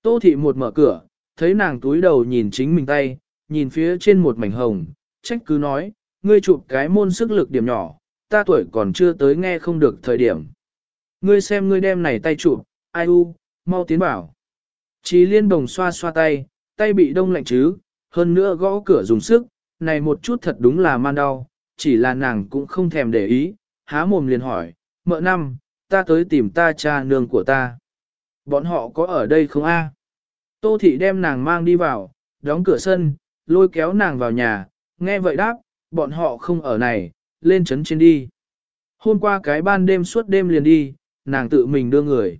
Tô thị một mở cửa, thấy nàng túi đầu nhìn chính mình tay, nhìn phía trên một mảnh hồng, trách cứ nói, ngươi chụp cái môn sức lực điểm nhỏ, ta tuổi còn chưa tới nghe không được thời điểm. Ngươi xem ngươi đem này tay chụp, ai u, mau tiến bảo. Chí Liên Đồng xoa xoa tay, tay bị đông lạnh chứ, hơn nữa gõ cửa dùng sức, này một chút thật đúng là man đau, chỉ là nàng cũng không thèm để ý, há mồm liền hỏi, mợ năm, ta tới tìm ta cha nương của ta. Bọn họ có ở đây không a? Tô thị đem nàng mang đi vào, đóng cửa sân, lôi kéo nàng vào nhà, nghe vậy đáp, bọn họ không ở này, lên trấn trên đi. Hôm qua cái ban đêm suốt đêm liền đi, nàng tự mình đưa người.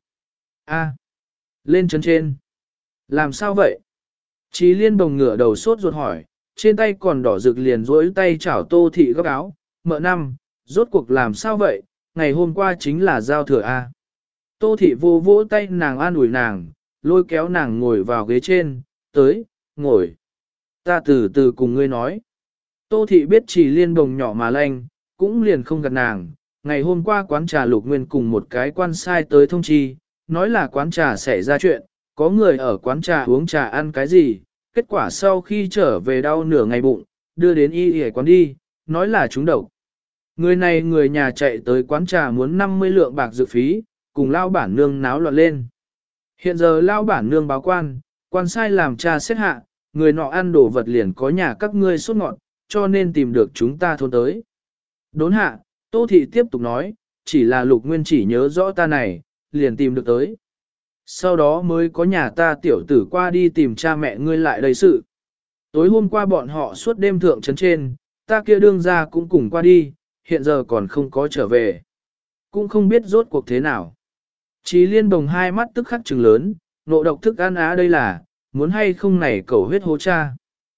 A, lên trấn trên. Làm sao vậy? Chí Liên Đồng ngửa đầu sốt ruột hỏi, trên tay còn đỏ rực liền rỗi tay chảo Tô thị góc áo, mợ năm, rốt cuộc làm sao vậy? Ngày hôm qua chính là giao thừa A. Tô thị vô vỗ tay nàng an ủi nàng, lôi kéo nàng ngồi vào ghế trên, tới, ngồi. Ta từ từ cùng ngươi nói. Tô thị biết Chỉ Liên Đồng nhỏ mà lanh, cũng liền không gạt nàng. Ngày hôm qua quán trà Lục Nguyên cùng một cái quan sai tới thông chi, nói là quán trà xảy ra chuyện, có người ở quán trà uống trà ăn cái gì, kết quả sau khi trở về đau nửa ngày bụng, đưa đến y y quán đi, nói là trúng độc. Người này người nhà chạy tới quán trà muốn 50 lượng bạc dự phí, cùng lao bản nương náo loạn lên. Hiện giờ lao bản nương báo quan sai làm trà xét hạ, người nọ ăn đồ vật liền có nhà các ngươi sốt ngọt, cho nên tìm được chúng ta thôn tới. Đốn hạ, Tô thị tiếp tục nói, chỉ là Lục Nguyên chỉ nhớ rõ ta này, liền tìm được tới. Sau đó mới có nhà ta tiểu tử qua đi tìm cha mẹ ngươi lại đầy sự. Tối hôm qua bọn họ suốt đêm thượng trấn trên, ta kia đương ra cũng cùng qua đi, hiện giờ còn không có trở về. Cũng không biết rốt cuộc thế nào. Chí Liên Đồng hai mắt tức khắc trừng lớn, nộ độc thức ăn á đây là, muốn hay không này cầu huyết hố cha.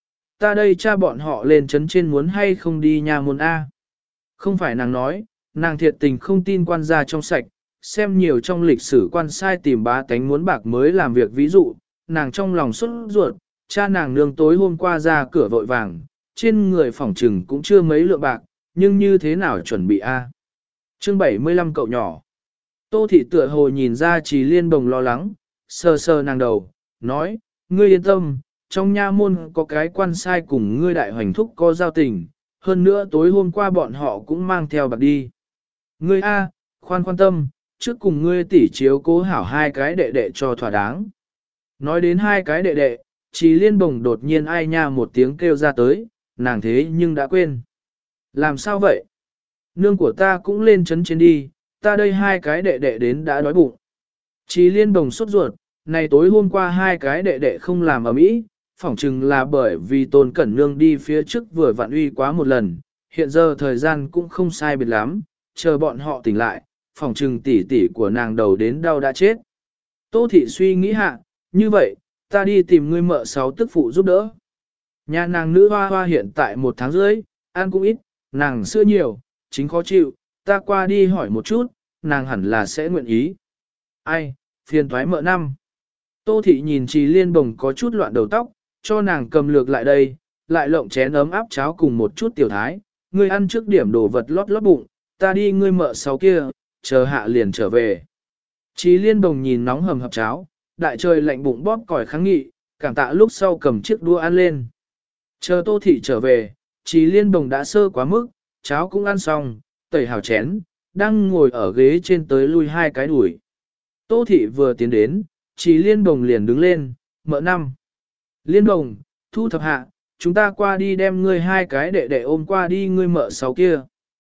Ta đây cha bọn họ lên trấn trên muốn hay không đi nhà môn A. Không phải nàng nói, nàng thiệt tình không tin quan gia trong sạch, xem nhiều trong lịch sử quan sai tìm bá tánh muốn bạc mới làm việc ví dụ, nàng trong lòng xuất ruột, cha nàng nương tối hôm qua ra cửa vội vàng, trên người phỏng trừng cũng chưa mấy lượng bạc, nhưng như thế nào chuẩn bị A. Chương 75 cậu nhỏ. Tô thị tựa hồ nhìn ra Chí Liên Đồng lo lắng, sờ sờ nàng đầu, nói, ngươi yên tâm, trong nha môn có cái quan sai cùng ngươi đại hoành thúc có giao tình, hơn nữa tối hôm qua bọn họ cũng mang theo bạc đi. Ngươi A, khoan tâm, trước cùng ngươi tỉ chiếu cố hảo hai cái đệ đệ cho thỏa đáng. Nói đến hai cái đệ đệ, Chí Liên Đồng đột nhiên ai nha một tiếng kêu ra tới, nàng thế nhưng đã quên. Làm sao vậy? Nương của ta cũng lên trấn trên đi, ta đây hai cái đệ đệ đến đã đói bụng. Chí Liên Đồng sốt ruột, này tối hôm qua hai cái đệ đệ không làm ở mỹ, phỏng chừng là bởi vì Tôn Cẩn Nương đi phía trước vừa vặn uy quá một lần, hiện giờ thời gian cũng không sai biệt lắm, chờ bọn họ tỉnh lại, phỏng chừng tỷ tỷ của nàng đầu đến đau đã chết. Tô thị suy nghĩ hạ, như vậy, ta đi tìm ngươi mợ sáu tức phụ giúp đỡ. Nhà nàng nữ hoa hoa hiện tại 1 tháng rưỡi, ăn cũng ít, nàng sữa nhiều, chính khó chịu, ta qua đi hỏi một chút, nàng hẳn là sẽ nguyện ý. Ai, phiền thoái mợ năm. Tô thị nhìn Chí Liên Đồng có chút loạn đầu tóc, cho nàng cầm lược lại đây, lại lộng chén ấm áp cháo cùng một chút tiểu thái, ngươi ăn trước điểm đồ vật lót lót bụng, ta đi ngươi mợ sáu kia, chờ hạ liền trở về. Chí Liên Đồng nhìn nóng hầm hập cháo, đại trời lạnh bụng bóp còi kháng nghị, cảm tạ lúc sau cầm chiếc đũa ăn lên. Chờ Tô thị trở về, Chí Liên Đồng đã sơ quá mức, cháo cũng ăn xong, tẩy hào chén, đang ngồi ở ghế trên tới lui hai cái đuổi. Tô thị vừa tiến đến, Chí Liên Đồng liền đứng lên, mợ năm. Liên Đồng, thu thập hạ, chúng ta qua đi đem ngươi hai cái đệ đệ ôm qua đi ngươi mợ sáu kia.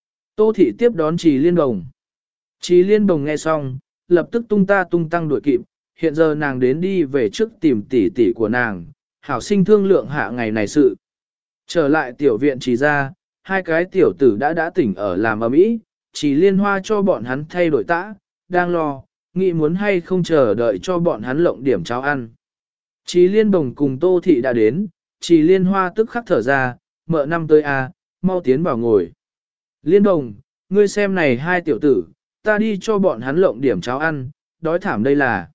Tô thị tiếp đón Chí Liên Đồng. Chí Liên Đồng nghe xong, lập tức tung ta tung tăng đuổi kịp, hiện giờ nàng đến đi về trước tìm tỷ tỷ của nàng, hảo sinh thương lượng hạ ngày này sự. Trở lại tiểu viện Chí ra, hai cái tiểu tử đã tỉnh ở làm ầm ĩ, Chí Liên Hoa cho bọn hắn thay đổi tã, đang lo, nghĩ muốn hay không chờ đợi cho bọn hắn lộng điểm cháo ăn. Chí Liên Đồng cùng Tô thị đã đến, Chí Liên Hoa tức khắc thở ra, mợ năm tới a, mau tiến vào ngồi. Liên Đồng, ngươi xem này hai tiểu tử, ta đi cho bọn hắn lộng điểm cháo ăn, đói thảm đây là.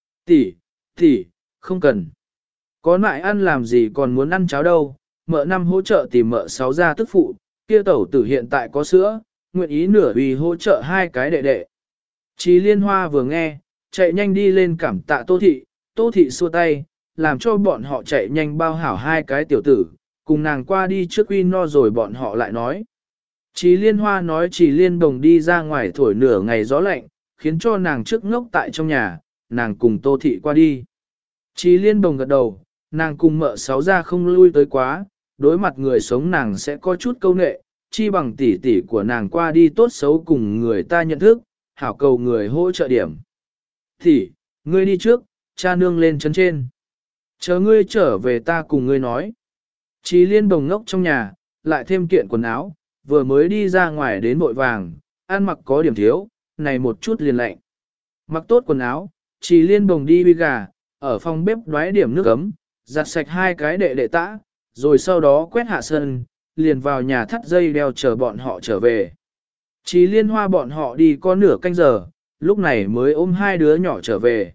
Tỷ, không cần. Có nại ăn làm gì còn muốn ăn cháo đâu, mợ năm hỗ trợ tìm mợ sáu ra tức phụ, kia tẩu tử hiện tại có sữa, nguyện ý nửa vì hỗ trợ hai cái đệ đệ. Chí Liên Hoa vừa nghe, chạy nhanh đi lên cảm tạ Tô thị, Tô thị xua tay, làm cho bọn họ chạy nhanh bao hảo hai cái tiểu tử, cùng nàng qua đi trước uy no rồi bọn họ lại nói. Chỉ liên hoa nói chỉ liên đồng đi ra ngoài thổi nửa ngày gió lạnh, khiến cho nàng trước ngốc tại trong nhà, nàng cùng Tô thị qua đi. Chỉ liên đồng gật đầu, nàng cùng mợ sáu ra không lui tới quá, đối mặt người sống nàng sẽ có chút câu nệ, chi bằng tỷ tỷ của nàng qua đi tốt xấu cùng người ta nhận thức, hảo cầu người hỗ trợ điểm. Thì, ngươi đi trước, cha nương lên chấn trên. Chờ ngươi trở về ta cùng ngươi nói. Chí liên đồng ngốc trong nhà, lại thêm kiện quần áo, vừa mới đi ra ngoài đến vội vàng, ăn mặc có điểm thiếu, này một chút liền lạnh. Mặc tốt quần áo, Chí liên đồng đi uy gà, ở phòng bếp đoái điểm nước ấm, giặt sạch hai cái đệ đệ tã, rồi sau đó quét hạ sân, liền vào nhà thắt dây đeo chờ bọn họ trở về. Chí liên hoa bọn họ đi có nửa canh giờ, lúc này mới ôm hai đứa nhỏ trở về.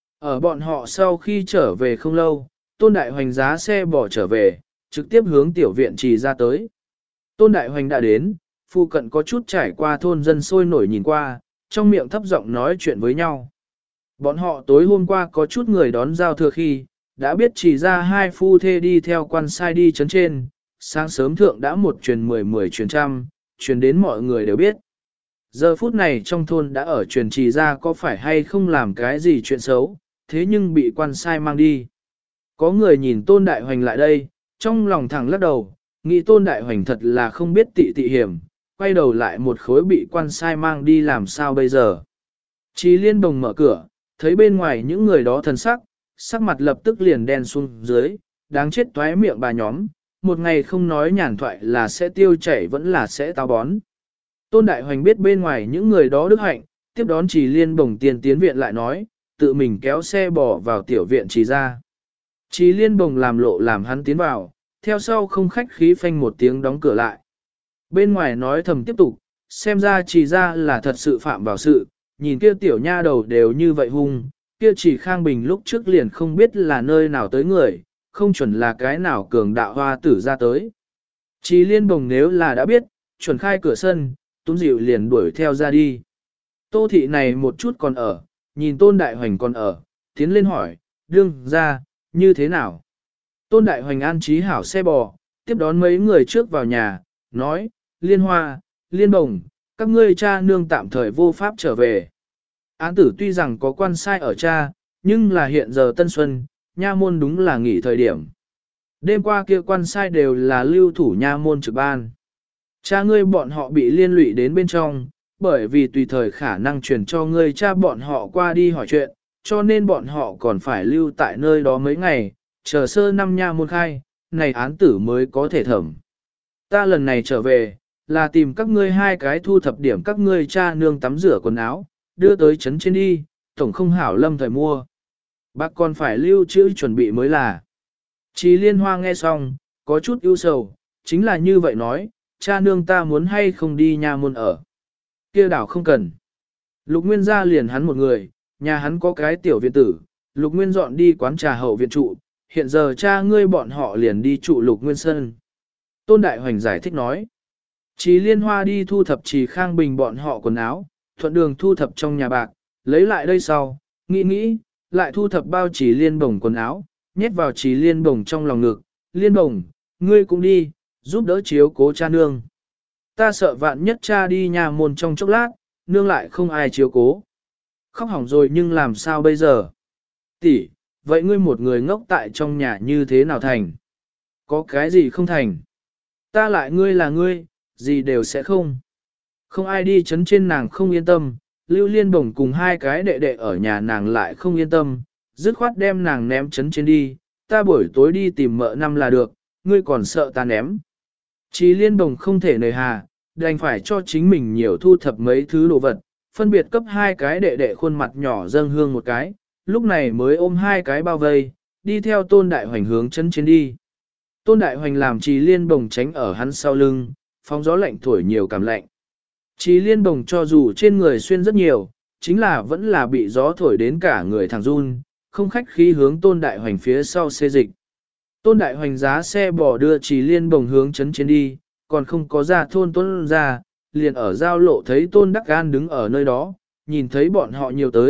Ở bọn họ sau khi trở về không lâu, Tôn Đại Hoành giá xe bỏ trở về, trực tiếp hướng tiểu viện trì ra tới. Tôn Đại Hoành đã đến, phu cận có chút trải qua thôn dân sôi nổi nhìn qua, trong miệng thấp giọng nói chuyện với nhau. Bọn họ tối hôm qua có chút người đón giao thừa khi, đã biết chỉ ra hai phu thê đi theo quan sai đi chấn trên, sáng sớm thượng đã một truyền 10 truyền trăm, truyền đến mọi người đều biết. Giờ phút này trong thôn đã ở truyền trì ra có phải hay không làm cái gì chuyện xấu, thế nhưng bị quan sai mang đi. Có người nhìn Tôn Đại Hoành lại đây, trong lòng thẳng lắc đầu, nghĩ Tôn Đại Hoành thật là không biết tị hiểm, quay đầu lại một khối bị quan sai mang đi làm sao bây giờ. Chí liên đồng mở cửa, thấy bên ngoài những người đó thần sắc mặt lập tức liền đen xuống dưới, đáng chết toái miệng bà nhóm, một ngày không nói nhàn thoại là sẽ tiêu chảy vẫn là sẽ táo bón. Tôn Đại Hoành biết bên ngoài những người đó đức hạnh, tiếp đón Trì Liên Bồng tiền tiến viện lại nói, tự mình kéo xe bỏ vào tiểu viện Trì ra. Trì Liên Bồng làm lộ làm hắn tiến vào, theo sau không khách khí phanh một tiếng đóng cửa lại. Bên ngoài nói thầm tiếp tục, xem ra Trì ra là thật sự phạm vào sự, nhìn kia tiểu nha đầu đều như vậy hung, kia Trì Khang Bình lúc trước liền không biết là nơi nào tới người, không chuẩn là cái nào cường đạo hoa tử ra tới. Trì Liên Bồng nếu là đã biết, chuẩn khai cửa sân, Tôn Diệu liền đuổi theo ra đi. Tô thị này một chút còn ở, nhìn Tôn Đại Hoành còn ở, tiến lên hỏi, đương ra, như thế nào? Tôn Đại Hoành an trí hảo xe bò, tiếp đón mấy người trước vào nhà, nói, Liên Hoa, Liên Bồng, các ngươi cha nương tạm thời vô pháp trở về. Án tử tuy rằng có quan sai ở cha, nhưng là hiện giờ tân xuân, nha môn đúng là nghỉ thời điểm. Đêm qua kia quan sai đều là lưu thủ nha môn trực ban. Cha ngươi bọn họ bị liên lụy đến bên trong, bởi vì tùy thời khả năng truyền cho ngươi cha bọn họ qua đi hỏi chuyện, cho nên bọn họ còn phải lưu tại nơi đó mấy ngày, chờ sơ năm nha môn khai, này án tử mới có thể thẩm. Ta lần này trở về, là tìm các ngươi hai cái thu thập điểm các ngươi cha nương tắm rửa quần áo, đưa tới trấn trên đi, tổng không hảo lâm thời mua. Bác còn phải lưu trữ chuẩn bị mới là. Chí Liên Hoa nghe xong, có chút ưu sầu, chính là như vậy nói, cha nương ta muốn hay không đi nha môn ở. Kia đảo không cần. Lục Nguyên ra liền hắn một người, nhà hắn có cái tiểu viện tử, Lục Nguyên dọn đi quán trà hậu viện trụ, hiện giờ cha ngươi bọn họ liền đi trụ Lục Nguyên sân. Tôn Đại Hoành giải thích nói. Chí Liên Hoa đi thu thập Trì Khang Bình bọn họ quần áo, thuận đường thu thập trong nhà bạc, lấy lại đây sau, nghĩ, lại thu thập bao Trì Liên Bồng quần áo, nhét vào Trì Liên Bồng trong lòng ngực. Liên Bồng, ngươi cũng đi, giúp đỡ chiếu cố cha nương. Ta sợ vạn nhất cha đi nhà môn trong chốc lát, nương lại không ai chiếu cố. Khóc hỏng rồi nhưng làm sao bây giờ? Tỷ, vậy ngươi một người ngốc tại trong nhà như thế nào thành? Có cái gì không thành? Ta lại ngươi là ngươi, gì đều sẽ không. Không ai đi chấn trên nàng không yên tâm, Lưu Liên Bồng cùng hai cái đệ đệ ở nhà nàng lại không yên tâm, dứt khoát đem nàng ném chấn trên đi, ta buổi tối đi tìm mợ năm là được, ngươi còn sợ ta ném. Chí Liên Bồng không thể nề hà, đành phải cho chính mình nhiều thu thập mấy thứ đồ vật, phân biệt cấp hai cái đệ đệ khuôn mặt nhỏ dâng hương một cái, lúc này mới ôm hai cái bao vây, đi theo Tôn Đại Hoành hướng chân trên đi. Tôn Đại Hoành làm Chí Liên Bồng tránh ở hắn sau lưng, phóng gió lạnh thổi nhiều cảm lạnh. Chí Liên Bồng cho dù trên người xuyên rất nhiều, chính là vẫn là bị gió thổi đến cả người thẳng run, không khách khí hướng Tôn Đại Hoành phía sau xê dịch. Tôn Đại Hoành giá xe bỏ đưa Chí Liên Bồng hướng chấn trên đi, còn không có ra thôn Tôn ra, liền ở giao lộ thấy Tôn Đắc Gan đứng ở nơi đó, nhìn thấy bọn họ nhiều tới,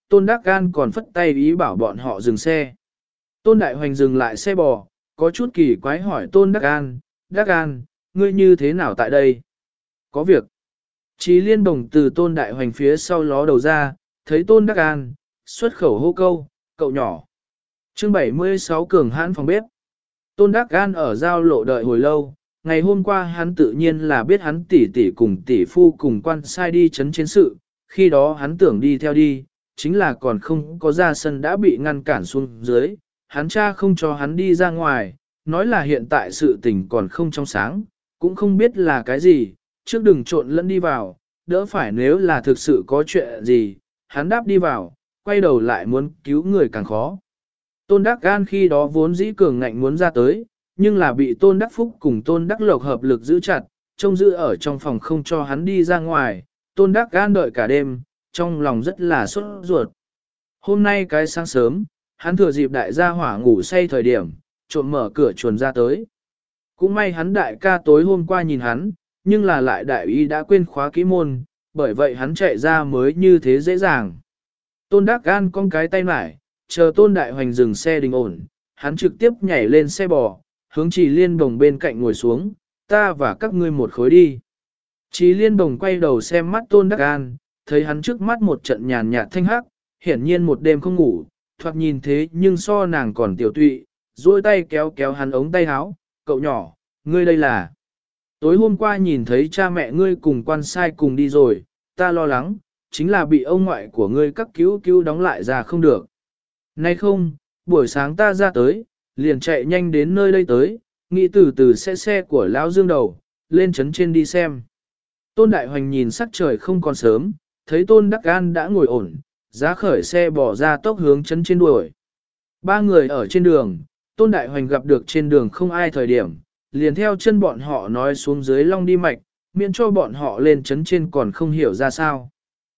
Tôn Đắc Gan còn phất tay ý bảo bọn họ dừng xe. Tôn Đại Hoành dừng lại xe bò, có chút kỳ quái hỏi Tôn Đắc Gan, ngươi như thế nào tại đây? Có việc. Chí Liên Đồng từ Tôn Đại Hoành phía sau ló đầu ra, thấy Tôn Đắc Gan, xuất khẩu hô câu, cậu nhỏ. Chương 76 cường hãn phòng bếp. Tôn Đắc Gan ở giao lộ đợi hồi lâu, ngày hôm qua hắn tự nhiên là biết hắn tỷ tỷ cùng tỷ phu cùng quan sai đi chấn chiến sự, khi đó hắn tưởng đi theo đi, chính là còn không có ra sân đã bị ngăn cản xuống dưới, hắn cha không cho hắn đi ra ngoài, nói là hiện tại sự tình còn không trong sáng, cũng không biết là cái gì, trước đừng trộn lẫn đi vào, đỡ phải nếu là thực sự có chuyện gì, hắn đáp đi vào, quay đầu lại muốn cứu người càng khó. Tôn Đắc Gan khi đó vốn dĩ cường ngạnh muốn ra tới, nhưng là bị Tôn Đắc Phúc cùng Tôn Đắc Lộc hợp lực giữ chặt, trông giữ ở trong phòng không cho hắn đi ra ngoài, Tôn Đắc Gan đợi cả đêm, trong lòng rất là sốt ruột. Hôm nay cái sáng sớm, hắn thừa dịp đại gia hỏa ngủ say thời điểm, trộm mở cửa chuồn ra tới. Cũng may hắn đại ca tối hôm qua nhìn hắn, nhưng là lại đại ý đã quên khóa kỹ môn, bởi vậy hắn chạy ra mới như thế dễ dàng. Tôn Đắc Gan cong cái tay lại, chờ Tôn Đại Hoành dừng xe đình ổn, hắn trực tiếp nhảy lên xe bò, hướng Trì Liên Đồng bên cạnh ngồi xuống, ta và các ngươi một khối đi. Trì Liên Đồng quay đầu xem mắt Tôn Đắc Gan, thấy hắn trước mắt một trận nhàn nhạt thanh hắc, hiển nhiên một đêm không ngủ, thoạt nhìn thế nhưng so nàng còn tiểu tụy, duỗi tay kéo kéo hắn ống tay áo, cậu nhỏ, ngươi đây là. Tối hôm qua nhìn thấy cha mẹ ngươi cùng quan sai cùng đi rồi, ta lo lắng, chính là bị ông ngoại của ngươi các cứu cứu đóng lại ra không được. Nay không, buổi sáng ta ra tới, liền chạy nhanh đến nơi đây tới, nghĩ từ từ xe của lão Dương đầu, lên trấn trên đi xem. Tôn Đại Hoành nhìn sắc trời không còn sớm, thấy Tôn Đắc Gan đã ngồi ổn, giá khởi xe bỏ ra tốc hướng trấn trên đuổi. Ba người ở trên đường, Tôn Đại Hoành gặp được trên đường không ai thời điểm, liền theo chân bọn họ nói xuống dưới long đi mạch, miễn cho bọn họ lên trấn trên còn không hiểu ra sao.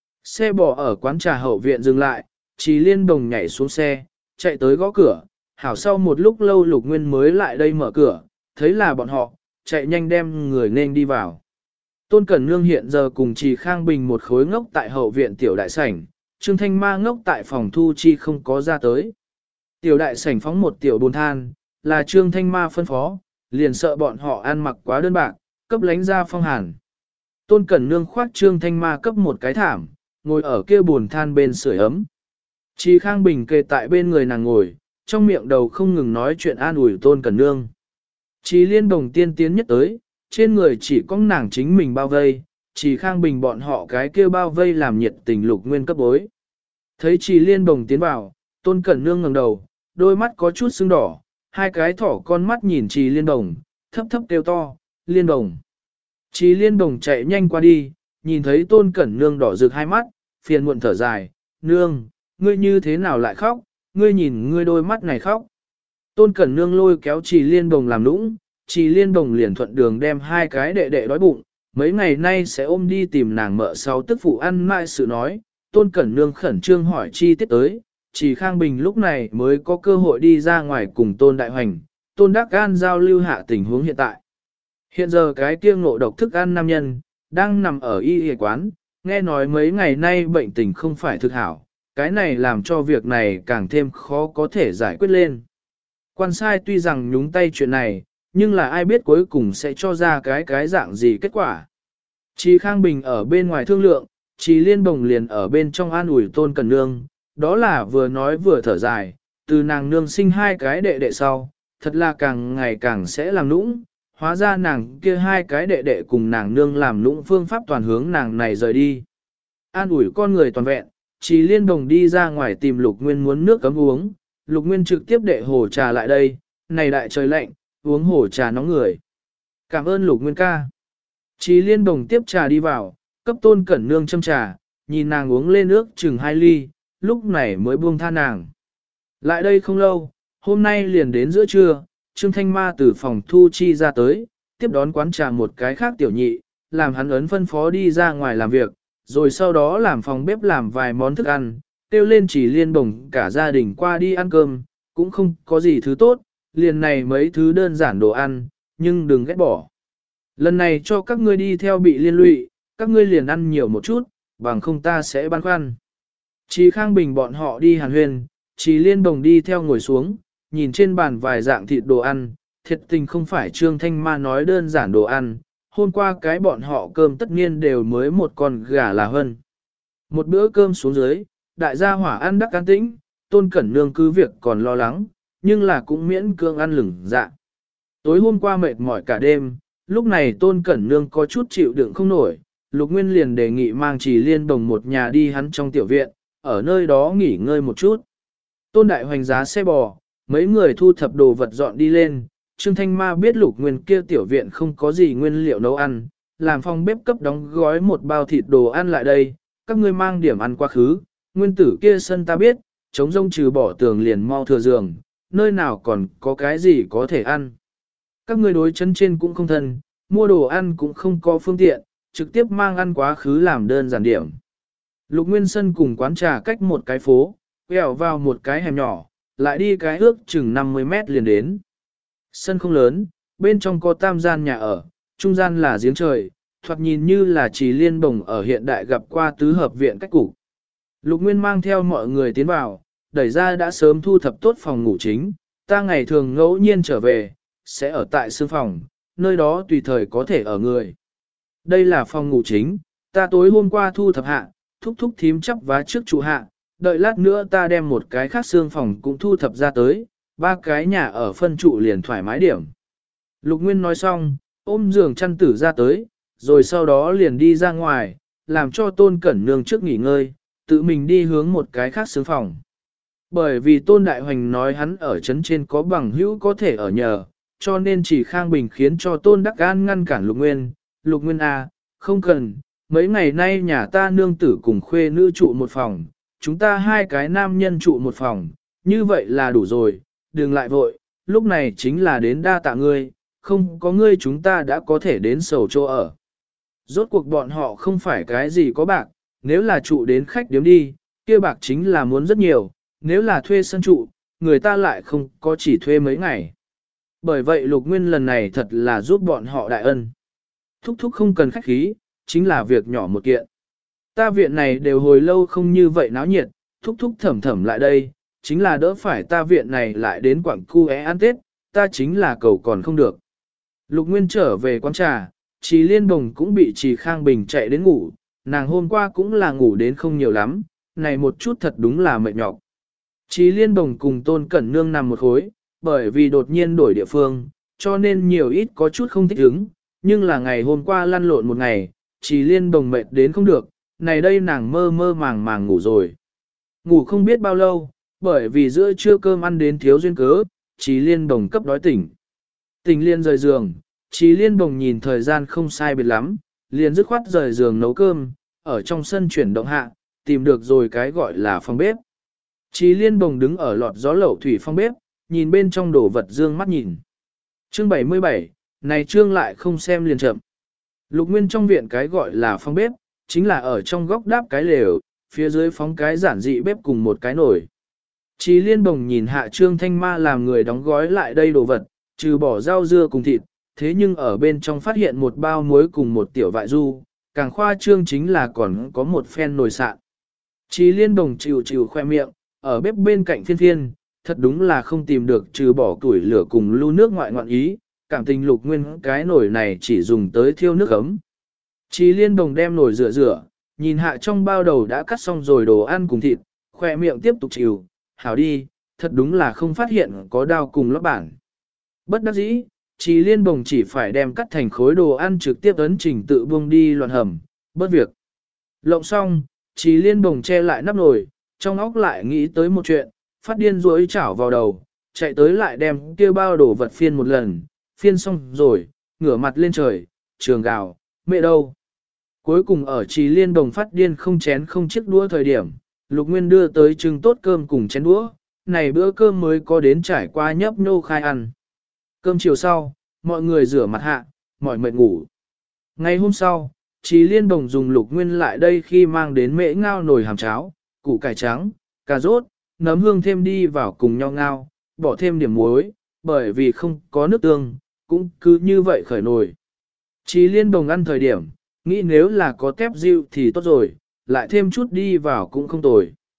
Xe bò ở quán trà hậu viện dừng lại, Trì Liên Đồng nhảy xuống xe, chạy tới gõ cửa, hảo sau một lúc lâu Lục Nguyên mới lại đây mở cửa, thấy là bọn họ, chạy nhanh đem người nên đi vào. Tôn Cẩn Nương hiện giờ cùng Trì Khang Bình một khối ngốc tại hậu viện tiểu đại sảnh, Trương Thanh Ma ngốc tại phòng thu chi không có ra tới. Tiểu đại sảnh phóng một tiểu bồn than, là Trương Thanh Ma phân phó, liền sợ bọn họ ăn mặc quá đơn bạc, cấp lánh ra phong hàn. Tôn Cẩn Nương khoác Trương Thanh Ma cấp một cái thảm, ngồi ở kia bồn than bên sưởi ấm. Trì Khang Bình kề tại bên người nàng ngồi, trong miệng đầu không ngừng nói chuyện an ủi Tôn Cẩn Nương. Trì Liên Đồng tiên tiến nhất tới, trên người chỉ có nàng chính mình bao vây, Trì Khang Bình bọn họ cái kia bao vây làm nhiệt tình Lục Nguyên cấp bối. Thấy Trì Liên Đồng tiến vào, Tôn Cẩn Nương ngẩng đầu, đôi mắt có chút sưng đỏ, hai cái thỏ con mắt nhìn Trì Liên Đồng, thấp thấp kêu to, Liên Đồng. Trì Liên Đồng chạy nhanh qua đi, nhìn thấy Tôn Cẩn Nương đỏ rực hai mắt, phiền muộn thở dài, Nương, ngươi như thế nào lại khóc, ngươi nhìn ngươi đôi mắt này khóc. Tôn Cẩn Nương lôi kéo Trì Liên Đồng làm nũng, Trì Liên Đồng liền thuận đường đem hai cái đệ đệ đói bụng, mấy ngày nay sẽ ôm đi tìm nàng mợ sau tức phụ ăn mãi sự nói, Tôn Cẩn Nương khẩn trương hỏi chi tiết tới, Trì Khang Bình lúc này mới có cơ hội đi ra ngoài cùng Tôn Đại Hoành, Tôn Đắc Gan giao lưu hạ tình huống hiện tại. Hiện giờ cái kia ngộ độc thức ăn nam nhân, đang nằm ở y y quán, nghe nói mấy ngày nay bệnh tình không phải thực hảo, cái này làm cho việc này càng thêm khó có thể giải quyết lên. Quan sai tuy rằng nhúng tay chuyện này, nhưng là ai biết cuối cùng sẽ cho ra cái dạng gì kết quả. Trì Khang Bình ở bên ngoài thương lượng, Trì Liên Đồng liền ở bên trong an ủi Tôn Cẩn Nương, đó là vừa nói vừa thở dài, từ nàng nương sinh hai cái đệ đệ sau, thật là càng ngày càng sẽ làm nũng, hóa ra nàng kia hai cái đệ đệ cùng nàng nương làm nũng phương pháp toàn hướng nàng này rời đi. An ủi con người toàn vẹn, Trì Liên Đồng đi ra ngoài tìm Lục Nguyên muốn nước cấm uống, Lục Nguyên trực tiếp đệ hồ trà lại đây, này đại trời lạnh, uống hồ trà nóng người. Cảm ơn Lục Nguyên ca. Trì Liên Đồng tiếp trà đi vào, cấp Tôn Cẩn Nương châm trà, nhìn nàng uống lên nước chừng 2 ly, lúc này mới buông tha nàng. Lại đây không lâu, hôm nay liền đến giữa trưa, Trương Thanh Ma từ phòng thu chi ra tới, tiếp đón quán trà một cái khác tiểu nhị, làm hắn ấn phân phó đi ra ngoài làm việc, rồi sau đó làm phòng bếp làm vài món thức ăn, kêu lên Trì Liên Đồng cả gia đình qua đi ăn cơm, cũng không có gì thứ tốt, liền này mấy thứ đơn giản đồ ăn, nhưng đừng ghét bỏ. Lần này cho các ngươi đi theo bị liên lụy, các ngươi liền ăn nhiều một chút, bằng không ta sẽ băn khoăn. Chí Khang Bình bọn họ đi hàn huyên, Chí Liên Đồng đi theo ngồi xuống, nhìn trên bàn vài dạng thịt đồ ăn, thiệt tình không phải Trương Thanh Ma nói đơn giản đồ ăn, hôm qua cái bọn họ cơm tất nhiên đều mới một con gà là hơn. Một bữa cơm xuống dưới, đại gia hỏa ăn đắc an tĩnh, Tôn Cẩn Nương cứ việc còn lo lắng, nhưng là cũng miễn cưỡng ăn lửng dạ. Tối hôm qua mệt mỏi cả đêm, lúc này Tôn Cẩn Nương có chút chịu đựng không nổi, Lục Nguyên liền đề nghị mang Chỉ Liên Đồng một nhà đi hắn trong tiểu viện, ở nơi đó nghỉ ngơi một chút. Tôn Đại Hoành giá xe bò, mấy người thu thập đồ vật dọn đi lên, Trương Thanh Ma biết Lục Nguyên kia tiểu viện không có gì nguyên liệu nấu ăn, làm phòng bếp cấp đóng gói một bao thịt đồ ăn lại đây, các ngươi mang điểm ăn quá khứ, nguyên tử kia sân ta biết, chống rông trừ bỏ tường liền mau thừa giường, nơi nào còn có cái gì có thể ăn. Các ngươi đối chân trên cũng không thân, mua đồ ăn cũng không có phương tiện, trực tiếp mang ăn quá khứ làm đơn giản điểm. Lục Nguyên Sân cùng quán trà cách một cái phố, quẹo vào một cái hẻm nhỏ, lại đi cái ước chừng 50 mét liền đến. Sân không lớn, bên trong có tam gian nhà ở, trung gian là giếng trời, thoạt nhìn như là Chỉ Liên Bồng ở hiện đại gặp qua tứ hợp viện cách cục. Lục Nguyên mang theo mọi người tiến vào, đẩy ra đã sớm thu thập tốt phòng ngủ chính, ta ngày thường ngẫu nhiên trở về, sẽ ở tại sương phòng, nơi đó tùy thời có thể ở người. Đây là phòng ngủ chính, ta tối hôm qua thu thập hạ, thúc thúc thím chắp vá trước trụ hạ, đợi lát nữa ta đem một cái khác sương phòng cũng thu thập ra tới, ba cái nhà ở phân trụ liền thoải mái điểm. Lục Nguyên nói xong, ôm giường chăn tử ra tới, rồi sau đó liền đi ra ngoài, làm cho Tôn Cẩn Nương trước nghỉ ngơi, tự mình đi hướng một cái khác sương phòng. Bởi vì Tôn Đại Hoành nói hắn ở trấn trên có bằng hữu có thể ở nhờ, cho nên chỉ Khang Bình khiến cho Tôn Đắc An ngăn cản Lục Nguyên. Lục Nguyên à, không cần, mấy ngày nay nhà ta nương tử cùng khuê nữ trụ một phòng, chúng ta hai cái nam nhân trụ một phòng, như vậy là đủ rồi, đừng lại vội, lúc này chính là đến đa tạ ngươi, không có ngươi chúng ta đã có thể đến sầu chỗ ở. Rốt cuộc bọn họ không phải cái gì có bạc, nếu là trụ đến khách điếm đi, kia bạc chính là muốn rất nhiều, nếu là thuê sân trụ, người ta lại không có chỉ thuê mấy ngày. Bởi vậy Lục Nguyên lần này thật là giúp bọn họ đại ân. Thúc thúc không cần khách khí, chính là việc nhỏ một kiện. Ta viện này đều hồi lâu không như vậy náo nhiệt, thúc thúc thẩm thẩm lại đây, chính là đỡ phải ta viện này lại đến Quảng Cu É ăn Tết, ta chính là cầu còn không được. Lục Nguyên trở về quán trà, Trì Liên Bồng cũng bị Trì Khang Bình chạy đến ngủ, nàng hôm qua cũng là ngủ đến không nhiều lắm, này một chút thật đúng là mệt nhọc. Trì Liên Bồng cùng Tôn Cẩn Nương nằm một khối, bởi vì đột nhiên đổi địa phương, cho nên nhiều ít có chút không thích ứng, nhưng là ngày hôm qua lăn lộn một ngày, Trì Liên Bồng mệt đến không được, này đây nàng mơ mơ màng màng ngủ rồi. Ngủ không biết bao lâu, bởi vì giữa trưa cơm ăn đến thiếu duyên cớ, Trì Liên Bồng cấp đói tỉnh. Tỉnh liền rời giường, Trì Liên Bồng nhìn thời gian không sai biệt lắm, liền dứt khoát rời giường nấu cơm, ở trong sân chuyển động hạ, tìm được rồi cái gọi là phòng bếp. Trì Liên Bồng đứng ở lọt gió lẩu thủy phòng bếp, nhìn bên trong đồ vật dương mắt nhìn. Chương 77, này chương lại không xem liền chậm. Lục Nguyên trong viện cái gọi là phòng bếp, chính là ở trong góc đáp cái lều, phía dưới phóng cái giản dị bếp cùng một cái nồi. Trì Liên Bồng nhìn hạ Trương Thanh Ma làm người đóng gói lại đây đồ vật, trừ bỏ rau dưa cùng thịt, thế nhưng ở bên trong phát hiện một bao muối cùng một tiểu vại du, càng khoa trương chính là còn có một phen nồi sạn. Trì Liên Bồng chịu chịu khoe miệng, ở bếp bên cạnh phiên phiên, thật đúng là không tìm được trừ bỏ tuổi lửa cùng lưu nước ngoại ngoạn ý, cảm tình Lục Nguyên cái nồi này chỉ dùng tới thiêu nước ấm. Trì Liên Bồng đem nồi rửa rửa, nhìn hạ trong bao đầu đã cắt xong rồi đồ ăn cùng thịt, khoe miệng tiếp tục chịu, hảo đi, thật đúng là không phát hiện có dao cùng lót bản. Bất đắc dĩ, Trì Liên Bồng chỉ phải đem cắt thành khối đồ ăn trực tiếp ấn trình tự buông đi loạn hầm, bớt việc. Lộng xong, Trì Liên Bồng che lại nắp nồi, trong óc lại nghĩ tới một chuyện, phát điên rối chảo vào đầu, chạy tới lại đem kia bao đồ vật phiên một lần, phiên xong rồi, ngửa mặt lên trời, trường gào, mẹ đâu. Cuối cùng ở Trì Liên Bồng phát điên không chén không chiếc đũa thời điểm, Lục Nguyên đưa tới trưng tốt cơm cùng chén đũa, này bữa cơm mới có đến trải qua nhấp nhô khai ăn. Cơm chiều sau, mọi người rửa mặt hạ, mỏi mệt ngủ. Ngày hôm sau, Trì Liên Bồng dùng Lục Nguyên lại đây khi mang đến mễ ngao nồi hàm cháo, củ cải trắng, cà rốt, nấm hương thêm đi vào cùng nhau ngao, bỏ thêm điểm muối, bởi vì không có nước tương, cũng cứ như vậy khởi nồi. Trì Liên Bồng ăn thời điểm, nghĩ nếu là có tép diêu thì tốt rồi, lại thêm chút đi vào cũng không tồi.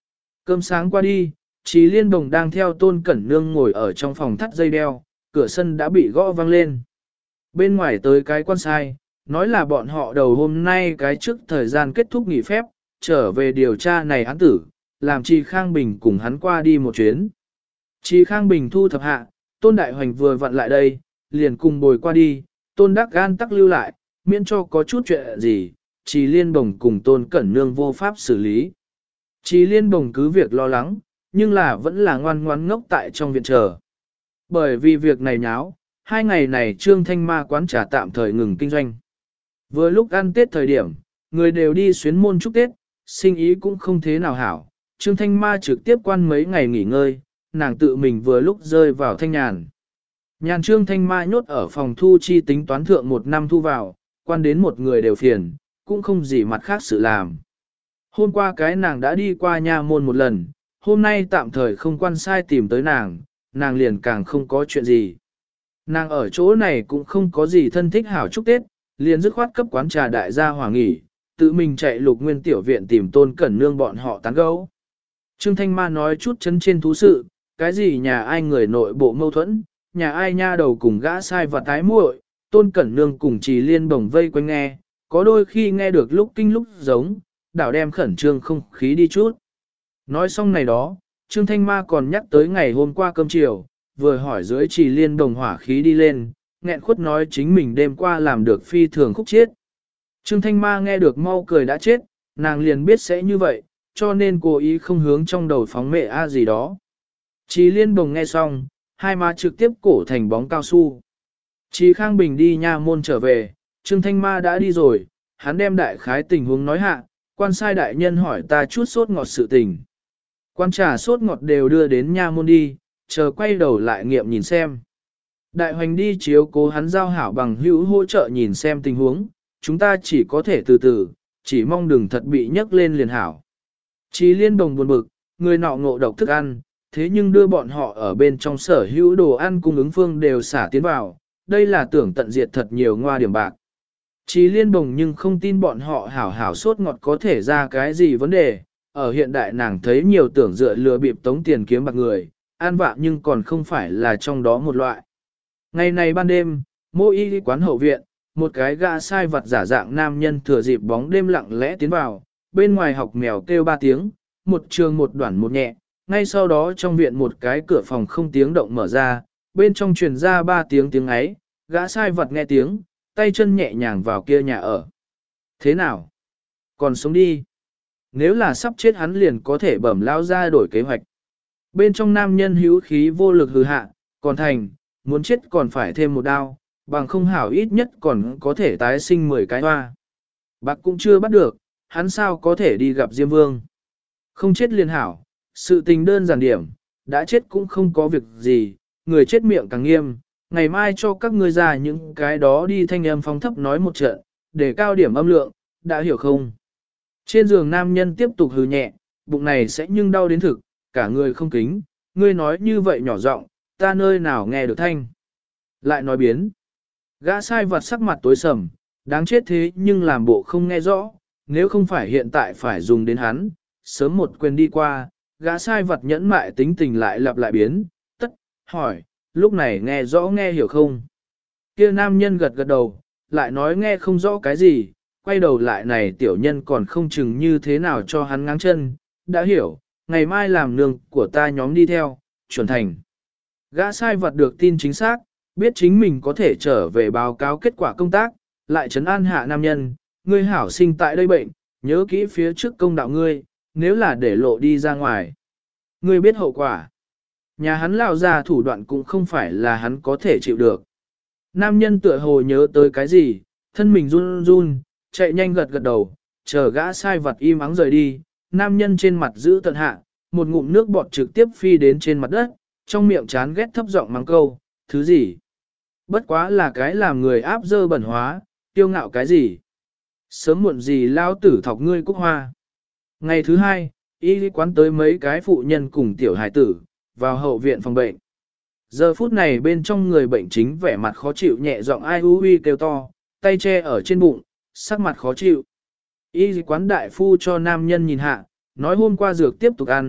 Cơm sáng qua đi, Trí Liên Đồng đang theo Tôn Cẩn Nương ngồi ở trong phòng thắt dây đeo, cửa sân đã bị gõ vang lên. Bên ngoài tới cái quan sai, nói là bọn họ đầu hôm nay cái trước thời gian kết thúc nghỉ phép, trở về điều tra này án tử, làm Trì Khang Bình cùng hắn qua đi một chuyến. Trì Khang Bình thu thập hạ, Tôn Đại Hoành vừa vặn lại đây, liền cùng bồi qua đi, Tôn Đắc Gan tắc lưu lại, miễn cho có chút chuyện gì, Trì Liên Bồng cùng Tôn Cẩn Nương vô pháp xử lý. Trì Liên Bồng cứ việc lo lắng, nhưng là vẫn là ngoan ngoan ngốc tại trong viện chờ. Bởi vì việc này nháo, 2 ngày này Trương Thanh Ma quán trà tạm thời ngừng kinh doanh. Vừa lúc ăn Tết thời điểm, người đều đi xuyến môn chúc Tết, sinh ý cũng không thế nào hảo. Trương Thanh Ma trực tiếp quan mấy ngày nghỉ ngơi, nàng tự mình vừa lúc rơi vào thanh nhàn. Nhàn Trương Thanh Ma nhốt ở phòng thu chi tính toán thượng 1 năm thu vào, quan đến một người đều phiền, cũng không gì mặt khác sự làm. Hôm qua cái nàng đã đi qua nha môn một lần, hôm nay tạm thời không quan sai tìm tới nàng liền càng không có chuyện gì. Nàng ở chỗ này cũng không có gì thân thích hảo chúc Tết, liền dứt khoát cấp quán trà đại gia hòa nghỉ, tự mình chạy Lục Nguyên tiểu viện tìm Tôn Cẩn Nương bọn họ tán gẫu. Trương Thanh Ma nói chút chấn trên thú sự, cái gì nhà ai người nội bộ mâu thuẫn, nhà ai nha đầu cùng gã sai và tái muội, Tôn Cẩn Nương cùng Trì Liên Bồng vây quanh nghe, có đôi khi nghe được lúc kinh lúc giống, đảo đem khẩn trương không khí đi chút. Nói xong này đó, Trương Thanh Ma còn nhắc tới ngày hôm qua cơm chiều, vừa hỏi dưới Trì Liên Bồng hỏa khí đi lên, nghẹn khuất nói chính mình đêm qua làm được phi thường khúc chiết. Trương Thanh Ma nghe được mau cười đã chết, nàng liền biết sẽ như vậy, cho nên cố ý không hướng trong đầu phóng mẹ a gì đó. Trì Liên Bồng nghe xong, hai má trực tiếp cổ thành bóng cao su. Trì Khang Bình đi nha môn trở về, Trương Thanh Ma đã đi rồi, hắn đem đại khái tình huống nói hạ, quan sai đại nhân hỏi ta chút sốt ngọt sự tình. Quan trà sốt ngọt đều đưa đến nha môn đi, chờ quay đầu lại nghiệm nhìn xem. Đại Hoành đi chiếu cố hắn giao hảo bằng hữu hỗ trợ nhìn xem tình huống, chúng ta chỉ có thể từ từ, chỉ mong đừng thật bị nhấc lên liền hảo. Chí Liên Đồng buồn bực, người nọ ngộ độc thức ăn, thế nhưng đưa bọn họ ở bên trong sở hữu đồ ăn cung ứng phương đều xả tiến vào, đây là tưởng tận diệt thật nhiều ngoa điểm bạc. Chí Liên Đồng nhưng không tin bọn họ hảo hảo sốt ngọt có thể ra cái gì vấn đề, ở hiện đại nàng thấy nhiều tưởng dựa lừa bịp tống tiền kiếm bạc người, an vạ nhưng còn không phải là trong đó một loại. Ngày này ban đêm, Mô Y quán hậu viện, một cái gã sai vật giả dạng nam nhân thừa dịp bóng đêm lặng lẽ tiến vào, bên ngoài học mèo kêu 3 tiếng, một trường một đoạn một nhẹ, ngay sau đó trong viện một cái cửa phòng không tiếng động mở ra, bên trong truyền ra 3 tiếng tiếng ấy, gã sai vật nghe tiếng, tay chân nhẹ nhàng vào kia nhà ở. Thế nào? Còn sống đi. Nếu là sắp chết hắn liền có thể bẩm lao ra đổi kế hoạch. Bên trong nam nhân hữu khí vô lực hừ hạ, còn thành, muốn chết còn phải thêm một đao, bằng không hảo ít nhất còn có thể tái sinh 10 cái hoa. Bạc cũng chưa bắt được, hắn sao có thể đi gặp Diêm Vương. Không chết liền hảo, sự tình đơn giản điểm, đã chết cũng không có việc gì, người chết miệng càng nghiêm, ngày mai cho các ngươi ra những cái đó đi thanh âm phong thấp nói một trận, để cao điểm âm lượng, đã hiểu không? Trên giường nam nhân tiếp tục hừ nhẹ, bụng này sẽ nhưng đau đến thực, cả người không kính, ngươi nói như vậy nhỏ giọng, ta nơi nào nghe được thanh. Lại nói biến. Gã sai vặt sắc mặt tối sầm, đáng chết thế nhưng làm bộ không nghe rõ, nếu không phải hiện tại phải dùng đến hắn, sớm một quyền đi qua, gã sai vặt nhẫn mại tính tình lại lặp lại biến, tất, hỏi, lúc này nghe rõ nghe hiểu không? Kia nam nhân gật gật đầu, lại nói nghe không rõ cái gì, quay đầu lại này tiểu nhân còn không chừng như thế nào cho hắn ngáng chân, đã hiểu, ngày mai làm nương của ta nhóm đi theo, chuẩn thành. Gã sai vật được tin chính xác, biết chính mình có thể trở về báo cáo kết quả công tác, lại trấn an hạ nam nhân, ngươi hảo sinh tại đây bệnh, nhớ kỹ phía trước công đạo ngươi, nếu là để lộ đi ra ngoài. Ngươi biết hậu quả. Nhà hắn lao ra thủ đoạn cũng không phải là hắn có thể chịu được. Nam nhân tựa hồ nhớ tới cái gì, thân mình run run, chạy nhanh gật gật đầu, chờ gã sai vật im ắng rời đi, nam nhân trên mặt giữ tận hạ, một ngụm nước bọt trực tiếp phi đến trên mặt đất, trong miệng chán ghét thấp giọng mắng câu, thứ gì? Bất quá là cái làm người áp dơ bẩn hóa, tiêu ngạo cái gì? Sớm muộn gì lao tử thọc ngươi cúc hoa. Ngày thứ hai, y quán tới mấy cái phụ nhân cùng tiểu hải tử, vào hậu viện phòng bệnh. Giờ phút này bên trong người bệnh chính vẻ mặt khó chịu nhẹ giọng ai u uy kêu to, tay che ở trên bụng, sắc mặt khó chịu. Y quán đại phu cho nam nhân nhìn hạ, nói hôm qua dược tiếp tục ăn,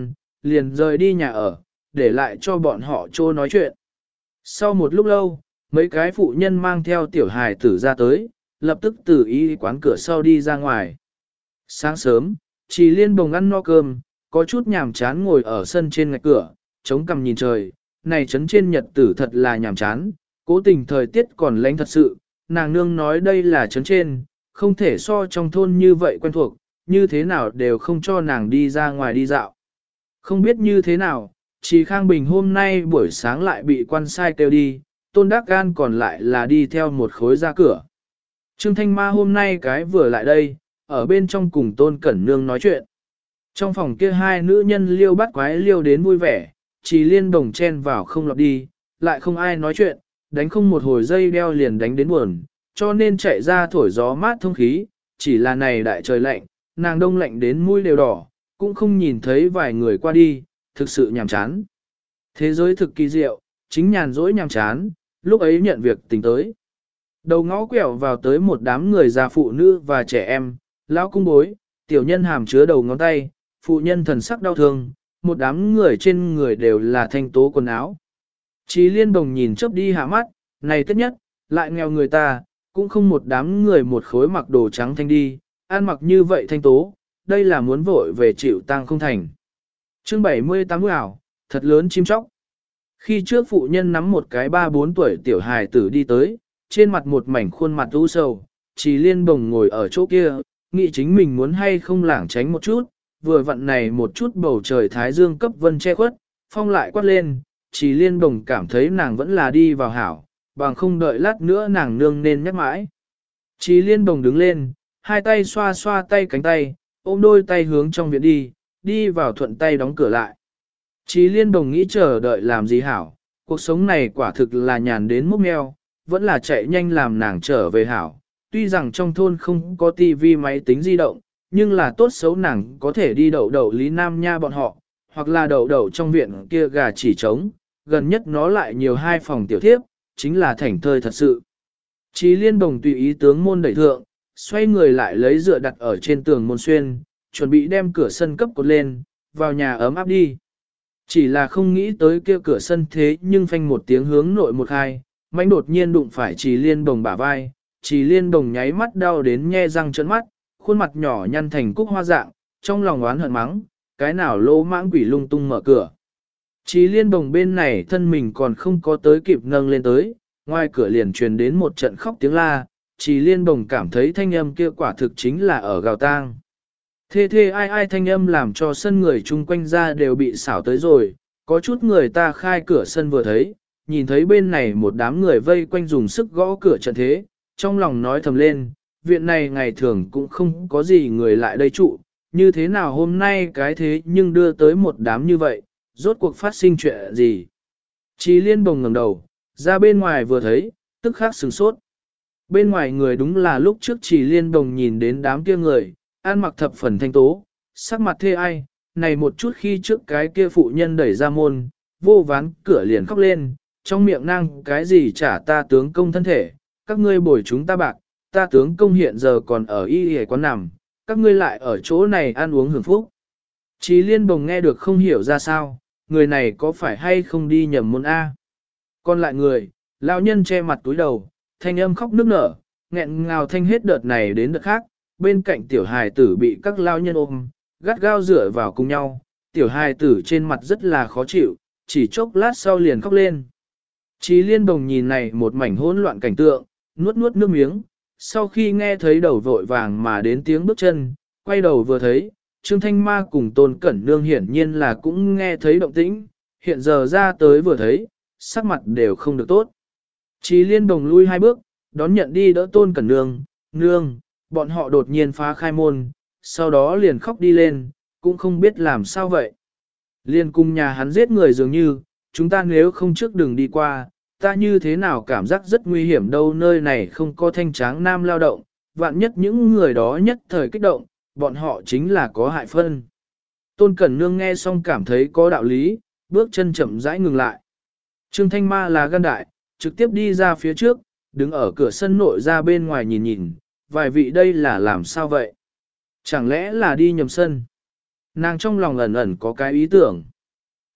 liền rời đi nhà ở, để lại cho bọn họ trô nói chuyện. Sau một lúc lâu, mấy cái phụ nhân mang theo tiểu hài tử ra tới, lập tức từ y quán cửa sau đi ra ngoài. Sáng sớm, Trì Liên Bồng ăn no cơm, có chút nhàm chán ngồi ở sân trên ngạch cửa, chống cằm nhìn trời, này trấn trên nhật tử thật là nhàm chán, cố tình thời tiết còn lạnh thật sự, nàng nương nói đây là trấn trên, không thể so trong thôn như vậy quen thuộc, như thế nào đều không cho nàng đi ra ngoài đi dạo. Không biết như thế nào, Trì Khang Bình hôm nay buổi sáng lại bị quan sai kêu đi, Tôn Đắc Gan còn lại là đi theo một khối ra cửa. Trương Thanh Ma hôm nay cái vừa lại đây, ở bên trong cùng Tôn Cẩn Nương nói chuyện. Trong phòng kia hai nữ nhân liêu bắt quái liêu đến vui vẻ, Trì Liên Đồng chen vào không lọt đi, lại không ai nói chuyện, đánh không một hồi dây đeo liền đánh đến buồn, cho nên chạy ra thổi gió mát thông khí, chỉ là này đại trời lạnh, nàng đông lạnh đến mũi đều đỏ, cũng không nhìn thấy vài người qua đi, thực sự nhàm chán. Thế giới thực kỳ diệu, chính nhàn rỗi nhàm chán, lúc ấy nhận việc tình tới. Đầu ngõ quẹo vào tới một đám người già phụ nữ và trẻ em, lão cung bối, tiểu nhân hàm chứa đầu ngón tay, phụ nhân thần sắc đau thương, một đám người trên người đều là thanh tố quần áo. Chí Liên Đồng nhìn chớp đi hạ mắt, này tất nhất, lại nghèo người ta, cũng không một đám người một khối mặc đồ trắng thanh đi, ăn mặc như vậy thanh tố, đây là muốn vội về chịu tang không thành. Chương 78 ảo, thật lớn chim chóc. Khi trước phụ nhân nắm một cái 3-4 tuổi tiểu hài tử đi tới, trên mặt một mảnh khuôn mặt u sầu, Chí Liên Bồng ngồi ở chỗ kia, nghĩ chính mình muốn hay không lảng tránh một chút, vừa vặn này một chút bầu trời thái dương cấp vân che khuất, phong lại quát lên, Chí Liên Bồng cảm thấy nàng vẫn là đi vào hảo, bằng không đợi lát nữa nàng nương nên nhắc mãi. Chí Liên Bồng đứng lên, hai tay xoa xoa tay cánh tay, ôm đôi tay hướng trong viện đi vào thuận tay đóng cửa lại. Chí Liên Bồng nghĩ chờ đợi làm gì hảo, cuộc sống này quả thực là nhàn đến mốc meo, vẫn là chạy nhanh làm nàng trở về hảo. Tuy rằng trong thôn không có tivi máy tính di động, nhưng là tốt xấu nàng có thể đi đậu đậu Lý Nam Nha bọn họ, hoặc là đậu đậu trong viện kia gà chỉ trống, gần nhất nó lại nhiều hai phòng tiểu thiếp, chính là thảnh thơi thật sự. Chí Liên Bồng tùy ý tướng môn đẩy thượng, xoay người lại lấy dựa đặt ở trên tường môn xuyên, chuẩn bị đem cửa sân cấp cột lên, vào nhà ấm áp đi. Chỉ là không nghĩ tới kia cửa sân thế nhưng phanh một tiếng hướng nội một hai, mãnh đột nhiên đụng phải Chí Liên Bồng bả vai, Chí Liên Bồng nháy mắt đau đến nhe răng trợn mắt, khuôn mặt nhỏ nhăn thành cúc hoa dạng, trong lòng oán hận mắng, cái nào lỗ mãng quỷ lung tung mở cửa. Chí Liên Bồng bên này thân mình còn không có tới kịp nâng lên tới, ngoài cửa liền truyền đến một trận khóc tiếng la, Chí Liên Bồng cảm thấy thanh âm kia quả thực chính là ở gào tang. Thê thê ai ai thanh âm làm cho sân người chung quanh ra đều bị xảo tới rồi, có chút người ta khai cửa sân vừa thấy, nhìn thấy bên này một đám người vây quanh dùng sức gõ cửa trận thế, trong lòng nói thầm lên, viện này ngày thường cũng không có gì người lại đây trụ, như thế nào hôm nay cái thế nhưng đưa tới một đám như vậy, rốt cuộc phát sinh chuyện gì. Chí Liên Bồng ngẩng đầu, ra bên ngoài vừa thấy, tức khắc sửng sốt. Bên ngoài người đúng là lúc trước Chí Liên Bồng nhìn đến đám kia người, ăn mặc thập phần thanh tố, sắc mặt thê ai, này một chút khi trước cái kia phụ nhân đẩy ra môn, vô ván cửa liền khóc lên, trong miệng năng cái gì trả ta tướng công thân thể, các ngươi bồi chúng ta bạc, ta tướng công hiện giờ còn ở y y quán nằm, các ngươi lại ở chỗ này ăn uống hưởng phúc. Chí Liên Bồng nghe được không hiểu ra sao, người này có phải hay không đi nhầm môn A. Còn lại người, lão nhân che mặt túi đầu, thanh âm khóc nức nở, nghẹn ngào thanh hết đợt này đến đợt khác, bên cạnh tiểu hài tử bị các lão nhân ôm, gắt gao dựa vào cùng nhau, tiểu hài tử trên mặt rất là khó chịu, chỉ chốc lát sau liền khóc lên. Chí Liên Bồng nhìn này một mảnh hỗn loạn cảnh tượng, nuốt nuốt nước miếng, sau khi nghe thấy đầu vội vàng mà đến tiếng bước chân, quay đầu vừa thấy, Trương Thanh Ma cùng Tôn Cẩn Nương hiển nhiên là cũng nghe thấy động tĩnh, hiện giờ ra tới vừa thấy, sắc mặt đều không được tốt. Chí Liên Bồng lui hai bước, đón nhận đi đỡ Tôn Cẩn Nương, nương, bọn họ đột nhiên phá khai môn, sau đó liền khóc đi lên, cũng không biết làm sao vậy. Liền cùng nhà hắn giết người dường như, chúng ta nếu không trước đường đi qua, ta như thế nào cảm giác rất nguy hiểm đâu, nơi này không có thanh tráng nam lao động, vạn nhất những người đó nhất thời kích động, bọn họ chính là có hại phân. Tôn Cẩn Nương nghe xong cảm thấy có đạo lý, bước chân chậm rãi ngừng lại. Trương Thanh Ma là gan đại, trực tiếp đi ra phía trước, đứng ở cửa sân nội ra bên ngoài nhìn nhìn, vài vị đây là làm sao vậy? Chẳng lẽ là đi nhầm sân? Nàng trong lòng ẩn ẩn có cái ý tưởng.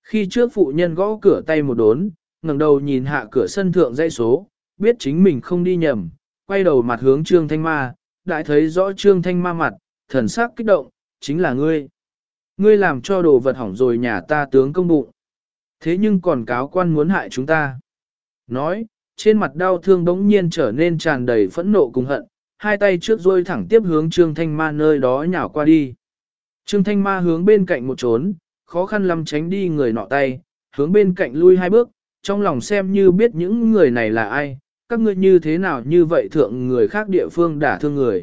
Khi trước phụ nhân gõ cửa tay một đốn, ngẩng đầu nhìn hạ cửa sân thượng dãy số, biết chính mình không đi nhầm, quay đầu mặt hướng Trương Thanh Ma, đã thấy rõ Trương Thanh Ma mặt, thần sắc kích động, chính là ngươi. Ngươi làm cho đồ vật hỏng rồi nhà ta tướng công bụng. Thế nhưng còn cáo quan muốn hại chúng ta. Nói, trên mặt đau thương bỗng nhiên trở nên tràn đầy phẫn nộ cùng hận, hai tay trước rôi thẳng tiếp hướng Trương Thanh Ma nơi đó nhào qua đi. Trương Thanh Ma hướng bên cạnh một trốn, khó khăn lắm tránh đi người nọ tay, hướng bên cạnh lui hai bước, trong lòng xem như biết những người này là ai, các ngươi như thế nào như vậy thượng người khác địa phương đả thương người.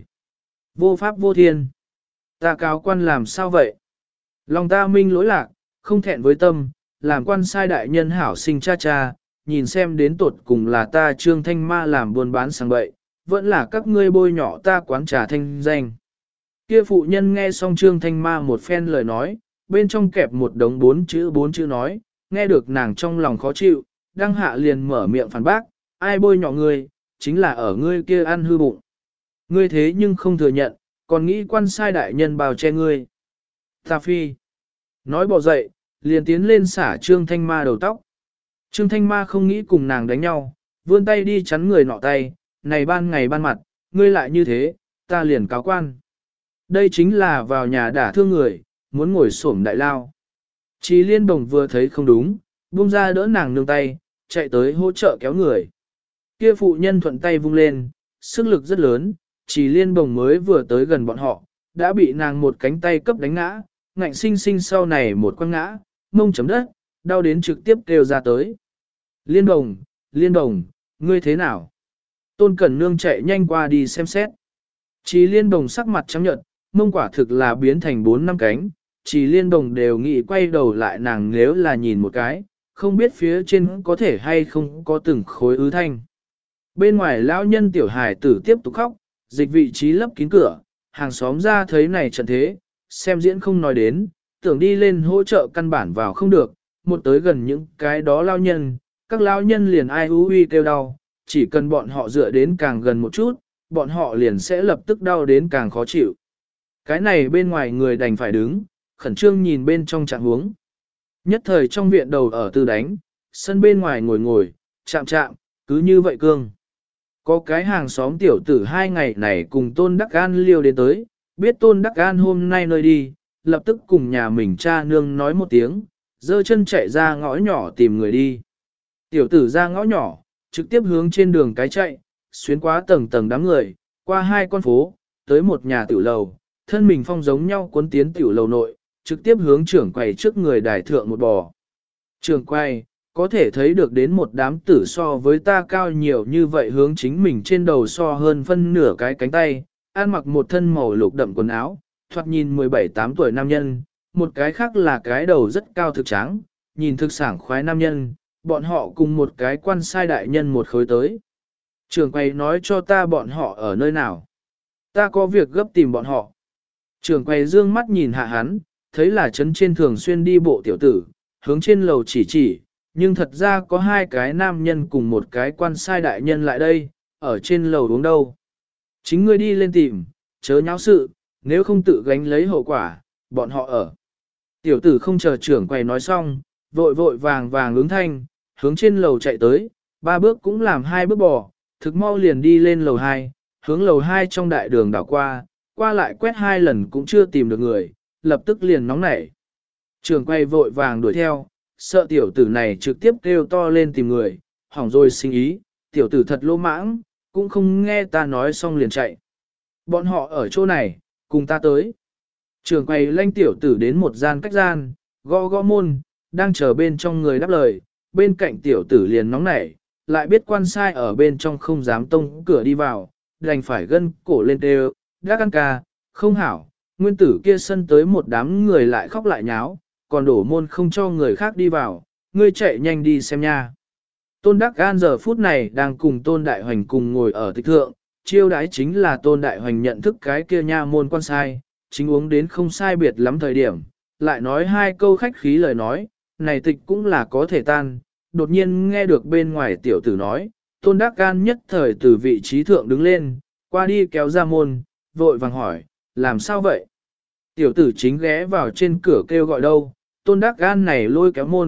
Vô pháp vô thiên. Ta cáo quan làm sao vậy? Lòng ta minh lỗi lạc, không thẹn với tâm, làm quan sai đại nhân hảo sinh cha cha, nhìn xem đến tột cùng là ta Trương Thanh Ma làm buôn bán sang bậy, vẫn là các ngươi bôi nhỏ ta quán trà thanh danh. Kia phụ nhân nghe xong Trương Thanh Ma một phen lời nói, bên trong kẹp một đống bốn chữ nói, nghe được nàng trong lòng khó chịu, đăng hạ liền mở miệng phản bác, ai bôi nhỏ ngươi, chính là ở ngươi kia ăn hư bụng. Ngươi thế nhưng không thừa nhận, còn nghĩ quan sai đại nhân bào che ngươi. Ta phi. Nói bỏ dậy, liền tiến lên xả Trương Thanh Ma đầu tóc. Trương Thanh Ma không nghĩ cùng nàng đánh nhau, vươn tay đi chắn người nọ tay, này ban ngày ban mặt, ngươi lại như thế, ta liền cáo quan. Đây chính là vào nhà đả thương người, muốn ngồi xổm đại lao. Chí Liên Bồng vừa thấy không đúng, buông ra đỡ nàng nương tay, chạy tới hỗ trợ kéo người. Kia phụ nhân thuận tay vung lên, sức lực rất lớn, Chí Liên Bồng mới vừa tới gần bọn họ, đã bị nàng một cánh tay cấp đánh ngã, ngạnh sinh sinh sau này một quăng ngã, mông chấm đất, đau đến trực tiếp kêu ra tới. Liên Bồng, ngươi thế nào? Tôn Cẩn Nương chạy nhanh qua đi xem xét. Chí Liên Bồng sắc mặt trắng nhợt, mông quả thực là biến thành 4-5 cánh, Chí Liên Bồng đều nghĩ quay đầu lại nàng nếu là nhìn một cái, không biết phía trên có thể hay không có từng khối ứ thanh. Bên ngoài lão nhân tiểu hài tử tiếp tục khóc, dịch vị trí lấp kín cửa, hàng xóm ra thấy này trận thế, xem diễn không nói đến, tưởng đi lên hỗ trợ căn bản vào không được, một tới gần những cái đó lao nhân, các lao nhân liền ai hú huy kêu đau, chỉ cần bọn họ dựa đến càng gần một chút, bọn họ liền sẽ lập tức đau đến càng khó chịu. Cái này bên ngoài người đành phải đứng, khẩn trương nhìn bên trong trạng huống. Nhất thời trong viện đầu ở tư đánh, sân bên ngoài ngồi, chạm, cứ như vậy cương. Có cái hàng xóm tiểu tử 2 ngày này cùng Tôn Đắc An liêu đến tới, biết Tôn Đắc An hôm nay nơi đi, lập tức cùng nhà mình cha nương nói một tiếng, giơ chân chạy ra ngõ nhỏ tìm người đi. Tiểu tử ra ngõ nhỏ, trực tiếp hướng trên đường cái chạy, xuyên qua tầng đám người, qua 2 con phố, tới một nhà tiểu lầu, thân mình phong giống nhau cuốn tiến tiểu lầu nội, trực tiếp hướng trưởng quầy trước người đài thượng một bò. Trưởng quầy, có thể thấy được đến một đám tử so với ta cao nhiều như vậy hướng chính mình trên đầu so hơn phân nửa cái cánh tay, ăn mặc một thân màu lục đậm quần áo, thoạt nhìn 17-8 tuổi nam nhân, một cái khác là cái đầu rất cao thực trắng, nhìn thực sảng khoái nam nhân, bọn họ cùng một cái quan sai đại nhân một khối tới. Trưởng quầy nói cho ta bọn họ ở nơi nào. Ta có việc gấp tìm bọn họ. Trưởng quầy dương mắt nhìn hạ hắn, thấy là trấn trên thường xuyên đi bộ tiểu tử, hướng trên lầu chỉ, nhưng thật ra có 2 cái nam nhân cùng một cái quan sai đại nhân lại đây, ở trên lầu uống đâu. Chính ngươi đi lên tìm, chớ nháo sự, nếu không tự gánh lấy hậu quả, bọn họ ở. Tiểu tử không chờ trưởng quầy nói xong, vội vàng ứng thanh, hướng trên lầu chạy tới, 3 bước cũng làm 2 bước bò, thực mau liền đi lên lầu 2, hướng lầu 2 trong đại đường đảo qua lại quét 2 lần cũng chưa tìm được người, lập tức liền nóng nảy. Trưởng quầy vội vàng đuổi theo, sợ tiểu tử này trực tiếp kêu to lên tìm người, hỏng rồi sinh ý, tiểu tử thật lỗ mãng, cũng không nghe ta nói xong liền chạy. Bọn họ ở chỗ này, cùng ta tới. Trưởng quầy lanh tiểu tử đến một gian cách gian, gõ môn, đang chờ bên trong người đáp lời, bên cạnh tiểu tử liền nóng nảy, lại biết quan sai ở bên trong không dám tông cửa đi vào, đành phải gân cổ lên kêu, Đắc An ca, không hảo, nguyên tử kia sân tới một đám người lại khóc lại nháo, còn đổ môn không cho người khác đi vào, ngươi chạy nhanh đi xem nha. Tôn Đắc An giờ phút này đang cùng Tôn Đại Hoành cùng ngồi ở tịch thượng, chiêu đãi chính là Tôn Đại Hoành nhận thức cái kia nha môn quan sai, chính uống đến không sai biệt lắm thời điểm, lại nói 2 câu khách khí lời nói, này tịch cũng là có thể tan, đột nhiên nghe được bên ngoài tiểu tử nói, Tôn Đắc An nhất thời từ vị trí thượng đứng lên, qua đi kéo ra môn, vội vàng hỏi, làm sao vậy? Tiểu tử chính ghé vào trên cửa kêu gọi đâu, Tôn Đắc An này lôi kéo môn,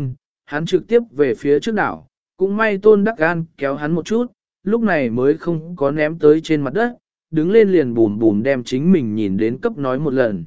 hắn trực tiếp về phía trước đảo, cũng may Tôn Đắc An kéo hắn một chút, lúc này mới không có ném tới trên mặt đất, đứng lên liền bùm bùm đem chính mình nhìn đến cấp nói một lần.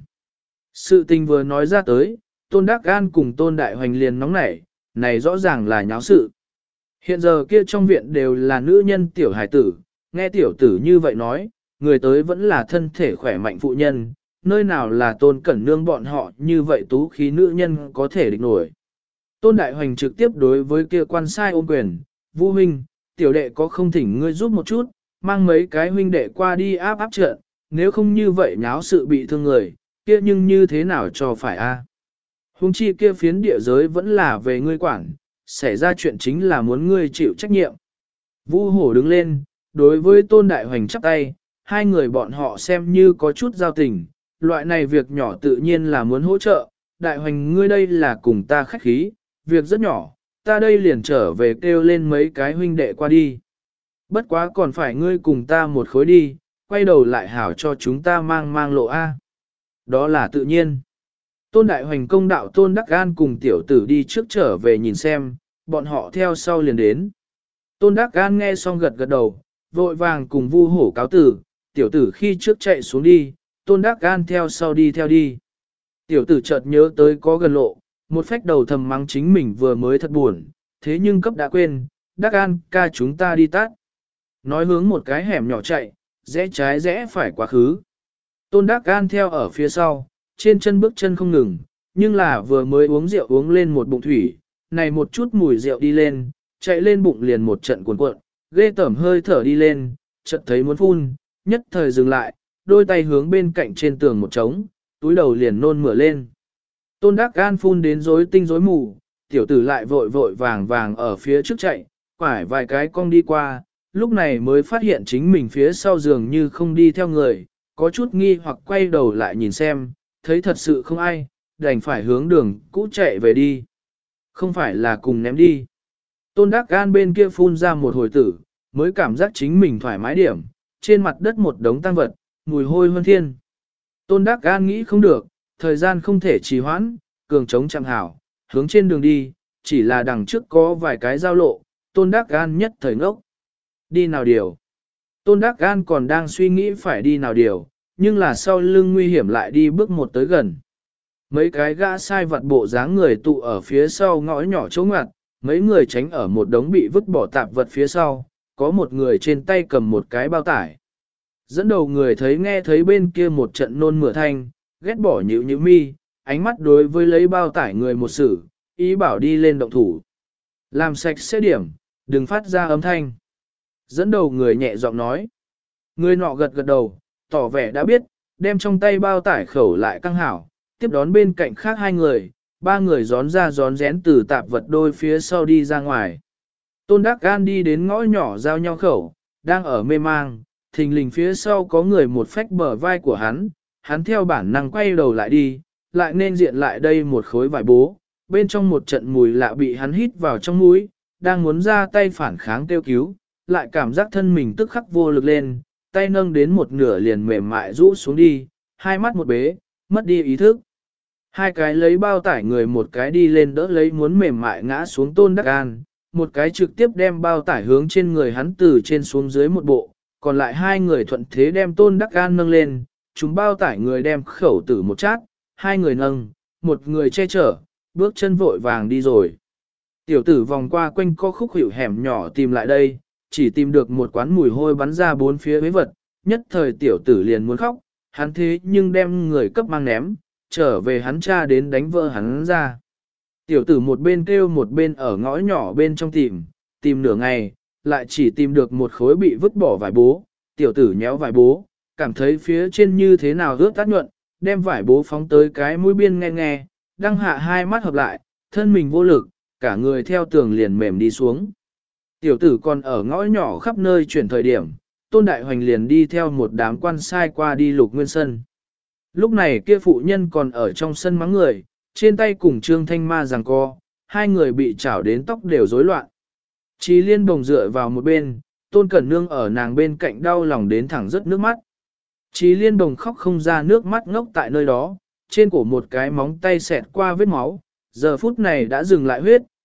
Sự tình vừa nói ra tới, Tôn Đắc An cùng Tôn Đại Hoành liền nóng nảy, này rõ ràng là nháo sự. Hiện giờ kia trong viện đều là nữ nhân tiểu hài tử, nghe tiểu tử như vậy nói, người tới vẫn là thân thể khỏe mạnh phụ nhân, nơi nào là Tôn Cẩn Nương bọn họ như vậy tú khí nữ nhân có thể địch nổi. Tôn Đại Hoành trực tiếp đối với kia quan sai ôm quyền, Vu huynh, tiểu đệ có không thỉnh ngươi giúp một chút, mang mấy cái huynh đệ qua đi áp áp trận, nếu không như vậy nháo sự bị thương người, kia nhưng như thế nào cho phải a? Hùng chi kia phiến địa giới vẫn là về ngươi quản, xảy ra chuyện chính là muốn ngươi chịu trách nhiệm. Vu Hổ đứng lên, đối với Tôn Đại Hoành chắp tay, hai người bọn họ xem như có chút giao tình, loại này việc nhỏ tự nhiên là muốn hỗ trợ, Đại Hoành ngươi đây là cùng ta khách khí, việc rất nhỏ, ta đây liền trở về kêu lên mấy cái huynh đệ qua đi. Bất quá còn phải ngươi cùng ta một khối đi, quay đầu lại hảo cho chúng ta mang lộ A. Đó là tự nhiên. Tôn Đại Hoành công đạo Tôn Đắc An cùng tiểu tử đi trước trở về nhìn xem, bọn họ theo sau liền đến. Tôn Đắc An nghe xong gật gật đầu, vội vàng cùng Vu Hổ cáo tử, tiểu tử khi trước chạy xuống đi, Tôn Đắc An theo sau đi theo đi. Tiểu tử chợt nhớ tới có gần lộ, một phách đầu thầm mắng chính mình vừa mới thật buồn, thế nhưng cấp đã quên, Đắc An ca chúng ta đi tát. Nói hướng một cái hẻm nhỏ chạy, rẽ trái rẽ phải quá khứ. Tôn Đắc An theo ở phía sau, trên chân bước chân không ngừng, nhưng là vừa mới uống rượu uống lên một bụng thủy, này một chút mùi rượu đi lên, chạy lên bụng liền một trận cuồn cuộn, ghê tởm hơi thở đi lên, chợt thấy muốn phun, nhất thời dừng lại, đôi tay hướng bên cạnh trên tường một trống, túi đầu liền nôn mửa lên. Tôn Đắc An phun đến rối tinh rối mù, tiểu tử lại vội vội vàng vàng ở phía trước chạy, quải vài cái cong đi qua, lúc này mới phát hiện chính mình phía sau giường như không đi theo người, có chút nghi hoặc quay đầu lại nhìn xem, thấy thật sự không ai, đành phải hướng đường cũ chạy về đi. Không phải là cùng ném đi. Tôn Đắc An bên kia phun ra một hồi tử, mới cảm giác chính mình thoải mái điểm, trên mặt đất một đống tăng vật, mùi hôi hơn thiên. Tôn Đắc An nghĩ không được, thời gian không thể trì hoãn, cường chống chẳng hảo, hướng trên đường đi, chỉ là đằng trước có vài cái giao lộ, Tôn Đắc An nhất thời ngốc. Đi nào điều? Tôn Đắc An còn đang suy nghĩ phải đi nào điều, nhưng là sau lưng nguy hiểm lại đi bước một tới gần. Mấy cái gã sai vặt bộ dáng người tụ ở phía sau ngõ nhỏ chỗ ngoặt, mấy người tránh ở một đống bị vứt bỏ tạp vật phía sau, có một người trên tay cầm một cái bao tải. Dẫn đầu người thấy nghe thấy bên kia một trận nôn mửa thanh, ghét bỏ nhíu nhíu mi, ánh mắt đối với lấy bao tải người một sự, ý bảo đi lên động thủ. Làm sạch sẽ điểm, đừng phát ra âm thanh. Dẫn đầu người nhẹ giọng nói. Người nọ gật gật đầu, tỏ vẻ đã biết, đem trong tay bao tải khẩu lại căng hảo, tiếp đón bên cạnh khác hai người, ba người gión ra gión rén từ tạp vật đôi phía sau đi ra ngoài. Tôn Đắc An đi đến ngõ nhỏ giao nhau khẩu, đang ở mê mang, thình lình phía sau có người một phách bờ vai của hắn theo bản năng quay đầu lại đi, lại nên diện lại đây một khối vải bố, bên trong một trận mùi lạ bị hắn hít vào trong mũi, đang muốn ra tay phản kháng kêu cứu, lại cảm giác thân mình tức khắc vô lực lên, tay nâng đến một nửa liền mềm mại rũ xuống đi, hai mắt một bế, mất đi ý thức. Hai cái lấy bao tải người một cái đi lên đỡ lấy muốn mềm mại ngã xuống Tôn Đắc An, một cái trực tiếp đem bao tải hướng trên người hắn từ trên xuống dưới một bộ, còn lại hai người thuận thế đem Tôn Đắc An nâng lên, chúng bao tải người đem khẩu tử một chát, hai người nâng, một người che chở, bước chân vội vàng đi rồi. Tiểu tử vòng qua quanh co khúc hiệu hẻm nhỏ tìm lại đây, chỉ tìm được một quán mùi hôi bắn ra bốn phía với vật, nhất thời tiểu tử liền muốn khóc, hắn thế nhưng đem người cấp mang ném, trở về hắn cha đến đánh vỡ hắn ra. Tiểu tử một bên kêu một bên ở ngõ nhỏ bên trong tìm nửa ngày, lại chỉ tìm được một khối bị vứt bỏ vải bố, tiểu tử nhéo vải bố, cảm thấy phía trên như thế nào ướt át nhuận, đem vải bố phóng tới cái mũi biên nghe, đăng hạ hai mắt hợp lại, thân mình vô lực, cả người theo tường liền mềm đi xuống. Tiểu tử còn ở ngõ nhỏ khắp nơi chuyển thời điểm, Tôn Đại Hoành liền đi theo một đám quan sai qua đi Lục Nguyên Sân. Lúc này kia phụ nhân còn ở trong sân mắng người, trên tay cùng Trương Thanh Ma giằng co, hai người bị chảo đến tóc đều rối loạn. Chí Liên bồng dựa vào một bên, Tôn Cẩn Nương ở nàng bên cạnh đau lòng đến thẳng rớt nước mắt. Chí Liên bồng khóc không ra nước mắt ngốc tại nơi đó, trên cổ một cái móng tay xẹt qua vết máu, giờ phút này đã dừng lại huyết,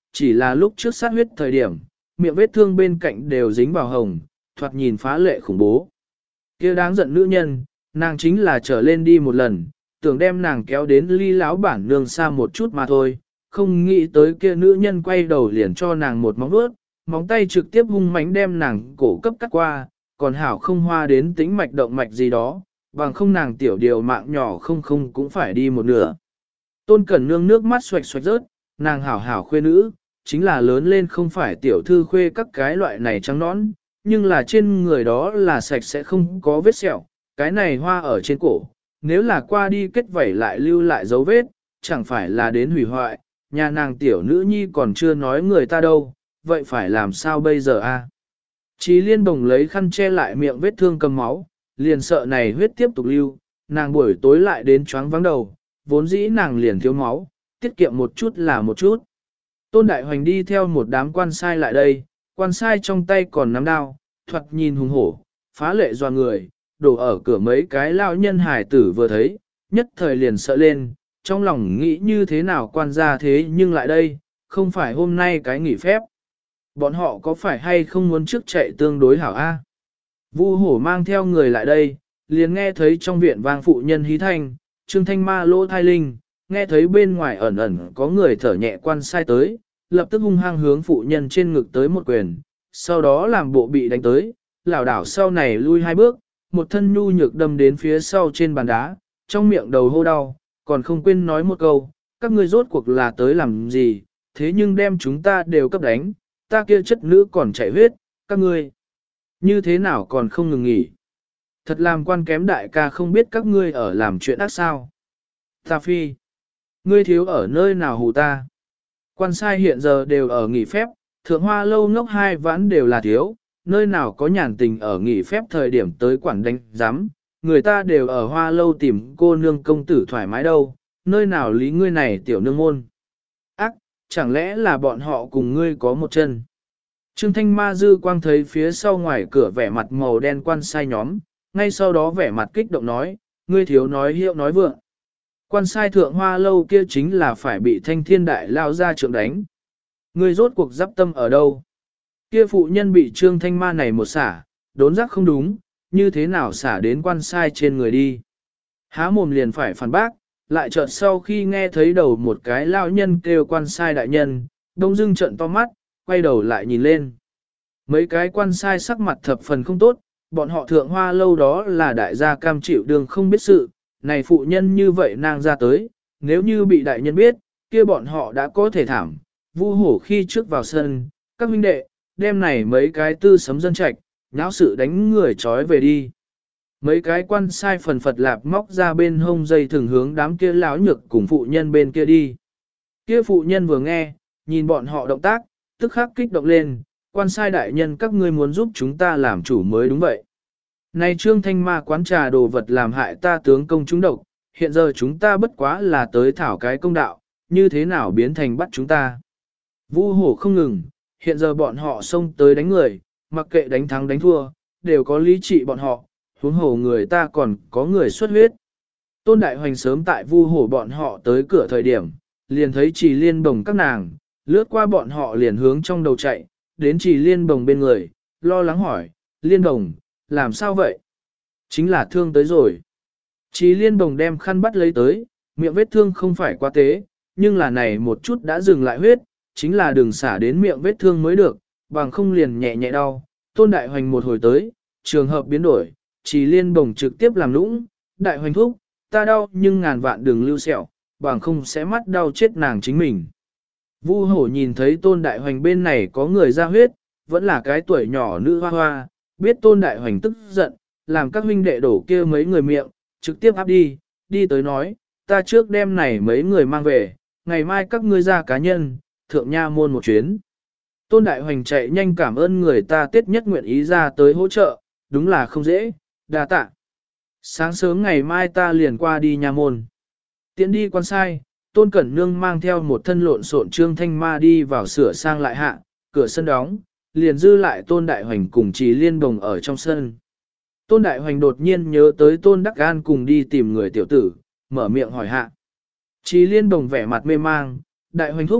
chỉ là lúc trước sát huyết thời điểm, miệng vết thương bên cạnh đều dính vào hồng, thoạt nhìn phá lệ khủng bố. Kia đáng giận nữ nhân, nàng chính là trở lên đi một lần, tưởng đem nàng kéo đến ly lão bản nương xa một chút mà thôi, không nghĩ tới kia nữ nhân quay đầu liền cho nàng một móng vuốt, móng tay trực tiếp hung mãnh đem nàng cổ cấp cắt qua, còn hảo không hoa đến tĩnh mạch động mạch gì đó, bằng không nàng tiểu điều mạng nhỏ không cũng phải đi một nửa. Tôn Cẩn Nương nước mắt xoạch xoạch rớt, nàng hảo hảo khuê nữ, chính là lớn lên không phải tiểu thư khuê các cái loại này trắng nõn, nhưng là trên người đó là sạch sẽ không có vết sẹo, cái này hoa ở trên cổ, nếu là qua đi kết vảy lại lưu lại dấu vết, chẳng phải là đến hủy hoại, nhà nàng tiểu nữ nhi còn chưa nói người ta đâu, vậy phải làm sao bây giờ a? Chí Liên Bồng lấy khăn che lại miệng vết thương cầm máu, liền sợ này huyết tiếp tục lưu, nàng buổi tối lại đến choáng vắng đầu, vốn dĩ nàng liền thiếu máu, tiết kiệm một chút là một chút. Tôn Đại Hoành đi theo một đám quan sai lại đây, quan sai trong tay còn nắm đao, thoạt nhìn hùng hổ, phá lệ doa người, đổ ở cửa mấy cái lao nhân hải tử vừa thấy, nhất thời liền sợ lên, trong lòng nghĩ như thế nào quan gia thế nhưng lại đây, không phải hôm nay cái nghỉ phép. Bọn họ có phải hay không muốn trước chạy tương đối hảo A? Vu hổ mang theo người lại đây, liền nghe thấy trong viện vang phụ nhân hí thanh, Trương Thanh Ma lỗ thai linh, nghe thấy bên ngoài ẩn ẩn có người thở nhẹ quan sai tới, lập tức hung hăng hướng phụ nhân trên ngực tới một quyền, sau đó làm bộ bị đánh tới, lảo đảo sau này lui hai bước, một thân nhu nhược đâm đến phía sau trên bàn đá, trong miệng đầu hô đau, còn không quên nói một câu, các ngươi rốt cuộc là tới làm gì, thế nhưng đem chúng ta đều cấp đánh, ta kia chất nữ còn chảy huyết, các ngươi như thế nào còn không ngừng nghỉ. Thật làm quan kém đại ca không biết các ngươi ở làm chuyện ác sao. Ta phi, ngươi thiếu ở nơi nào hù ta. Quan sai hiện giờ đều ở nghỉ phép, thượng hoa lâu ngốc hai vãn đều là thiếu, nơi nào có nhàn tình ở nghỉ phép thời điểm tới quản đánh giám, người ta đều ở hoa lâu tìm cô nương công tử thoải mái đâu, nơi nào lý ngươi này tiểu nương môn. Ác, chẳng lẽ là bọn họ cùng ngươi có một chân. Trương Thanh Ma dư quang thấy phía sau ngoài cửa vẻ mặt màu đen quan sai nhóm, ngay sau đó vẻ mặt kích động nói, ngươi thiếu nói hiệu nói vượng. Quan sai thượng hoa lâu kia chính là phải bị thanh thiên đại lao ra trượng đánh. Ngươi rốt cuộc giáp tâm ở đâu? Kia phụ nhân bị Trương Thanh Ma này một xả, đốn giác không đúng, như thế nào xả đến quan sai trên người đi. Há mồm liền phải phản bác, lại chợt sau khi nghe thấy đầu một cái lao nhân kêu quan sai đại nhân, đông dưng trợn to mắt, quay đầu lại nhìn lên. Mấy cái quan sai sắc mặt thập phần không tốt, bọn họ thượng hoa lâu đó là đại gia cam chịu đường không biết sự, này phụ nhân như vậy nàng ra tới, nếu như bị đại nhân biết, kia bọn họ đã có thể thảm. Vu hổ khi trước vào sân, các huynh đệ, đem này mấy cái tư sấm dân trạch, nháo sự đánh người trói về đi. Mấy cái quan sai phần phật lạp móc ra bên hông dây thường hướng đám kia láo nhược cùng phụ nhân bên kia đi. Kia phụ nhân vừa nghe, nhìn bọn họ động tác, tức khắc kích động lên, quan sai đại nhân các ngươi muốn giúp chúng ta làm chủ mới đúng vậy. Này Trương Thanh Ma quán trà đồ vật làm hại ta tướng công chúng độc, hiện giờ chúng ta bất quá là tới thảo cái công đạo, như thế nào biến thành bắt chúng ta. Vu hổ không ngừng, hiện giờ bọn họ xông tới đánh người, mặc kệ đánh thắng đánh thua, đều có lý trị bọn họ, huống hồ người ta còn có người xuất huyết. Tôn Đại Hoành sớm tại Vu hổ bọn họ tới cửa thời điểm, liền thấy Trì Liên Bồng các nàng, lướt qua bọn họ liền hướng trong đầu chạy, đến Trì Liên Bồng bên người, lo lắng hỏi, Liên Bồng, làm sao vậy? Chính là thương tới rồi. Trì Liên Bồng đem khăn bắt lấy tới, miệng vết thương không phải quá tế, nhưng là này một chút đã dừng lại huyết, chính là đừng xả đến miệng vết thương mới được, bằng không liền nhẹ nhẹ đau. Tôn Đại Hoành một hồi tới, trường hợp biến đổi, Trì Liên Bồng trực tiếp làm lũng, Đại Hoành thúc, ta đau nhưng ngàn vạn đừng lưu sẹo, bằng không sẽ mắt đau chết nàng chính mình. Vu hổ nhìn thấy Tôn Đại Hoành bên này có người ra huyết, vẫn là cái tuổi nhỏ nữ hoa hoa, biết Tôn Đại Hoành tức giận, làm các huynh đệ đổ kia mấy người miệng, trực tiếp áp đi, đi tới nói, ta trước đêm này mấy người mang về, ngày mai các ngươi ra cá nhân, thượng nha môn một chuyến. Tôn Đại Hoành chạy nhanh cảm ơn người ta Tết nhất nguyện ý ra tới hỗ trợ, đúng là không dễ, đa tạ. Sáng sớm ngày mai ta liền qua đi nha môn. Tiện đi quan sai, Tôn Cẩn Nương mang theo một thân lộn xộn Trương Thanh Ma đi vào sửa sang lại hạ, cửa sân đóng, liền dư lại Tôn Đại Hoành cùng Trì Liên Bồng ở trong sân. Tôn Đại Hoành đột nhiên nhớ tới Tôn Đắc An cùng đi tìm người tiểu tử, mở miệng hỏi hạ. Trì Liên Bồng vẻ mặt mê mang, Đại Hoành thúc,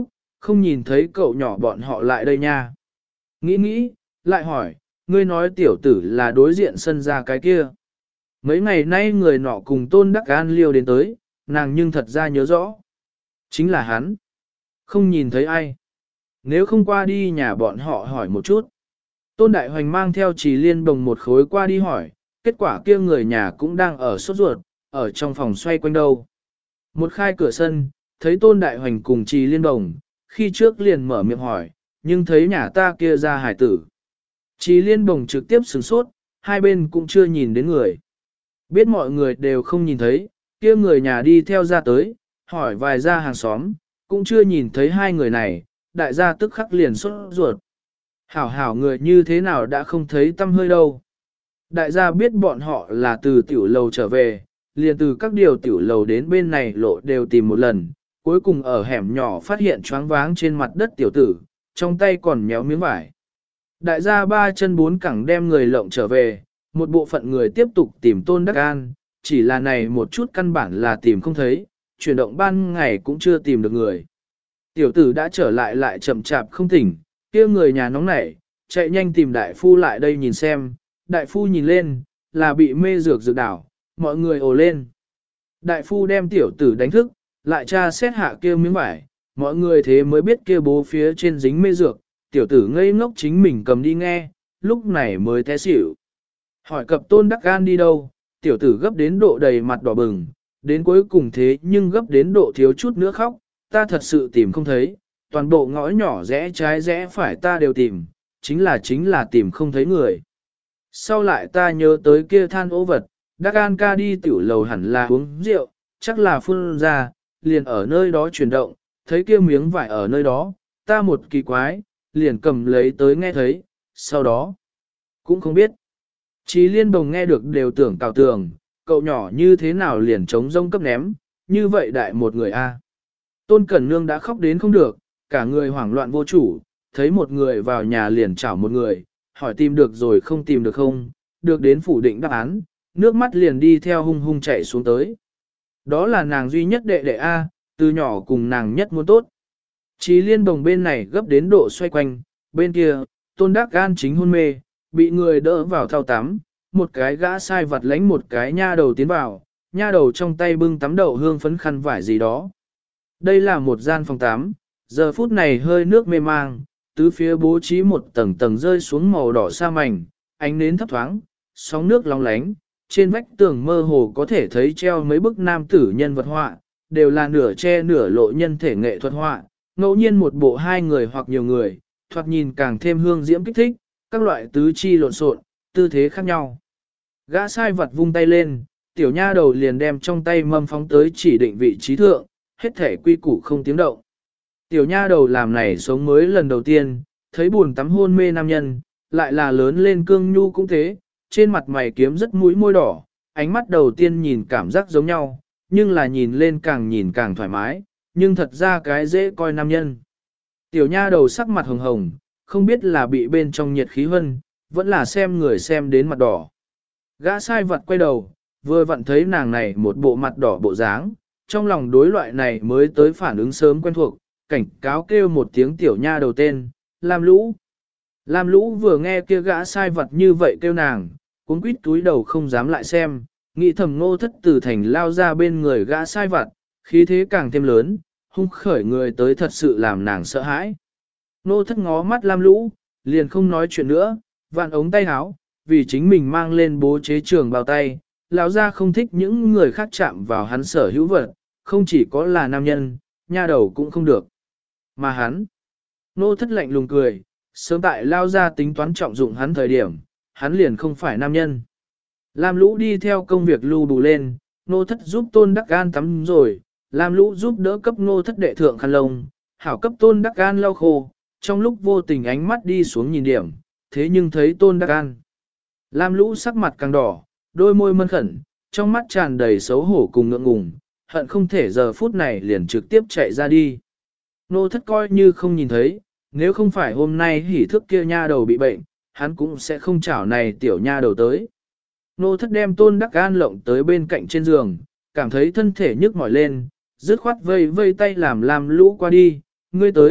không nhìn thấy cậu nhỏ bọn họ lại đây nha. Nghĩ nghĩ, lại hỏi, ngươi nói tiểu tử là đối diện sân ra cái kia. Mấy ngày nay người nọ cùng Tôn Đắc An liêu đến tới, nàng nhưng thật ra nhớ rõ. Chính là hắn. Không nhìn thấy ai. Nếu không qua đi nhà bọn họ hỏi một chút. Tôn Đại Hoành mang theo Trì Liên Đồng một khối qua đi hỏi, kết quả kia người nhà cũng đang ở sốt ruột, ở trong phòng xoay quanh đâu. Một khai cửa sân, thấy Tôn Đại Hoành cùng Trì Liên Đồng, khi trước liền mở miệng hỏi, nhưng thấy nhà ta kia ra hải tử. Trì Liên Đồng trực tiếp sửng sốt, hai bên cũng chưa nhìn đến người. Biết mọi người đều không nhìn thấy, kia người nhà đi theo ra tới, hỏi vài gia hàng xóm, cũng chưa nhìn thấy hai người này, đại gia tức khắc liền sốt ruột. Hảo hảo người như thế nào đã không thấy tâm hơi đâu. Đại gia biết bọn họ là từ tiểu lầu trở về, liền từ các điều tiểu lầu đến bên này lộ đều tìm một lần, cuối cùng ở hẻm nhỏ phát hiện choáng váng trên mặt đất tiểu tử, trong tay còn méo miếng vải. Đại gia ba chân bốn cẳng đem người lộng trở về, một bộ phận người tiếp tục tìm Tôn Đắc An, chỉ là này một chút căn bản là tìm không thấy, chuyển động ban ngày cũng chưa tìm được người. Tiểu tử đã trở lại chậm chạp không tỉnh, kia người nhà nóng nảy, chạy nhanh tìm đại phu lại đây nhìn xem, đại phu nhìn lên, là bị mê dược đảo, mọi người ồ lên. Đại phu đem tiểu tử đánh thức, lại tra xét hạ kia miếng vải, mọi người thế mới biết kia bố phía trên dính mê dược, tiểu tử ngây ngốc chính mình cầm đi nghe, lúc này mới té xỉu. Hỏi cập Tôn Đắc An đi đâu, tiểu tử gấp đến độ đầy mặt đỏ bừng, đến cuối cùng thế nhưng gấp đến độ thiếu chút nữa khóc, ta thật sự tìm không thấy, toàn bộ ngõ nhỏ rẽ trái rẽ phải ta đều tìm, chính là tìm không thấy người. Sau lại ta nhớ tới kia than ố vật, Đắc An ca đi tiểu lầu hẳn là uống rượu, chắc là phun ra, liền ở nơi đó chuyển động, thấy kia miếng vải ở nơi đó, ta một kỳ quái, liền cầm lấy tới nghe thấy, sau đó, cũng không biết. Chí Liên Đồng nghe được đều tưởng cào tường, cậu nhỏ như thế nào liền trống rông cấp ném, như vậy đại một người a. Tôn Cẩn Nương đã khóc đến không được, cả người hoảng loạn vô chủ, thấy một người vào nhà liền chảo một người, hỏi tìm được rồi không tìm được không, được đến phủ định đáp án, nước mắt liền đi theo hung hung chạy xuống tới. Đó là nàng duy nhất đệ đệ A, từ nhỏ cùng nàng nhất muốn tốt. Chí Liên Đồng bên này gấp đến độ xoay quanh, bên kia, Tôn Đắc An chính hôn mê, bị người đỡ vào thao tắm, một cái gã sai vặt lánh một cái nha đầu tiến vào, nha đầu trong tay bưng tắm đậu hương phấn khăn vải gì đó. Đây là một gian phòng tắm, giờ phút này hơi nước mê mang, tứ phía bố trí một tầng tầng rơi xuống màu đỏ sa mảnh, ánh nến thấp thoáng, sóng nước long lánh, trên vách tường mơ hồ có thể thấy treo mấy bức nam tử nhân vật họa, đều là nửa che nửa lộ nhân thể nghệ thuật họa, ngẫu nhiên một bộ hai người hoặc nhiều người, thoạt nhìn càng thêm hương diễm kích thích, các loại tứ chi lộn xộn, tư thế khác nhau. Gã sai vật vung tay lên, tiểu nha đầu liền đem trong tay mâm phóng tới chỉ định vị trí thượng, hết thể quy củ không tiếng động. Tiểu nha đầu làm này sống mới lần đầu tiên, thấy buồn tắm hôn mê nam nhân, lại là lớn lên cương nhu cũng thế, trên mặt mày kiếm rất mũi môi đỏ, ánh mắt đầu tiên nhìn cảm giác giống nhau, nhưng là nhìn lên càng nhìn càng thoải mái, nhưng thật ra cái dễ coi nam nhân. Tiểu nha đầu sắc mặt hồng hồng, không biết là bị bên trong nhiệt khí hân, vẫn là xem người xem đến mặt đỏ. Gã sai vật quay đầu, vừa vặn thấy nàng này một bộ mặt đỏ bộ dáng, trong lòng đối loại này mới tới phản ứng sớm quen thuộc, cảnh cáo kêu một tiếng tiểu nha đầu tên, Lam Lũ. Lam Lũ vừa nghe kia gã sai vật như vậy kêu nàng, cuống quýt túi đầu không dám lại xem, nghĩ thầm Ngô Thất từ thành lao ra bên người gã sai vật, khí thế càng thêm lớn, hung khởi người tới thật sự làm nàng sợ hãi. Ngô Thất ngó mắt Lam Lũ, liền không nói chuyện nữa, vạn ống tay áo, vì chính mình mang lên bố chế trường bao tay, lão ra không thích những người khác chạm vào hắn sở hữu vật, không chỉ có là nam nhân, nha đầu cũng không được. Mà hắn, Ngô Thất lạnh lùng cười, sớm tại lao ra tính toán trọng dụng hắn thời điểm, hắn liền không phải nam nhân. Lam Lũ đi theo công việc lưu bù lên, Ngô Thất giúp Tôn Đắc An tắm rồi, Lam Lũ giúp đỡ cấp Ngô Thất đệ thượng khăn lông, hảo cấp Tôn Đắc An lau khô, trong lúc vô tình ánh mắt đi xuống nhìn điểm, thế nhưng thấy Tôn Đắc An. Lam Lũ sắc mặt càng đỏ, đôi môi mân khẩn, trong mắt tràn đầy xấu hổ cùng ngượng ngùng, hận không thể giờ phút này liền trực tiếp chạy ra đi. Ngô Thất coi như không nhìn thấy, nếu không phải hôm nay hỉ thức kia nha đầu bị bệnh, hắn cũng sẽ không chảo này tiểu nha đầu tới. Ngô Thất đem Tôn Đắc An lộng tới bên cạnh trên giường, cảm thấy thân thể nhức mỏi lên, dứt khoát vây vây tay làm Lam Lũ qua đi, ngươi tới,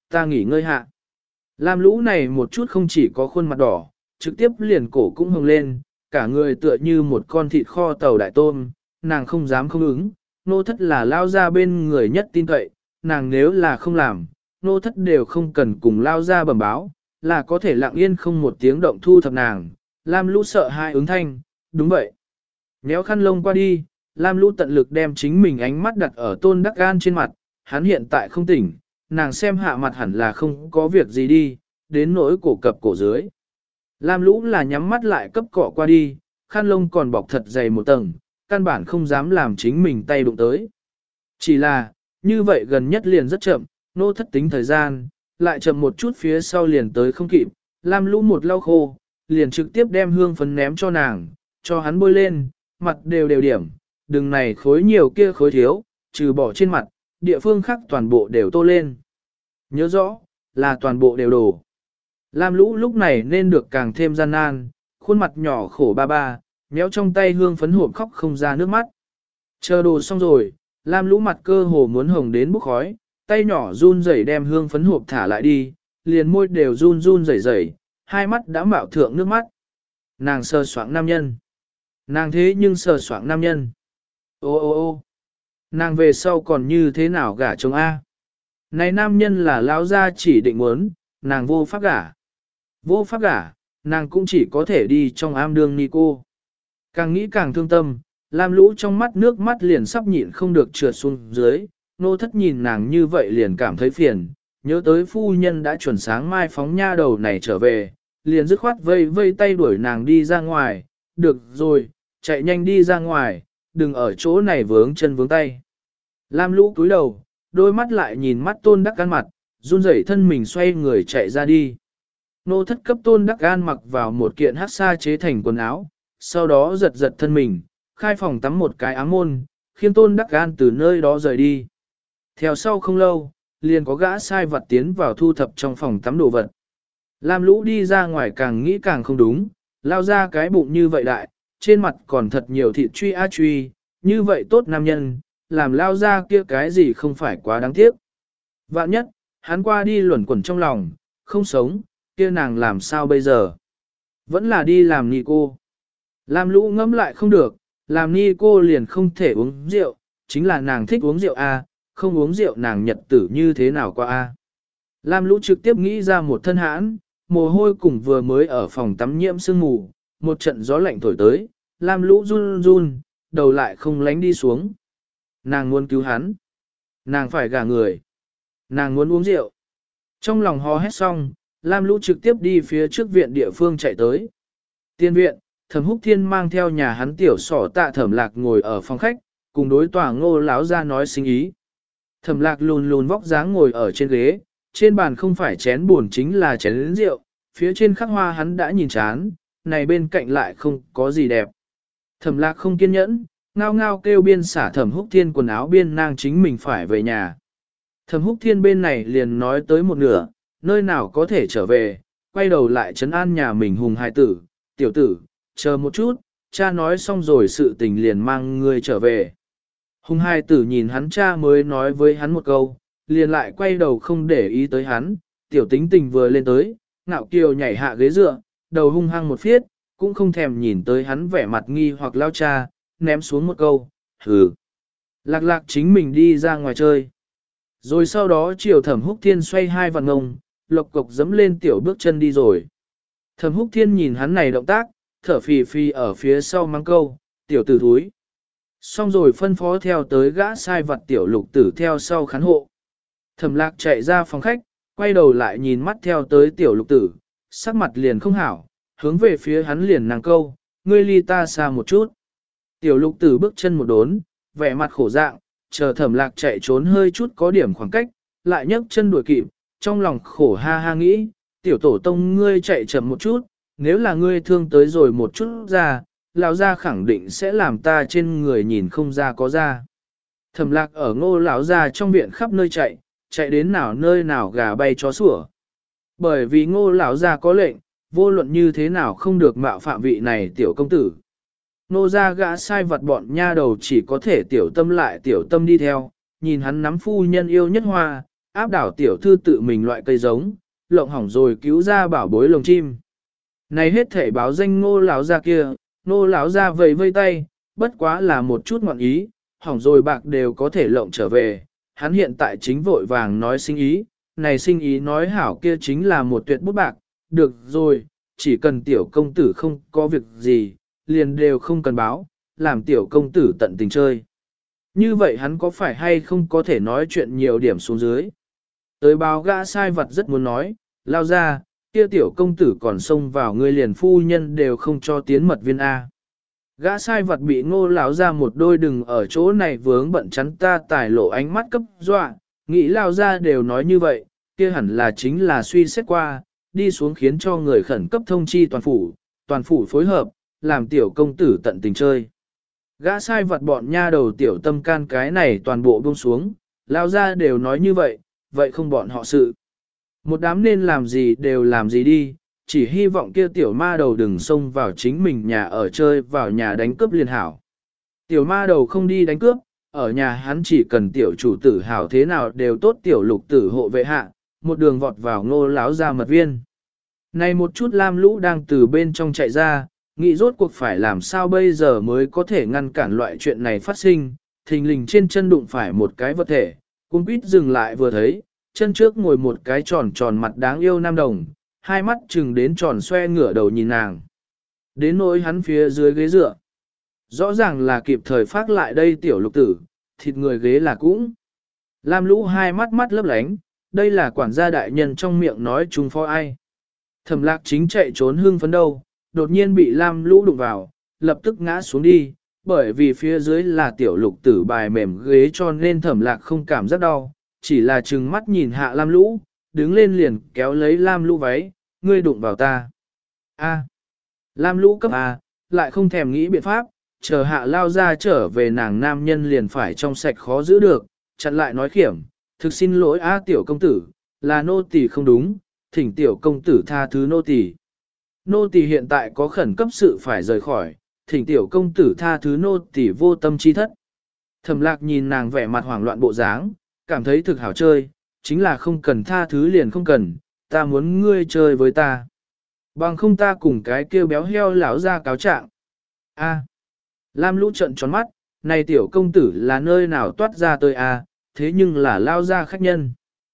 ta nghỉ ngơi hạ. Lam Lũ này một chút không chỉ có khuôn mặt đỏ, trực tiếp liền cổ cũng hồng lên, cả người tựa như một con thịt kho tàu đại tôm, nàng không dám không ứng, nô thất là lao ra bên người nhất tin cậy, nàng nếu là không làm, nô thất đều không cần cùng lao ra bẩm báo, là có thể lặng yên không một tiếng động thu thập nàng. Lam Lũ sợ hai ứng thanh, đúng vậy. Néo khăn lông qua đi, Lam Lũ tận lực đem chính mình ánh mắt đặt ở Tôn Đắc Gan trên mặt, hắn hiện tại không tỉnh, nàng xem hạ mặt hẳn là không có việc gì đi, đến nỗi cổ cập cổ dưới. Lam Lũ là nhắm mắt lại cấp cọ qua đi, khăn lông còn bọc thật dày một tầng, căn bản không dám làm chính mình tay đụng tới. Chỉ là, như vậy gần nhất liền rất chậm, nô thất tính thời gian, lại chậm một chút phía sau liền tới không kịp, Lam Lũ một lau khô, liền trực tiếp đem hương phấn ném cho nàng, cho hắn bôi lên, mặt đều đều điểm, đừng này khối nhiều kia khối thiếu, trừ bỏ trên mặt, địa phương khác toàn bộ đều tô lên. Nhớ rõ, là toàn bộ đều đổ. Lam Lũ lúc này nên được càng thêm gian nan, khuôn mặt nhỏ khổ ba ba, méo trong tay hương phấn hộp khóc không ra nước mắt. Chờ đồ xong rồi, Lam Lũ mặt cơ hồ muốn hồng đến bốc khói, tay nhỏ run rẩy đem hương phấn hộp thả lại đi, liền môi đều run run rẩy rẩy, hai mắt đã mạo thượng nước mắt. Nàng sờ soạng nam nhân. Nàng thế nhưng sờ soạng nam nhân. Ô ô ô nàng về sau còn như thế nào gả chồng A. Này nam nhân là lão gia chỉ định muốn, nàng vô pháp gả. Vô pháp gả, nàng cũng chỉ có thể đi trong am đương ni cô. Càng nghĩ càng thương tâm, Lam Lũ trong mắt nước mắt liền sắp nhịn không được trượt xuống dưới, nô thất nhìn nàng như vậy liền cảm thấy phiền, nhớ tới phu nhân đã chuẩn sáng mai phóng nha đầu này trở về, liền dứt khoát vây vây tay đuổi nàng đi ra ngoài, được rồi, chạy nhanh đi ra ngoài, đừng ở chỗ này vướng chân vướng tay. Lam Lũ cúi đầu, đôi mắt lại nhìn mắt Tôn Đắc Gan mặt, run rẩy thân mình xoay người chạy ra đi. Nô thất cấp Tôn Đắc Gan mặc vào một kiện hắc sa chế thành quần áo, sau đó giật giật thân mình, khai phòng tắm một cái áng môn, khiến Tôn Đắc Gan từ nơi đó rời đi. Theo sau không lâu, liền có gã sai vặt tiến vào thu thập trong phòng tắm đồ vật. Lam Lũ đi ra ngoài càng nghĩ càng không đúng, lao ra cái bụng như vậy đại, trên mặt còn thật nhiều thịt truy á truy, như vậy tốt nam nhân, làm lao ra kia cái gì không phải quá đáng tiếc. Vạn nhất, hắn qua đi luẩn quẩn trong lòng, không sống, kia nàng làm sao bây giờ? Vẫn là đi làm ni cô. Lam Lũ ngẫm lại không được, làm ni cô liền không thể uống rượu, chính là nàng thích uống rượu a, không uống rượu nàng nhật tử như thế nào qua a. Lam Lũ trực tiếp nghĩ ra một thân hãn, mồ hôi cùng vừa mới ở phòng tắm nhiễm sương mù, một trận gió lạnh thổi tới, Lam Lũ run run, đầu lại không lánh đi xuống. Nàng muốn cứu hắn. Nàng phải gả người. Nàng muốn uống rượu. Trong lòng hò hét xong, Lam Lũ trực tiếp đi phía trước viện địa phương chạy tới. Tiên viện, Thẩm Húc Thiên mang theo nhà hắn tiểu sỏ Tạ Thẩm Lạc ngồi ở phòng khách, cùng đối tòa Ngô lão ra nói sinh ý. Thẩm Lạc lùn lùn vóc dáng ngồi ở trên ghế, trên bàn không phải chén buồn chính là chén rượu, phía trên khắc hoa hắn đã nhìn chán, này bên cạnh lại không có gì đẹp. Thẩm Lạc không kiên nhẫn, ngao ngao kêu biên xả Thẩm Húc Thiên quần áo biên nang chính mình phải về nhà. Thẩm Húc Thiên bên này liền nói tới một nửa, nơi nào có thể trở về, quay đầu lại trấn an nhà mình hùng hài tử, tiểu tử, chờ một chút, cha nói xong rồi sự tình liền mang người trở về. Hùng hài tử nhìn hắn cha mới nói với hắn một câu, liền lại quay đầu không để ý tới hắn, tiểu tính tình vừa lên tới, ngạo kiều nhảy hạ ghế dựa, đầu hung hăng một phiết, cũng không thèm nhìn tới hắn vẻ mặt nghi hoặc lao cha, ném xuống một câu, hừ. Lạc lạc chính mình đi ra ngoài chơi. Rồi sau đó chiều Thẩm Húc Thiên xoay hai vòng ngông, lộc cộc dẫm lên tiểu bước chân đi rồi. Thẩm Húc Thiên nhìn hắn này động tác, thở phì phì ở phía sau mang câu, tiểu tử thúi. Xong rồi phân phó theo tới gã sai vặt tiểu lục tử theo sau khán hộ. Thẩm Lạc chạy ra phòng khách, quay đầu lại nhìn mắt theo tới tiểu lục tử, sắc mặt liền không hảo, hướng về phía hắn liền nàng câu, ngươi ly ta xa một chút. Tiểu lục tử bước chân một đốn, vẻ mặt khổ dạng, chờ Thẩm Lạc chạy trốn hơi chút có điểm khoảng cách, lại nhấc chân đuổi kịp, trong lòng khổ ha ha nghĩ, tiểu tổ tông ngươi chạy chậm một chút, nếu là ngươi thương tới rồi một chút ra, lão gia khẳng định sẽ làm ta trên người nhìn không ra có ra. Thẩm Lạc ở Ngô lão gia trong viện khắp nơi chạy, chạy đến nào nơi nào gà bay chó sủa. Bởi vì Ngô lão gia có lệnh, vô luận như thế nào không được mạo phạm vị này tiểu công tử. Nô gia gã sai vặt bọn nha đầu chỉ có thể tiểu tâm lại tiểu tâm đi theo, nhìn hắn nắm phu nhân yêu nhất hoa, áp đảo tiểu thư tự mình loại cây giống, lộng hỏng rồi cứu ra bảo bối lồng chim. Này hết thể báo danh Ngô lão gia kia, Ngô lão gia vẫy vây tay, bất quá là một chút ngọn ý, hỏng rồi bạc đều có thể lộng trở về, hắn hiện tại chính vội vàng nói sinh ý, này sinh ý nói hảo kia chính là một tuyệt bút bạc, được rồi, chỉ cần tiểu công tử không có việc gì, liền đều không cần báo, làm tiểu công tử tận tình chơi. Như vậy hắn có phải hay không có thể nói chuyện nhiều điểm xuống dưới. Tới báo gã sai vật rất muốn nói, lao ra, kia tiểu công tử còn xông vào người liền phu nhân đều không cho tiến mật viên A. Gã sai vật bị Ngô lão ra một đôi đừng ở chỗ này vướng bận chắn ta tài lộ ánh mắt cấp dọa, nghĩ lao ra đều nói như vậy, kia hẳn là chính là suy xét qua, đi xuống khiến cho người khẩn cấp thông chi toàn phủ phối hợp, làm tiểu công tử tận tình chơi. Gã sai vật bọn nha đầu tiểu tâm can cái này toàn bộ buông xuống, lao ra đều nói như vậy, vậy không bọn họ sự. Một đám nên làm gì đều làm gì đi, chỉ hy vọng kia tiểu ma đầu đừng xông vào chính mình nhà ở chơi vào nhà đánh cướp liền hảo. Tiểu ma đầu không đi đánh cướp, ở nhà hắn chỉ cần tiểu chủ tử hảo thế nào đều tốt tiểu lục tử hộ vệ hạ, một đường vọt vào Ngô lão ra mật viên. Này một chút lam lũ đang từ bên trong chạy ra, nghĩ rốt cuộc phải làm sao bây giờ mới có thể ngăn cản loại chuyện này phát sinh, thình lình trên chân đụng phải một cái vật thể, cung quýt dừng lại vừa thấy, chân trước ngồi một cái tròn tròn mặt đáng yêu nam đồng, hai mắt chừng đến tròn xoe ngửa đầu nhìn nàng. Đến nỗi hắn phía dưới ghế dựa. Rõ ràng là kịp thời phát lại đây tiểu lục tử, thịt người ghế là cũng. Lam lũ hai mắt mắt lấp lánh, đây là quản gia đại nhân trong miệng nói chung phó ai. Thẩm lạc chính chạy trốn hương phấn đâu, đột nhiên bị Lam lũ đụng vào, lập tức ngã xuống đi, bởi vì phía dưới là tiểu lục tử bài mềm ghế cho nên thẩm lạc không cảm giác đau, chỉ là trừng mắt nhìn hạ Lam lũ, đứng lên liền kéo lấy Lam lũ váy, ngươi đụng vào ta. A. Lam lũ cấp A, lại không thèm nghĩ biện pháp, chờ hạ lao ra trở về nàng nam nhân liền phải trong sạch khó giữ được, chặn lại nói khiểm, thực xin lỗi A tiểu công tử, là nô tỳ không đúng, thỉnh tiểu công tử tha thứ nô tỳ. Nô tỳ hiện tại có khẩn cấp sự phải rời khỏi, thỉnh tiểu công tử tha thứ nô tỳ vô tâm chi thất. Thẩm lạc nhìn nàng vẻ mặt hoảng loạn bộ dáng, cảm thấy thực hảo chơi, chính là không cần tha thứ liền không cần, ta muốn ngươi chơi với ta. Bằng không ta cùng cái kêu béo heo lão ra cáo trạng. A. Lam lũ trận tròn mắt, này tiểu công tử là nơi nào toát ra tôi a, thế nhưng là lao ra khách nhân.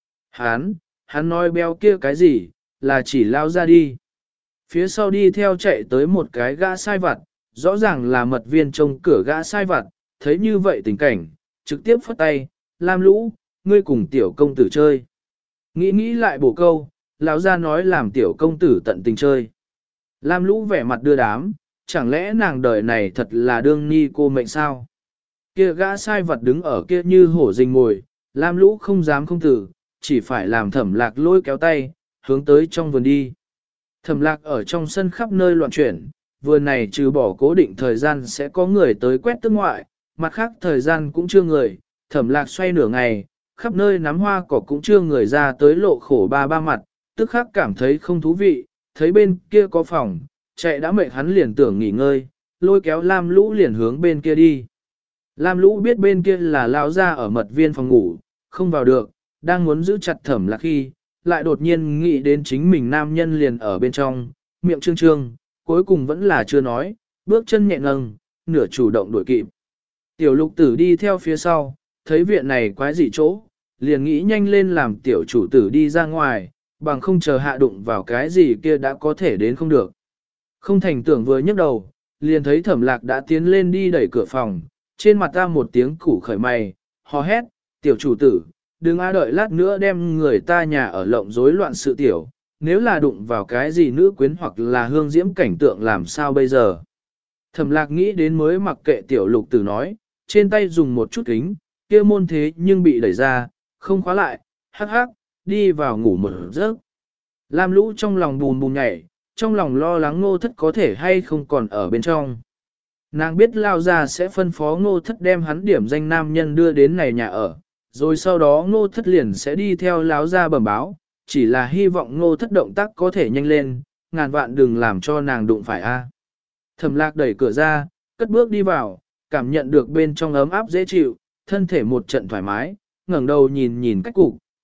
Hắn nói béo kia cái gì, là chỉ lao ra đi. Phía sau đi theo chạy tới một cái gã sai vặt, rõ ràng là mật viên trông cửa gã sai vặt, thấy như vậy tình cảnh, trực tiếp phất tay, Lam lũ, ngươi cùng tiểu công tử chơi. Nghĩ lại bổ câu, lão ra nói làm tiểu công tử tận tình chơi. Lam lũ vẻ mặt đưa đám, chẳng lẽ nàng đời này thật là đương ni cô mệnh sao? Kia gã sai vật đứng ở kia như hổ rình mồi, Lam lũ không dám không tử, chỉ phải làm thẩm lạc lôi kéo tay, hướng tới trong vườn đi. Thẩm lạc ở trong sân khắp nơi loạn chuyển, vườn này trừ bỏ cố định thời gian sẽ có người tới quét tước ngoại, mặt khác thời gian cũng chưa người, thẩm lạc xoay nửa ngày, khắp nơi nắm hoa cỏ cũng chưa người ra tới lộ khổ ba mặt, tức khắc cảm thấy không thú vị, thấy bên kia có phòng, chạy đã mệt hắn liền tưởng nghỉ ngơi, lôi kéo Lam lũ liền hướng bên kia đi. Lam lũ biết bên kia là lao ra ở mật viên phòng ngủ, không vào được, đang muốn giữ chặt thẩm lạc khi, lại đột nhiên nghĩ đến chính mình nam nhân liền ở bên trong, miệng trương trương, cuối cùng vẫn là chưa nói, bước chân nhẹ ngâng, nửa chủ động đuổi kịp. Tiểu lục tử đi theo phía sau, thấy viện này quái dị chỗ, liền nghĩ nhanh lên làm tiểu chủ tử đi ra ngoài, bằng không chờ hạ đụng vào cái gì kia đã có thể đến không được. Không thành tưởng vừa nhấc đầu, liền thấy thẩm lạc đã tiến lên đi đẩy cửa phòng, trên mặt ta một tiếng củ khởi mày, hò hét, tiểu chủ tử, đừng đợi lát nữa đem người ta nhà ở lộng rối loạn sự tiểu, nếu là đụng vào cái gì nữ quyến hoặc là hương diễm cảnh tượng làm sao bây giờ. Thẩm lạc nghĩ đến mới mặc kệ tiểu lục tử nói, trên tay dùng một chút kính, kia môn thế nhưng bị đẩy ra, không khóa lại, hắc hắc, đi vào ngủ một giấc. Lam lũ trong lòng bùn bùn nhảy, trong lòng lo lắng ngô thất có thể hay không còn ở bên trong. Nàng biết lao ra sẽ phân phó ngô thất đem hắn điểm danh nam nhân đưa đến này nhà ở, rồi sau đó ngô thất liền sẽ đi theo láo ra bẩm báo, chỉ là hy vọng ngô thất động tác có thể nhanh lên, ngàn vạn đừng làm cho nàng đụng phải a. Thẩm lạc đẩy cửa ra, cất bước đi vào, cảm nhận được bên trong ấm áp dễ chịu, thân thể một trận thoải mái, ngẩng đầu nhìn nhìn cách cục,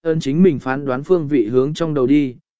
ơn chính mình phán đoán phương vị hướng trong đầu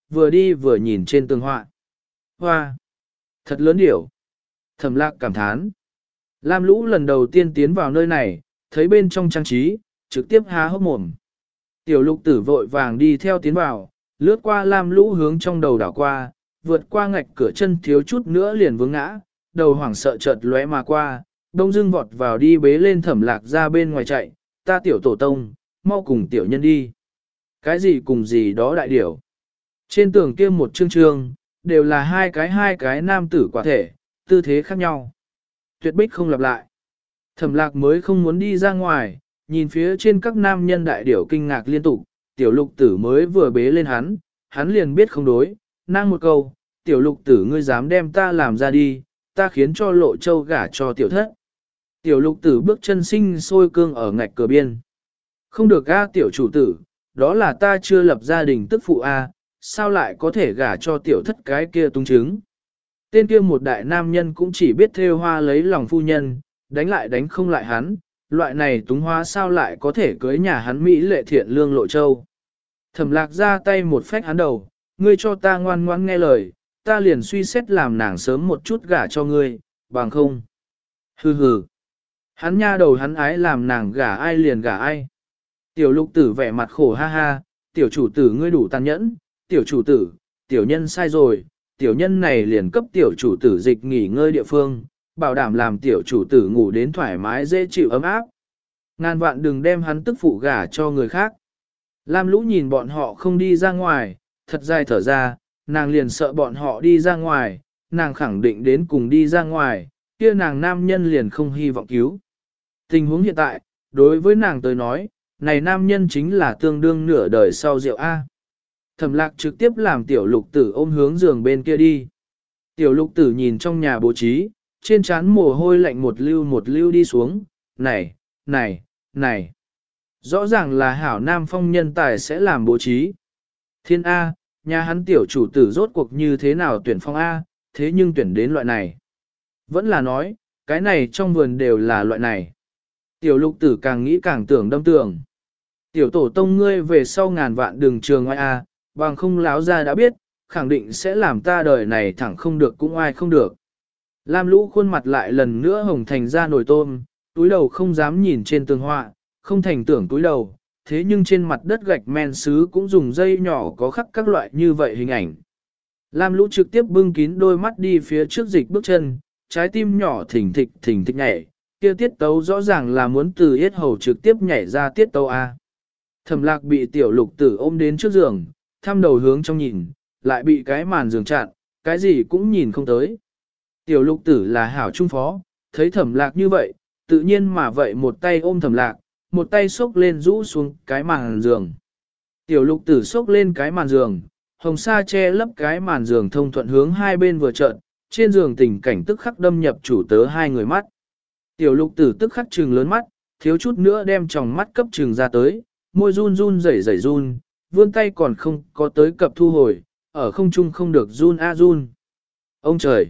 đi vừa nhìn trên tường họa. Hoa! Thật lớn điểu! Thẩm Lạc cảm thán. Lam Lũ lần đầu tiên tiến vào nơi này, thấy bên trong trang trí, trực tiếp há hốc mồm. Tiểu Lục Tử vội vàng đi theo tiến vào, lướt qua Lam Lũ hướng trong đầu đảo qua, vượt qua ngạch cửa chân thiếu chút nữa liền vướng ngã, đầu hoảng sợ chợt lóe mà qua, đông dưng vọt vào đi bế lên Thẩm Lạc ra bên ngoài chạy, ta tiểu tổ tông, mau cùng tiểu nhân đi. Cái gì cùng gì đó đại điểu. Trên tường kia một chương đều là hai cái nam tử quả thể, tư thế khác nhau. Tuyệt bích không lặp lại. Thẩm Lạc mới không muốn đi ra ngoài, nhìn phía trên các nam nhân đại điểu kinh ngạc liên tục, tiểu Lục Tử mới vừa bế lên hắn liền biết không đối, năng một câu, tiểu Lục Tử ngươi dám đem ta làm ra đi, ta khiến cho Lộ Châu gả cho tiểu thất. Tiểu Lục Tử bước chân sinh sôi cương ở ngạch cửa biên. Không được a tiểu chủ tử, đó là ta chưa lập gia đình tức phụ a, sao lại có thể gả cho tiểu thất cái kia tung chứng. Tên kia một đại nam nhân cũng chỉ biết thêu hoa lấy lòng phu nhân, đánh lại đánh không lại hắn, loại này túng hoa sao lại có thể cưới nhà hắn Mỹ lệ thiện lương Lộ Châu. Thẩm Lạc ra tay một phách hắn đầu, ngươi cho ta ngoan ngoãn nghe lời, ta liền suy xét làm nàng sớm một chút gả cho ngươi, bằng không. Hừ hừ. Hắn nha đầu hắn ái làm nàng gả ai liền gả ai. Tiểu Lục Tử vẻ mặt khổ ha ha, tiểu chủ tử ngươi đủ tàn nhẫn, tiểu chủ tử, tiểu nhân sai rồi, tiểu nhân này liền cấp tiểu chủ tử dịch nghỉ ngơi địa phương, bảo đảm làm tiểu chủ tử ngủ đến thoải mái dễ chịu ấm áp. Ngàn vạn đừng đem hắn tức phụ gả cho người khác. Lam Lũ nhìn bọn họ không đi ra ngoài, thật dài thở ra, nàng liền sợ bọn họ đi ra ngoài, nàng khẳng định đến cùng đi ra ngoài, kia nàng nam nhân liền không hy vọng cứu. Tình huống hiện tại, đối với nàng tới nói, này nam nhân chính là tương đương nửa đời sau rượu A. Thẩm Lạc trực tiếp làm tiểu Lục Tử ôm hướng giường bên kia đi. Tiểu Lục Tử nhìn trong nhà bố trí, trên trán mồ hôi lạnh một lưu đi xuống, này, này, này. Rõ ràng là hảo nam phong nhân tài sẽ làm bố trí. Thiên A, nhà hắn tiểu chủ tử rốt cuộc như thế nào tuyển phong A, thế nhưng tuyển đến loại này. Vẫn là nói, cái này trong vườn đều là loại này. Tiểu Lục Tử càng nghĩ càng tưởng đâm tưởng. Tiểu tổ tông ngươi về sau ngàn vạn đường trường ngoài A, bằng không láo ra đã biết, khẳng định sẽ làm ta đời này thẳng không được cũng ai không được. Lam Lũ khuôn mặt lại lần nữa hồng thành ra nồi tôm, túi đầu không dám nhìn trên tường họa, không thành tưởng túi đầu, thế nhưng trên mặt đất gạch men sứ cũng dùng dây nhỏ có khắc các loại như vậy hình ảnh. Lam Lũ trực tiếp bưng kín đôi mắt đi phía trước dịch bước chân, trái tim nhỏ thỉnh thịch nhảy, kia tiết tấu rõ ràng là muốn từ yết hầu trực tiếp nhảy ra tiết tấu A. Thẩm Lạc bị tiểu Lục Tử ôm đến trước giường, thăm đầu hướng trong nhìn, lại bị cái màn giường chặn, cái gì cũng nhìn không tới. Tiểu Lục Tử là hảo trung phó, thấy Thẩm Lạc như vậy, tự nhiên mà vậy một tay ôm Thẩm Lạc, một tay xốc lên rũ xuống cái màn giường. Tiểu Lục Tử xốc lên cái màn giường, hồng sa che lấp cái màn giường thông thuận hướng hai bên vừa trợn, trên giường tình cảnh tức khắc đâm nhập chủ tớ hai người mắt. Tiểu Lục Tử tức khắc trừng lớn mắt, thiếu chút nữa đem tròng mắt cấp trừng ra tới, môi run run rẩy run, vươn tay còn không có tới cập thu hồi, ở không trung không được run a run. Ông trời!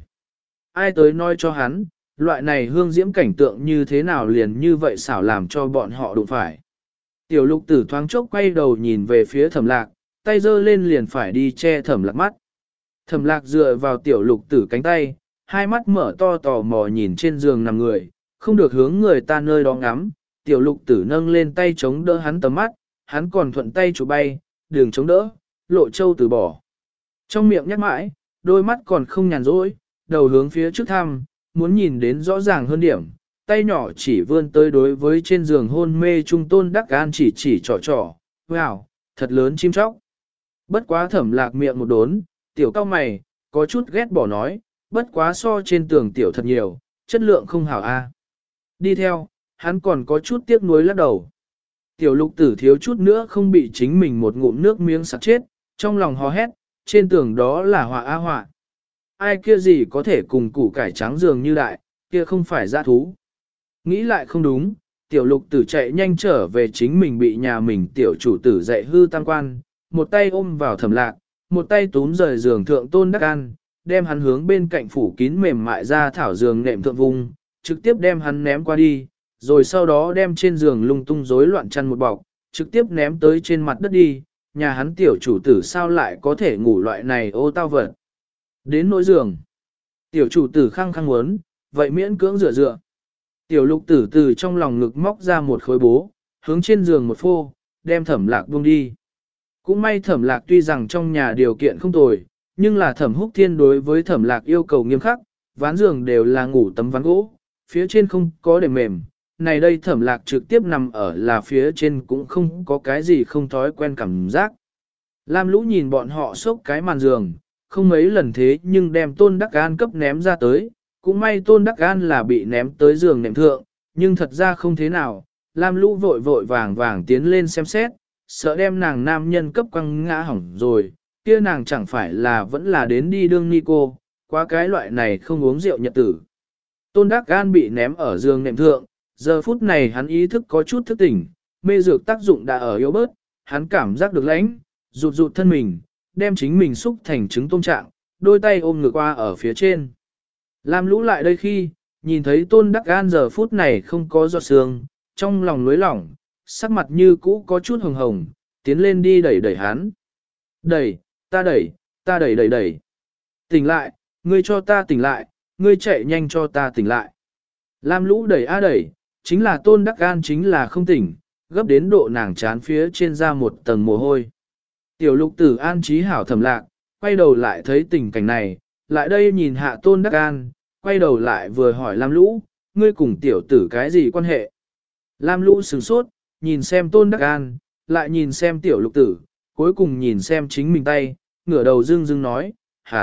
Ai tới nói cho hắn, loại này hương diễm cảnh tượng như thế nào liền như vậy xảo làm cho bọn họ đụng phải. Tiểu Lục Tử thoáng chốc quay đầu nhìn về phía Thẩm Lạc, tay giơ lên liền phải đi che Thẩm Lạc mắt. Thẩm Lạc dựa vào Tiểu Lục Tử cánh tay, hai mắt mở to tò mò nhìn trên giường nằm người, không được hướng người ta nơi đó ngắm. Tiểu Lục Tử nâng lên tay chống đỡ hắn tầm mắt, hắn còn thuận tay chụp bay, đường chống đỡ, Lộ Châu từ bỏ. Trong miệng nhắc mãi, đôi mắt còn không nhàn rỗi, đầu hướng phía trước thăm, muốn nhìn đến rõ ràng hơn điểm, tay nhỏ chỉ vươn tới đối với trên giường hôn mê Trung Tôn Đắc An chỉ trò, wow, thật lớn chim chóc. Bất quá Thẩm Lạc miệng một đốn, tiểu cao mày, có chút ghét bỏ nói, bất quá so trên tường tiểu thật nhiều, chất lượng không hảo a. Đi theo, hắn còn có chút tiếc nuối lắc đầu. Tiểu Lục Tử thiếu chút nữa không bị chính mình một ngụm nước miếng sặc chết, trong lòng hò hét, trên tường đó là họa a họa. Ai kia gì có thể cùng củ cải trắng dường như đại, kia không phải dã thú. Nghĩ lại không đúng, Tiểu Lục Tử chạy nhanh trở về chính mình bị nhà mình tiểu chủ tử dạy hư tam quan, một tay ôm vào Thẩm Lạc, một tay túm rời giường thượng Tôn Đắc An, đem hắn hướng bên cạnh phủ kín mềm mại ra thảo giường nệm thượng vùng, trực tiếp đem hắn ném qua đi, rồi sau đó đem trên giường lung tung rối loạn chăn một bọc, trực tiếp ném tới trên mặt đất đi, nhà hắn tiểu chủ tử sao lại có thể ngủ loại này ô tao vật. Đến nỗi giường, tiểu chủ tử khăng khăng muốn, vậy miễn cưỡng dựa dựa. Tiểu lục tử từ trong lòng ngực móc ra một khối bố, hướng trên giường một phô, đem Thẩm Lạc buông đi. Cũng may Thẩm Lạc tuy rằng trong nhà điều kiện không tồi, nhưng là Thẩm Húc Thiên đối với Thẩm Lạc yêu cầu nghiêm khắc, ván giường đều là ngủ tấm ván gỗ, phía trên không có đệm mềm. Này đây Thẩm Lạc trực tiếp nằm ở là phía trên cũng không có cái gì không thói quen cảm giác. Lam Lũ nhìn bọn họ xốc cái màn giường, không mấy lần thế nhưng đem Tôn Đắc An cấp ném ra tới, cũng may Tôn Đắc An là bị ném tới giường nệm thượng, nhưng thật ra không thế nào. Lam Lũ vội vội vàng vàng tiến lên xem xét, sợ đem nàng nam nhân cấp quăng ngã hỏng rồi, kia nàng chẳng phải là vẫn là đến đi đương ni cô, quá cái loại này không uống rượu nhật tử. Tôn Đắc An bị ném ở giường nệm thượng, giờ phút này hắn ý thức có chút thức tỉnh, mê dược tác dụng đã ở yếu bớt, hắn cảm giác được lãnh, rụt rụt thân mình, đem chính mình xúc thành trứng tôm trạng, đôi tay ôm ngược qua ở phía trên. Lam Lũ lại đây khi, nhìn thấy Tôn Đắc An giờ phút này không có giọt sương, trong lòng lối lỏng, sắc mặt như cũ có chút hồng hồng, tiến lên đi đẩy đẩy hắn. Đẩy, ta đẩy, ta đẩy đẩy đẩy. Tỉnh lại, ngươi cho ta tỉnh lại, ngươi chạy nhanh cho ta tỉnh lại. Lam Lũ đẩy a đẩy, chính là Tôn Đắc An chính là không tỉnh, gấp đến độ nàng chán phía trên ra một tầng mồ hôi. Tiểu lục tử an trí hảo Thẩm Lạc, quay đầu lại thấy tình cảnh này, lại đây nhìn hạ Tôn Đắc An, quay đầu lại vừa hỏi Lam Lũ, ngươi cùng tiểu tử cái gì quan hệ? Lam Lũ sửng sốt, nhìn xem Tôn Đắc An, lại nhìn xem tiểu lục tử, cuối cùng nhìn xem chính mình tay, ngửa đầu dưng dưng nói,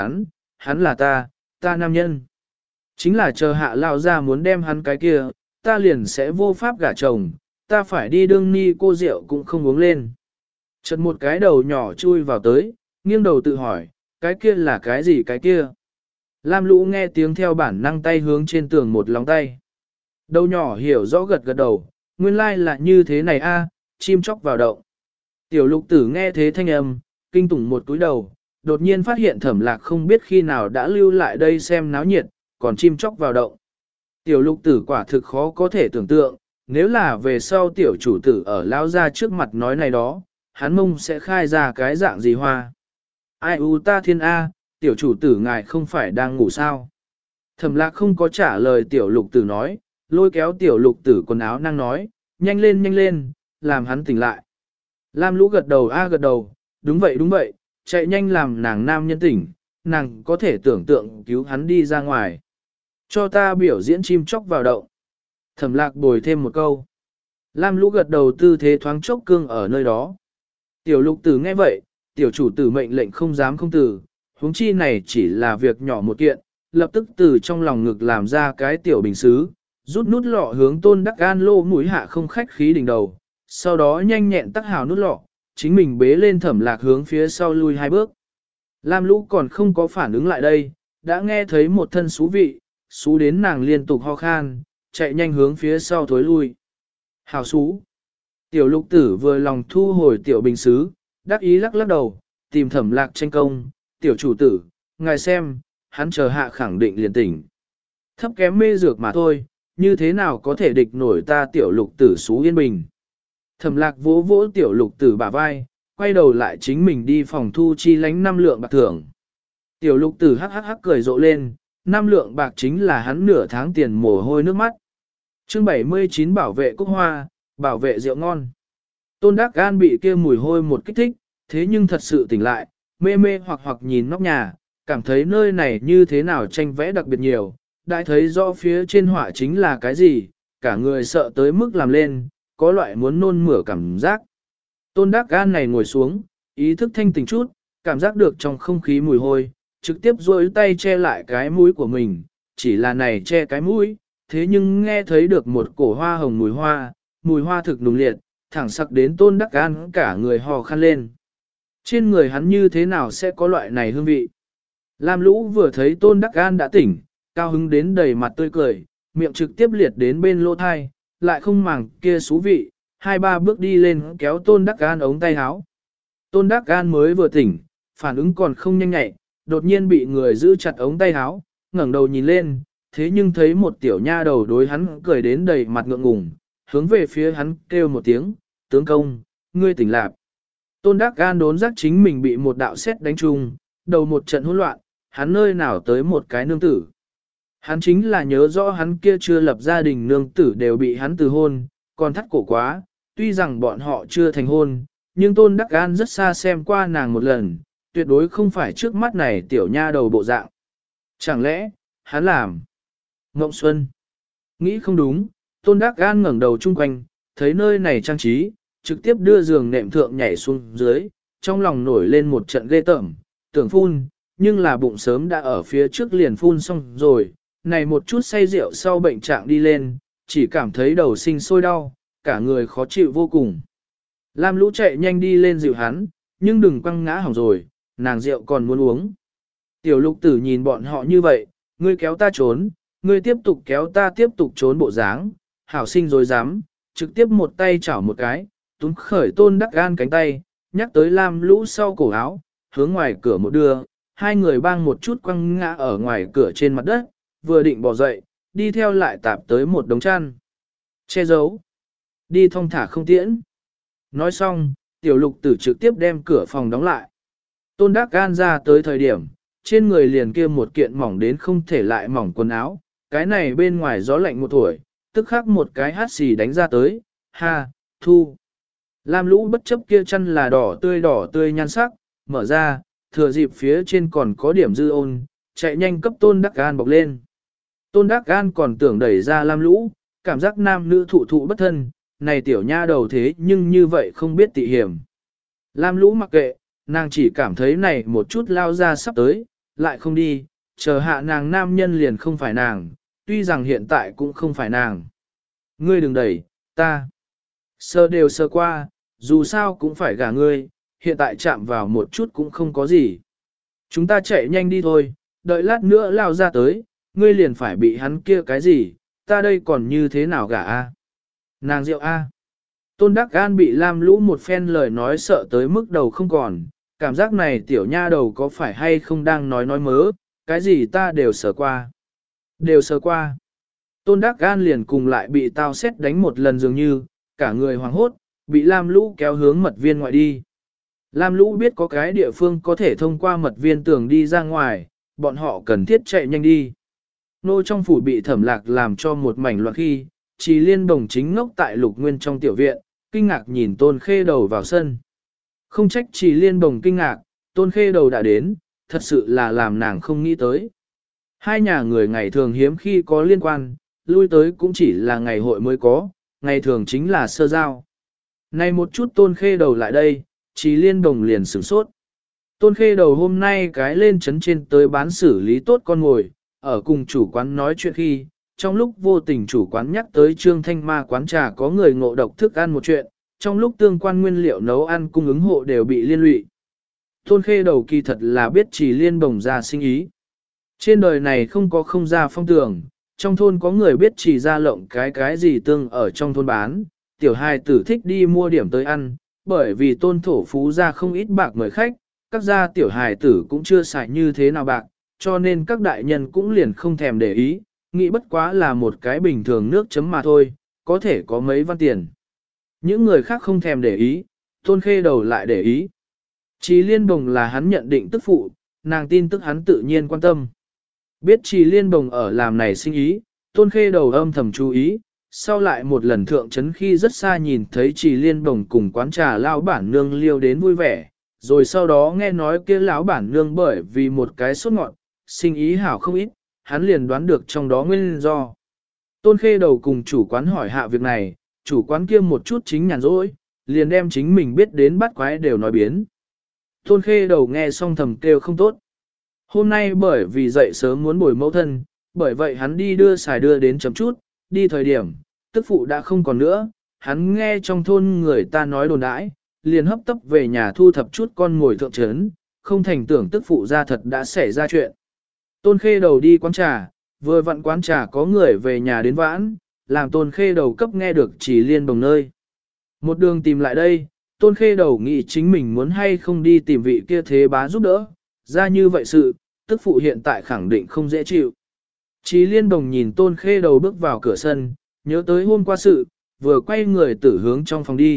hắn là ta nam nhân. Chính là chờ hạ lao ra muốn đem hắn cái kia, ta liền sẽ vô pháp gả chồng, ta phải đi đương ni cô rượu cũng không uống lên. Chợt một cái đầu nhỏ chui vào tới, nghiêng đầu tự hỏi, cái kia là cái gì cái kia? Lam Lũ nghe tiếng theo bản năng tay hướng trên tường một lòng tay. Đầu nhỏ hiểu rõ gật gật đầu, nguyên lai là như thế này a, chim chóc vào động. Tiểu lục tử nghe thế thanh âm, kinh tủng một túi đầu, đột nhiên phát hiện Thẩm Lạc không biết khi nào đã lưu lại đây xem náo nhiệt, còn chim chóc vào động. Tiểu lục tử quả thực khó có thể tưởng tượng, nếu là về sau tiểu chủ tử ở lao ra trước mặt nói này đó, hắn mông sẽ khai ra cái dạng gì hoa. Ai u ta thiên A, tiểu chủ tử ngài không phải đang ngủ sao? Thẩm Lạc không có trả lời tiểu lục tử nói, lôi kéo tiểu lục tử quần áo năng nói, nhanh lên, làm hắn tỉnh lại. Lam Lũ gật đầu a gật đầu, đúng vậy, chạy nhanh làm nàng nam nhân tỉnh, nàng có thể tưởng tượng cứu hắn đi ra ngoài. Cho ta biểu diễn chim chóc vào đậu. Thẩm Lạc bồi thêm một câu. Lam Lũ gật đầu tư thế thoáng chốc cương ở nơi đó. Tiểu lục tử nghe vậy, tiểu chủ tử mệnh lệnh không dám không từ, huống chi này chỉ là việc nhỏ một kiện, lập tức từ trong lòng ngực làm ra cái tiểu bình xứ, rút nút lọ hướng Tôn Đắc An lô mũi hạ không khách khí đỉnh đầu, sau đó nhanh nhẹn tắc hào nút lọ, chính mình bế lên Thẩm Lạc hướng phía sau lui 2 bước. Lam Lũ còn không có phản ứng lại đây, đã nghe thấy một thân xú vị, xú đến nàng liên tục ho khan, chạy nhanh hướng phía sau thối lui. Hào xú. Tiểu lục tử vừa lòng thu hồi tiểu bình xứ, đắc ý lắc lắc đầu, tìm Thẩm Lạc tranh công, tiểu chủ tử, ngài xem, hắn chờ hạ khẳng định liền tỉnh. Thấp kém mê dược mà thôi, như thế nào có thể địch nổi ta tiểu lục tử xú yên bình. Thẩm Lạc vỗ vỗ tiểu lục tử bả vai, quay đầu lại chính mình đi phòng thu chi lánh 5 lượng bạc thưởng. Tiểu lục tử hắc hắc hắc cười rộ lên, 5 lượng bạc chính là hắn nửa tháng tiền mồ hôi nước mắt. Chương 79 bảo vệ cúc hoa, bảo vệ rượu ngon. Tôn Đắc An bị kia mùi hôi một kích thích, thế nhưng thật sự tỉnh lại, mê mê hoặc nhìn nóc nhà, cảm thấy nơi này như thế nào tranh vẽ đặc biệt nhiều, đã thấy rõ phía trên họa chính là cái gì, cả người sợ tới mức làm lên, có loại muốn nôn mửa cảm giác. Tôn Đắc An này ngồi xuống, ý thức thanh tỉnh chút, cảm giác được trong không khí mùi hôi, trực tiếp duỗi tay che lại cái mũi của mình, chỉ là này che cái mũi, thế nhưng nghe thấy được một cổ hoa hồng mùi hoa thực nùng liệt, thẳng sặc đến Tôn Đắc An cả người hò khăn lên. Trên người hắn như thế nào sẽ có loại này hương vị? Lam Lũ vừa thấy Tôn Đắc An đã tỉnh, cao hứng đến đầy mặt tươi cười, miệng trực tiếp liệt đến bên lỗ thai, lại không màng kia xú vị, 2-3 bước đi lên kéo Tôn Đắc An ống tay áo. Tôn Đắc An mới vừa tỉnh, phản ứng còn không nhanh nhạy, đột nhiên bị người giữ chặt ống tay áo, ngẩng đầu nhìn lên, thế nhưng thấy một tiểu nha đầu đối hắn cười đến đầy mặt ngượng ngùng, hướng về phía hắn kêu một tiếng, tướng công, ngươi tỉnh lạc. Tôn Đắc Gan đốn giác chính mình bị một đạo sét đánh trúng, đầu một trận hỗn loạn, hắn nơi nào tới một cái nương tử. Hắn chính là nhớ rõ hắn kia chưa lập gia đình nương tử đều bị hắn từ hôn, còn thắt cổ quá, tuy rằng bọn họ chưa thành hôn, nhưng Tôn Đắc Gan rất xa xem qua nàng một lần, tuyệt đối không phải trước mắt này tiểu nha đầu bộ dạng. Chẳng lẽ, hắn làm? Ngộng Xuân. Nghĩ không đúng, Tôn Đắc Gan ngẩng đầu chung quanh, thấy nơi này trang trí, trực tiếp đưa giường nệm thượng nhảy xuống dưới, trong lòng nổi lên một trận ghê tởm, tưởng phun, nhưng là bụng sớm đã ở phía trước liền phun xong rồi, này một chút say rượu sau bệnh trạng đi lên, chỉ cảm thấy đầu sinh sôi đau, cả người khó chịu vô cùng. Lam Lũ chạy nhanh đi lên dịu hắn, nhưng đừng quăng ngã hỏng rồi, nàng rượu còn muốn uống. Tiểu Lục Tử nhìn bọn họ như vậy, ngươi kéo ta trốn, ngươi tiếp tục kéo ta tiếp tục trốn bộ dáng, hảo sinh rồi dám, trực tiếp một tay chảo một cái, túm khởi Tôn Đắc Gan cánh tay, nhắc tới Lam Lũ sau cổ áo, hướng ngoài cửa một đưa, hai người bang một chút quăng ngã ở ngoài cửa trên mặt đất, vừa định bỏ dậy, đi theo lại tạp tới một đống chăn. Che giấu. Đi thong thả không tiễn. Nói xong, Tiểu Lục Tử trực tiếp đem cửa phòng đóng lại. Tôn Đắc Gan ra tới thời điểm, trên người liền kia một kiện mỏng đến không thể lại mỏng quần áo, cái này bên ngoài gió lạnh một tuổi, tức khắc một cái hát xì đánh ra tới, ha, thu. Lam Lũ bất chấp kia chăn là đỏ tươi nhan sắc, mở ra, thừa dịp phía trên còn có điểm dư ôn, chạy nhanh cấp Tôn Đắc Gan bọc lên. Tôn Đắc Gan còn tưởng đẩy ra Lam Lũ, cảm giác nam nữ thụ thụ bất thân, này tiểu nha đầu thế nhưng như vậy không biết tị hiểm. Lam Lũ mặc kệ, nàng chỉ cảm thấy này một chút lao ra sắp tới, lại không đi, chờ hạ nàng nam nhân liền không phải nàng, tuy rằng hiện tại cũng không phải nàng. Ngươi đừng đẩy, ta. Sơ đều sơ qua, dù sao cũng phải gả ngươi, hiện tại chạm vào một chút cũng không có gì. Chúng ta chạy nhanh đi thôi, đợi lát nữa lao ra tới, ngươi liền phải bị hắn kia cái gì, ta đây còn như thế nào gả a? Nàng rượu a. Tôn Đắc Gan bị Lam Lũ một phen lời nói sợ tới mức đầu không còn, cảm giác này tiểu nha đầu có phải hay không đang nói mớ, cái gì ta đều sợ qua. Đều sợ qua. Tôn Đắc Gan liền cùng lại bị tao xét đánh một lần dường như, cả người hoảng hốt, bị Lam Lũ kéo hướng mật viên ngoại đi. Lam Lũ biết có cái địa phương có thể thông qua mật viên tường đi ra ngoài, bọn họ cần thiết chạy nhanh đi. Nô trong phủ bị Thẩm Lạc làm cho một mảnh loạn khi, Trì Liên Đồng chính ngốc tại Lục Nguyên trong tiểu viện, kinh ngạc nhìn Tôn Khê Đầu vào sân. Không trách Trì Liên Đồng kinh ngạc, Tôn Khê Đầu đã đến, thật sự là làm nàng không nghĩ tới. Hai nhà người ngày thường hiếm khi có liên quan, lui tới cũng chỉ là ngày hội mới có, ngày thường chính là sơ giao. Này một chút Tôn Khê Đầu lại đây, Trì Liên Đồng liền sửng sốt. Tôn Khê Đầu hôm nay cái lên chấn trên tới bán xử lý tốt con ngồi, ở cùng chủ quán nói chuyện khi, trong lúc vô tình chủ quán nhắc tới Trương Thanh Ma quán trà có người ngộ độc thức ăn một chuyện, trong lúc tương quan nguyên liệu nấu ăn cung ứng hộ đều bị liên lụy. Tôn Khê Đầu kỳ thật là biết Trì Liên Bồng ra sinh ý. Trên đời này không có không ra phong tường, trong thôn có người biết Trì ra lộng cái gì tương ở trong thôn bán, tiểu hài tử thích đi mua điểm tới ăn, bởi vì Tôn thổ phú ra không ít bạc mời khách, các gia tiểu hài tử cũng chưa xài như thế nào bạc, cho nên các đại nhân cũng liền không thèm để ý, nghĩ bất quá là một cái bình thường nước chấm mà thôi, có thể có mấy văn tiền. Những người khác không thèm để ý, Tôn Khê Đầu lại để ý. Trì Liên Bồng là hắn nhận định tức phụ, nàng tin tức hắn tự nhiên quan tâm. Biết Trì Liên Bồng ở làm này sinh ý, Tôn Khê Đầu âm thầm chú ý, sau lại một lần thượng trấn khi rất xa nhìn thấy Trì Liên Bồng cùng quán trà lão bản nương liêu đến vui vẻ, rồi sau đó nghe nói kia lão bản nương bởi vì một cái sốt ngọn, sinh ý hảo không ít, hắn liền đoán được trong đó nguyên do. Tôn Khê Đầu cùng chủ quán hỏi hạ việc này, chủ quán kia một chút chính nhàn rỗi, liền đem chính mình biết đến bắt quái đều nói biến. Tôn Khê Đầu nghe xong thầm kêu không tốt. Hôm nay bởi vì dậy sớm muốn bồi mẫu thân, bởi vậy hắn đi đưa xài đưa đến chấm chút, đi thời điểm, tức phụ đã không còn nữa, hắn nghe trong thôn người ta nói đồn đãi, liền hấp tấp về nhà thu thập chút con ngồi thượng trấn, không thành tưởng tức phụ ra thật đã xảy ra chuyện. Tôn Khê Đầu đi quán trà, vừa vặn quán trà có người về nhà đến vãn, làm Tôn Khê Đầu cấp nghe được Trì Liên Bồng nơi. Một đường tìm lại đây, Tôn Khê Đầu nghĩ chính mình muốn hay không đi tìm vị kia thế bá giúp đỡ, ra như vậy sự, tức phụ hiện tại khẳng định không dễ chịu. Trì Liên Bồng nhìn Tôn Khê Đầu bước vào cửa sân, nhớ tới hôm qua sự, vừa quay người tử hướng trong phòng đi,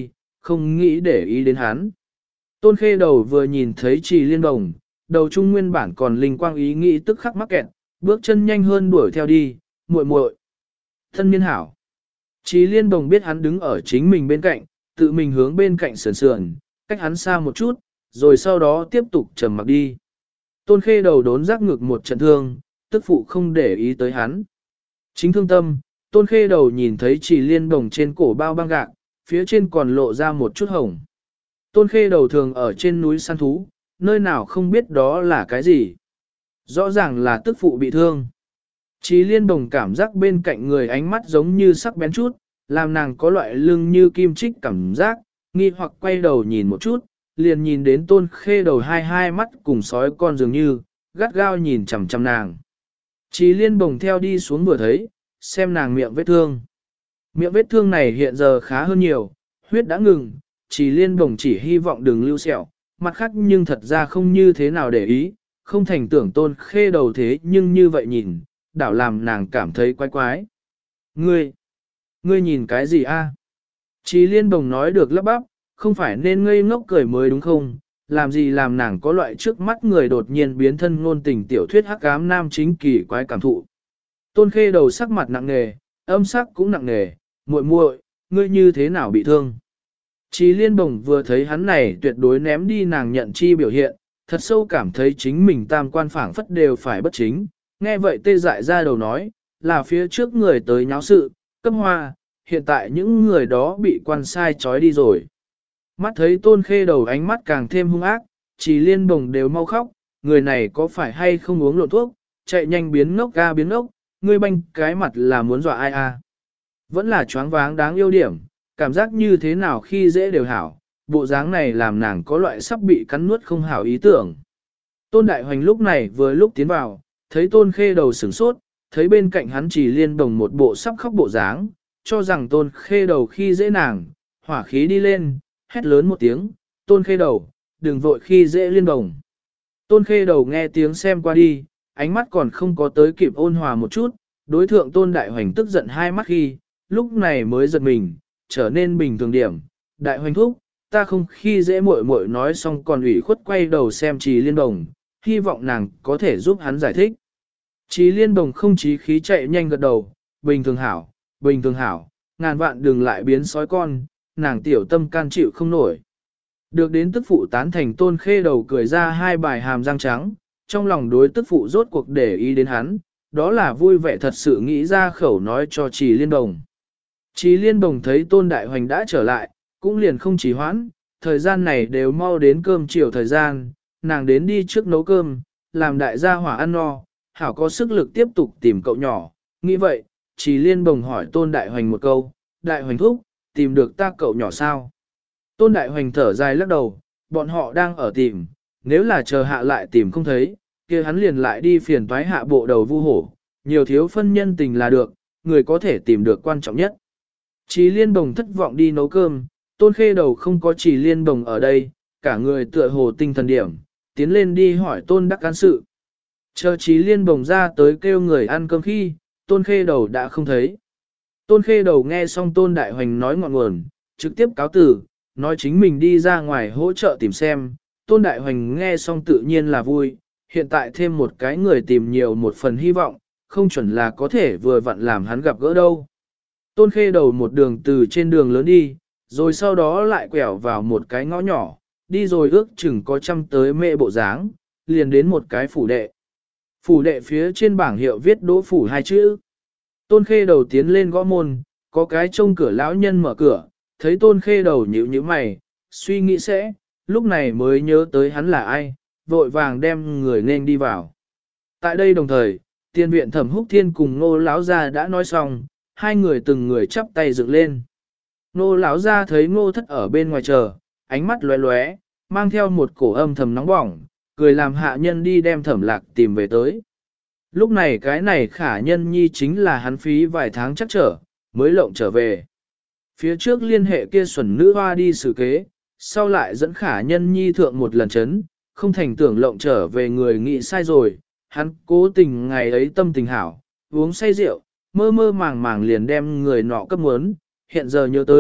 không nghĩ để ý đến hắn. Tôn Khê Đầu vừa nhìn thấy Trì Liên Đồng, đầu trung nguyên bản còn linh quang ý nghĩ tức khắc mắc kẹt, bước chân nhanh hơn đuổi theo đi, muội muội. Thân niên hảo. Trì Liên Đồng biết hắn đứng ở chính mình bên cạnh, tự mình hướng bên cạnh sườn sườn, cách hắn xa một chút, rồi sau đó tiếp tục trầm mặc đi. Tôn Khê Đầu đốn giác ngực một trận thương, tức phụ không để ý tới hắn. Chính thương tâm, Tôn Khê Đầu nhìn thấy Trì Liên Đồng trên cổ bao băng gạc, phía trên còn lộ ra một chút hồng. Tôn Khê Đầu thường ở trên núi săn thú, nơi nào không biết đó là cái gì. Rõ ràng là tức phụ bị thương. Trì Liên Đồng cảm giác bên cạnh người ánh mắt giống như sắc bén chút, làm nàng có loại lưng như kim chích cảm giác, nghi hoặc quay đầu nhìn một chút, liền nhìn đến Tôn Khê Đầu hai mắt cùng sói con dường như, gắt gao nhìn chằm chằm nàng. Trì Liên Đồng theo đi xuống vừa thấy, xem nàng miệng vết thương. Miệng vết thương này hiện giờ khá hơn nhiều, huyết đã ngừng, Trì Liên Đồng chỉ hy vọng đừng lưu sẹo, mặt khác nhưng thật ra không như thế nào để ý, không thành tưởng Tôn Khê Đầu thế nhưng như vậy nhìn, đảo làm nàng cảm thấy quái quái. Ngươi nhìn cái gì a? Trì Liên Đồng nói được lắp bắp, không phải nên ngây ngốc cười mới đúng không? Làm gì làm nàng có loại trước mắt người đột nhiên biến thân ngôn tình tiểu thuyết hắc ám nam chính kỳ quái cảm thụ. Tôn Khê Đầu sắc mặt nặng nề, âm sắc cũng nặng nề, muội muội, ngươi như thế nào bị thương? Trì Liên Đồng vừa thấy hắn này tuyệt đối ném đi nàng nhận chi biểu hiện, thật sâu cảm thấy chính mình tam quan phảng phất đều phải bất chính. Nghe vậy tê dại ra đầu nói, là phía trước người tới nháo sự, cấp hoa, hiện tại những người đó bị quan sai trói đi rồi. Mắt thấy Tôn Khê Đầu ánh mắt càng thêm hung ác, Trì Liên Đồng đều mau khóc, người này có phải hay không uống lộn thuốc, chạy nhanh biến ngốc ga biến ngốc, ngươi banh cái mặt là muốn dọa ai à. Vẫn là choáng váng đáng yêu điểm, cảm giác như thế nào khi dễ đều hảo, bộ dáng này làm nàng có loại sắp bị cắn nuốt không hảo ý tưởng. Tôn Đại Hoành lúc này vừa lúc tiến vào, thấy Tôn Khê Đầu sửng sốt, thấy bên cạnh hắn Trì Liên Đồng một bộ sắp khóc bộ dáng, cho rằng Tôn Khê Đầu khi dễ nàng, hỏa khí đi lên, hét lớn một tiếng, Tôn Khê Đầu, đừng vội khi dễ Liên Đồng. Tôn Khê Đầu nghe tiếng xem qua đi, ánh mắt còn không có tới kịp ôn hòa một chút, đối thượng Tôn Đại Hoành tức giận hai mắt khi, lúc này mới giật mình, trở nên bình thường điểm. Đại Hoành thúc, ta không khi dễ muội muội nói xong còn ủy khuất quay đầu xem Trì Liên Đồng, hy vọng nàng có thể giúp hắn giải thích. Trì Liên Đồng không chí khí chạy nhanh gật đầu, bình thường hảo, ngàn vạn đừng lại biến sói con, nàng tiểu tâm can chịu không nổi. Được đến tức phụ tán thành Tôn Khê Đầu cười ra hai bài hàm răng trắng, trong lòng đối tức phụ rốt cuộc để ý đến hắn, đó là vui vẻ thật sự nghĩ ra khẩu nói cho Trì Liên Đồng. Trì Liên Đồng thấy Tôn Đại Hoành đã trở lại, cũng liền không trì hoãn, thời gian này đều mau đến cơm chiều thời gian, nàng đến đi trước nấu cơm, làm đại gia hỏa ăn no, hảo có sức lực tiếp tục tìm cậu nhỏ. Nghĩ vậy, Trì Liên Đồng hỏi Tôn Đại Hoành một câu, Đại Hoành thúc, tìm được ta cậu nhỏ sao? Tôn Đại Hoành thở dài lắc đầu, bọn họ đang ở tìm, nếu là chờ hạ lại tìm không thấy, kia hắn liền lại đi phiền toái hạ bộ đầu vu hổ, nhiều thiếu phân nhân tình là được, người có thể tìm được quan trọng nhất. Trì Liên Đồng thất vọng đi nấu cơm, Tôn Khê Đầu không có Trì Liên Đồng ở đây, cả người tựa hồ tinh thần điểm, tiến lên đi hỏi Tôn Đắc Can sự. Chờ Trì Liên Đồng ra tới kêu người ăn cơm khi, Tôn Khê Đầu đã không thấy. Tôn Khê Đầu nghe xong Tôn Đại Hoành nói ngọn nguồn, trực tiếp cáo tử, nói chính mình đi ra ngoài hỗ trợ tìm xem. Tôn Đại Hoành nghe xong tự nhiên là vui, hiện tại thêm một cái người tìm nhiều một phần hy vọng, không chuẩn là có thể vừa vặn làm hắn gặp gỡ đâu. Tôn Khê Đầu một đường từ trên đường lớn đi, rồi sau đó lại quẹo vào một cái ngõ nhỏ, đi rồi ước chừng có trăm tới mệ bộ dáng, liền đến một cái phủ đệ. Phủ đệ phía trên bảng hiệu viết Đỗ phủ hai chữ. Tôn Khê Đầu tiến lên gõ môn, có cái trông cửa lão nhân mở cửa, thấy Tôn Khê Đầu nhíu nhíu mày, suy nghĩ sẽ, lúc này mới nhớ tới hắn là ai, vội vàng đem người nên đi vào. Tại đây đồng thời, Tiên viện Thẩm Húc Thiên cùng Nô lão gia đã nói xong, hai người từng người chắp tay dựng lên. Nô lão gia thấy Ngô Thất ở bên ngoài chờ, ánh mắt lóe lóe, mang theo một cổ âm thầm nóng bỏng, cười làm hạ nhân đi đem Thẩm Lạc tìm về tới. Lúc này cái này Khả Nhân Nhi chính là hắn phí vài tháng chắc trở, mới lộng trở về. Phía trước liên hệ kia xuẩn nữ hoa đi xử kế, sau lại dẫn Khả Nhân Nhi thượng một lần chấn, không thành tưởng lộng trở về người nghĩ sai rồi, hắn cố tình ngày ấy tâm tình hảo, uống say rượu, mơ mơ màng màng liền đem người nọ cấp muốn, hiện giờ nhớ tới,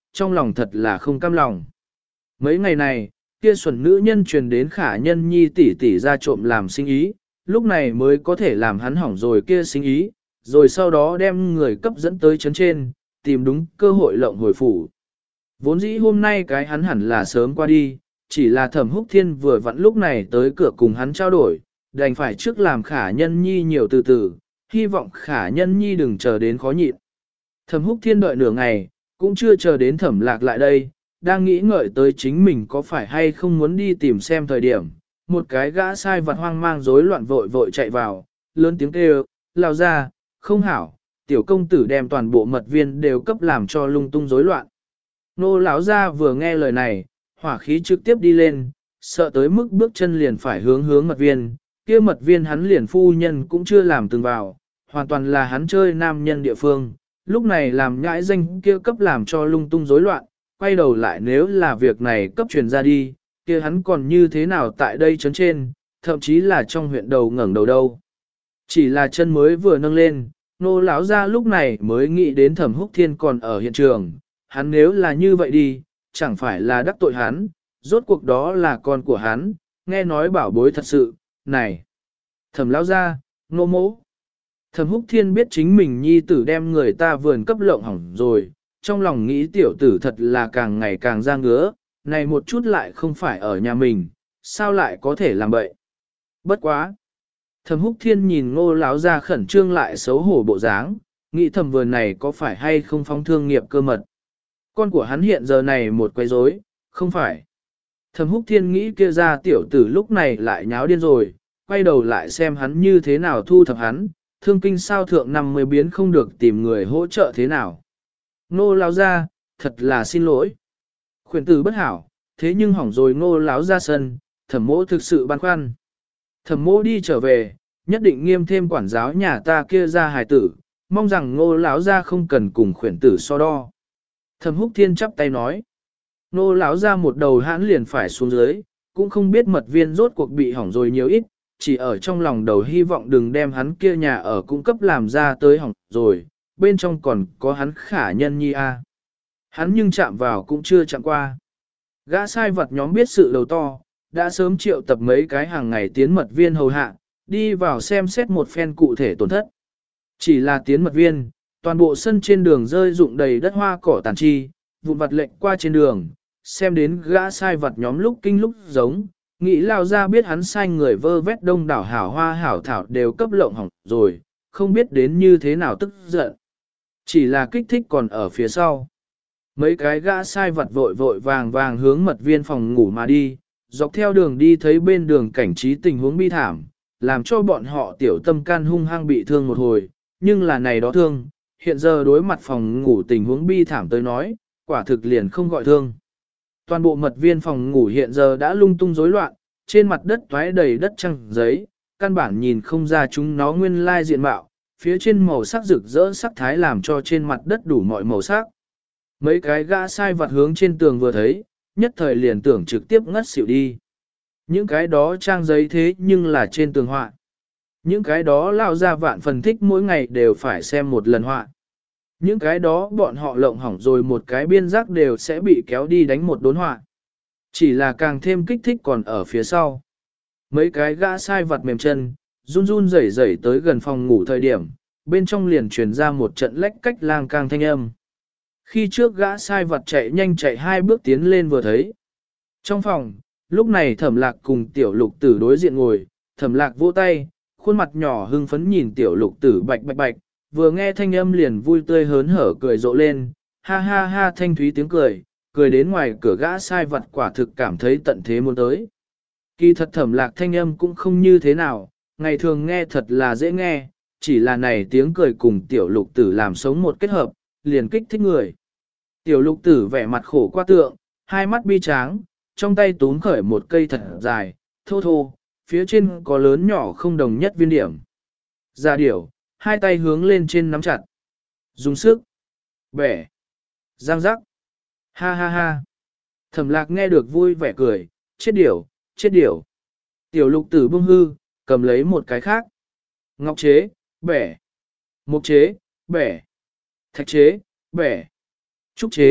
trong lòng thật là không cam lòng. Mấy ngày này, kia xuẩn nữ nhân truyền đến Khả Nhân Nhi tỷ tỷ ra trộm làm sinh ý, lúc này mới có thể làm hắn hỏng rồi kia sinh ý, rồi sau đó đem người cấp dẫn tới chấn trên, tìm đúng cơ hội lộng hồi phủ. Vốn dĩ hôm nay cái hắn hẳn là sớm qua đi, chỉ là Thẩm Húc Thiên vừa vặn lúc này tới cửa cùng hắn trao đổi, đành phải trước làm Khả Nhân Nhi nhiều từ từ, hy vọng Khả Nhân Nhi đừng chờ đến khó nhịn. Thẩm Húc Thiên đợi nửa ngày, cũng chưa chờ đến Thẩm Lạc lại đây, đang nghĩ ngợi tới chính mình có phải hay không muốn đi tìm xem thời điểm. Một cái gã sai vặt hoang mang rối loạn vội vội chạy vào, lớn tiếng kêu, lao ra, không hảo, tiểu công tử đem toàn bộ mật viên đều cấp làm cho lung tung rối loạn. Nô lão ra vừa nghe lời này, hỏa khí trực tiếp đi lên, sợ tới mức bước chân liền phải hướng mật viên, kia mật viên hắn liền phu nhân cũng chưa làm từng vào, hoàn toàn là hắn chơi nam nhân địa phương, lúc này làm nhãi danh kia cấp làm cho lung tung rối loạn, quay đầu lại nếu là việc này cấp truyền ra đi, kia hắn còn như thế nào tại đây chấn trên, thậm chí là trong huyện đầu ngẩng đầu đâu. Chỉ là chân mới vừa nâng lên, nô lão ra lúc này mới nghĩ đến Thẩm Húc Thiên còn ở hiện trường, hắn nếu là như vậy đi, chẳng phải là đắc tội hắn, rốt cuộc đó là con của hắn, nghe nói bảo bối thật sự, này. Thẩm lão ra, nô mỗ. Thẩm Húc Thiên biết chính mình nhi tử đem người ta vườn cấp lộng hỏng rồi, trong lòng nghĩ tiểu tử thật là càng ngày càng ra ngứa, này một chút lại không phải ở nhà mình, sao lại có thể làm vậy? Bất quá! Thẩm Húc Thiên nhìn Ngô lão ra khẩn trương lại xấu hổ bộ dáng, nghĩ thầm vườn này có phải hay không phóng thương nghiệp cơ mật. Con của hắn hiện giờ này một quấy rối, không phải. Thẩm Húc Thiên nghĩ kia ra tiểu tử lúc này lại nháo điên rồi, quay đầu lại xem hắn như thế nào thu thập hắn, thương kinh sao thượng 50 biến không được tìm người hỗ trợ thế nào. Ngô lão ra, thật là xin lỗi. Khuyển tử bất hảo, thế nhưng hỏng rồi Ngô lão ra sân, Thẩm mỗ thực sự băn khoăn. Thẩm mỗ đi trở về, nhất định nghiêm thêm quản giáo nhà ta kia ra hài tử, mong rằng Ngô lão ra không cần cùng khuyển tử so đo. Thẩm Húc Thiên chắp tay nói. Ngô lão ra một đầu hãn liền phải xuống dưới, cũng không biết mật viên rốt cuộc bị hỏng rồi nhiều ít, chỉ ở trong lòng đầu hy vọng đừng đem hắn kia nhà ở cung cấp làm ra tới hỏng rồi, bên trong còn có hắn Khả Nhân Nhi a. Hắn nhưng chạm vào cũng chưa chạm qua. Gã sai vật nhóm biết sự đầu to, đã sớm triệu tập mấy cái hàng ngày tiến mật viên hầu hạ, đi vào xem xét một phen cụ thể tổn thất. Chỉ là tiến mật viên, toàn bộ sân trên đường rơi rụng đầy đất hoa cỏ tàn chi, vụn vặt lệnh qua trên đường, xem đến gã sai vật nhóm lúc kinh lúc giống, nghĩ lao ra biết hắn sai người vơ vét đông đảo hảo hoa hảo thảo đều cấp lộng hỏng rồi, không biết đến như thế nào tức giận. Chỉ là kích thích còn ở phía sau. Mấy cái gã sai vật vội vội vàng vàng hướng mật viên phòng ngủ mà đi, dọc theo đường đi thấy bên đường cảnh trí tình huống bi thảm, làm cho bọn họ tiểu tâm can hung hăng bị thương một hồi, nhưng là này đó thương, hiện giờ đối mặt phòng ngủ tình huống bi thảm tới nói, quả thực liền không gọi thương. Toàn bộ mật viên phòng ngủ hiện giờ đã lung tung rối loạn, trên mặt đất toái đầy đất trăng giấy, căn bản nhìn không ra chúng nó nguyên lai diện mạo, phía trên màu sắc rực rỡ sắc thái làm cho trên mặt đất đủ mọi màu sắc. Mấy cái gã sai vặt hướng trên tường vừa thấy, nhất thời liền tưởng trực tiếp ngất xỉu đi. Những cái đó trang giấy thế nhưng là trên tường họa. Những cái đó lao ra vạn phần thích mỗi ngày đều phải xem một lần họa. Những cái đó bọn họ lộng hỏng rồi một cái biên giác đều sẽ bị kéo đi đánh một đốn họa. Chỉ là càng thêm kích thích còn ở phía sau. Mấy cái gã sai vặt mềm chân, run run rẩy rẩy tới gần phòng ngủ thời điểm, bên trong liền truyền ra một trận lách cách lang cang thanh âm. Khi trước gã sai vặt chạy nhanh chạy 2 bước tiến lên vừa thấy. Trong phòng, lúc này Thẩm Lạc cùng tiểu lục tử đối diện ngồi, Thẩm Lạc vỗ tay, khuôn mặt nhỏ hưng phấn nhìn tiểu lục tử bạch bạch bạch, vừa nghe thanh âm liền vui tươi hớn hở cười rộ lên, ha ha ha thanh thúy tiếng cười, cười đến ngoài cửa gã sai vặt quả thực cảm thấy tận thế muốn tới. Kỳ thật Thẩm Lạc thanh âm cũng không như thế nào, ngày thường nghe thật là dễ nghe, chỉ là này tiếng cười cùng tiểu lục tử làm sống một kết hợp, liền kích thích người. Tiểu lục tử vẻ mặt khổ qua tượng, hai mắt bi tráng, trong tay túm khởi một cây thật dài, thô thô, phía trên có lớn nhỏ không đồng nhất viên điểm. Ra điểu, hai tay hướng lên trên nắm chặt. Dùng sức. Bẻ. Giang rắc. Ha ha ha. Thẩm Lạc nghe được vui vẻ cười, chết điểu, chết điểu. Tiểu lục tử bưng hư, cầm lấy một cái khác. Ngọc chế, bẻ. Mục chế, bẻ. Thạch chế, bẻ. Trúc chế,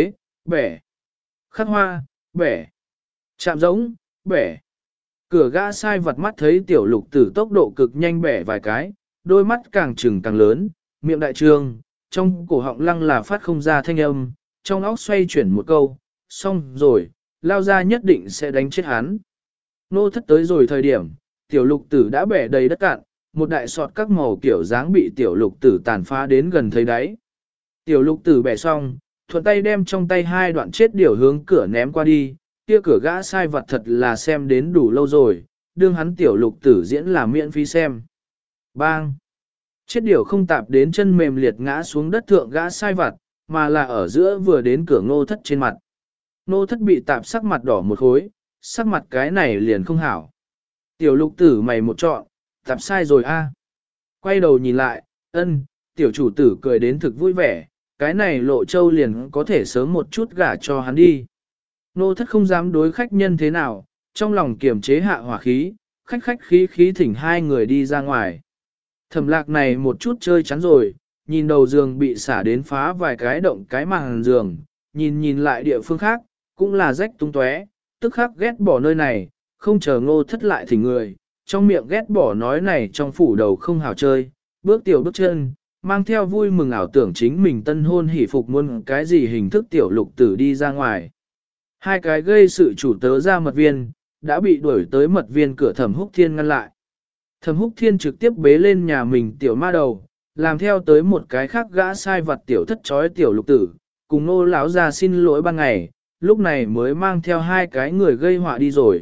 bẻ. Khắc hoa, bẻ. Chạm giống, bẻ. Cửa gã sai vật mắt thấy tiểu lục tử tốc độ cực nhanh bẻ vài cái, đôi mắt càng trừng càng lớn, miệng đại trương, trong cổ họng lăng là phát không ra thanh âm, trong óc xoay chuyển một câu, xong rồi, lao ra nhất định sẽ đánh chết hắn. Nô thất tới rồi thời điểm, tiểu lục tử đã bẻ đầy đất cạn, một đại sọt các màu kiểu dáng bị tiểu lục tử tàn phá đến gần thấy đáy. Tiểu lục tử bẻ xong, thuận tay đem trong tay hai đoạn chết điểu hướng cửa ném qua đi, kia cửa gã sai vật thật là xem đến đủ lâu rồi, đương hắn tiểu lục tử diễn là miễn phí xem. Bang! Chết điểu không tạp đến chân mềm liệt ngã xuống đất thượng gã sai vật, mà là ở giữa vừa đến cửa ngô thất trên mặt. Ngô thất bị tạp sắc mặt đỏ một khối, sắc mặt cái này liền không hảo. Tiểu lục tử mày một trọn, tạp sai rồi a. Quay đầu nhìn lại, tiểu chủ tử cười đến thực vui vẻ, cái này lộ châu liền có thể sớm một chút gả cho hắn đi. Nô thất không dám đối khách nhân thế nào, trong lòng kiềm chế hạ hỏa khí, khách khí thỉnh hai người đi ra ngoài. Thẩm lạc này một chút chơi chắn rồi, nhìn đầu giường bị xả đến phá vài cái động cái màn giường, nhìn lại địa phương khác, cũng là rách tung tóe, tức khắc ghét bỏ nơi này, không chờ ngô thất lại thỉnh người, trong miệng ghét bỏ nói này trong phủ đầu không hào chơi, bước tiểu bước chân, mang theo vui mừng ảo tưởng chính mình tân hôn hỷ phục muôn cái gì hình thức tiểu lục tử đi ra ngoài. Hai cái gây sự chủ tớ ra mật viên, đã bị đuổi tới mật viên cửa Thẩm Húc Thiên ngăn lại. Thẩm Húc Thiên trực tiếp bế lên nhà mình tiểu ma đầu, làm theo tới một cái khác gã sai vặt tiểu thất chói tiểu lục tử, cùng nô lão ra xin lỗi ban ngày, lúc này mới mang theo hai cái người gây họa đi rồi.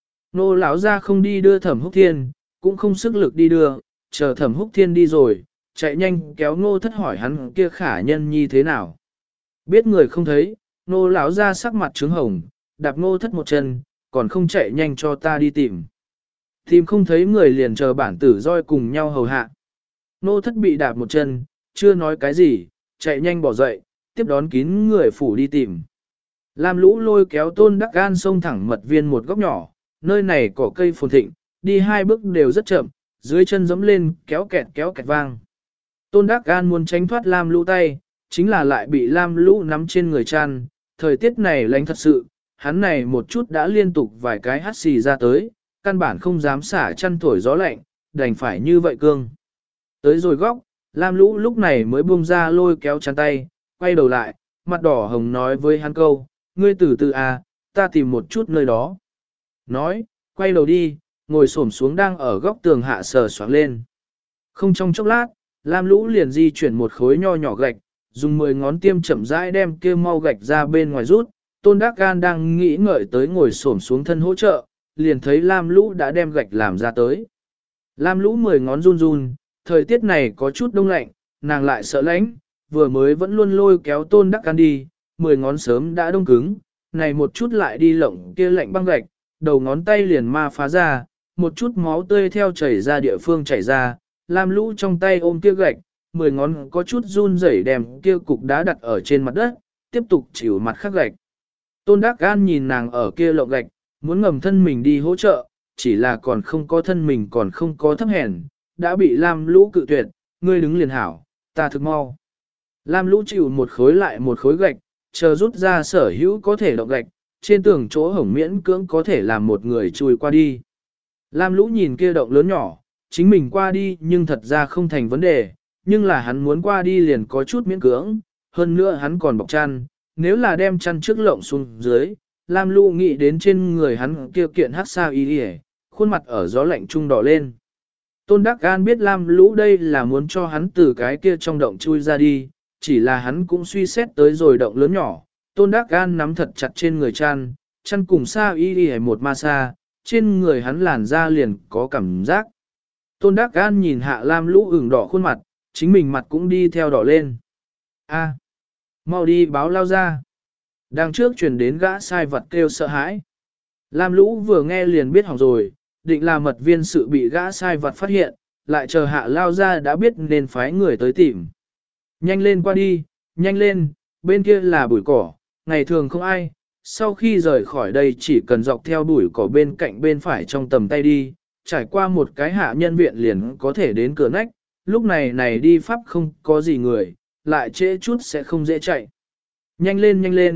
Nô lão ra không đi đưa Thẩm Húc Thiên, cũng không sức lực đi đưa, chờ Thẩm Húc Thiên đi rồi, chạy nhanh kéo Ngô thất hỏi hắn kia khả nhân nhi thế nào. Biết người không thấy, nô lão ra sắc mặt trướng hồng, đạp Ngô thất một chân, còn không chạy nhanh cho ta đi tìm. Tìm không thấy người liền chờ bản tử roi cùng nhau hầu hạ. Nô thất bị đạp một chân, chưa nói cái gì, chạy nhanh bỏ dậy, tiếp đón kín người phủ đi tìm. Lam Lũ lôi kéo Tôn Đắc Gan xông thẳng mật viên một góc nhỏ, nơi này có cây phồn thịnh, đi hai bước đều rất chậm, dưới chân giẫm lên kéo kẹt vang. Tôn Đắc Gan muốn tránh thoát Lam Lũ tay, chính là lại bị Lam Lũ nắm trên người chăn, thời tiết này lạnh thật sự, hắn này một chút đã liên tục vài cái hắt xì ra tới, căn bản không dám xả chăn thổi gió lạnh, đành phải như vậy cương. Tới rồi góc, Lam Lũ lúc này mới buông ra lôi kéo chăn tay, quay đầu lại, mặt đỏ hồng nói với hắn câu, ngươi từ từ à, ta tìm một chút nơi đó. Nói, quay đầu đi, ngồi xổm xuống đang ở góc tường hạ sờ soạng lên. Không trong chốc lát, Lam Lũ liền di chuyển một khối nho nhỏ gạch, dùng 10 ngón tiêm chậm rãi đem kia mau gạch ra bên ngoài rút. Tôn Đắc Gan đang nghĩ ngợi tới ngồi xổm xuống thân hỗ trợ, liền thấy Lam Lũ đã đem gạch làm ra tới. Lam Lũ 10 ngón run run, thời tiết này có chút đông lạnh, nàng lại sợ lạnh, vừa mới vẫn luôn lôi kéo Tôn Đắc Gan đi, 10 ngón sớm đã đông cứng, này một chút lại đi lộng kia lạnh băng gạch, đầu ngón tay liền ma phá ra, một chút máu tươi theo chảy ra địa phương chảy ra, Lam Lũ trong tay ôm kia gạch, 10 ngón có chút run rẩy đem kia cục đá đặt ở trên mặt đất, tiếp tục chịu mặt khắc gạch. Tôn Đắc Gan nhìn nàng ở kia lộng gạch, muốn ngầm thân mình đi hỗ trợ, chỉ là còn không có thân mình còn không có thấp hèn, đã bị Lam Lũ cự tuyệt, ngươi đứng liền hảo, ta thực mau. Lam Lũ chịu một khối lại một khối gạch, chờ rút ra sở hữu có thể động gạch, trên tường chỗ hổng miễn cưỡng có thể làm một người chui qua đi. Lam Lũ nhìn kia động lớn nhỏ, chính mình qua đi nhưng thật ra không thành vấn đề, nhưng là hắn muốn qua đi liền có chút miễn cưỡng, hơn nữa hắn còn bọc chăn, nếu là đem chăn trước lộng xuống dưới, Lam Lũ nghĩ đến trên người hắn kia kiện hắc sa y đi, khuôn mặt ở gió lạnh trung đỏ lên. Tôn Đắc Gan biết Lam Lũ đây là muốn cho hắn từ cái kia trong động chui ra đi, chỉ là hắn cũng suy xét tới rồi động lớn nhỏ. Tôn Đắc Gan nắm thật chặt trên người chăn cùng sa y đi một ma sa, trên người hắn làn da liền có cảm giác. Tôn Đắc Gan nhìn hạ Lam Lũ ửng đỏ khuôn mặt, chính mình mặt cũng đi theo đỏ lên. A, mau đi báo lao ra. Đằng trước truyền đến gã sai vật kêu sợ hãi. Lam Lũ vừa nghe liền biết hỏng rồi, định là mật viên sự bị gã sai vật phát hiện, lại chờ hạ lao ra đã biết nên phái người tới tìm. Nhanh lên qua đi, nhanh lên, bên kia là bụi cỏ, ngày thường không ai, sau khi rời khỏi đây chỉ cần dọc theo bụi cỏ bên cạnh bên phải trong tầm tay đi, trải qua một cái hạ nhân viện liền có thể đến cửa nách, lúc này đi pháp không có gì người, lại trễ chút sẽ không dễ chạy. Nhanh lên,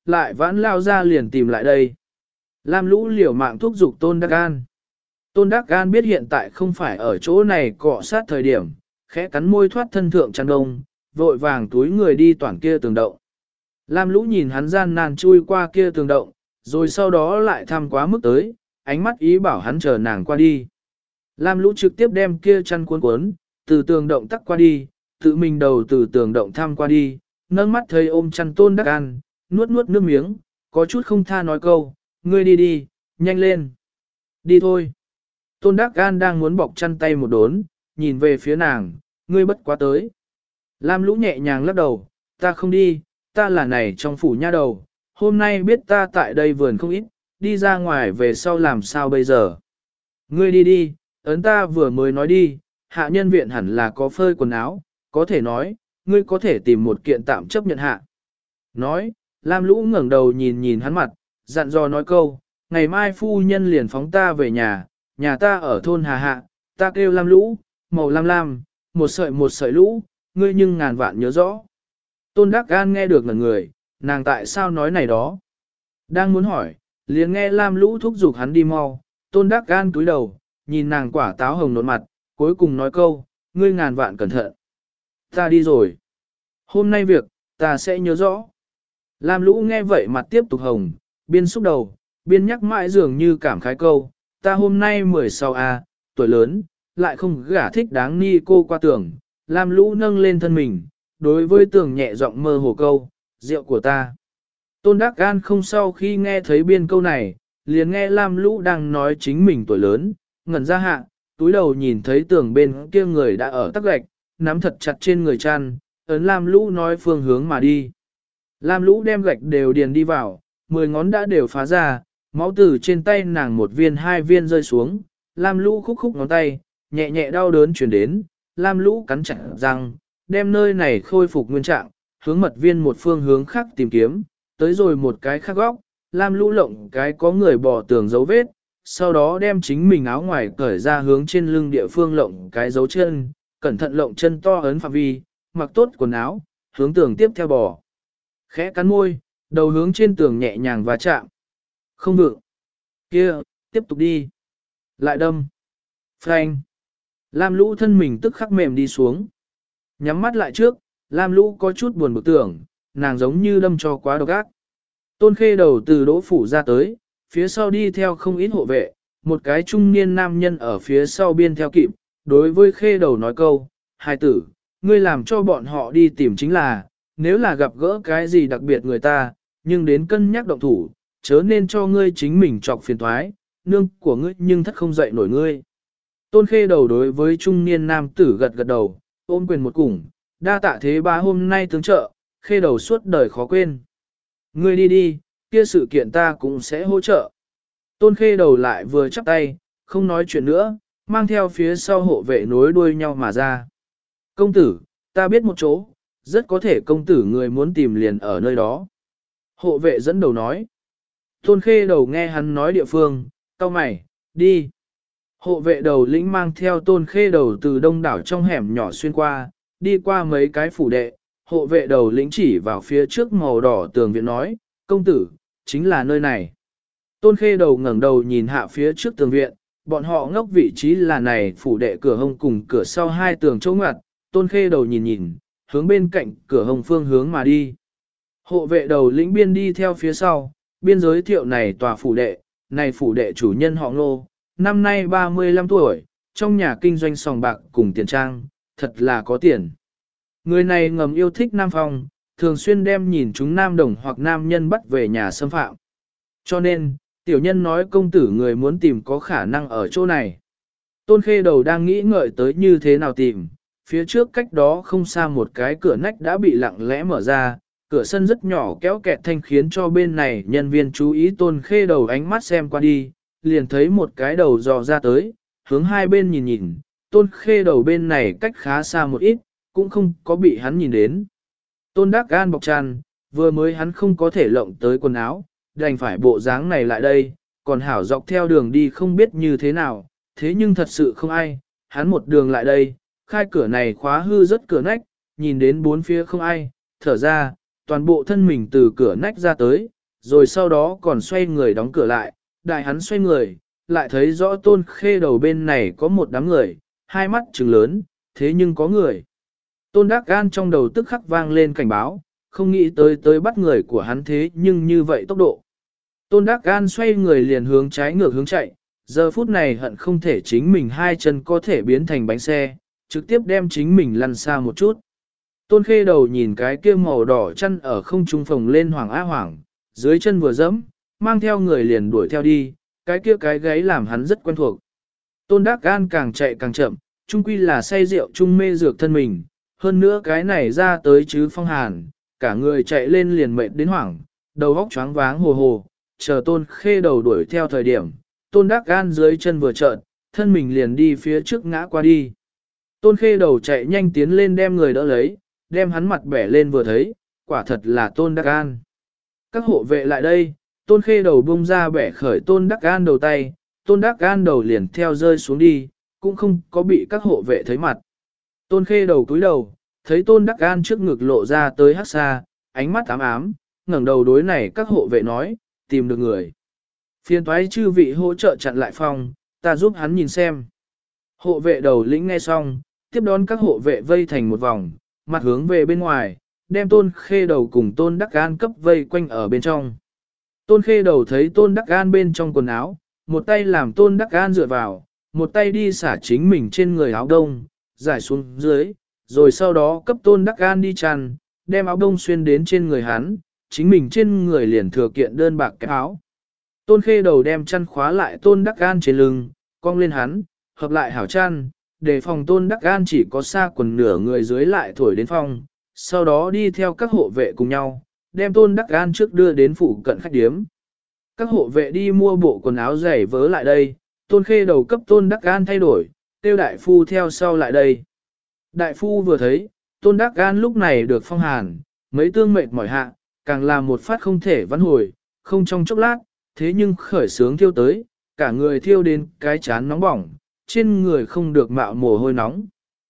lại vãn lao ra liền tìm lại đây. Lam Lũ liều mạng thúc giục Tôn Đắc An. Tôn Đắc An biết hiện tại không phải ở chỗ này cọ sát thời điểm, khẽ cắn môi thoát thân thượng chăn đông, vội vàng túi người đi toàn kia tường động. Lam Lũ nhìn hắn gian nan chui qua kia tường động, rồi sau đó lại thăm quá mức tới, ánh mắt ý bảo hắn chờ nàng qua đi. Lam Lũ trực tiếp đem kia chăn cuốn cuốn, từ tường động tắc qua đi, tự mình đầu từ tường động thăm qua đi, nâng mắt thấy ôm chăn Tôn Đắc An, nuốt nuốt nước miếng, có chút không tha nói câu, ngươi đi đi, nhanh lên. Đi thôi. Tôn Đắc An đang muốn bọc chăn tay một đốn, nhìn về phía nàng, ngươi bất quá tới. Lam Lũ nhẹ nhàng lắc đầu, ta không đi, ta là này trong phủ nha đầu, hôm nay biết ta tại đây vườn không ít, đi ra ngoài về sau làm sao bây giờ. Ngươi đi đi, ấn ta vừa mới nói đi, hạ nhân viện hẳn là có phơi quần áo, có thể nói, ngươi có thể tìm một kiện tạm chấp nhận hạ. Nói, Lam Lũ ngẩng đầu nhìn nhìn hắn mặt, dặn dò nói câu, ngày mai phu nhân liền phóng ta về nhà ta ở thôn Hà Hạ, ta kêu Lam Lũ, màu lam lam, một sợi lũ, ngươi nhưng ngàn vạn nhớ rõ. Tôn Đắc An nghe được ngẩn người, nàng tại sao nói này đó? Đang muốn hỏi, liền nghe Lam Lũ thúc giục hắn đi mau, Tôn Đắc An cúi đầu, nhìn nàng quả táo hồng nộn mặt, cuối cùng nói câu, ngươi ngàn vạn cẩn thận. Ta đi rồi. Hôm nay việc, ta sẽ nhớ rõ. Lam Lũ nghe vậy mặt tiếp tục hồng, biên xúc đầu, biên nhắc mãi dường như cảm khái câu, ta hôm nay 16 tuổi lớn, lại không gả thích đáng ni cô qua tưởng, Lam Lũ nâng lên thân mình, đối với tường nhẹ giọng mơ hồ câu, rượu của ta. Tôn Đắc An không sau khi nghe thấy biên câu này, liền nghe Lam Lũ đang nói chính mình tuổi lớn, ngẩn ra hạ, túi đầu nhìn thấy tường bên kia người đã ở tắc gạch, nắm thật chặt trên người chăn, ấn Lam Lũ nói phương hướng mà đi. Lam Lũ đem gạch đều điền đi vào, 10 ngón đã đều phá ra, máu từ trên tay nàng một viên hai viên rơi xuống, Lam Lũ khúc khúc ngón tay, nhẹ nhẹ đau đớn chuyển đến, Lam Lũ cắn chặt răng, đem nơi này khôi phục nguyên trạng, hướng mật viên một phương hướng khác tìm kiếm, tới rồi một cái khác góc, Lam Lũ lộng cái có người bỏ tường dấu vết, sau đó đem chính mình áo ngoài cởi ra hướng trên lưng địa phương lộng cái dấu chân, cẩn thận lộng chân to ấn phạm vi, mặc tốt quần áo, hướng tường tiếp theo bò. Khẽ cắn môi, đầu hướng trên tường nhẹ nhàng và chạm. Không vượng. Kia, tiếp tục đi. Lại đâm. Phanh. Lam Lũ thân mình tức khắc mềm đi xuống. Nhắm mắt lại trước, Lam Lũ có chút buồn bực tưởng, nàng giống như đâm cho quá độc ác. Tôn Khê Đầu từ đỗ phủ ra tới, phía sau đi theo không ít hộ vệ, một cái trung niên nam nhân ở phía sau biên theo kịp, đối với Khê Đầu nói câu, hai tử, ngươi làm cho bọn họ đi tìm chính là, nếu là gặp gỡ cái gì đặc biệt người ta, nhưng đến cân nhắc động thủ, chớ nên cho ngươi chính mình chọc phiền toái, nương của ngươi nhưng thất không dậy nổi ngươi. Tôn Khê Đầu đối với trung niên nam tử gật gật đầu, ôm quyền một cùng, đa tạ thế ba hôm nay tướng trợ, Khê Đầu suốt đời khó quên. Ngươi đi đi, kia sự kiện ta cũng sẽ hỗ trợ. Tôn Khê Đầu lại vừa chắp tay, không nói chuyện nữa, mang theo phía sau hộ vệ nối đuôi nhau mà ra. Công tử, ta biết một chỗ, rất có thể công tử người muốn tìm liền ở nơi đó. Hộ vệ dẫn đầu nói. Tôn Khê Đầu nghe hắn nói địa phương, cau mày, đi. Hộ vệ đầu lĩnh mang theo Tôn Khê Đầu từ đông đảo trong hẻm nhỏ xuyên qua, đi qua mấy cái phủ đệ. Hộ vệ đầu lĩnh chỉ vào phía trước màu đỏ tường viện nói, công tử, chính là nơi này. Tôn Khê Đầu ngẩng đầu nhìn hạ phía trước tường viện, bọn họ ngốc vị trí là này phủ đệ cửa hông cùng cửa sau hai tường chỗ ngoặt. Tôn Khê Đầu nhìn nhìn, hướng bên cạnh cửa hông phương hướng mà đi. Hộ vệ đầu lĩnh biên đi theo phía sau, biên giới thiệu này tòa phủ đệ, này phủ đệ chủ nhân họ Ngô, năm nay 35 tuổi, trong nhà kinh doanh sòng bạc cùng tiền trang, thật là có tiền. Người này ngầm yêu thích Nam Phong, thường xuyên đem nhìn chúng nam đồng hoặc nam nhân bắt về nhà xâm phạm. Cho nên, tiểu nhân nói công tử người muốn tìm có khả năng ở chỗ này. Tôn Khê Đầu đang nghĩ ngợi tới như thế nào tìm, phía trước cách đó không xa một cái cửa nách đã bị lặng lẽ mở ra, cửa sân rất nhỏ kéo kẹt thanh khiến cho bên này nhân viên chú ý Tôn Khê Đầu ánh mắt xem qua đi, liền thấy một cái đầu dò ra tới, hướng hai bên nhìn nhìn, Tôn Khê Đầu bên này cách khá xa một ít, cũng không có bị hắn nhìn đến. Tôn Đắc An bọc chăn, vừa mới hắn không có thể lộng tới quần áo, đành phải bộ dáng này lại đây, còn hảo dọc theo đường đi không biết như thế nào, thế nhưng thật sự không ai, hắn một đường lại đây, khai cửa này khóa hư rất cửa nách, nhìn đến bốn phía không ai, thở ra, toàn bộ thân mình từ cửa nách ra tới, rồi sau đó còn xoay người đóng cửa lại, đại hắn xoay người, lại thấy rõ Tôn Khê Đầu bên này có một đám người, hai mắt trừng lớn, thế nhưng có người. Tôn Đắc Gan trong đầu tức khắc vang lên cảnh báo, không nghĩ tới bắt người của hắn thế nhưng như vậy tốc độ. Tôn Đắc Gan xoay người liền hướng trái ngược hướng chạy, giờ phút này hận không thể chính mình hai chân có thể biến thành bánh xe, trực tiếp đem chính mình lăn xa một chút. Tôn Khê Đầu nhìn cái kia màu đỏ chân ở không trung phồng lên hoảng á hoảng, dưới chân vừa dẫm, mang theo người liền đuổi theo đi, cái kia cái gáy làm hắn rất quen thuộc. Tôn Đắc Gan càng chạy càng chậm, chung quy là say rượu chung mê dược thân mình, hơn nữa cái này ra tới chứ phong hàn, cả người chạy lên liền mệt đến hoảng, đầu óc choáng váng hồ hồ, chờ Tôn Khê Đầu đuổi theo thời điểm, Tôn Đắc Gan dưới chân vừa trợn, thân mình liền đi phía trước ngã qua đi. Tôn Khê Đầu chạy nhanh tiến lên đem người đỡ lấy, đem hắn mặt bẻ lên vừa thấy, quả thật là Tôn Đắc Gan. Các hộ vệ lại đây, Tôn Khê Đầu bung ra bẻ khởi Tôn Đắc Gan đầu tay, Tôn Đắc Gan đầu liền theo rơi xuống đi, cũng không có bị các hộ vệ thấy mặt. Tôn Khê Đầu cúi đầu, thấy Tôn Đắc Gan trước ngực lộ ra tới hắc xa, ánh mắt ám ám, ngẩng đầu đối này các hộ vệ nói, tìm được người. Phiền toái chư vị hỗ trợ chặn lại phòng, ta giúp hắn nhìn xem. Hộ vệ đầu lĩnh nghe xong, tiếp đón các hộ vệ vây thành một vòng, mặt hướng về bên ngoài, đem Tôn Khê Đầu cùng Tôn Đắc Gan cấp vây quanh ở bên trong. Tôn Khê Đầu thấy Tôn Đắc Gan bên trong quần áo, một tay làm Tôn Đắc Gan dựa vào, một tay đi xả chính mình trên người áo đông, giải xuống dưới, rồi sau đó cấp Tôn Đắc Gan đi chăn, đem áo đông xuyên đến trên người hắn, chính mình trên người liền thừa kiện đơn bạc cái áo. Tôn Khê Đầu đem chăn khóa lại Tôn Đắc Gan trên lưng, cong lên hắn, hợp lại hảo chăn, để phòng Tôn Đắc Gan chỉ có xa quần nửa người dưới lại thổi đến phòng, sau đó đi theo các hộ vệ cùng nhau, đem Tôn Đắc Gan trước đưa đến phụ cận khách điếm. Các hộ vệ đi mua bộ quần áo giày vớ lại đây, Tôn Khê Đầu cấp Tôn Đắc Gan thay đổi, tiêu đại phu theo sau lại đây. Đại phu vừa thấy, Tôn Đắc Gan lúc này được phong hàn, mấy tương mệt mỏi hạ, càng làm một phát không thể vãn hồi, không trong chốc lát, thế nhưng khởi sướng thiêu tới, cả người thiêu đến cái chán nóng bỏng, trên người không được mạo mồ hôi nóng.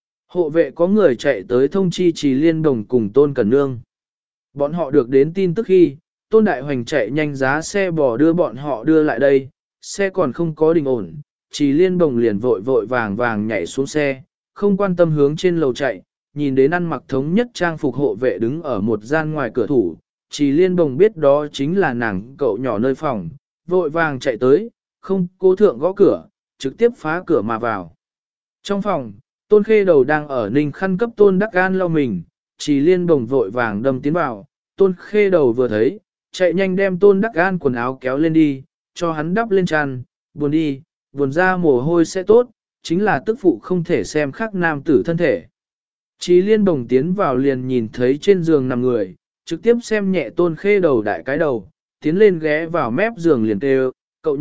Hộ vệ có người chạy tới thông chi Trì Liên Đồng cùng Tôn Cẩn Nương. Bọn họ được đến tin tức khi, Tôn Đại Hoành chạy nhanh giá xe bò đưa bọn họ đưa lại đây, xe còn không có đình ổn, Trì Liên Đồng liền vội vội vàng vàng nhảy xuống xe, không quan tâm hướng trên lầu chạy, nhìn đến ăn mặc thống nhất trang phục hộ vệ đứng ở một gian ngoài cửa thủ, Trì Liên Đồng biết đó chính là nàng cậu nhỏ nơi phòng, vội vàng chạy tới, không cố thượng gõ cửa, trực tiếp phá cửa mà vào. Trong phòng, Tôn Khê Đầu đang ở ninh khăn cấp Tôn Đắc Gan lau mình, Trì Liên Đồng vội vàng đâm tiến vào, Tôn Khê Đầu vừa thấy, chạy nhanh đem Tôn Đắc Gan quần áo kéo lên đi, cho hắn đắp lên tràn, buồn đi, buồn ra mồ hôi sẽ tốt, chính là tức phụ không thể xem khác nam tử thân thể. Trì Liên Đồng tiến vào liền nhìn thấy trên giường nằm người, trực tiếp xem nhẹ Tôn Khê Đầu đại cái đầu, tiến lên ghé vào mép giường liền kêu,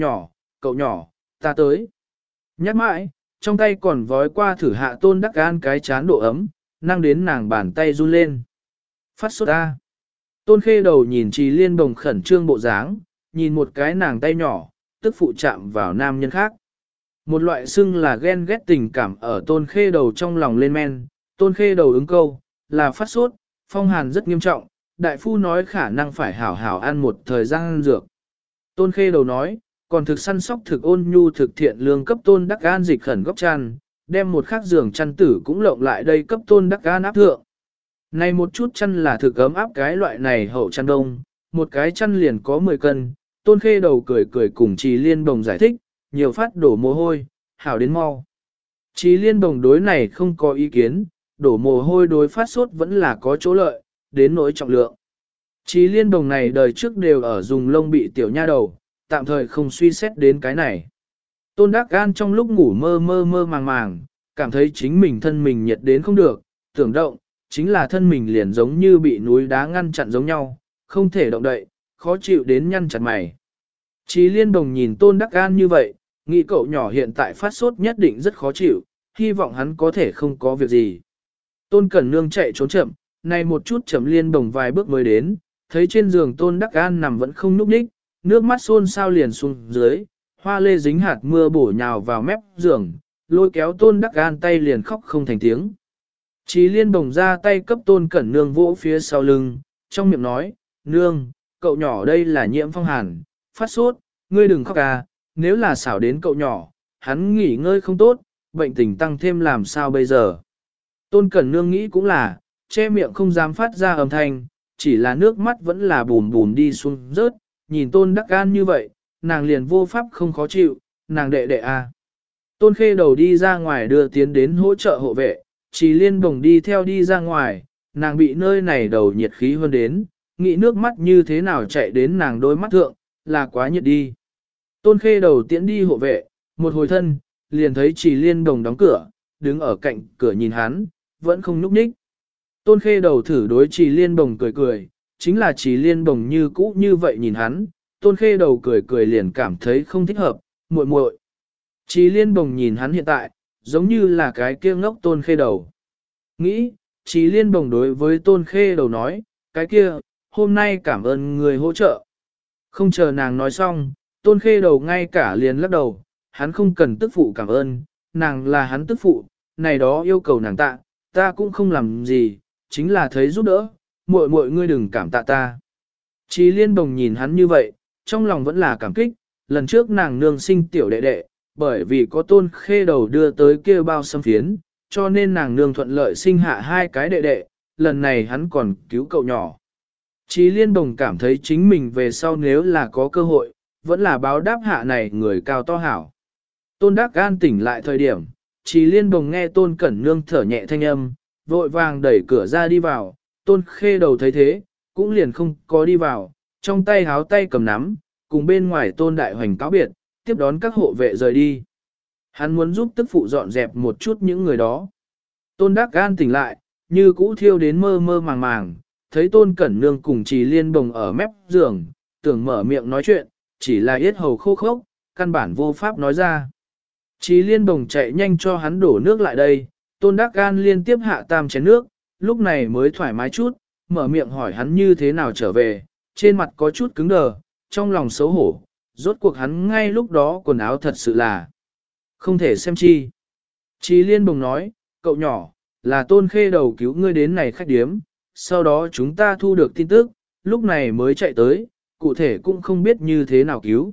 cậu nhỏ, ta tới. Nhắc mãi, trong tay còn vói qua thử hạ Tôn Đắc Gan cái chán độ ấm, năng đến nàng bàn tay run lên. Phát sốt ta. Tôn Khê Đầu nhìn Trì Liên Đồng khẩn trương bộ dáng, nhìn một cái nàng tay nhỏ, tức phụ chạm vào nam nhân khác. Một loại xưng là ghen ghét tình cảm ở Tôn Khê Đầu trong lòng lên men, Tôn Khê Đầu ứng câu, là phát sốt, phong hàn rất nghiêm trọng, đại phu nói khả năng phải hảo hảo ăn một thời gian dược. Tôn Khê Đầu nói, còn thực săn sóc thực ôn nhu thực thiện lương cấp Tôn Đắc Gan dịch khẩn góc chăn, đem một khắc giường chăn tử cũng lộng lại đây cấp Tôn Đắc Gan áp thượng. Này một chút chăn là thực ấm áp cái loại này hậu chăn đông, một cái chăn liền có 10 cân, Tôn Khê Đầu cười cười cùng Trì Liên Đồng giải thích, nhiều phát đổ mồ hôi, hảo đến mau. Trì Liên Đồng đối này không có ý kiến, đổ mồ hôi đối phát sốt vẫn là có chỗ lợi, đến nỗi trọng lượng. Trì Liên Đồng này đời trước đều ở dùng lông bị tiểu nha đầu, tạm thời không suy xét đến cái này. Tôn Đắc Gan trong lúc ngủ mơ mơ màng, cảm thấy chính mình thân mình nhiệt đến không được, tưởng động, chính là thân mình liền giống như bị núi đá ngăn chặn giống nhau, không thể động đậy, khó chịu đến nhăn chặt mày. Trì Liên Đồng nhìn Tôn Đắc Gan như vậy, nghĩ cậu nhỏ hiện tại phát sốt nhất định rất khó chịu, hy vọng hắn có thể không có việc gì. Tôn Cẩn Nương chạy trốn chậm, này một chút chậm Liên Đồng vài bước mới đến, thấy trên giường Tôn Đắc Gan nằm vẫn không nhúc nhích, nước mắt xôn sao liền xuống dưới, hoa lê dính hạt mưa bổ nhào vào mép giường, lôi kéo Tôn Đắc Gan tay liền khóc không thành tiếng. Trì Liên Đồng ra tay cấp Tôn Cẩn Nương vỗ phía sau lưng, trong miệng nói, nương, cậu nhỏ đây là nhiễm phong hàn, phát sốt, ngươi đừng khóc à, nếu là xảo đến cậu nhỏ, hắn nghỉ ngơi không tốt, bệnh tình tăng thêm làm sao bây giờ. Tôn Cẩn Nương nghĩ cũng là, che miệng không dám phát ra âm thanh, chỉ là nước mắt vẫn là bùm bùm đi xuống rớt, nhìn Tôn Đắc An như vậy, nàng liền vô pháp không khó chịu, nàng đệ đệ à. Tôn Khê Đầu đi ra ngoài đưa tiến đến hỗ trợ hộ vệ, Trì Liên Bồng đi theo đi ra ngoài, nàng bị nơi này đầu nhiệt khí hơn đến, nghĩ nước mắt như thế nào chạy đến nàng đôi mắt thượng, là quá nhiệt đi. Tôn Khê Đầu tiễn đi hộ vệ, một hồi thân, liền thấy Trì Liên Bồng đóng cửa, đứng ở cạnh cửa nhìn hắn, vẫn không nhúc nhích. Tôn Khê Đầu thử đối Trì Liên Bồng cười cười, chính là Trì Liên Bồng như cũ như vậy nhìn hắn, Tôn Khê Đầu cười cười liền cảm thấy không thích hợp, muội muội. Trì Liên Bồng nhìn hắn hiện tại, giống như là cái kia ngốc Tôn Khê Đầu. Nghĩ, Trì Liên Bồng đối với Tôn Khê Đầu nói, cái kia, hôm nay cảm ơn người hỗ trợ. Không chờ nàng nói xong, Tôn Khê Đầu ngay cả liền lắc đầu, hắn không cần tức phụ cảm ơn, nàng là hắn tức phụ, này đó yêu cầu nàng tạ, ta cũng không làm gì, chính là thấy giúp đỡ, muội muội ngươi đừng cảm tạ ta. Trì Liên Bồng nhìn hắn như vậy, trong lòng vẫn là cảm kích, lần trước nàng nương sinh tiểu đệ đệ, bởi vì có Tôn Khê Đầu đưa tới kia bao xâm phiến, cho nên nàng nương thuận lợi sinh hạ hai cái đệ đệ, lần này hắn còn cứu cậu nhỏ. Trì Liên Bồng cảm thấy chính mình về sau nếu là có cơ hội, vẫn là báo đáp hạ này người cao to hảo. Tôn Đắc An tỉnh lại thời điểm, Trì Liên Bồng nghe Tôn Cẩn Nương thở nhẹ thanh âm, vội vàng đẩy cửa ra đi vào, Tôn Khê Đầu thấy thế, cũng liền không có đi vào, trong tay háo tay cầm nắm, cùng bên ngoài Tôn Đại Hoành cáo biệt, tiếp đón các hộ vệ rời đi. Hắn muốn giúp tức phụ dọn dẹp một chút những người đó. Tôn Đắc An tỉnh lại, như cũ thiêu đến mơ mơ màng màng, thấy Tôn Cẩn Nương cùng Trì Liên Bồng ở mép giường, tưởng mở miệng nói chuyện, chỉ là yết hầu khô khốc, căn bản vô pháp nói ra. Trì Liên Bồng chạy nhanh cho hắn đổ nước lại đây, Tôn Đắc An liên tiếp hạ tam chén nước, lúc này mới thoải mái chút, mở miệng hỏi hắn như thế nào trở về, trên mặt có chút cứng đờ, trong lòng xấu hổ, rốt cuộc hắn ngay lúc đó quần áo thật sự là không thể xem chi. Trì Liên Bồng nói, cậu nhỏ, là Tôn Khê Đầu cứu ngươi đến này khách điếm, sau đó chúng ta thu được tin tức, lúc này mới chạy tới, cụ thể cũng không biết như thế nào cứu.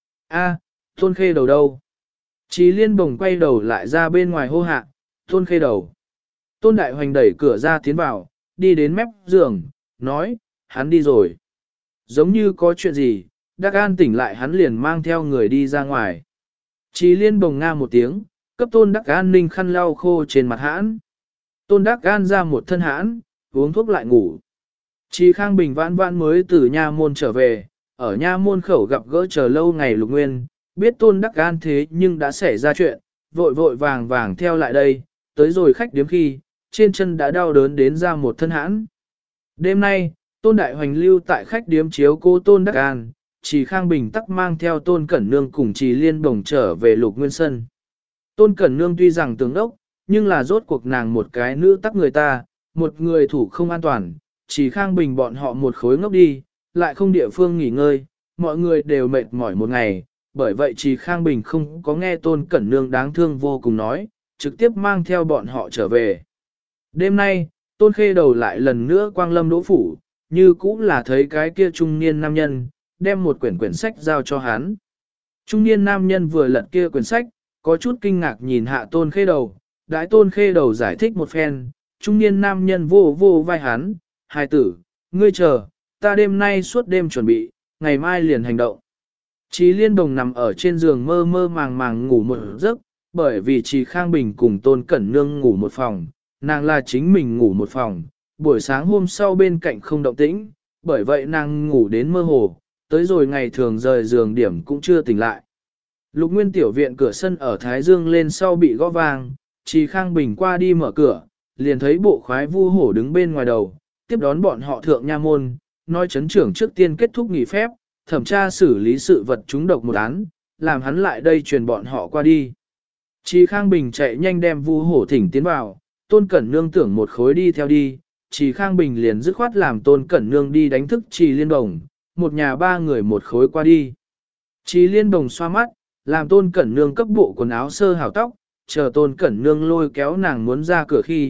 A, Tôn Khê Đầu đâu? Trì Liên Bồng quay đầu lại ra bên ngoài hô hạ, Tôn Khê Đầu. Tôn Đại Hoành đẩy cửa ra tiến vào, đi đến mép giường, nói, hắn đi rồi. Giống như có chuyện gì, Đắc An tỉnh lại hắn liền mang theo người đi ra ngoài. Trì Liên Bồng nga một tiếng, cấp Tôn Đắc An ninh khăn lau khô trên mặt hãn. Tôn Đắc An ra một thân hãn, uống thuốc lại ngủ. Trì Khang Bình vãn vãn mới từ nha môn trở về, ở nha môn khẩu gặp gỡ chờ lâu ngày Lục Nguyên, biết Tôn Đắc An thế nhưng đã xảy ra chuyện, vội vội vàng vàng theo lại đây, tới rồi khách điếm khi, trên chân đã đau đớn đến ra một thân hãn. Đêm nay, Tôn Đại Hoành lưu tại khách điếm chiếu cô Tôn Đắc An, Trì Khang Bình tắc mang theo Tôn Cẩn Nương cùng Trì Liên Bồng trở về Lục Nguyên Sân. Tôn Cẩn Nương tuy rằng tướng đốc, nhưng là rốt cuộc nàng một cái nữ tắc người ta, một người thủ không an toàn, Trì Khang Bình bọn họ một khối ngốc đi, lại không địa phương nghỉ ngơi, mọi người đều mệt mỏi một ngày, bởi vậy Trì Khang Bình không có nghe Tôn Cẩn Nương đáng thương vô cùng nói, trực tiếp mang theo bọn họ trở về. Đêm nay, Tôn Khê Đầu lại lần nữa quang lâm đỗ phủ, như cũng là thấy cái kia trung niên nam nhân, đem một quyển sách giao cho hắn. Trung niên nam nhân vừa lật kia quyển sách, có chút kinh ngạc nhìn hạ Tôn Khê Đầu, đãi Tôn Khê Đầu giải thích một phen, trung niên nam nhân vô vô vai hắn, hài tử, ngươi chờ, ta đêm nay suốt đêm chuẩn bị, ngày mai liền hành động. Trì Liên Bồng nằm ở trên giường mơ mơ màng màng ngủ một giấc, bởi vì Trì Khang Bình cùng Tôn Cẩn Nương ngủ một phòng, nàng là chính mình ngủ một phòng, buổi sáng hôm sau bên cạnh không động tĩnh, bởi vậy nàng ngủ đến mơ hồ, tới rồi ngày thường rời giường điểm cũng chưa tỉnh lại. Lục Nguyên tiểu viện cửa sân ở Thái Dương lên sau bị gõ vang, Trì Khang Bình qua đi mở cửa, liền thấy bộ khoái Vu Hổ đứng bên ngoài đầu, tiếp đón bọn họ thượng nha môn, nói chấn trưởng trước tiên kết thúc nghỉ phép, thẩm tra xử lý sự vật trúng độc một án, làm hắn lại đây truyền bọn họ qua đi. Trì Khang Bình chạy nhanh đem Vu Hổ thỉnh tiến vào, Tôn Cẩn Nương tưởng một khối đi theo đi, Trì Khang Bình liền dứt khoát làm Tôn Cẩn Nương đi đánh thức Trì Liên Bồng, một nhà ba người một khối qua đi. Trì Liên Bồng xoa mắt, làm Tôn Cẩn Nương cấp bộ quần áo sơ hảo tóc, chờ Tôn Cẩn Nương lôi kéo nàng muốn ra cửa khi,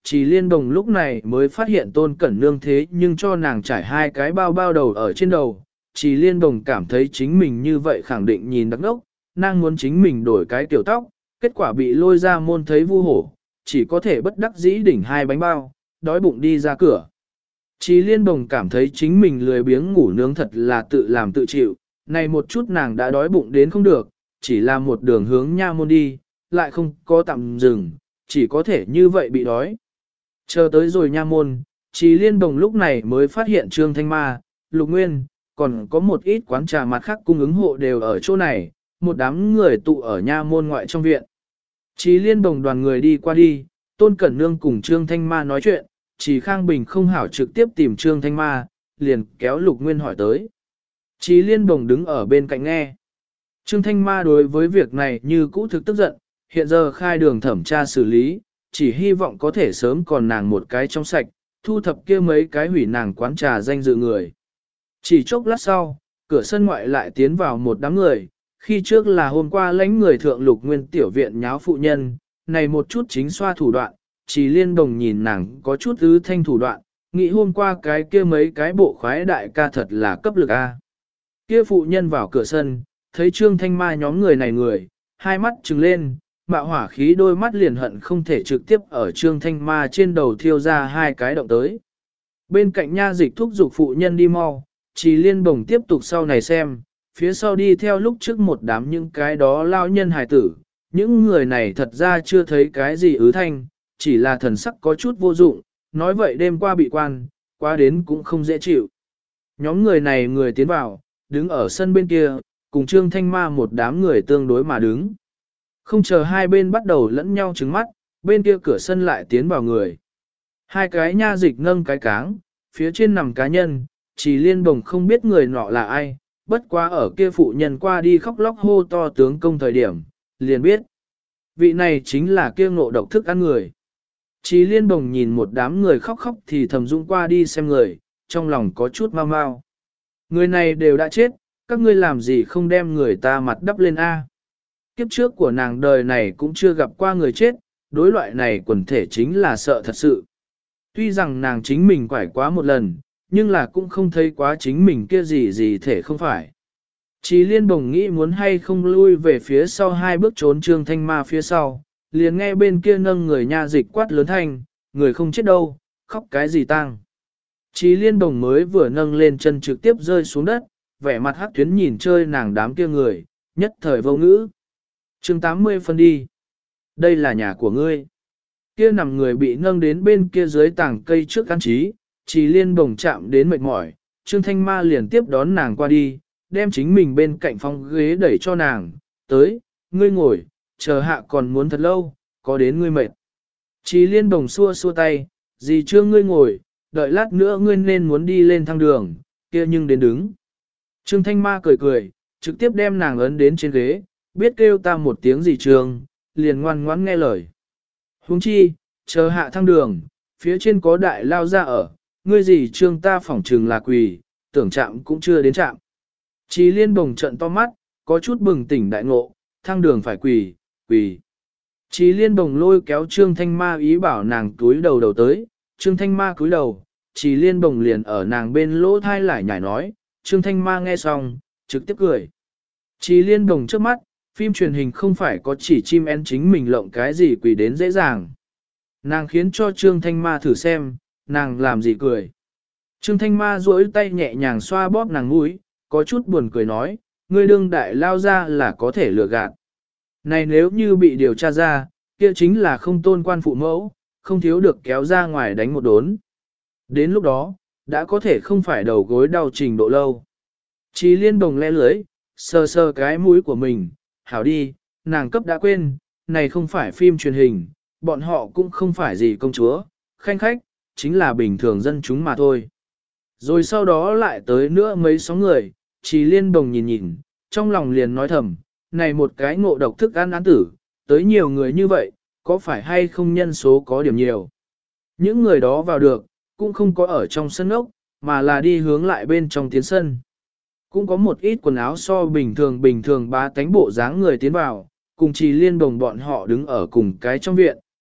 Chỉ Liên Đồng lúc này mới phát hiện Tôn Cẩn Nương thế nhưng cho nàng trải hai cái bao bao đầu ở trên đầu. Chỉ Liên Đồng cảm thấy chính mình như vậy khẳng định nhìn đắc đốc, nàng muốn chính mình đổi cái tiểu tóc, kết quả bị lôi ra môn thấy vu hổ, chỉ có thể bất đắc dĩ đỉnh hai bánh bao, đói bụng đi ra cửa. Chỉ Liên Đồng cảm thấy chính mình lười biếng ngủ nướng thật là tự làm tự chịu, này một chút nàng đã đói bụng đến không được, chỉ là một đường hướng nha môn đi, lại không có tạm dừng, chỉ có thể như vậy bị đói. Chờ tới rồi nha môn, Chỉ Liên Đồng lúc này mới phát hiện Trương Thanh Ma, Lục Nguyên, còn có một ít quán trà mặt khác cung ứng hộ đều ở chỗ này, một đám người tụ ở nha môn ngoại trong viện. Chỉ Liên Đồng đoàn người đi qua đi, Tôn Cẩn Nương cùng Trương Thanh Ma nói chuyện, Chỉ Khang Bình không hảo trực tiếp tìm Trương Thanh Ma, liền kéo Lục Nguyên hỏi tới. Chỉ Liên Đồng đứng ở bên cạnh nghe. Trương Thanh Ma đối với việc này như cũ thực tức giận, hiện giờ khai đường thẩm tra xử lý, chỉ hy vọng có thể sớm còn nàng một cái trong sạch, thu thập kia mấy cái hủy nàng quán trà danh dự người. Chỉ chốc lát sau, cửa sân ngoại lại tiến vào một đám người, khi trước là hôm qua lãnh người thượng Lục Nguyên tiểu viện nháo phụ nhân, này một chút chính xoa thủ đoạn, Chỉ Liên Đồng nhìn nàng có chút ứ thanh thủ đoạn, nghĩ hôm qua cái kia mấy cái bộ khoái đại ca thật là cấp lực A. Kia phụ nhân vào cửa sân, thấy Trương Thanh Ma nhóm người này người, hai mắt trừng lên, mạo hỏa khí đôi mắt liền hận không thể trực tiếp ở Trương Thanh Ma trên đầu thiêu ra hai cái động tới. Bên cạnh nha dịch thúc giục phụ nhân đi mau, Chỉ Liên Đồng tiếp tục sau này xem, phía sau đi theo lúc trước một đám những cái đó lao nhân hài tử, những người này thật ra chưa thấy cái gì ứ thanh, chỉ là thần sắc có chút vô dụng, nói vậy đêm qua bị quan, qua đến cũng không dễ chịu. Nhóm người này người tiến vào, đứng ở sân bên kia, cùng Trương Thanh Ma một đám người tương đối mà đứng. Không chờ hai bên bắt đầu lẫn nhau trứng mắt, bên kia cửa sân lại tiến vào người. Hai cái nha dịch nâng cái cáng, phía trên nằm cá nhân, Chỉ Liên Đồng không biết người nọ là ai, bất quá ở kia phụ nhân qua đi khóc lóc hô to tướng công thời điểm, liền biết. Vị này chính là kia ngộ độc thức ăn người. Chỉ Liên Đồng nhìn một đám người khóc khóc thì thầm dũng qua đi xem người, trong lòng có chút mau mau. Người này đều đã chết, các ngươi làm gì không đem người ta mặt đắp lên A. Kiếp trước của nàng đời này cũng chưa gặp qua người chết, đối loại này quần thể chính là sợ thật sự. Tuy rằng nàng chính mình quải quá một lần, nhưng là cũng không thấy quá chính mình kia gì thể không phải. Chỉ Liên Đồng nghĩ muốn hay không lui về phía sau hai bước trốn Trương Thanh Ma phía sau, liền nghe bên kia nâng người nha dịch quát lớn thanh, người không chết đâu, khóc cái gì tang. Chỉ Liên Đồng mới vừa nâng lên chân trực tiếp rơi xuống đất, vẻ mặt hắc tuyến nhìn chơi nàng đám kia người, nhất thời vô ngữ. Chương 80 phân đi. Đây là nhà của ngươi. Kia nằm người bị nâng đến bên kia dưới tảng cây trước căn trí, Chỉ Liên Đồng chạm đến mệt mỏi, Trương Thanh Ma liền tiếp đón nàng qua đi, đem chính mình bên cạnh phong ghế đẩy cho nàng, tới, ngươi ngồi, chờ hạ còn muốn thật lâu, có đến ngươi mệt. Chỉ Liên Đồng xua xua tay, gì chưa ngươi ngồi, đợi lát nữa ngươi nên muốn đi lên thang đường, kia nhưng đến đứng. Trương Thanh Ma cười cười, trực tiếp đem nàng ấn đến trên ghế, biết kêu ta một tiếng gì trường, liền ngoan ngoãn nghe lời. Huống chi, chờ hạ thang đường, phía trên có đại lao ra ở, ngươi gì trương ta phỏng trừng là quỳ, tưởng chạm cũng chưa đến chạm. Chỉ Liên Đồng trận to mắt, có chút bừng tỉnh đại ngộ, thang đường phải quỳ, quỳ. Chỉ Liên Đồng lôi kéo Trương Thanh Ma ý bảo nàng túi đầu đầu tới, Trương Thanh Ma cúi đầu, Chỉ Liên Đồng liền ở nàng bên lỗ thai lại nhảy nói, Trương Thanh Ma nghe xong, trực tiếp cười. Chỉ Liên Đồng trước mắt, phim truyền hình không phải có chỉ chim én chính mình lộng cái gì quỳ đến dễ dàng. Nàng khiến cho Trương Thanh Ma thử xem, nàng làm gì cười. Trương Thanh Ma duỗi tay nhẹ nhàng xoa bóp nàng mũi, có chút buồn cười nói, ngươi đương đại lao ra là có thể lừa gạt. Này nếu như bị điều tra ra, kia chính là không tôn quan phụ mẫu, không thiếu được kéo ra ngoài đánh một đốn. Đến lúc đó, đã có thể không phải đầu gối đau trình độ lâu. Chỉ Liên Đồng le lưới, sờ sờ cái mũi của mình, hảo đi, nàng cấp đã quên, này không phải phim truyền hình, bọn họ cũng không phải gì công chúa, khanh khách, chính là bình thường dân chúng mà thôi. Rồi sau đó lại tới nữa mấy số người, Chỉ Liên Đồng nhìn nhìn, trong lòng liền nói thầm, này một cái ngộ độc thức ăn án tử, tới nhiều người như vậy, có phải hay không nhân số có điểm nhiều. Những người đó vào được, cũng không có ở trong sân ốc, mà là đi hướng lại bên trong tiến sân. Cũng có một ít quần áo so bình thường bá tánh bộ dáng người tiến vào, cùng Chỉ Liên Đồng bọn họ đứng ở cùng cái trong viện,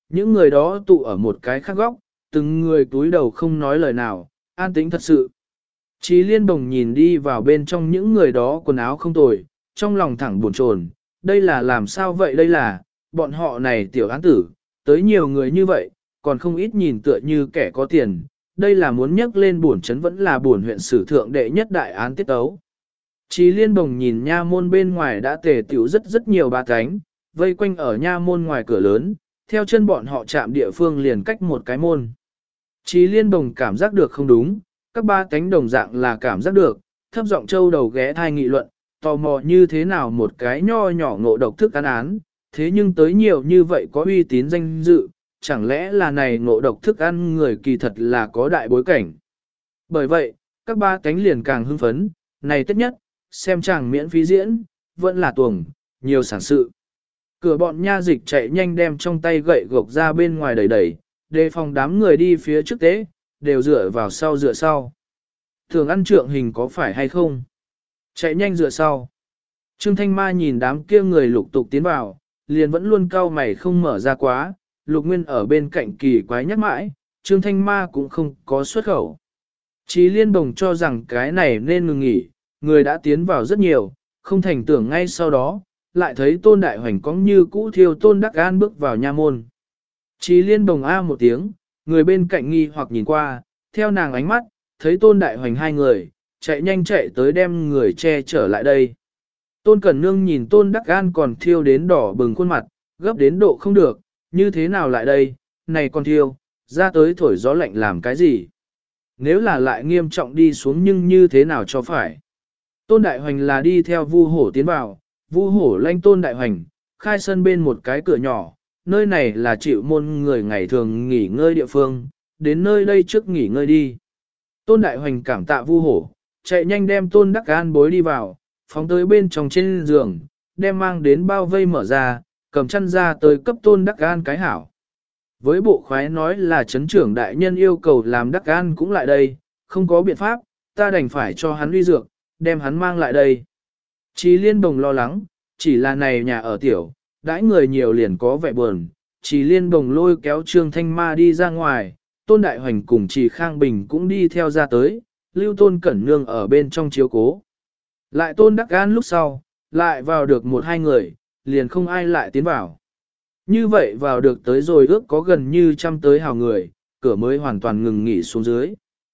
những người đó tụ ở một cái khác góc, từng người túi đầu không nói lời nào, an tĩnh thật sự. Chí Liên Bồng nhìn đi vào bên trong những người đó quần áo không tồi, trong lòng thẳng buồn chồn, đây là làm sao vậy, đây là, bọn họ này tiểu án tử, tới nhiều người như vậy, còn không ít nhìn tựa như kẻ có tiền, đây là muốn nhắc lên buồn chấn vẫn là buồn huyện sử thượng đệ nhất đại án tiết tấu. Chí Liên Bồng nhìn nha môn bên ngoài đã tề tiểu rất nhiều ba cánh, vây quanh ở nha môn ngoài cửa lớn, theo chân bọn họ chạm địa phương liền cách một cái môn. Chí Liên Bồng cảm giác được không đúng, các ba cánh đồng dạng là cảm giác được, thấp giọng châu đầu ghé thai nghị luận, tò mò như thế nào một cái nho nhỏ ngộ độc thức án, thế nhưng tới nhiều như vậy có uy tín danh dự, chẳng lẽ là này ngộ độc thức ăn người kỳ thật là có đại bối cảnh. Bởi vậy, các ba cánh liền càng hưng phấn, này tất nhất, xem chàng miễn phí diễn, vẫn là tuồng, nhiều sản sự. Cửa bọn nha dịch chạy nhanh đem trong tay gậy gộc ra bên ngoài đẩy, đề phòng đám người đi phía trước tế, đều dựa vào sau dựa sau. Thường ăn trượng hình có phải hay không? Chạy nhanh dựa sau. Trương Thanh Ma nhìn đám kia người lục tục tiến vào, liền vẫn luôn cau mày không mở ra quá, Lục Nguyên ở bên cạnh kỳ quái nhắc mãi, Trương Thanh Ma cũng không có xuất khẩu. Chí Liên Bồng cho rằng cái này nên ngừng nghỉ, người đã tiến vào rất nhiều, không thành tưởng ngay sau đó, lại thấy Tôn Đại Hoành có như cũ thiêu Tôn Đắc An bước vào nha môn. Chí Liên Bồng a một tiếng, người bên cạnh nghi hoặc nhìn qua, theo nàng ánh mắt, thấy Tôn Đại Hoành hai người, chạy nhanh chạy tới đem người che trở lại đây. Tôn Cẩn Nương nhìn Tôn Đắc An còn thiêu đến đỏ bừng khuôn mặt, gấp đến độ không được, như thế nào lại đây, này còn thiêu, ra tới thổi gió lạnh làm cái gì? Nếu là lại nghiêm trọng đi xuống nhưng như thế nào cho phải? Tôn Đại Hoành là đi theo Vu Hổ tiến vào, Vu Hổ lanh Tôn Đại Hoành, khai sân bên một cái cửa nhỏ, nơi này là chịu môn người ngày thường nghỉ ngơi địa phương, đến nơi đây trước nghỉ ngơi đi. Tôn Đại Hoành cảm tạ Vu Hổ, chạy nhanh đem Tôn Đắc An bối đi vào, phóng tới bên trong trên giường, đem mang đến bao vây mở ra, cầm chăn ra tới cấp Tôn Đắc An cái hảo. Với bộ khoái nói là chấn trưởng đại nhân yêu cầu làm Đắc An cũng lại đây, không có biện pháp, ta đành phải cho hắn uy dược, đem hắn mang lại đây. Chí Liên Bồng lo lắng, chỉ là này nhà ở tiểu, đãi người nhiều liền có vẻ buồn. Chí Liên Bồng lôi kéo Trương Thanh Ma đi ra ngoài, Tôn Đại Hoành cùng Chí Khang Bình cũng đi theo ra tới, lưu Tôn Cẩn Nương ở bên trong chiếu cố. Lại Tôn Đắc An lúc sau, lại vào được một hai người, liền không ai lại tiến vào. Như vậy vào được tới rồi ước có gần như trăm tới hào người, cửa mới hoàn toàn ngừng nghỉ xuống dưới.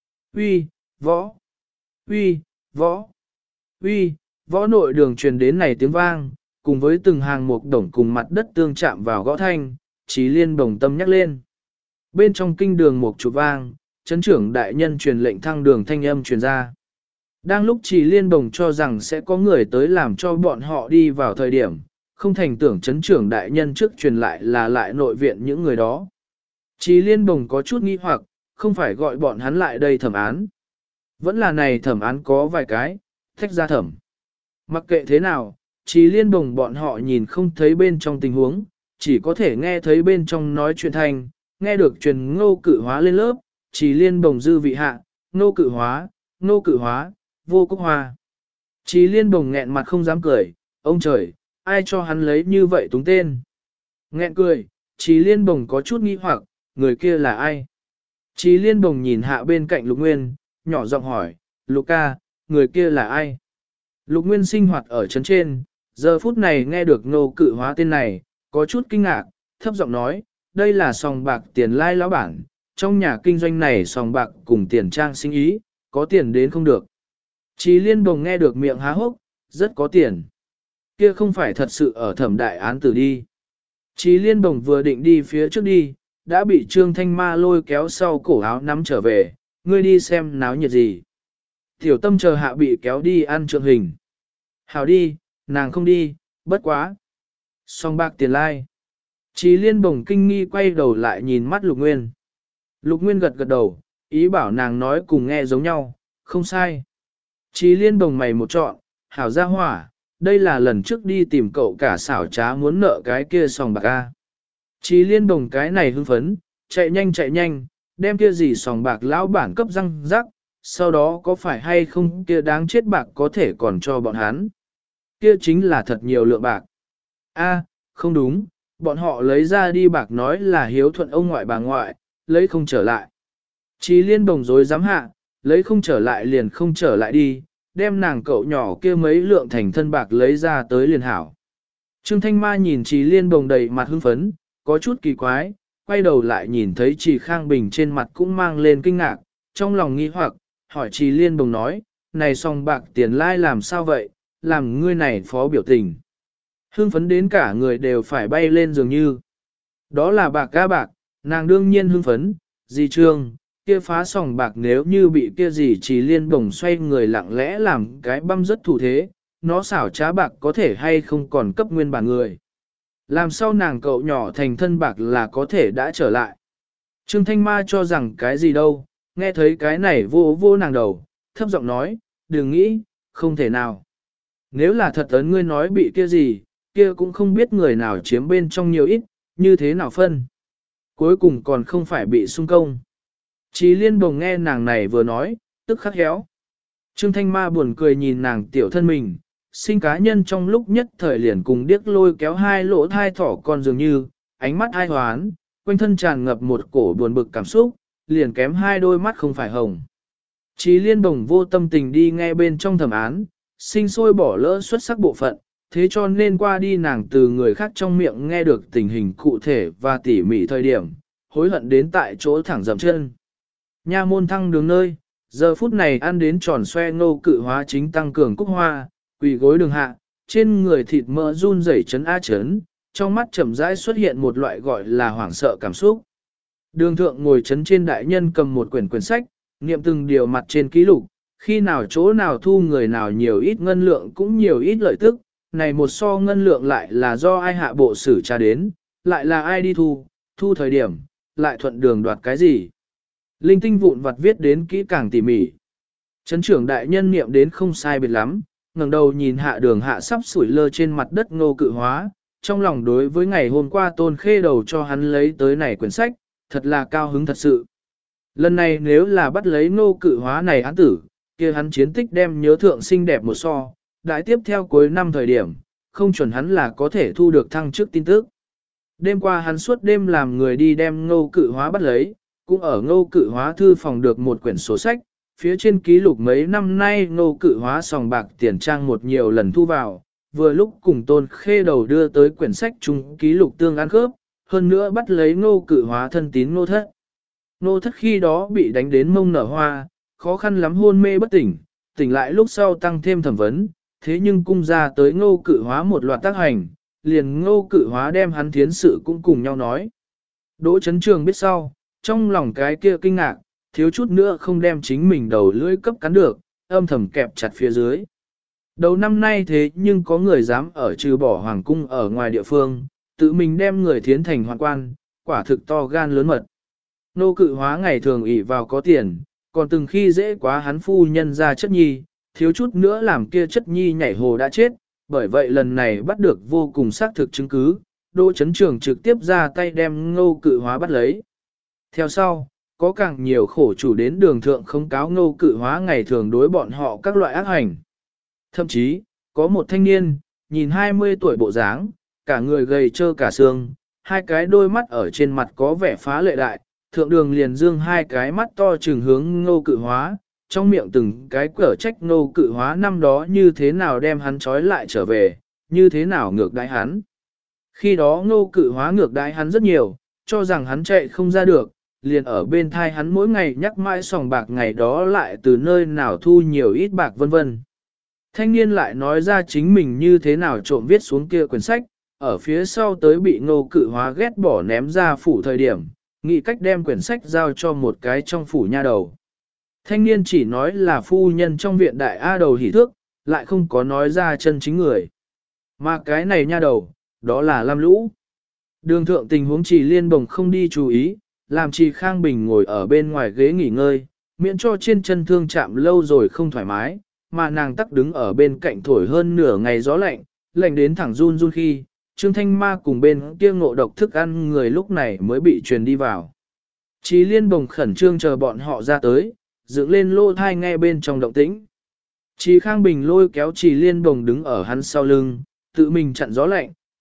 Uy, võ! Uy, võ! Uy, võ nội đường truyền đến này tiếng vang, cùng với từng hàng mục đồng cùng mặt đất tương chạm vào gõ thanh, Chí Liên Bồng tâm nhắc lên. Bên trong kinh đường mục trụ vang, chấn trưởng đại nhân truyền lệnh thăng đường thanh âm truyền ra. Đang lúc Chí Liên Bồng cho rằng sẽ có người tới làm cho bọn họ đi vào thời điểm, không thành tưởng chấn trưởng đại nhân trước truyền lại là lại nội viện những người đó. Chí Liên Bồng có chút nghi hoặc, không phải gọi bọn hắn lại đây thẩm án. Vẫn là này thẩm án có vài cái, thách ra thẩm. Mặc kệ thế nào, Chí Liên Bồng bọn họ nhìn không thấy bên trong tình huống, chỉ có thể nghe thấy bên trong nói chuyện thanh, nghe được truyền Ngô Cự Hóa lên lớp, Chí Liên Bồng dư vị hạ, Ngô Cự Hóa, vô cúc hoa. Chí Liên Bồng nghẹn mặt không dám cười, ông trời, ai cho hắn lấy như vậy túng tên. Nghẹn cười, Chí Liên Bồng có chút nghi hoặc, người kia là ai? Chí Liên Bồng nhìn hạ bên cạnh Lục Nguyên, nhỏ giọng hỏi, Lục ca, người kia là ai? Lục Nguyên sinh hoạt ở trấn trên, giờ phút này nghe được Ngô Cự Hóa tên này, có chút kinh ngạc, thấp giọng nói, đây là sòng bạc tiền lai lão bản, trong nhà kinh doanh này sòng bạc cùng tiền trang sinh ý, có tiền đến không được. Chí Liên Bồng nghe được miệng há hốc, rất có tiền. Kia không phải thật sự ở thẩm đại án tử đi. Chí Liên Bồng vừa định đi phía trước đi, đã bị Trương Thanh Ma lôi kéo sau cổ áo nắm trở về, ngươi đi xem náo nhiệt gì. Tiểu Tâm chờ hạ bị kéo đi ăn trượng hình. Hảo đi, nàng không đi, bất quá. Song bạc tiền lai. Chí Liên Bồng kinh nghi quay đầu lại nhìn mắt Lục Nguyên. Lục Nguyên gật gật đầu, ý bảo nàng nói cùng nghe giống nhau, không sai. Chí Liên Bồng mày một trọn, hảo ra hỏa, đây là lần trước đi tìm cậu cả xảo trá muốn nợ cái kia sòng bạc A. Chí Liên Bồng cái này hưng phấn, chạy nhanh, đem kia gì sòng bạc lão bản cấp răng rắc, sau đó có phải hay không kia đáng chết bạc có thể còn cho bọn hắn. Kia chính là thật nhiều lượng bạc. A, không đúng, bọn họ lấy ra đi bạc nói là hiếu thuận ông ngoại bà ngoại, lấy không trở lại. Chí Liên bồng dối dám hạ, lấy không trở lại liền không trở lại đi, đem nàng cậu nhỏ kia mấy lượng thành thân bạc lấy ra tới liền hảo. Trương Thanh Ma nhìn Chí Liên bồng đầy mặt hưng phấn, có chút kỳ quái, quay đầu lại nhìn thấy Trì Khang Bình trên mặt cũng mang lên kinh ngạc, trong lòng nghi hoặc, hỏi Chí Liên bồng nói, này song bạc tiền lai làm sao vậy, làm ngươi này phó biểu tình. Hưng phấn đến cả người đều phải bay lên dường như. Đó là bạc ca bạc, nàng đương nhiên hưng phấn, gì Trương, kia phá sòng bạc nếu như bị kia gì Chí Liên bồng xoay người lặng lẽ làm cái băm rất thủ thế, nó xảo trá bạc có thể hay không còn cấp nguyên bản người. Làm sao nàng cậu nhỏ thành thân bạc là có thể đã trở lại. Trương Thanh Ma cho rằng cái gì đâu, nghe thấy cái này vô vô nàng đầu, thấp giọng nói, đừng nghĩ, không thể nào. Nếu là thật ấn ngươi nói bị kia gì, kia cũng không biết người nào chiếm bên trong nhiều ít, như thế nào phân. Cuối cùng còn không phải bị xung công. Chí Liên bồng nghe nàng này vừa nói, tức khắc héo. Trương Thanh Ma buồn cười nhìn nàng tiểu thân mình, sinh cá nhân trong lúc nhất thời liền cùng điếc lôi kéo hai lỗ thai thỏ con dường như, ánh mắt ai hoán, quanh thân tràn ngập một cổ buồn bực cảm xúc, liền kém hai đôi mắt không phải hồng. Chí Liên bồng vô tâm tình đi nghe bên trong thẩm án, sinh sôi bỏ lỡ xuất sắc bộ phận, thế cho nên qua đi nàng từ người khác trong miệng nghe được tình hình cụ thể và tỉ mỉ thời điểm, hối hận đến tại chỗ thẳng dậm chân. Nha môn thăng đường nơi, giờ phút này ăn đến tròn xoe ngô cự hóa chính tăng cường cúc hoa, quỳ gối đường hạ, trên người thịt mỡ run rẩy chấn a chấn, trong mắt chậm rãi xuất hiện một loại gọi là hoảng sợ cảm xúc. Đường thượng ngồi chấn trên đại nhân cầm một quyển sách, niệm từng điều mặt trên ký lục, khi nào chỗ nào thu người nào nhiều ít ngân lượng cũng nhiều ít lợi tức, này một so ngân lượng lại là do ai hạ bộ xử tra đến, lại là ai đi thu thời điểm, lại thuận đường đoạt cái gì. Linh tinh vụn vặt viết đến kỹ càng tỉ mỉ. Trấn trưởng đại nhân niệm đến không sai biệt lắm, ngẩng đầu nhìn hạ đường hạ sắp sủi lơ trên mặt đất ngô cự hóa, trong lòng đối với ngày hôm qua tôn khê đầu cho hắn lấy tới này quyển sách, thật là cao hứng thật sự. Lần này nếu là bắt lấy ngô cự hóa này án tử, kia hắn chiến tích đem nhớ thượng xinh đẹp một so, đại tiếp theo cuối năm thời điểm, không chuẩn hắn là có thể thu được thăng chức tin tức. Đêm qua hắn suốt đêm làm người đi đem ngô cự hóa bắt lấy, cũng ở ngô cự hóa thư phòng được một quyển sổ sách, phía trên ký lục mấy năm nay ngô cự hóa sòng bạc tiền trang một nhiều lần thu vào, vừa lúc cùng tôn khê đầu đưa tới quyển sách chung ký lục tương ăn khớp, hơn nữa bắt lấy ngô cự hóa thân tín ngô thất. Ngô thất khi đó bị đánh đến mông nở hoa, khó khăn lắm hôn mê bất tỉnh, tỉnh lại lúc sau tăng thêm thẩm vấn, thế nhưng cung ra tới ngô cự hóa một loạt tác hành, liền ngô cự hóa đem hắn thiến sự cũng cùng nhau nói. Đỗ Chấn Trường biết sau, trong lòng cái kia kinh ngạc, thiếu chút nữa không đem chính mình đầu lưỡi cấp cắn được, âm thầm kẹp chặt phía dưới. Đầu năm nay thế nhưng có người dám ở trừ bỏ hoàng cung ở ngoài địa phương, tự mình đem người thiến thành hoàng quan, quả thực to gan lớn mật. Nô cự hóa ngày thường ỷ vào có tiền, còn từng khi dễ quá hắn phu nhân ra chất nhi, thiếu chút nữa làm kia chất nhi nhảy hồ đã chết, bởi vậy lần này bắt được vô cùng xác thực chứng cứ, Đỗ Chấn Trường trực tiếp ra tay đem ngô cự hóa bắt lấy. Theo sau, có càng nhiều khổ chủ đến đường thượng không cáo ngô cự hóa ngày thường đối bọn họ các loại ác hành. Thậm chí, có một thanh niên, nhìn 20 tuổi bộ dáng, cả người gầy trơ cả xương, hai cái đôi mắt ở trên mặt có vẻ phá lệ đại, thượng đường liền dương hai cái mắt to trừng hướng ngô cự hóa, trong miệng từng cái cở trách ngô cự hóa năm đó như thế nào đem hắn trói lại trở về, như thế nào ngược đãi hắn. Khi đó ngô cự hóa ngược đãi hắn rất nhiều, cho rằng hắn chạy không ra được, liền ở bên thai hắn mỗi ngày nhắc mãi sòng bạc ngày đó lại từ nơi nào thu nhiều ít bạc vân vân. Thanh niên lại nói ra chính mình như thế nào trộm viết xuống kia quyển sách, ở phía sau tới bị ngô cự hóa ghét bỏ ném ra phủ thời điểm, nghĩ cách đem quyển sách giao cho một cái trong phủ nha đầu. Thanh niên chỉ nói là phu nhân trong viện đại A đầu hỉ thước, lại không có nói ra chân chính người. Mà cái này nha đầu, đó là Lam Lũ. Đường thượng tình huống Trì Liên bồng không đi chú ý, làm Trì Khang Bình ngồi ở bên ngoài ghế nghỉ ngơi, miễn cho trên chân thương chạm lâu rồi không thoải mái, mà nàng tắc đứng ở bên cạnh thổi hơn nửa ngày gió lạnh, lạnh đến thẳng run run khi, Trương Thanh Ma cùng bên kia ngộ độc thức ăn người lúc này mới bị truyền đi vào. Trì Liên bồng khẩn trương chờ bọn họ ra tới, dựng lên lô thai nghe bên trong động tĩnh. Trì Khang Bình lôi kéo Trì Liên bồng đứng ở hắn sau lưng, tự mình chặn gió lạnh,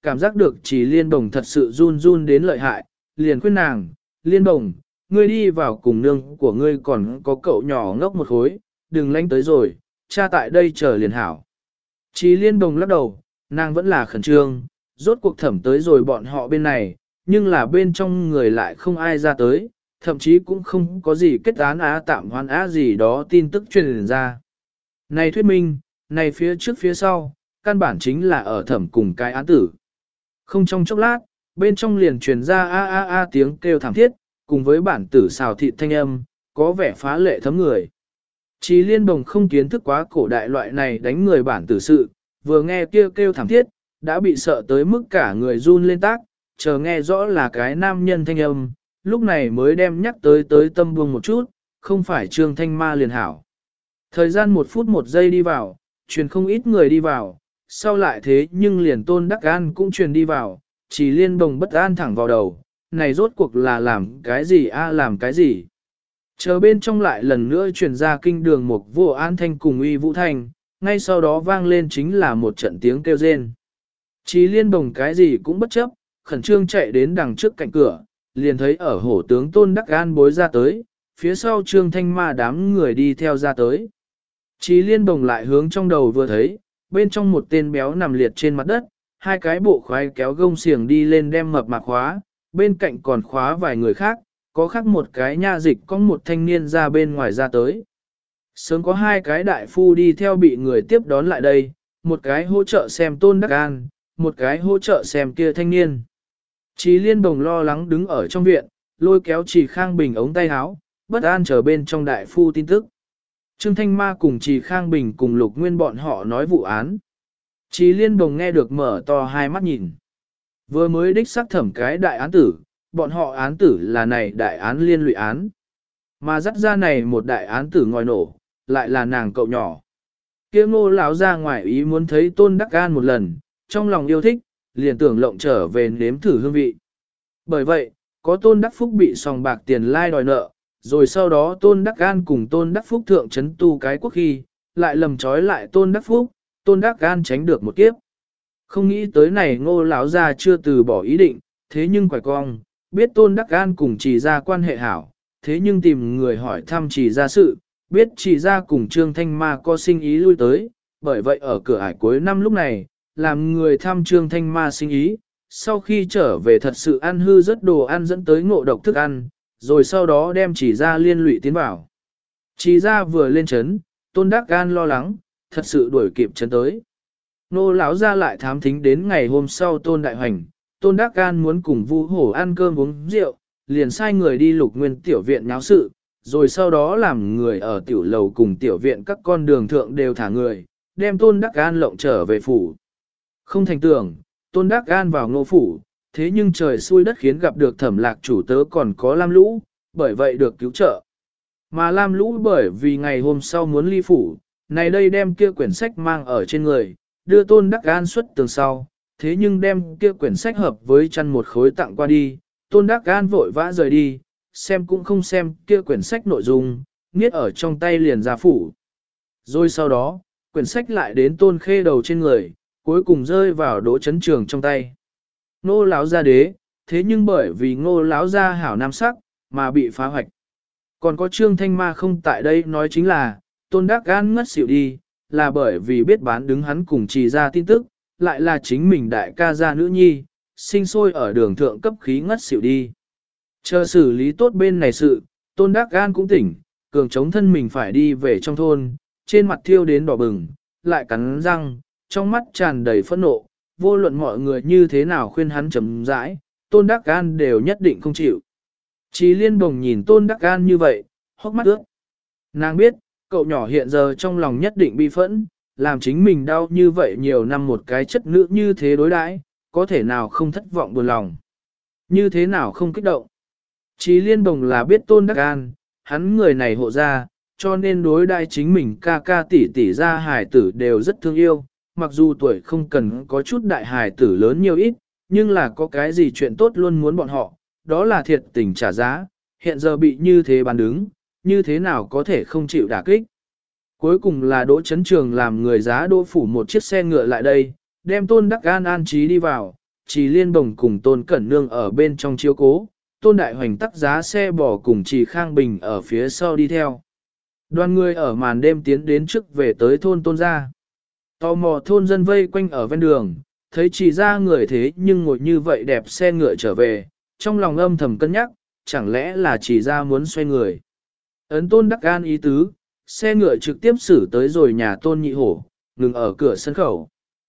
cảm giác được Trì Liên Đồng thật sự run run đến lợi hại, liền khuyên nàng, Liên Đồng, ngươi đi vào cùng nương của ngươi còn có cậu nhỏ ngốc một khối, đừng lánh tới rồi, cha tại đây chờ liền hảo. Trì Liên Đồng lắc đầu, nàng vẫn là khẩn trương, rốt cuộc thẩm tới rồi bọn họ bên này, nhưng là bên trong người lại không ai ra tới, thậm chí cũng không có gì kết án tạm hoãn gì đó tin tức truyền ra. Này thuyết minh, này phía trước phía sau, căn bản chính là ở thẩm cùng cái án tử. Không trong chốc lát, bên trong liền truyền ra a tiếng kêu thảm thiết, cùng với bản tử xào thịt thanh âm, có vẻ phá lệ thấm người. Chí Liên Đồng không kiến thức quá cổ đại loại này đánh người bản tử sự, vừa nghe kêu thảm thiết, đã bị sợ tới mức cả người run lên tác, chờ nghe rõ là cái nam nhân thanh âm, lúc này mới đem nhắc tới tâm buông một chút, không phải Trương Thanh Ma liền hảo. Thời gian 1 phút 1 giây đi vào, truyền không ít người đi vào, sau lại thế nhưng liền Tôn Đắc An cũng truyền đi vào, Chỉ Liên Đồng bất an thẳng vào đầu, này rốt cuộc là làm cái gì làm cái gì. Chờ bên trong lại lần nữa truyền ra kinh đường một vô an thanh cùng uy vũ thanh, ngay sau đó vang lên chính là một trận tiếng kêu rên. Chỉ Liên Đồng cái gì cũng bất chấp, khẩn trương chạy đến đằng trước cạnh cửa, liền thấy ở hổ tướng Tôn Đắc An bối ra tới, phía sau Trương Thanh Ma đám người đi theo ra tới. Chí Liên Đồng lại hướng trong đầu vừa thấy, bên trong một tên béo nằm liệt trên mặt đất, hai cái bộ khoái kéo gông xiềng đi lên đem mập mạp khóa, bên cạnh còn khóa vài người khác, có khác một cái nha dịch có một thanh niên ra bên ngoài ra tới. Sớm có 2 cái đại phu đi theo bị người tiếp đón lại đây, một cái hỗ trợ xem Tôn Đắc An, một cái hỗ trợ xem kia thanh niên. Chí Liên Đồng lo lắng đứng ở trong viện, lôi kéo Trì Khang Bình ống tay áo, bất an chờ bên trong đại phu tin tức. Trương Thanh Ma cùng Trì Khang Bình cùng Lục Nguyên bọn họ nói vụ án. Chí Liên Đồng nghe được mở to hai mắt nhìn. Vừa mới đích xác thẩm cái đại án tử, bọn họ án tử là này đại án liên lụy án. Mà dắt ra này một đại án tử ngòi nổ, lại là nàng cậu nhỏ. Kia Ngô lão ra ngoài ý muốn thấy Tôn Đắc An một lần, trong lòng yêu thích, liền tưởng lộng trở về nếm thử hương vị. Bởi vậy, có Tôn Đắc Phúc bị sòng bạc tiền lai đòi nợ, rồi sau đó Tôn Đắc An cùng Tôn Đắc Phúc thượng chấn tu cái quốc khi, lại lầm trói lại Tôn Đắc Phúc, Tôn Đắc An tránh được một kiếp. Không nghĩ tới này Ngô lão gia chưa từ bỏ ý định, thế nhưng quải cong, biết Tôn Đắc An cùng Trì gia quan hệ hảo, thế nhưng tìm người hỏi thăm Trì gia sự, biết Trì gia cùng Trương Thanh Ma có sinh ý lui tới, bởi vậy ở cửa ải cuối năm lúc này, làm người thăm Trương Thanh Ma sinh ý, sau khi trở về thật sự ăn hư rất đồ ăn dẫn tới ngộ độc thức ăn, rồi sau đó đem Trì gia liên lụy tiến vào. Trì gia vừa lên chấn, Tôn Đắc An lo lắng, thật sự đuổi kịp chấn tới. Nô lão ra lại thám thính đến ngày hôm sau Tôn Đại Hoành, Tôn Đắc An muốn cùng Vu Hổ ăn cơm uống rượu, liền sai người đi Lục Nguyên tiểu viện náo sự, rồi sau đó làm người ở tiểu lầu cùng tiểu viện các con đường thượng đều thả người, đem Tôn Đắc An lộng trở về phủ. Không thành tưởng, Tôn Đắc An vào Ngô phủ, thế nhưng trời xui đất khiến gặp được Thẩm Lạc chủ tớ còn có Lam Lũ, bởi vậy được cứu trợ. Mà Lam Lũ bởi vì ngày hôm sau muốn ly phủ, này đây đem kia quyển sách mang ở trên người, đưa Tôn Đắc An xuất tường sau, thế nhưng đem kia quyển sách hợp với chăn một khối tặng qua đi, Tôn Đắc An vội vã rời đi, xem cũng không xem kia quyển sách nội dung, niết ở trong tay liền ra phủ. Rồi sau đó, quyển sách lại đến Tôn Khê đầu trên người, cuối cùng rơi vào Đỗ Chấn Trường trong tay. Ngô lão gia đế, thế nhưng bởi vì Ngô lão gia hảo nam sắc, mà bị phá hoạch. Còn có Trương Thanh Ma không tại đây nói chính là, Tôn Đắc An ngất xỉu đi, là bởi vì biết bán đứng hắn cùng Trì ra tin tức, lại là chính mình đại ca gia nữ nhi, sinh sôi ở đường thượng cấp khí ngất xỉu đi. Chờ xử lý tốt bên này sự, Tôn Đắc An cũng tỉnh, cường chống thân mình phải đi về trong thôn, trên mặt thiêu đến đỏ bừng, lại cắn răng, trong mắt tràn đầy phẫn nộ, vô luận mọi người như thế nào khuyên hắn chấm rãi, Tôn Đắc An đều nhất định không chịu. Chí Liên Đồng nhìn Tôn Đắc An như vậy, hốc mắt ướt. Nàng biết, cậu nhỏ hiện giờ trong lòng nhất định bi phẫn, làm chính mình đau như vậy nhiều năm một cái chất nữ như thế đối đãi, có thể nào không thất vọng buồn lòng. Như thế nào không kích động. Chí Liên Đồng là biết Tôn Đắc An, hắn người này hộ ra, cho nên đối đãi chính mình ca ca tỷ tỷ ra hài tử đều rất thương yêu, mặc dù tuổi không cần có chút đại hài tử lớn nhiều ít, nhưng là có cái gì chuyện tốt luôn muốn bọn họ, đó là thiệt tình trả giá, hiện giờ bị như thế bán đứng, như thế nào có thể không chịu đả kích. Cuối cùng là Đỗ Chấn Trường làm người giá Đỗ phủ một chiếc xe ngựa lại đây, đem Tôn Đắc An an trí đi vào, Trì Liên Bồng cùng Tôn Cẩn Nương ở bên trong chiếu cố, Tôn Đại Hoành tắc giá xe bò cùng Trì Khang Bình ở phía sau đi theo. Đoàn người ở màn đêm tiến đến trước về tới thôn Tôn gia. Tò mò thôn dân vây quanh ở ven đường, thấy Trì ra người thế nhưng ngồi như vậy đẹp xe ngựa trở về, trong lòng âm thầm cân nhắc, chẳng lẽ là Trì ra muốn xoay người. Ấn Tôn Đắc An ý tứ, xe ngựa trực tiếp xử tới rồi nhà Tôn Nhị Hổ, ngừng ở cửa sân khẩu.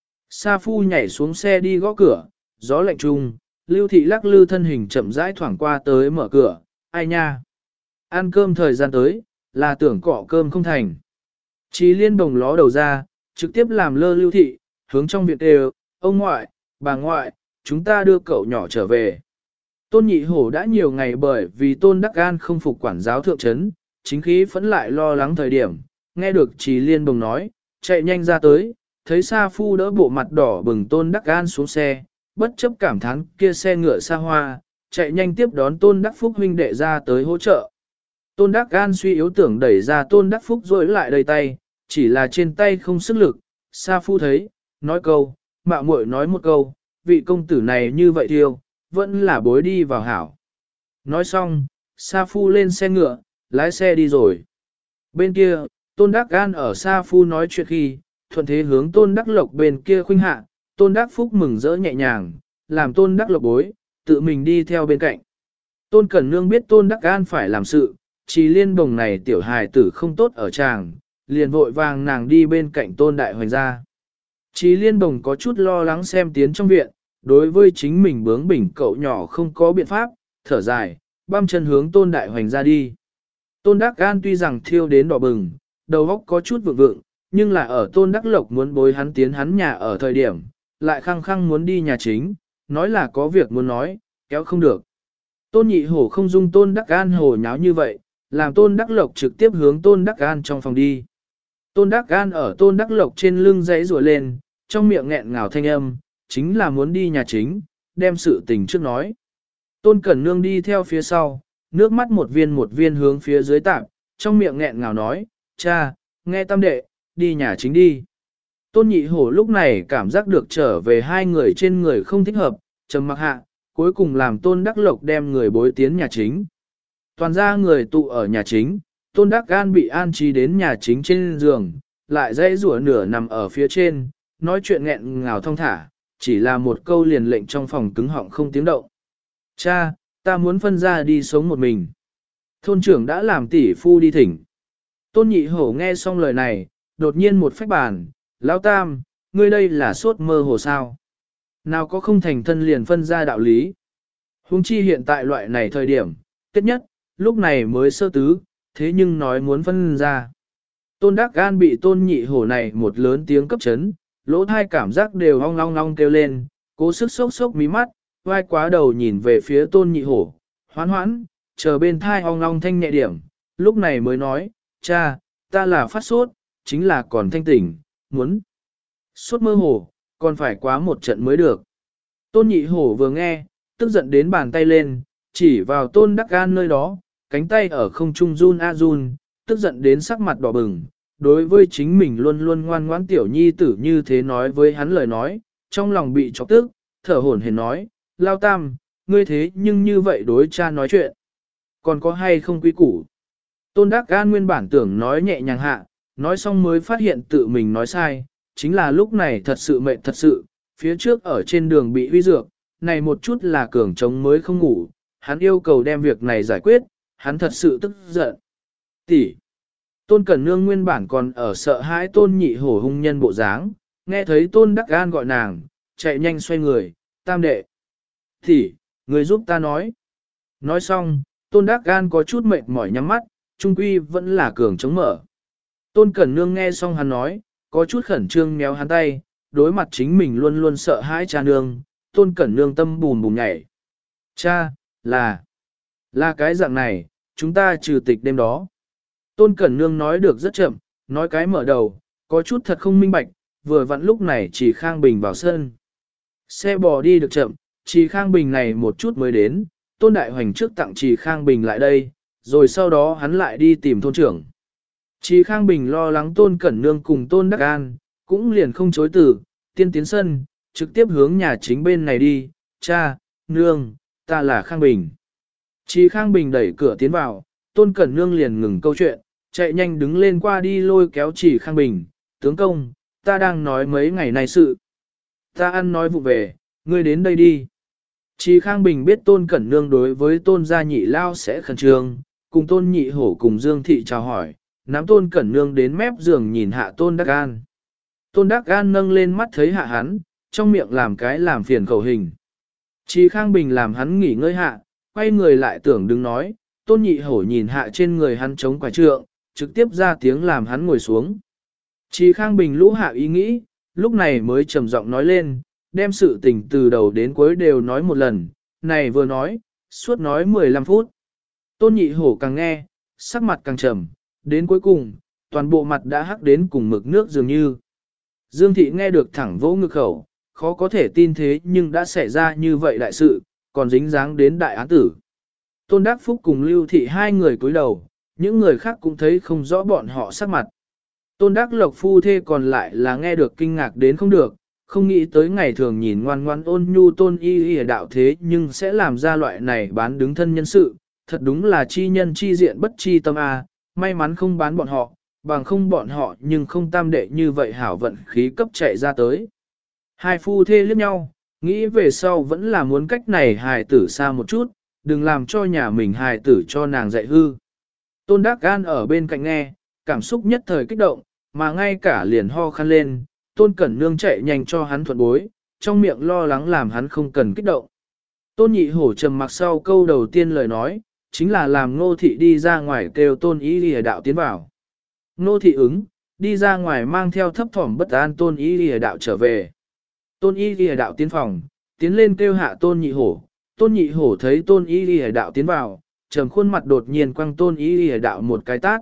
Sa Phu nhảy xuống xe đi gõ cửa, gió lạnh trung, Lưu Thị lắc lư thân hình chậm rãi thoảng qua tới mở cửa, ai nha. Ăn cơm thời gian tới, là tưởng cọ cơm không thành. Chí Liên Bồng ló đầu ra, trực tiếp làm lơ Lưu Thị, hướng trong viện đều, ông ngoại, bà ngoại, chúng ta đưa cậu nhỏ trở về. Tôn Nhị Hổ đã nhiều ngày bởi vì Tôn Đắc An không phục quản giáo thượng trấn, chính khí phẫn lại lo lắng thời điểm, nghe được Chí Liên Bồng nói, chạy nhanh ra tới, thấy Sa Phu đỡ bộ mặt đỏ bừng Tôn Đắc An xuống xe, bất chấp cảm thán kia xe ngựa xa hoa, chạy nhanh tiếp đón Tôn Đắc Phúc huynh đệ ra tới hỗ trợ. Tôn Đắc An suy yếu tưởng đẩy ra Tôn Đắc Phúc rồi lại đầy tay, chỉ là trên tay không sức lực, Sa Phu thấy, nói câu, mạo muội nói một câu, vị công tử này như vậy thiêu, vẫn là bối đi vào hảo. Nói xong, Sa Phu lên xe ngựa, lái xe đi rồi. Bên kia, Tôn Đắc An ở Sa Phu nói chuyện khi, thuận thế hướng Tôn Đắc Lộc bên kia khuynh hạ, Tôn Đắc Phúc mừng rỡ nhẹ nhàng, làm Tôn Đắc Lộc bối, tự mình đi theo bên cạnh. Tôn Cẩn Nương biết Tôn Đắc An phải làm sự, Trì Liên Bồng này tiểu hài tử không tốt ở chàng, liền vội vàng nàng đi bên cạnh Tôn Đại Hoành ra. Trì Liên Bồng có chút lo lắng xem tiến trong viện, đối với chính mình bướng bỉnh cậu nhỏ không có biện pháp, thở dài, băm chân hướng Tôn Đại Hoành ra đi. Tôn Đắc An tuy rằng thiêu đến đỏ bừng, đầu óc có chút vượng vượng, nhưng là ở Tôn Đắc Lộc muốn bối hắn tiến hắn nhà ở thời điểm, lại khăng khăng muốn đi nhà chính, nói là có việc muốn nói, kéo không được. Tôn Nhị Hổ không dung Tôn Đắc An hồ nháo như vậy, làm Tôn Đắc Lộc trực tiếp hướng Tôn Đắc An trong phòng đi. Tôn Đắc An ở Tôn Đắc Lộc trên lưng giãy rủa lên, trong miệng nghẹn ngào thanh âm, chính là muốn đi nhà chính, đem sự tình trước nói. Tôn Cẩn Nương đi theo phía sau, nước mắt một viên hướng phía dưới tạm, trong miệng nghẹn ngào nói, cha, nghe tam đệ, đi nhà chính đi. Tôn Nhị Hổ lúc này cảm giác được trở về hai người trên người không thích hợp, trầm mặc hạ, cuối cùng làm Tôn Đắc Lộc đem người bối tiến nhà chính. Toàn ra người tụ ở nhà chính, Tôn Đắc An bị an trí đến nhà chính trên giường, lại dãy rủa nửa nằm ở phía trên, nói chuyện nghẹn ngào thong thả, chỉ là một câu liền lệnh trong phòng cứng họng không tiếng động. Cha, ta muốn phân ra đi sống một mình. Thôn trưởng đã làm tỷ phu đi thỉnh. Tôn Nhị Hổ nghe xong lời này, đột nhiên một phách bàn, Lão Tam, ngươi đây là sốt mơ hồ sao? Nào có không thành thân liền phân ra đạo lý? Huống chi hiện tại loại này thời điểm, kết nhất, lúc này mới sơ tứ, thế nhưng nói muốn phân ra. Tôn Đắc An bị Tôn Nhị Hổ này một lớn tiếng cấp chấn, lỗ thai cảm giác đều ong long long kêu lên, cố sức sốc sốc mí mắt, vai quá đầu nhìn về phía Tôn Nhị Hổ, hoán hoãn, chờ bên thai ong long thanh nhẹ điểm, lúc này mới nói, cha, ta là phát sốt, chính là còn thanh tỉnh, muốn. Sốt mơ hồ, còn phải quá một trận mới được. Tôn Nhị Hổ vừa nghe, tức giận đến bàn tay lên, chỉ vào Tôn Đắc An nơi đó, cánh tay ở không trung run a run, tức giận đến sắc mặt đỏ bừng. Đối với chính mình luôn luôn ngoan ngoãn tiểu nhi tử như thế nói với hắn lời nói, trong lòng bị chọc tức, thở hổn hển nói, Lao Tam, ngươi thế nhưng như vậy đối cha nói chuyện. Còn có hay không quý củ? Tôn Đắc An nguyên bản tưởng nói nhẹ nhàng hạ, nói xong mới phát hiện tự mình nói sai, chính là lúc này thật sự mệt thật sự, phía trước ở trên đường bị huy dược, này một chút là cường trống mới không ngủ, hắn yêu cầu đem việc này giải quyết, hắn thật sự tức giận. Tỷ. Tôn Cẩn Nương nguyên bản còn ở sợ hãi Tôn Nhị Hổ hung nhân bộ dáng, nghe thấy Tôn Đắc An gọi nàng, chạy nhanh xoay người, tam đệ. Tỷ, người giúp ta nói. Nói xong, Tôn Đắc An có chút mệt mỏi nhắm mắt, trung quy vẫn là cường chống mở. Tôn Cẩn Nương nghe xong hắn nói, có chút khẩn trương méo hắn tay, đối mặt chính mình luôn luôn sợ hãi cha nương, Tôn Cẩn Nương tâm bùm bùm nhảy. Cha, là cái dạng này, chúng ta trừ tịch đêm đó. Tôn Cẩn Nương nói được rất chậm, nói cái mở đầu, có chút thật không minh bạch, vừa vặn lúc này chỉ Khang Bình vào sân. Xe bò đi được chậm, chỉ Khang Bình này một chút mới đến, Tôn Đại Hoành trước tặng chỉ Khang Bình lại đây, rồi sau đó hắn lại đi tìm thôn trưởng. Chỉ Khang Bình lo lắng Tôn Cẩn Nương cùng Tôn Đắc An, cũng liền không chối từ, tiên tiến sân, trực tiếp hướng nhà chính bên này đi, cha, nương, ta là Khang Bình. Chi Khang Bình đẩy cửa tiến vào, Tôn Cẩn Nương liền ngừng câu chuyện, chạy nhanh đứng lên qua đi lôi kéo Chỉ Khang Bình, tướng công, ta đang nói mấy ngày nay sự. Ta ăn nói vụ về, ngươi đến đây đi. Chi Khang Bình biết Tôn Cẩn Nương đối với Tôn gia nhị lao sẽ khẩn trương, cùng Tôn nhị hổ cùng Dương Thị chào hỏi, nắm Tôn Cẩn Nương đến mép giường nhìn hạ Tôn Đắc An. Tôn Đắc An nâng lên mắt thấy hạ hắn, trong miệng làm cái làm phiền khẩu hình. Chi Khang Bình làm hắn nghỉ ngơi hạ, quay người lại tưởng đứng nói, Tôn nhị hổ nhìn hạ trên người hắn chống quả trượng, trực tiếp ra tiếng làm hắn ngồi xuống. Chi Khang Bình lũ hạ ý nghĩ, lúc này mới trầm giọng nói lên, đem sự tình từ đầu đến cuối đều nói một lần, này vừa nói, suốt nói 15 phút. Tôn nhị hổ càng nghe, sắc mặt càng trầm, đến cuối cùng, toàn bộ mặt đã hắc đến cùng mực nước dường như. Dương Thị nghe được thẳng vỗ ngực khẩu, khó có thể tin thế nhưng đã xảy ra như vậy đại sự, còn dính dáng đến đại án tử. Tôn Đắc Phúc cùng Lưu Thị hai người cúi đầu, những người khác cũng thấy không rõ bọn họ sắc mặt. Tôn Đắc Lộc phu thê còn lại là nghe được kinh ngạc đến không được, không nghĩ tới ngày thường nhìn ngoan ngoan ôn nhu Tôn y đạo thế nhưng sẽ làm ra loại này bán đứng thân nhân sự, thật đúng là chi nhân chi diện bất chi tâm a, may mắn không bán bọn họ, bằng không bọn họ nhưng không tam đệ như vậy hảo vận khí cấp chạy ra tới. Hai phu thê liếc nhau, nghĩ về sau vẫn là muốn cách này hài tử xa một chút, đừng làm cho nhà mình hài tử cho nàng dạy hư. Tôn Đắc An ở bên cạnh nghe, cảm xúc nhất thời kích động, mà ngay cả liền ho khăn lên, Tôn Cẩn Nương chạy nhanh cho hắn thuận bối, trong miệng lo lắng làm hắn không cần kích động. Tôn nhị hổ trầm mặc sau câu đầu tiên lời nói, chính là làm Ngô Thị đi ra ngoài kêu Tôn Y Lìa đạo tiến vào. Ngô Thị ứng, đi ra ngoài mang theo thấp thỏm bất an Tôn Y Lìa đạo trở về. Tôn Y Lìa đạo tiến phòng, tiến lên kêu hạ Tôn nhị hổ. Tôn nhị hổ thấy Tôn Y Lìa đạo tiến vào, trầm khuôn mặt đột nhiên quăng Tôn Y Lìa đạo một cái tát.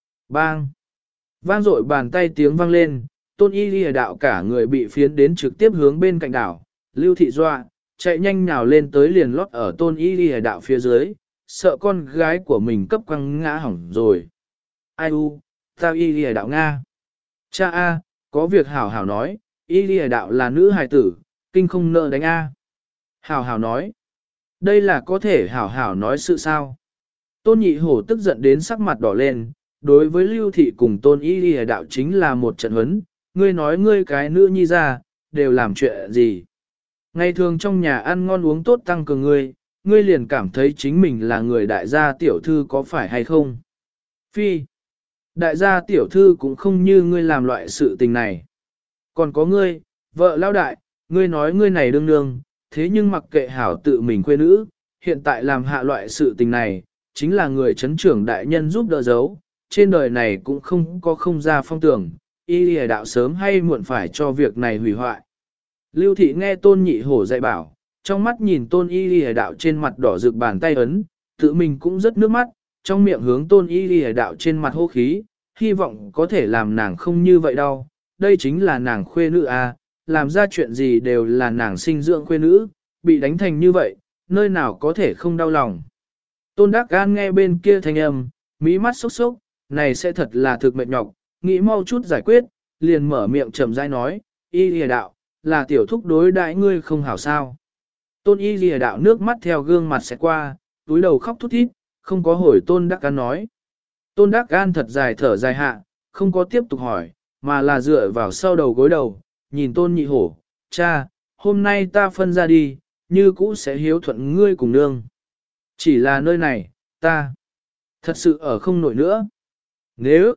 Bang! Vang dội bàn tay tiếng vang lên, Tôn Y Lìa đạo cả người bị phiến đến trực tiếp hướng bên cạnh đảo. Lưu Thị dọa, chạy nhanh nhào lên tới liền lót ở Tôn Y Lìa đạo phía dưới, sợ con gái của mình cấp quăng ngã hỏng rồi. Ai u, tao Y Lìa đạo Nga. Cha A, có việc hảo hảo nói, Y Lìa đạo là nữ hài tử, kinh không nợ đánh A. Hảo hảo nói. Đây là có thể hảo hảo nói sự sao. Tôn nhị hổ tức giận đến sắc mặt đỏ lên, đối với Lưu Thị cùng Tôn Y Lìa đạo chính là một trận huấn, ngươi nói ngươi cái nữ nhi ra, đều làm chuyện gì. Ngày thường trong nhà ăn ngon uống tốt tăng cường ngươi liền cảm thấy chính mình là người đại gia tiểu thư có phải hay không? Phi, đại gia tiểu thư cũng không như ngươi làm loại sự tình này. Còn có ngươi, vợ lao đại, ngươi nói ngươi này đương đương, thế nhưng mặc kệ hảo tự mình quê nữ, hiện tại làm hạ loại sự tình này, chính là người chấn trưởng đại nhân giúp đỡ giấu, trên đời này cũng không có không ra phong tưởng, y lìa đạo sớm hay muộn phải cho việc này hủy hoại. Lưu Thị nghe Tôn nhị hổ dạy bảo, trong mắt nhìn Tôn y lìa đạo trên mặt đỏ rực bàn tay ấn, tự mình cũng rất nước mắt, trong miệng hướng Tôn y lìa đạo trên mặt hô khí, hy vọng có thể làm nàng không như vậy đâu, đây chính là nàng khuê nữ à, làm ra chuyện gì đều là nàng sinh dưỡng khuê nữ, bị đánh thành như vậy, nơi nào có thể không đau lòng. Tôn Đắc An nghe bên kia thanh âm, mí mắt sốc sốc, này sẽ thật là thực mệt nhọc, nghĩ mau chút giải quyết, liền mở miệng chậm rãi nói, y lìa đạo, là tiểu thúc đối đãi ngươi không hảo sao. Tôn y lìa đạo nước mắt theo gương mặt sẽ qua, túi đầu khóc thút thít, không có hồi Tôn Đắc An nói. Tôn Đắc An thật dài thở dài hạ, không có tiếp tục hỏi, mà là dựa vào sau đầu gối đầu, nhìn Tôn nhị hổ, cha, hôm nay ta phân ra đi, như cũ sẽ hiếu thuận ngươi cùng nương. Chỉ là nơi này, ta thật sự ở không nổi nữa. Nếu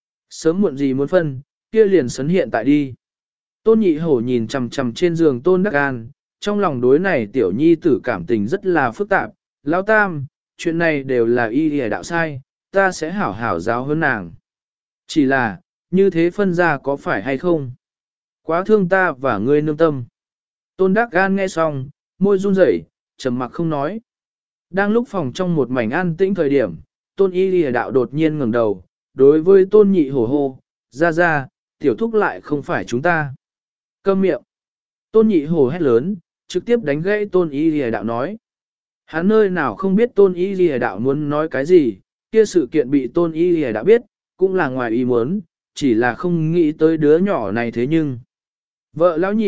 sớm muộn gì muốn phân, kia liền sấn hiện tại đi. Tôn nhị hổ nhìn chằm chằm trên giường Tôn Đắc An, trong lòng đối này tiểu nhi tử cảm tình rất là phức tạp. Lão tam, chuyện này đều là y lìa đạo sai, ta sẽ hảo hảo giáo hơn nàng. Chỉ là, như thế phân ra có phải hay không? Quá thương ta và ngươi nương tâm. Tôn Đắc An nghe xong, môi run rẩy, trầm mặc không nói. Đang lúc phòng trong một mảnh an tĩnh thời điểm, Tôn y lìa đạo đột nhiên ngẩng đầu, đối với Tôn nhị hổ hô, ra, tiểu thúc lại không phải chúng ta. Câm miệng. Tôn nhị hổ hét lớn, trực tiếp đánh gãy Tôn y lìa đạo nói. Hắn nơi nào không biết Tôn y lìa đạo muốn nói cái gì, kia sự kiện bị Tôn y lìa đạo biết, cũng là ngoài ý muốn, chỉ là không nghĩ tới đứa nhỏ này thế nhưng. Vợ lão nhị,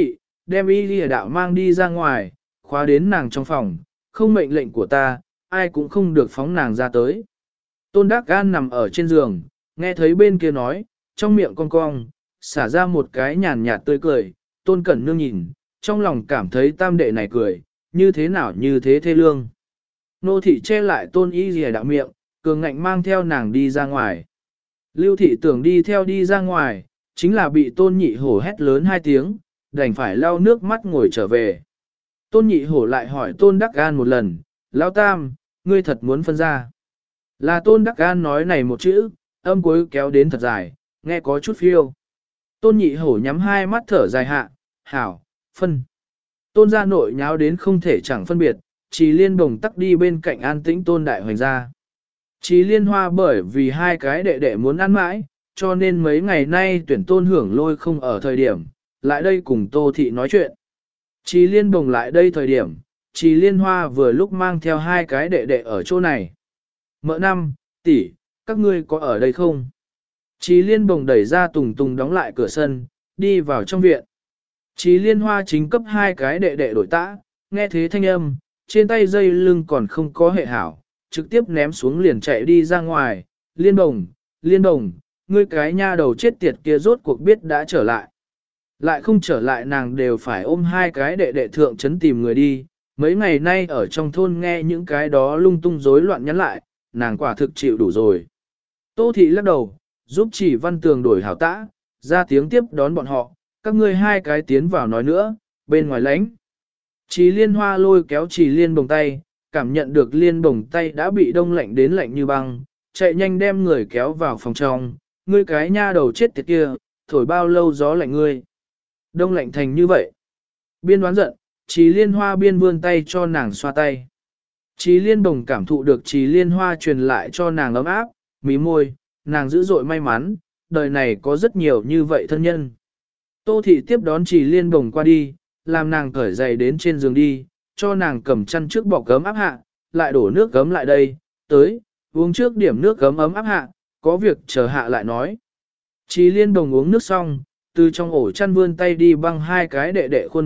đem y lìa đạo mang đi ra ngoài, khóa đến nàng trong phòng, không mệnh lệnh của ta, ai cũng không được phóng nàng ra tới. Tôn Đắc Gan nằm ở trên giường, nghe thấy bên kia nói, trong miệng cong cong, xả ra một cái nhàn nhạt tươi cười, Tôn Cẩn Nương nhìn, trong lòng cảm thấy tam đệ này cười, như thế nào như thế thê lương. Nô thị che lại Tôn y lìa đạo miệng, cường ngạnh mang theo nàng đi ra ngoài. Lưu thị tưởng đi theo đi ra ngoài, chính là bị Tôn Nhị Hổ hét lớn 2 tiếng, đành phải lau nước mắt ngồi trở về. Tôn Nhị Hổ lại hỏi Tôn Đắc Gan một lần, Lão Tam, ngươi thật muốn phân ra. Là Tôn Đắc Gan nói này một chữ, âm cuối kéo đến thật dài, nghe có chút phiêu. Tôn Nhị Hổ nhắm 2 mắt thở dài hạ, hảo, phân. Tôn gia nội nháo đến không thể chẳng phân biệt, Trì Liên Bồng tắc đi bên cạnh an tĩnh Tôn Đại Hoành ra. Trì Liên Hoa bởi vì 2 cái đệ đệ muốn ăn mãi, cho nên mấy ngày nay tuyển Tôn Hưởng Lôi không ở thời điểm, lại đây cùng Tô Thị nói chuyện. Trì Liên Bồng lại đây thời điểm, Trì Liên Hoa vừa lúc mang theo 2 cái đệ đệ ở chỗ này. Mợ năm, tỷ, các ngươi có ở đây không? Trì Liên Bồng đẩy ra Tùng Tùng đóng lại cửa sân, đi vào trong viện. Trì Liên Hoa chính cấp 2 cái đệ đệ đổi tã, nghe thế thanh âm, trên tay dây lưng còn không có hệ hảo, trực tiếp ném xuống liền chạy đi ra ngoài. Liên Bồng, ngươi cái nha đầu chết tiệt kia rốt cuộc biết đã trở lại. Lại không trở lại nàng đều phải ôm 2 cái đệ đệ thượng trấn tìm người đi, mấy ngày nay ở trong thôn nghe những cái đó lung tung rối loạn nhắn lại, nàng quả thực chịu đủ rồi. Tô Thị lắc đầu, giúp Trì Văn Tường đổi hảo tã, ra tiếng tiếp đón bọn họ, các ngươi 2 cái tiến vào nói nữa, bên ngoài lánh. Trì Liên Hoa lôi kéo Trì Liên Bồng tay, cảm nhận được Liên Bồng tay đã bị đông lạnh đến lạnh như băng, chạy nhanh đem người kéo vào phòng trong, ngươi cái nha đầu chết tiệt kia, thổi bao lâu gió lạnh ngươi. Đông lạnh thành như vậy. Biên đoán giận, Trì Liên Hoa biên vươn tay cho nàng xoa tay. Trì Liên Bồng cảm thụ được Trì Liên Hoa truyền lại cho nàng ấm áp, mí môi, nàng dữ dội may mắn, đời này có rất nhiều như vậy thân nhân. Tô Thị tiếp đón Trì Liên Bồng qua đi, làm nàng cởi giày đến trên giường đi, cho nàng cầm chăn trước bọc gấm áp hạ, lại đổ nước gấm lại đây, tới, uống trước điểm nước gấm ấm áp hạ, có việc chờ hạ lại nói. Trì Liên Bồng uống nước xong, từ trong ổ chăn vươn tay đi băng 2 cái đệ đệ khuôn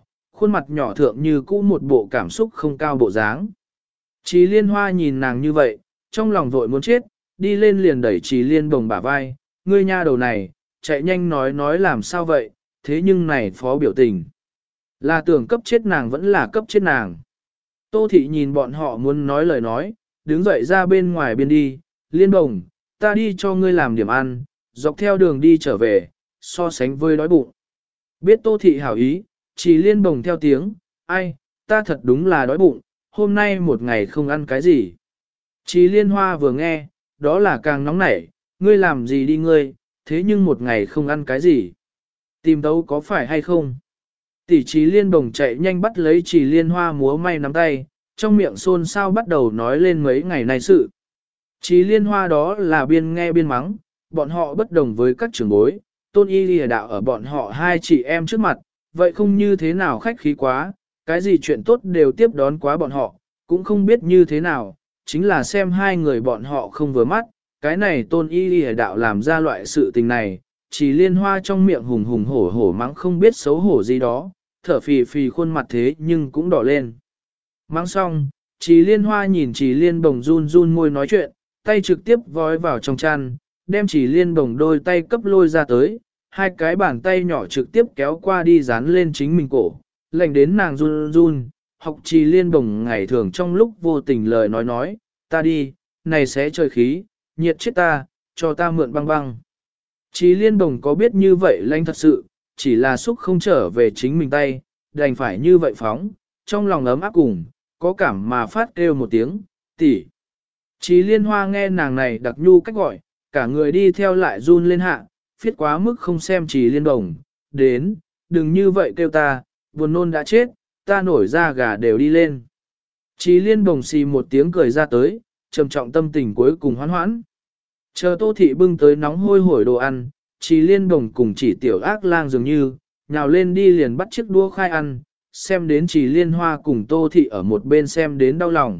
mặt nhỏ thượng như cũ một bộ cảm xúc không cao bộ dáng. Trì Liên Hoa nhìn nàng như vậy, trong lòng vội muốn chết, đi lên liền đẩy Trì Liên Bồng bả vai, ngươi nha đầu này, chạy nhanh nói làm sao vậy, thế nhưng này phó biểu tình. Là tưởng cấp chết nàng vẫn là cấp chết nàng. Tô Thị nhìn bọn họ muốn nói lời nói, đứng dậy ra bên ngoài biên đi, Liên Bồng, ta đi cho ngươi làm điểm ăn, dọc theo đường đi trở về, so sánh với đói bụng. Biết Tô Thị hảo ý, Trì Liên Bồng theo tiếng, ai, ta thật đúng là đói bụng, hôm nay một ngày không ăn cái gì. Trì Liên Hoa vừa nghe, đó là càng nóng nảy, ngươi làm gì đi ngươi, thế nhưng một ngày không ăn cái gì. Tìm tấu có phải hay không? Tỷ Trì Liên Bồng chạy nhanh bắt lấy Trì Liên Hoa múa may nắm tay, trong miệng xôn xao bắt đầu nói lên mấy ngày nay sự. Trì Liên Hoa đó là biên nghe biên mắng, bọn họ bất đồng với các trưởng bối, Tôn Y Lìa đạo ở bọn họ 2 chị em trước mặt, vậy không như thế nào khách khí quá, cái gì chuyện tốt đều tiếp đón quá bọn họ, cũng không biết như thế nào, chính là xem 2 người bọn họ không vừa mắt, cái này Tôn Y Lìa đạo làm ra loại sự tình này, Trì Liên Hoa trong miệng hùng hùng hổ hổ mắng không biết xấu hổ gì đó, thở phì phì khuôn mặt thế nhưng cũng đỏ lên. Mắng xong, Trì Liên Hoa nhìn Trì Liên Bồng run run môi nói chuyện, tay trực tiếp vói vào trong chăn, đem Trì Liên Bồng đôi tay cấp lôi ra tới, 2 cái bàn tay nhỏ trực tiếp kéo qua đi dán lên chính mình cổ, lạnh đến nàng run run, học Trì Liên Bồng ngày thường trong lúc vô tình lời nói, ta đi, này sẽ trời khí, nhiệt chết ta, cho ta mượn băng băng. Trì Liên Bồng có biết như vậy lạnh thật sự, chỉ là xúc không trở về chính mình tay, đành phải như vậy phóng, trong lòng ấm áp cùng, có cảm mà phát kêu một tiếng, tỷ. Trì Liên Hoa nghe nàng này đặc nhu cách gọi, cả người đi theo lại run lên hạ, phiết quá mức không xem Trì Liên Bồng, đến, đừng như vậy kêu ta, buồn nôn đã chết, ta nổi da gà đều đi lên. Trì Liên Bồng xì một tiếng cười ra tới, trầm trọng tâm tình cuối cùng hoán hoãn. Chờ Tô Thị bưng tới nóng hôi hổi đồ ăn, Trì Liên Bồng cùng chỉ tiểu ác lang dường như, nhào lên đi liền bắt chiếc đũa khai ăn, xem đến Trì Liên Hoa cùng Tô Thị ở một bên xem đến đau lòng.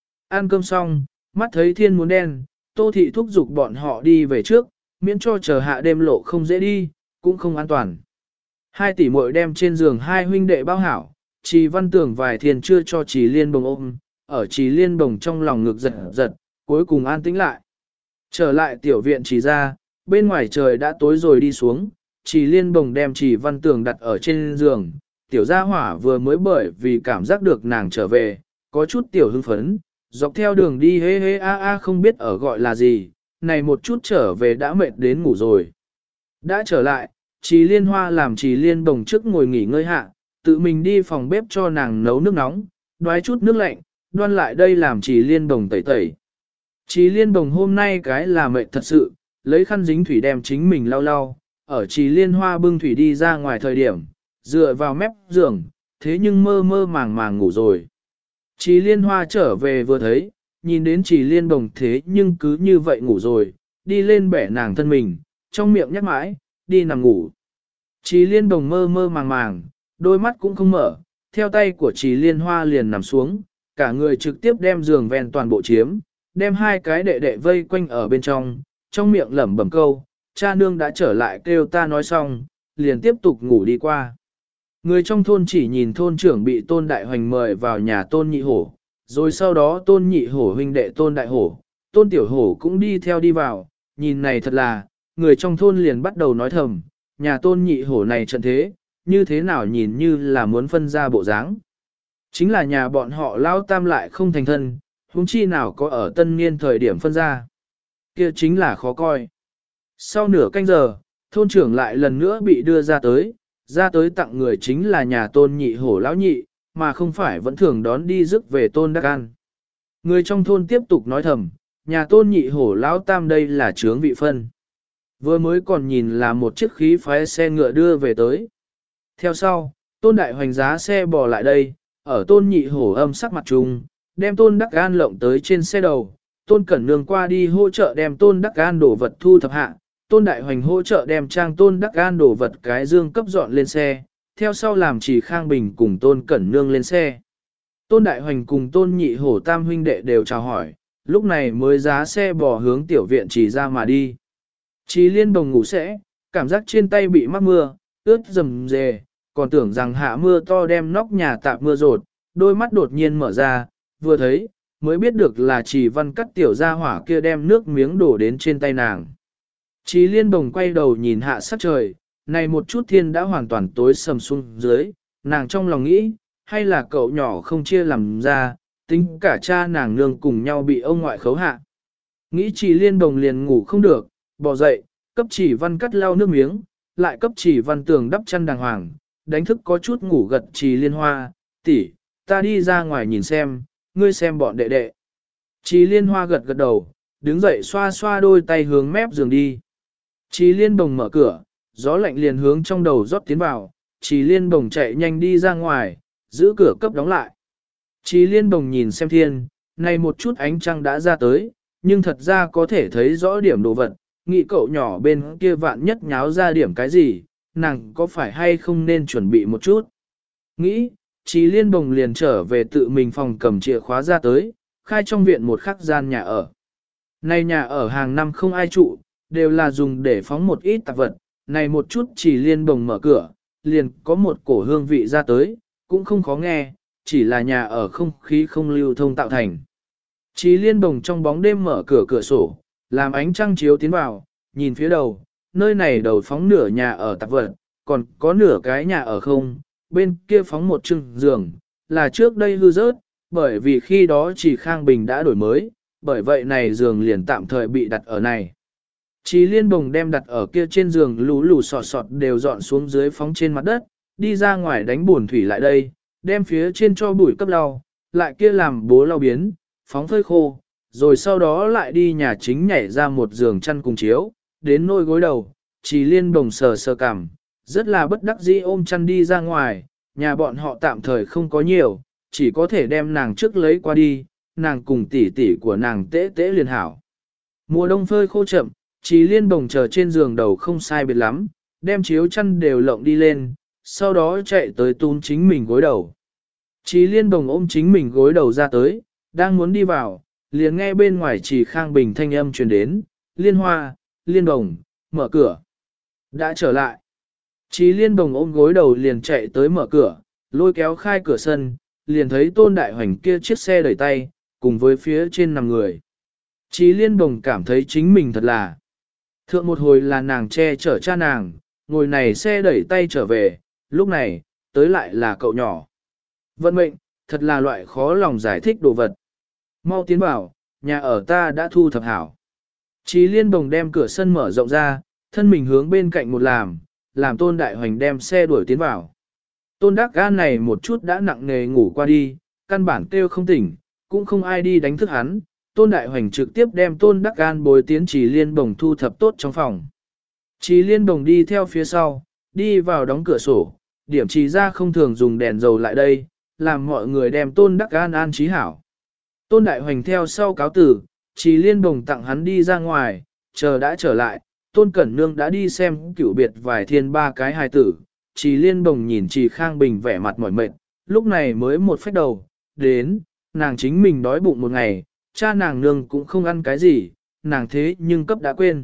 Ăn cơm xong, mắt thấy thiên muốn đen, Tô Thị thúc giục bọn họ đi về trước, miễn cho chờ hạ đêm lộ không dễ đi, cũng không an toàn. Hai tỷ muội đem trên giường hai huynh đệ bao hảo, Trì Văn Tường vài thiên chưa cho Trì Liên Bồng ôm, ở Trì Liên Bồng trong lòng ngực giật giật, cuối cùng an tĩnh lại. Trở lại tiểu viện Trì ra, bên ngoài trời đã tối rồi đi xuống, Trì Liên Bồng đem Trì Văn Tường đặt ở trên giường, tiểu gia hỏa vừa mới bởi vì cảm giác được nàng trở về, có chút tiểu hưng phấn, dọc theo đường đi hê hê a a không biết ở gọi là gì, này một chút trở về đã mệt đến ngủ rồi. Đã trở lại, Trì Liên Hoa làm Trì Liên Bồng trước ngồi nghỉ ngơi hạ, tự mình đi phòng bếp cho nàng nấu nước nóng, đoái chút nước lạnh, đoan lại đây làm Trì Liên Bồng tẩy tẩy. Trì Liên Bồng hôm nay cái là mệt thật sự, lấy khăn dính thủy đem chính mình lau lau, ở Trì Liên Hoa bưng thủy đi ra ngoài thời điểm, dựa vào mép giường, thế nhưng mơ mơ màng màng ngủ rồi. Trì Liên Hoa trở về vừa thấy, nhìn đến Trì Liên Bồng thế nhưng cứ như vậy ngủ rồi, đi lên bẻ nàng thân mình, trong miệng nhắc mãi, đi nằm ngủ. Trì Liên Bồng mơ mơ màng màng, đôi mắt cũng không mở, theo tay của Trì Liên Hoa liền nằm xuống, cả người trực tiếp đem giường ven toàn bộ chiếm, đem hai cái đệ đệ vây quanh ở bên trong miệng lẩm bẩm câu, cha nương đã trở lại kêu ta nói xong, liền tiếp tục ngủ đi qua. Người trong thôn chỉ nhìn thôn trưởng bị Tôn Đại Hoành mời vào nhà Tôn Nhị Hổ, rồi sau đó Tôn Nhị Hổ huynh đệ Tôn Đại Hổ, Tôn Tiểu Hổ cũng đi theo đi vào, nhìn này thật là, người trong thôn liền bắt đầu nói thầm, nhà Tôn Nhị Hổ này trận thế, như thế nào nhìn như là muốn phân ra bộ dáng. Chính là nhà bọn họ lao tam lại không thành thân, huống chi nào có ở tân niên thời điểm phân ra. Kia chính là khó coi. Sau nửa canh giờ, thôn trưởng lại lần nữa bị đưa ra tới tặng người chính là nhà Tôn Nhị Hổ lão nhị, mà không phải vẫn thường đón đi rước về Tôn Đắc An. Người trong thôn tiếp tục nói thầm, nhà Tôn Nhị Hổ lão tam đây là chướng vị phân. Vừa mới còn nhìn là một chiếc khí phái xe ngựa đưa về tới. Theo sau, Tôn Đại Hoành giá xe bò lại đây, ở Tôn Nhị Hổ âm sắc mặt trùng, đem Tôn Đắc An lộng tới trên xe đầu. Tôn Cẩn Nương qua đi hỗ trợ đem Tôn Đắc An đổ vật thu thập hạ. Tôn Đại Hoành hỗ trợ đem trang Tôn Đắc An đổ vật cái dương cấp dọn lên xe, theo sau làm Trì Khang Bình cùng Tôn Cẩn Nương lên xe. Tôn Đại Hoành cùng Tôn Nhị Hổ tam huynh đệ đều chào hỏi, lúc này mới giá xe bò hướng tiểu viện Trì ra mà đi. Trì Liên Bồng ngủ sẽ, cảm giác trên tay bị mắc mưa, ướt rầm rề, còn tưởng rằng hạ mưa to đem nóc nhà tạp mưa rột, đôi mắt đột nhiên mở ra, vừa thấy, mới biết được là Trì Văn cắt tiểu gia hỏa kia đem nước miếng đổ đến trên tay nàng. Trì Liên Bồng quay đầu nhìn hạ sắc trời, này một chút thiên đã hoàn toàn tối sầm xuống dưới, nàng trong lòng nghĩ, hay là cậu nhỏ không chia làm ra, tính cả cha nàng nương cùng nhau bị ông ngoại khấu hạ. Nghĩ Trì Liên Bồng liền ngủ không được, bỏ dậy, cấp Trì Văn cắt lau nước miếng, lại cấp Trì Văn Tường đắp chăn đàng hoàng, đánh thức có chút ngủ gật Trì Liên Hoa, tỷ, ta đi ra ngoài nhìn xem, ngươi xem bọn đệ đệ. Trì Liên Hoa gật gật đầu, đứng dậy xoa xoa đôi tay hướng mép giường đi. Trì Liên Bồng mở cửa, gió lạnh liền hướng trong đầu rót tiến vào, Trì Liên Bồng chạy nhanh đi ra ngoài, giữ cửa cấp đóng lại. Trì Liên Bồng nhìn xem thiên, này một chút ánh trăng đã ra tới, nhưng thật ra có thể thấy rõ điểm đồ vật, nghĩ cậu nhỏ bên kia vạn nhất nháo ra điểm cái gì, nàng có phải hay không nên chuẩn bị một chút. Nghĩ, Trì Liên Bồng liền trở về tự mình phòng cầm chìa khóa ra tới, khai trong viện một khắc gian nhà ở. Này nhà ở hàng năm không ai trụ, đều là dùng để phóng một ít tạp vật, này một chút Trì Liên Bồng mở cửa, liền có một cổ hương vị ra tới, cũng không khó nghe, chỉ là nhà ở không khí không lưu thông tạo thành. Trì Liên Bồng trong bóng đêm mở cửa cửa sổ, làm ánh trăng chiếu tiến vào, nhìn phía đầu, nơi này đầu phóng nửa nhà ở tạp vật, còn có nửa cái nhà ở không, bên kia phóng một chừng giường, là trước đây hư rớt, bởi vì khi đó Trì Khang Bình đã đổi mới, bởi vậy này giường liền tạm thời bị đặt ở này. Trì Liên Bồng đem đặt ở kia trên giường lú lù sọt sọt đều dọn xuống dưới phóng trên mặt đất, đi ra ngoài đánh buồn thủy lại đây, đem phía trên cho bụi cấp lau, lại kia làm bố lau biến, phóng phơi khô, rồi sau đó lại đi nhà chính nhảy ra một giường chăn cùng chiếu, đến nôi gối đầu, Trì Liên Bồng sờ sờ cằm, rất là bất đắc dĩ ôm chăn đi ra ngoài, nhà bọn họ tạm thời không có nhiều, chỉ có thể đem nàng trước lấy qua đi, nàng cùng tỷ tỷ của nàng tế tế liền hảo. Mùa đông phơi khô chậm, Trì Liên Bồng chờ trên giường đầu không sai biệt lắm, đem chiếu chăn đều lộng đi lên, sau đó chạy tới tún chính mình gối đầu. Trì Liên Bồng ôm chính mình gối đầu ra tới, đang muốn đi vào, liền nghe bên ngoài Trì Khang Bình thanh âm truyền đến, Liên Hoa, Liên Bồng, mở cửa. Đã trở lại. Chí Liên Đồng ôm gối đầu liền chạy tới mở cửa, lôi kéo khai cửa sân, liền thấy Tôn Đại Hoành kia chiếc xe đẩy tay, cùng với phía trên nằm người. Chí Liên Đồng cảm thấy chính mình thật là. Thượng một hồi là nàng che chở cha nàng, ngồi này xe đẩy tay trở về, lúc này, tới lại là cậu nhỏ. Vận mệnh, thật là loại khó lòng giải thích đồ vật. Mau tiến vào, nhà ở ta đã thu thập hảo. Chí Liên Đồng đem cửa sân mở rộng ra, thân mình hướng bên cạnh một làm Tôn Đại Hoành đem xe đuổi tiến vào. Tôn Đắc Gan này một chút đã nặng nề ngủ qua đi, căn bản kêu không tỉnh, cũng không ai đi đánh thức hắn. Tôn Đại Hoành trực tiếp đem Tôn Đắc Gan bồi tiến Chí Liên Đồng thu thập tốt trong phòng. Chí Liên Đồng đi theo phía sau, đi vào đóng cửa sổ, điểm Chí ra không thường dùng đèn dầu lại đây, làm mọi người đem Tôn Đắc Gan an trí hảo. Tôn Đại Hoành theo sau cáo tử, Chí Liên Đồng tặng hắn đi ra ngoài, chờ đã trở lại, Tôn Cẩn Nương đã đi xem cửu biệt vài thiên ba cái hài tử. Chí Liên Đồng nhìn Chí Khang Bình vẻ mặt mỏi mệt, lúc này mới một phách đầu, đến, nàng chính mình đói bụng một ngày, cha nàng nương cũng không ăn cái gì, nàng thế nhưng cấp đã quên.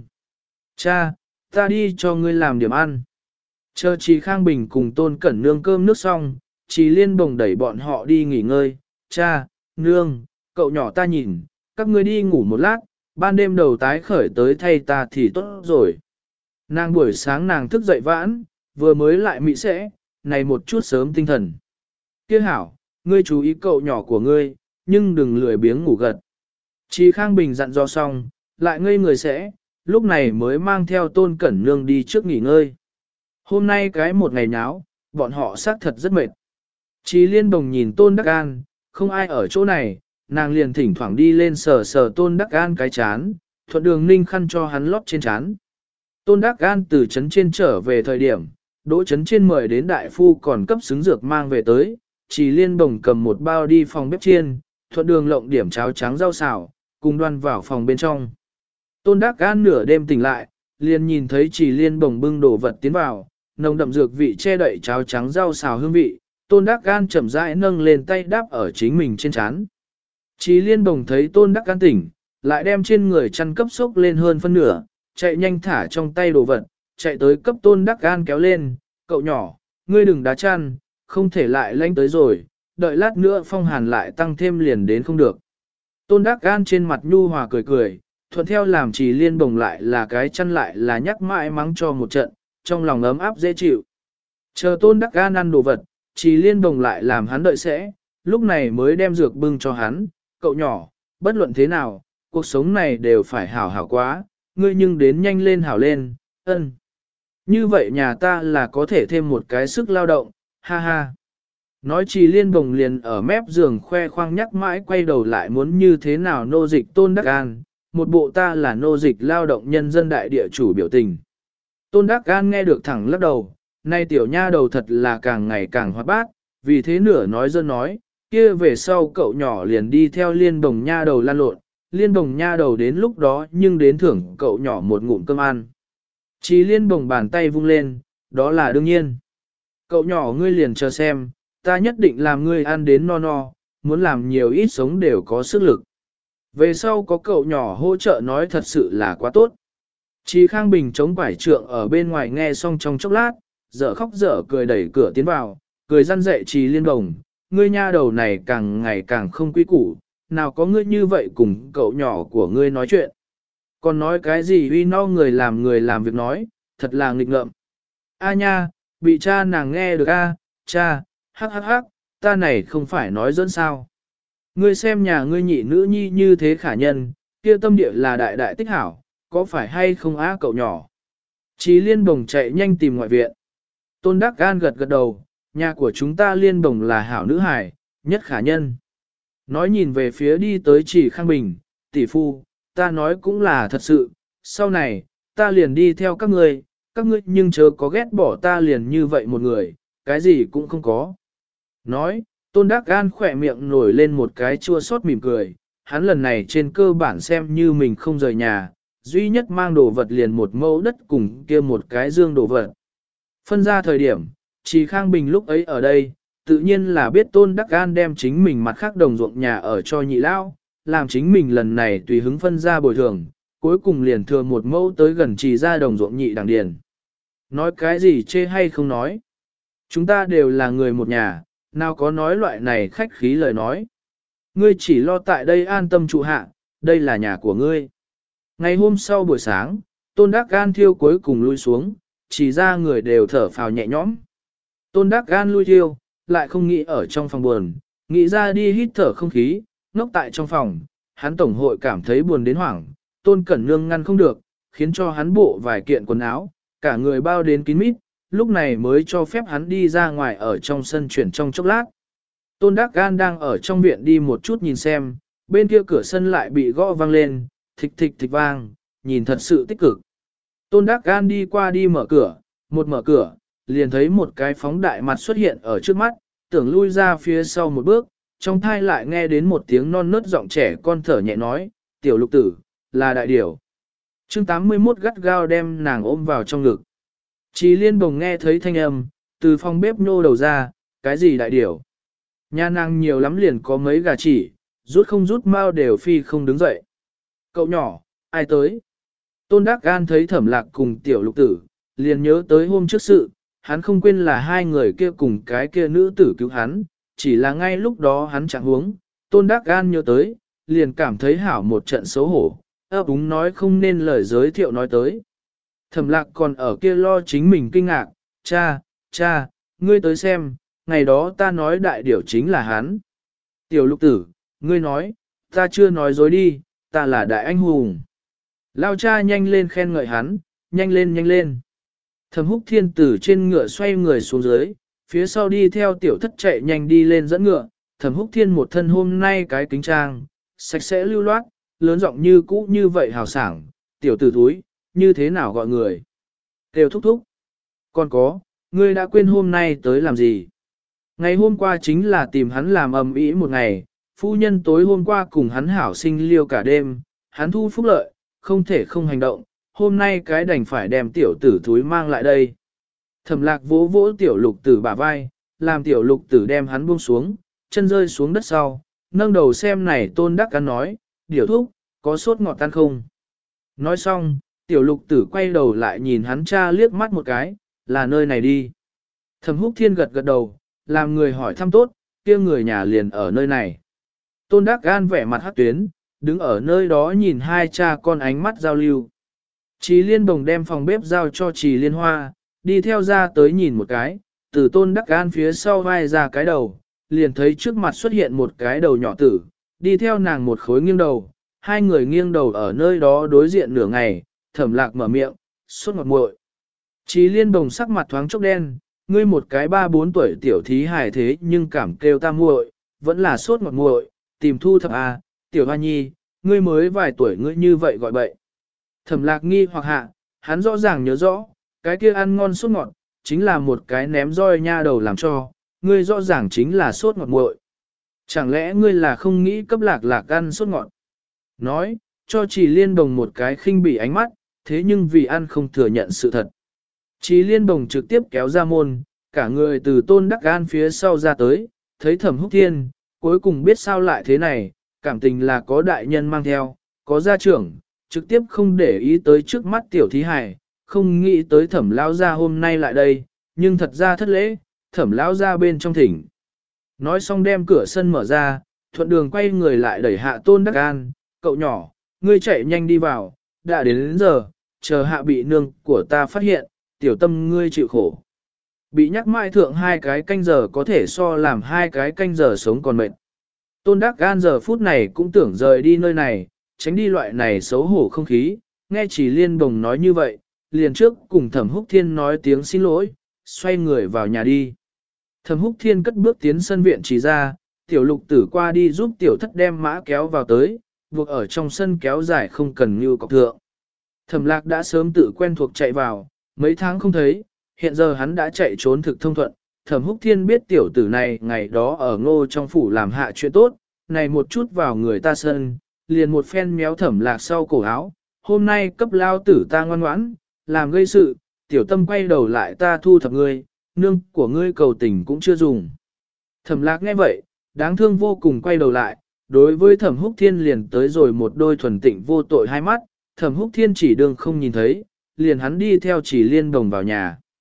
Cha, ta đi cho ngươi làm điểm ăn. Chờ Chí Khang Bình cùng Tôn Cẩn Nương cơm nước xong, Chí Liên Đồng đẩy bọn họ đi nghỉ ngơi, cha, nương, cậu nhỏ ta nhìn, các ngươi đi ngủ một lát, ban đêm đầu tái khởi tới thay ta thì tốt rồi. Nàng buổi sáng nàng thức dậy vãn, vừa mới lại mị sẽ, này một chút sớm tinh thần. Kia hảo, ngươi chú ý cậu nhỏ của ngươi, nhưng đừng lười biếng ngủ gật. Chí Khang Bình dặn dò xong, lại ngây người sẽ, lúc này mới mang theo Tôn Cẩn Nương đi trước nghỉ ngơi. Hôm nay cái một ngày nháo, bọn họ xác thật rất mệt. Chí Liên Đồng nhìn Tôn Đắc An, không ai ở chỗ này, nàng liền thỉnh thoảng đi lên sờ sờ Tôn Đắc An cái chán, thuận đường ninh khăn cho hắn lót trên chán. Tôn Đắc An từ trấn trên trở về thời điểm, Đỗ trấn trên mời đến đại phu còn cấp xứng dược mang về tới, Chí Liên Đồng cầm một bao đi phòng bếp chiên, thuận đường lộng điểm cháo trắng rau xào, cùng đoan vào phòng bên trong. Tôn Đắc An nửa đêm tỉnh lại, liền nhìn thấy Chí Liên Đồng bưng đồ vật tiến vào, nồng đậm dược vị che đậy cháo trắng rau xào hương vị, Tôn Đắc An chậm rãi nâng lên tay đáp ở chính mình trên trán. Chí Liên Đồng thấy Tôn Đắc An tỉnh, lại đem trên người chăn cấp sốc lên hơn phân nửa, chạy nhanh thả trong tay đồ vật, chạy tới cấp Tôn Đắc An kéo lên, cậu nhỏ, ngươi đừng đá chăn, không thể lại lanh tới rồi, đợi lát nữa phong hàn lại tăng thêm liền đến không được. Tôn Đắc An trên mặt nhu hòa cười cười, thuận theo làm Chí Liên Đồng lại là cái chăn lại là nhắc mãi mắng cho một trận, trong lòng ấm áp dễ chịu. Chờ Tôn Đắc An ăn đồ vật, Chí Liên Đồng lại làm hắn đợi sẽ, lúc này mới đem dược bưng cho hắn, cậu nhỏ, bất luận thế nào, cuộc sống này đều phải hảo hảo quá, ngươi nhưng đến nhanh lên hảo lên, ân. Như vậy nhà ta là có thể thêm một cái sức lao động, ha ha. Nói Chí Liên Đồng liền ở mép giường khoe khoang nhắc mãi quay đầu lại muốn như thế nào nô dịch Tôn Đắc An, một bộ ta là nô dịch lao động nhân dân đại địa chủ biểu tình. Tôn Đắc An nghe được thẳng lắc đầu, nay tiểu nha đầu thật là càng ngày càng hoạt bát, vì thế nửa nói dân nói, kia về sau cậu nhỏ liền đi theo Liên Đồng nha đầu lan lộn, Liên Đồng nha đầu đến lúc đó nhưng đến thưởng cậu nhỏ một ngụm cơm ăn. Chí Liên Đồng bàn tay vung lên, đó là đương nhiên. Cậu nhỏ ngươi liền chờ xem, ta nhất định làm ngươi ăn đến no no, muốn làm nhiều ít sống đều có sức lực. Về sau có cậu nhỏ hỗ trợ nói thật sự là quá tốt. Chí Khang Bình chống quải trượng ở bên ngoài nghe xong trong chốc lát, dở khóc dở cười đẩy cửa tiến vào, cười răn dạy Chí Liên Đồng, ngươi nha đầu này càng ngày càng không quý củ, nào có ngươi như vậy cùng cậu nhỏ của ngươi nói chuyện. Còn nói cái gì uy no người làm việc nói, thật là nghịch ngợm. A nha, bị cha nàng nghe được a, cha, hắc hắc hắc, ta này không phải nói dẫn sao. Ngươi xem nhà ngươi nhị nữ nhi như thế khả nhân, kia tâm địa là đại đại tích hảo, có phải hay không á cậu nhỏ. Chí Liên Đồng chạy nhanh tìm ngoại viện. Tôn Đắc An gật gật đầu, nhà của chúng ta Liên Đồng là hảo nữ hài, nhất khả nhân. Nói nhìn về phía đi tới Chí Khang Bình, tỷ phu, ta nói cũng là thật sự, sau này, ta liền đi theo các ngươi nhưng chớ có ghét bỏ ta liền như vậy một người, cái gì cũng không có. Nói, Tôn Đắc An khỏe miệng nổi lên một cái chua xót mỉm cười, hắn lần này trên cơ bản xem như mình không rời nhà, duy nhất mang đồ vật liền một mẫu đất cùng kia một cái dương đồ vật. Phân ra thời điểm, Chí Khang Bình lúc ấy ở đây, tự nhiên là biết Tôn Đắc An đem chính mình mặt khác đồng ruộng nhà ở cho nhị lao, làm chính mình lần này tùy hứng phân ra bồi thường, cuối cùng liền thừa một mẫu tới gần Trì ra đồng ruộng nhị đằng điền. Nói cái gì chê hay không nói. Chúng ta đều là người một nhà, nào có nói loại này khách khí lời nói. Ngươi chỉ lo tại đây an tâm trụ hạ, đây là nhà của ngươi. Ngày hôm sau buổi sáng, Tôn Đắc Gan thiêu cuối cùng lui xuống, chỉ ra người đều thở phào nhẹ nhõm. Tôn Đắc Gan lui thiêu, lại không nghĩ ở trong phòng buồn, nghĩ ra đi hít thở không khí, ngốc tại trong phòng, hắn tổng hội cảm thấy buồn đến hoảng, Tôn Cẩn Nương ngăn không được, khiến cho hắn bộ vài kiện quần áo, cả người bao đến kín mít, lúc này mới cho phép hắn đi ra ngoài ở trong sân chuyển trong chốc lát. Tôn Đắc Gan đang ở trong viện đi một chút nhìn xem, bên kia cửa sân lại bị gõ vang lên, thịch thịch thịch vang, nhìn thật sự tích cực. Tôn Đắc Gan đi qua đi mở cửa, một mở cửa, liền thấy một cái phóng đại mặt xuất hiện ở trước mắt, tưởng lui ra phía sau một bước, trong thai lại nghe đến một tiếng non nớt giọng trẻ con thở nhẹ nói, tiểu lục tử, là đại điểu. Chương 81 gắt gao đem nàng ôm vào trong ngực. Chí Liên Bồng nghe thấy thanh âm, từ phòng bếp nô đầu ra, cái gì đại điểu. Nhà nàng nhiều lắm liền có mấy gà chỉ, rút không rút mau đều phi không đứng dậy. Cậu nhỏ, ai tới? Tôn Đắc Gan thấy Thẩm Lạc cùng tiểu lục tử, liền nhớ tới hôm trước sự, hắn không quên là hai người kia cùng cái kia nữ tử cứu hắn, chỉ là ngay lúc đó hắn chẳng huống, Tôn Đắc Gan nhớ tới, liền cảm thấy hảo một trận xấu hổ, ấp úng nói không nên lời giới thiệu nói tới. Thẩm Lạc còn ở kia lo chính mình kinh ngạc, cha, ngươi tới xem, ngày đó ta nói đại điểu chính là hắn. Tiểu lục tử, ngươi nói, ta chưa nói dối đi, ta là đại anh hùng. Lao cha nhanh lên khen ngợi hắn, nhanh lên. Thẩm Húc Thiên từ trên ngựa xoay người xuống dưới, phía sau đi theo tiểu thất chạy nhanh đi lên dẫn ngựa. Thẩm Húc Thiên một thân hôm nay cái kính trang, sạch sẽ lưu loát, lớn giọng như cũ như vậy hào sảng, tiểu tử thúi, như thế nào gọi người. Kêu thúc thúc. Còn có, ngươi đã quên hôm nay tới làm gì? Ngày hôm qua chính là tìm hắn làm ầm ĩ một ngày, phu nhân tối hôm qua cùng hắn hảo sinh liêu cả đêm, hắn thu phúc lợi, không thể không hành động, hôm nay cái đành phải đem tiểu tử thúi mang lại đây. Thẩm Lạc vỗ vỗ tiểu lục tử bả vai, làm tiểu lục tử đem hắn buông xuống, chân rơi xuống đất sau, nâng đầu xem này Tôn Đắc Gan nói, điểu thúc, có sốt ngọt tan không? Nói xong, tiểu lục tử quay đầu lại nhìn hắn cha liếc mắt một cái, là nơi này đi. Thẩm Húc Thiên gật gật đầu, làm người hỏi thăm tốt, kia người nhà liền ở nơi này. Tôn Đắc Gan vẻ mặt hắc tuyến, đứng ở nơi đó nhìn hai cha con ánh mắt giao lưu. Chí Liên Bồng đem phòng bếp giao cho Chí Liên Hoa, đi theo ra tới nhìn một cái, từ Tôn Đắc Gan phía sau vai ra cái đầu, liền thấy trước mặt xuất hiện một cái đầu nhỏ tử, đi theo nàng một khối nghiêng đầu, hai người nghiêng đầu ở nơi đó đối diện nửa ngày, Thẩm Lạc mở miệng, sốt ngọt muội. Chí Liên Bồng sắc mặt thoáng chốc đen, ngươi một cái 3-4 tuổi tiểu thí hài thế nhưng cảm kêu ta muội, vẫn là sốt ngọt muội, tìm thu thập à, tiểu hoa nhi, ngươi mới vài tuổi ngươi như vậy gọi bậy. Thẩm Lạc nghi hoặc hạ, hắn rõ ràng nhớ rõ, cái kia ăn ngon sốt ngọt, chính là một cái ném roi nha đầu làm cho, ngươi rõ ràng chính là sốt ngọt muội. Chẳng lẽ ngươi là không nghĩ cấp Lạc ăn sốt ngọt? Nói, cho Chỉ Liên Bồng một cái khinh bỉ ánh mắt, thế nhưng vì ăn không thừa nhận sự thật. Chỉ Liên Bồng trực tiếp kéo ra môn, cả người từ Tôn Đắc Gan phía sau ra tới, thấy Thẩm Húc Thiên, cuối cùng biết sao lại thế này, cảm tình là có đại nhân mang theo, có gia trưởng, trực tiếp không để ý tới trước mắt tiểu thí hài, không nghĩ tới Thẩm lão gia hôm nay lại đây, nhưng thật ra thất lễ, Thẩm lão gia bên trong thỉnh. Nói xong đem cửa sân mở ra, thuận đường quay người lại đẩy hạ Tôn Đắc Gan, cậu nhỏ, ngươi chạy nhanh đi vào, đã đến giờ, chờ hạ bị nương của ta phát hiện, tiểu tâm ngươi chịu khổ. Bị nhắc mãi thượng 2 cái canh giờ có thể so làm 2 cái canh giờ sống còn mệt. Tôn Đắc Gan giờ phút này cũng tưởng rời đi nơi này, tránh đi loại này xấu hổ không khí, nghe Chỉ Liên Bồng nói như vậy, liền trước cùng Thẩm Húc Thiên nói tiếng xin lỗi, xoay người vào nhà đi. Thẩm Húc Thiên cất bước tiến sân viện chỉ ra, tiểu lục tử qua đi giúp tiểu thất đem mã kéo vào tới, buộc ở trong sân kéo dài không cần như cọc thượng. Thẩm Lạc đã sớm tự quen thuộc chạy vào, mấy tháng không thấy, hiện giờ hắn đã chạy trốn thực thông thuận. Thẩm Húc Thiên biết tiểu tử này ngày đó ở Ngô trong phủ làm hạ chuyện tốt, này một chút vào người ta sân, liền một phen méo Thẩm Lạc sau cổ áo, hôm nay cấp lao tử ta ngoan ngoãn, làm gây sự, tiểu tâm quay đầu lại ta thu thập ngươi, nương của ngươi cầu tình cũng chưa dùng. Thẩm Lạc nghe vậy, đáng thương vô cùng quay đầu lại, đối với Thẩm Húc Thiên liền tới rồi một đôi thuần tịnh vô tội hai mắt, Thẩm Húc Thiên chỉ đương không nhìn thấy, liền hắn đi theo Chỉ Liên Bồng vào nhà.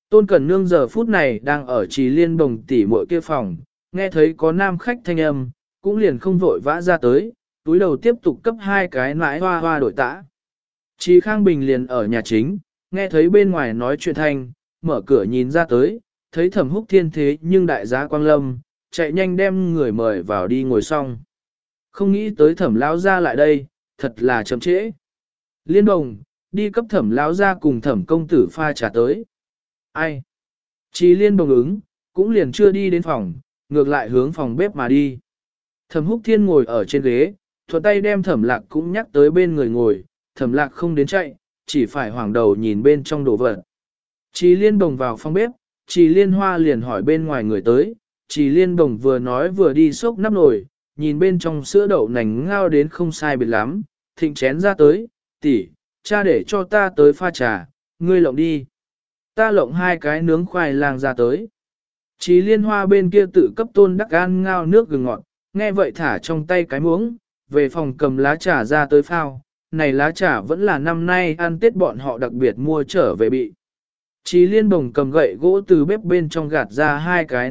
Tôn Cẩn Nương giờ phút này đang ở Trì Liên Bồng tỉ muội kia phòng, nghe thấy có nam khách thanh âm, cũng liền không vội vã ra tới, túi đầu tiếp tục cấp hai cái nãi hoa hoa đổi tã. Trì Khang Bình liền ở nhà chính, nghe thấy bên ngoài nói chuyện thanh, mở cửa nhìn ra tới, thấy Thẩm Húc Thiên thế nhưng đại giá Quang Lâm, chạy nhanh đem người mời vào đi ngồi xong. Không nghĩ tới Thẩm lão gia lại đây, thật là chậm trễ. Liên Bồng, đi cấp Thẩm lão gia cùng Thẩm công tử pha trà tới. Ai? Trì Liên Bồng ứng, cũng liền chưa đi đến phòng, ngược lại hướng phòng bếp mà đi. Thẩm Húc Thiên ngồi ở trên ghế, thuận tay đem Thẩm Lạc cũng nhắc tới bên người ngồi, Thẩm Lạc không đến chạy, chỉ phải hoảng đầu nhìn bên trong đồ vật. Trì Liên Bồng vào phòng bếp, Trì Liên Hoa liền hỏi bên ngoài người tới, Trì Liên Bồng vừa nói vừa đi xốc nắp nồi, nhìn bên trong sữa đậu nành ngao đến không sai biệt lắm, thịnh chén ra tới, tỷ, cha để cho ta tới pha trà, ngươi lộng đi. Ta lộng hai cái nướng khoai lang ra tới. Trì Liên Hoa bên kia tự cấp Tôn Đắc An ngao nước gừng ngọt, nghe vậy thả trong tay cái muỗng, về phòng cầm lá trà ra tới phao, này lá trà vẫn là năm nay ăn Tết bọn họ đặc biệt mua trở về bị. Trì Liên Bồng cầm gậy gỗ từ bếp bên trong gạt ra hai cái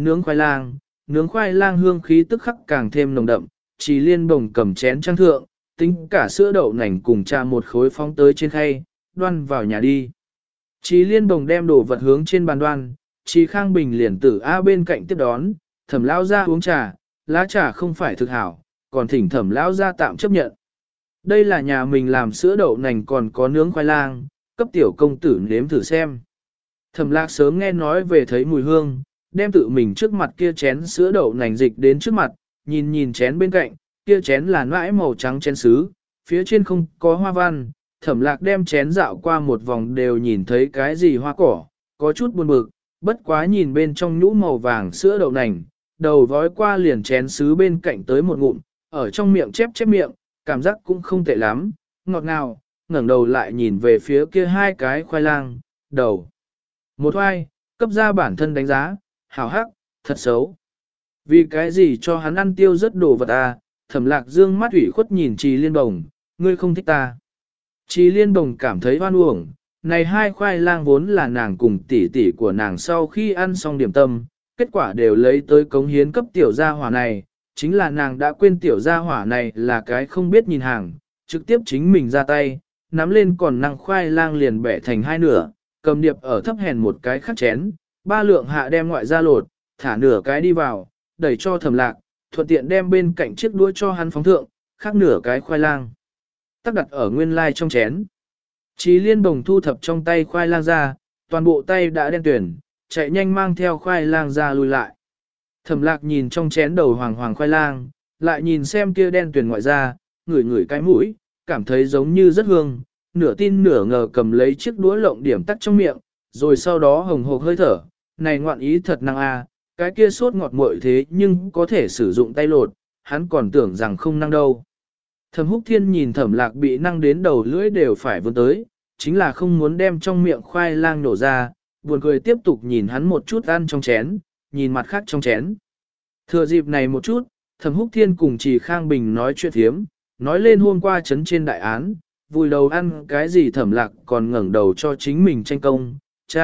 nướng khoai lang hương khí tức khắc càng thêm nồng đậm, Trì Liên Bồng cầm chén trang thượng, tính cả sữa đậu nành cùng trà một khối phóng tới trên khay, đoan vào nhà đi. Trì Liên Bồng đem đồ vật hướng trên bàn đoan, Trì Khang Bình liền tử A bên cạnh tiếp đón, Thẩm lão gia uống trà, lá trà không phải thực hảo, còn thỉnh Thẩm lão gia tạm chấp nhận. Đây là nhà mình làm sữa đậu nành còn có nướng khoai lang, cấp tiểu công tử nếm thử xem. Thẩm Lạc sớm nghe nói về thấy mùi hương, đem tự mình trước mặt kia chén sữa đậu nành dịch đến trước mặt, nhìn chén bên cạnh, kia chén là nãi màu trắng chén sứ, phía trên không có hoa văn. Thẩm Lạc đem chén dạo qua một vòng đều nhìn thấy cái gì hoa cỏ, có chút buồn bực, bất quá nhìn bên trong nhũ màu vàng sữa đậu nành, đầu vói qua liền chén sứ bên cạnh tới một ngụm, ở trong miệng chép miệng, cảm giác cũng không tệ lắm, ngọt ngào, ngẩng đầu lại nhìn về phía kia hai cái khoai lang, đầu. Một khoai, cấp ra bản thân đánh giá, hảo hắc, thật xấu. Vì cái gì cho hắn ăn tiêu rất đồ vật à, Thẩm Lạc dương mắt ủy khuất nhìn Trì Liên Bồng, ngươi không thích ta. Trì Liên Bồng cảm thấy oan uổng, này hai khoai lang vốn là nàng cùng tỷ tỷ của nàng sau khi ăn xong điểm tâm, kết quả đều lấy tới cống hiến cấp tiểu gia hỏa này, chính là nàng đã quên tiểu gia hỏa này là cái không biết nhìn hàng, trực tiếp chính mình ra tay, nắm lên còn năng khoai lang liền bẻ thành hai nửa, cầm điệp ở thấp hèn một cái khắc chén, ba lượng hạ đem ngoại ra lột, thả nửa cái đi vào, đẩy cho Thẩm Lạc, thuận tiện đem bên cạnh chiếc đũa cho hắn phóng thượng, khác nửa cái khoai lang tắc đặt ở nguyên lai trong chén. Trì Liên Bồng thu thập trong tay khoai lang ra, toàn bộ tay đã đen tuyển, chạy nhanh mang theo khoai lang ra lui lại. Thẩm Lạc nhìn trong chén đầu hoàng hoàng khoai lang, lại nhìn xem kia đen tuyển ngoại ra, ngửi cái mũi, cảm thấy giống như rất hương, nửa tin nửa ngờ cầm lấy chiếc đũa lộng điểm tắt trong miệng, rồi sau đó hồng hộc hơi thở, này ngoạn ý thật năng a, cái kia sốt ngọt muội thế nhưng có thể sử dụng tay lột, hắn còn tưởng rằng không năng đâu. Thẩm Húc Thiên nhìn Thẩm Lạc bị năng đến đầu lưỡi đều phải vươn tới, chính là không muốn đem trong miệng khoai lang nổ ra, buồn cười tiếp tục nhìn hắn một chút ăn trong chén, nhìn mặt khác trong chén. Thừa dịp này một chút, Thẩm Húc Thiên cùng Trì Khang Bình nói chuyện thiếm, nói lên hôm qua chấn trên đại án, vùi đầu ăn cái gì Thẩm Lạc còn ngẩng đầu cho chính mình tranh công,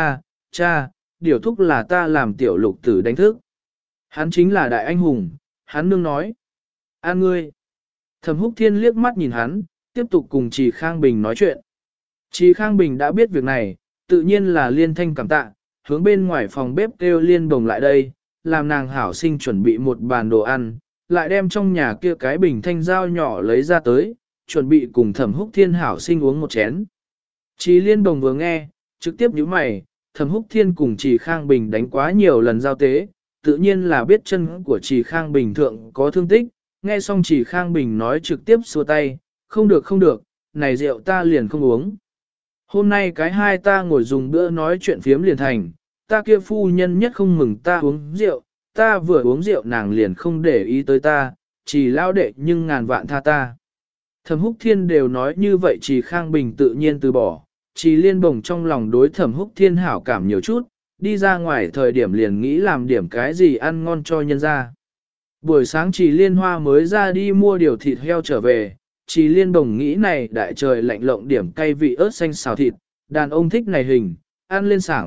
cha, điều thúc là ta làm tiểu lục tử đánh thức. Hắn chính là đại anh hùng, hắn nương nói. An ngươi. Thẩm Húc Thiên liếc mắt nhìn hắn, tiếp tục cùng Trì Khang Bình nói chuyện. Trì Khang Bình đã biết việc này, tự nhiên là liên thanh cảm tạ, hướng bên ngoài phòng bếp kêu Liên Bồng lại đây, làm nàng hảo sinh chuẩn bị một bàn đồ ăn, lại đem trong nhà kia cái bình thanh dao nhỏ lấy ra tới, chuẩn bị cùng Thẩm Húc Thiên hảo sinh uống một chén. Trì Liên Bồng vừa nghe, trực tiếp nhíu mày, Thẩm Húc Thiên cùng Trì Khang Bình đánh quá nhiều lần giao tế, tự nhiên là biết chân của Trì Khang Bình thượng có thương tích, nghe xong Trì Khang Bình nói trực tiếp xua tay, không được, này rượu ta liền không uống. Hôm nay cái hai ta ngồi dùng bữa nói chuyện phiếm liền thành, ta kia phu nhân nhất không mừng ta uống rượu, ta vừa uống rượu nàng liền không để ý tới ta, chỉ lao đệ nhưng ngàn vạn tha ta. Thẩm Húc Thiên đều nói như vậy Trì Khang Bình tự nhiên từ bỏ, Trì Liên Bồng trong lòng đối Thẩm Húc Thiên hảo cảm nhiều chút, đi ra ngoài thời điểm liền nghĩ làm điểm cái gì ăn ngon cho nhân ra. Buổi sáng Trì Liên Hoa mới ra đi mua điều thịt heo trở về, Trì Liên Bồng nghĩ này đại trời lạnh lộng điểm cay vị ớt xanh xào thịt, đàn ông thích này hình, ăn lên sảng,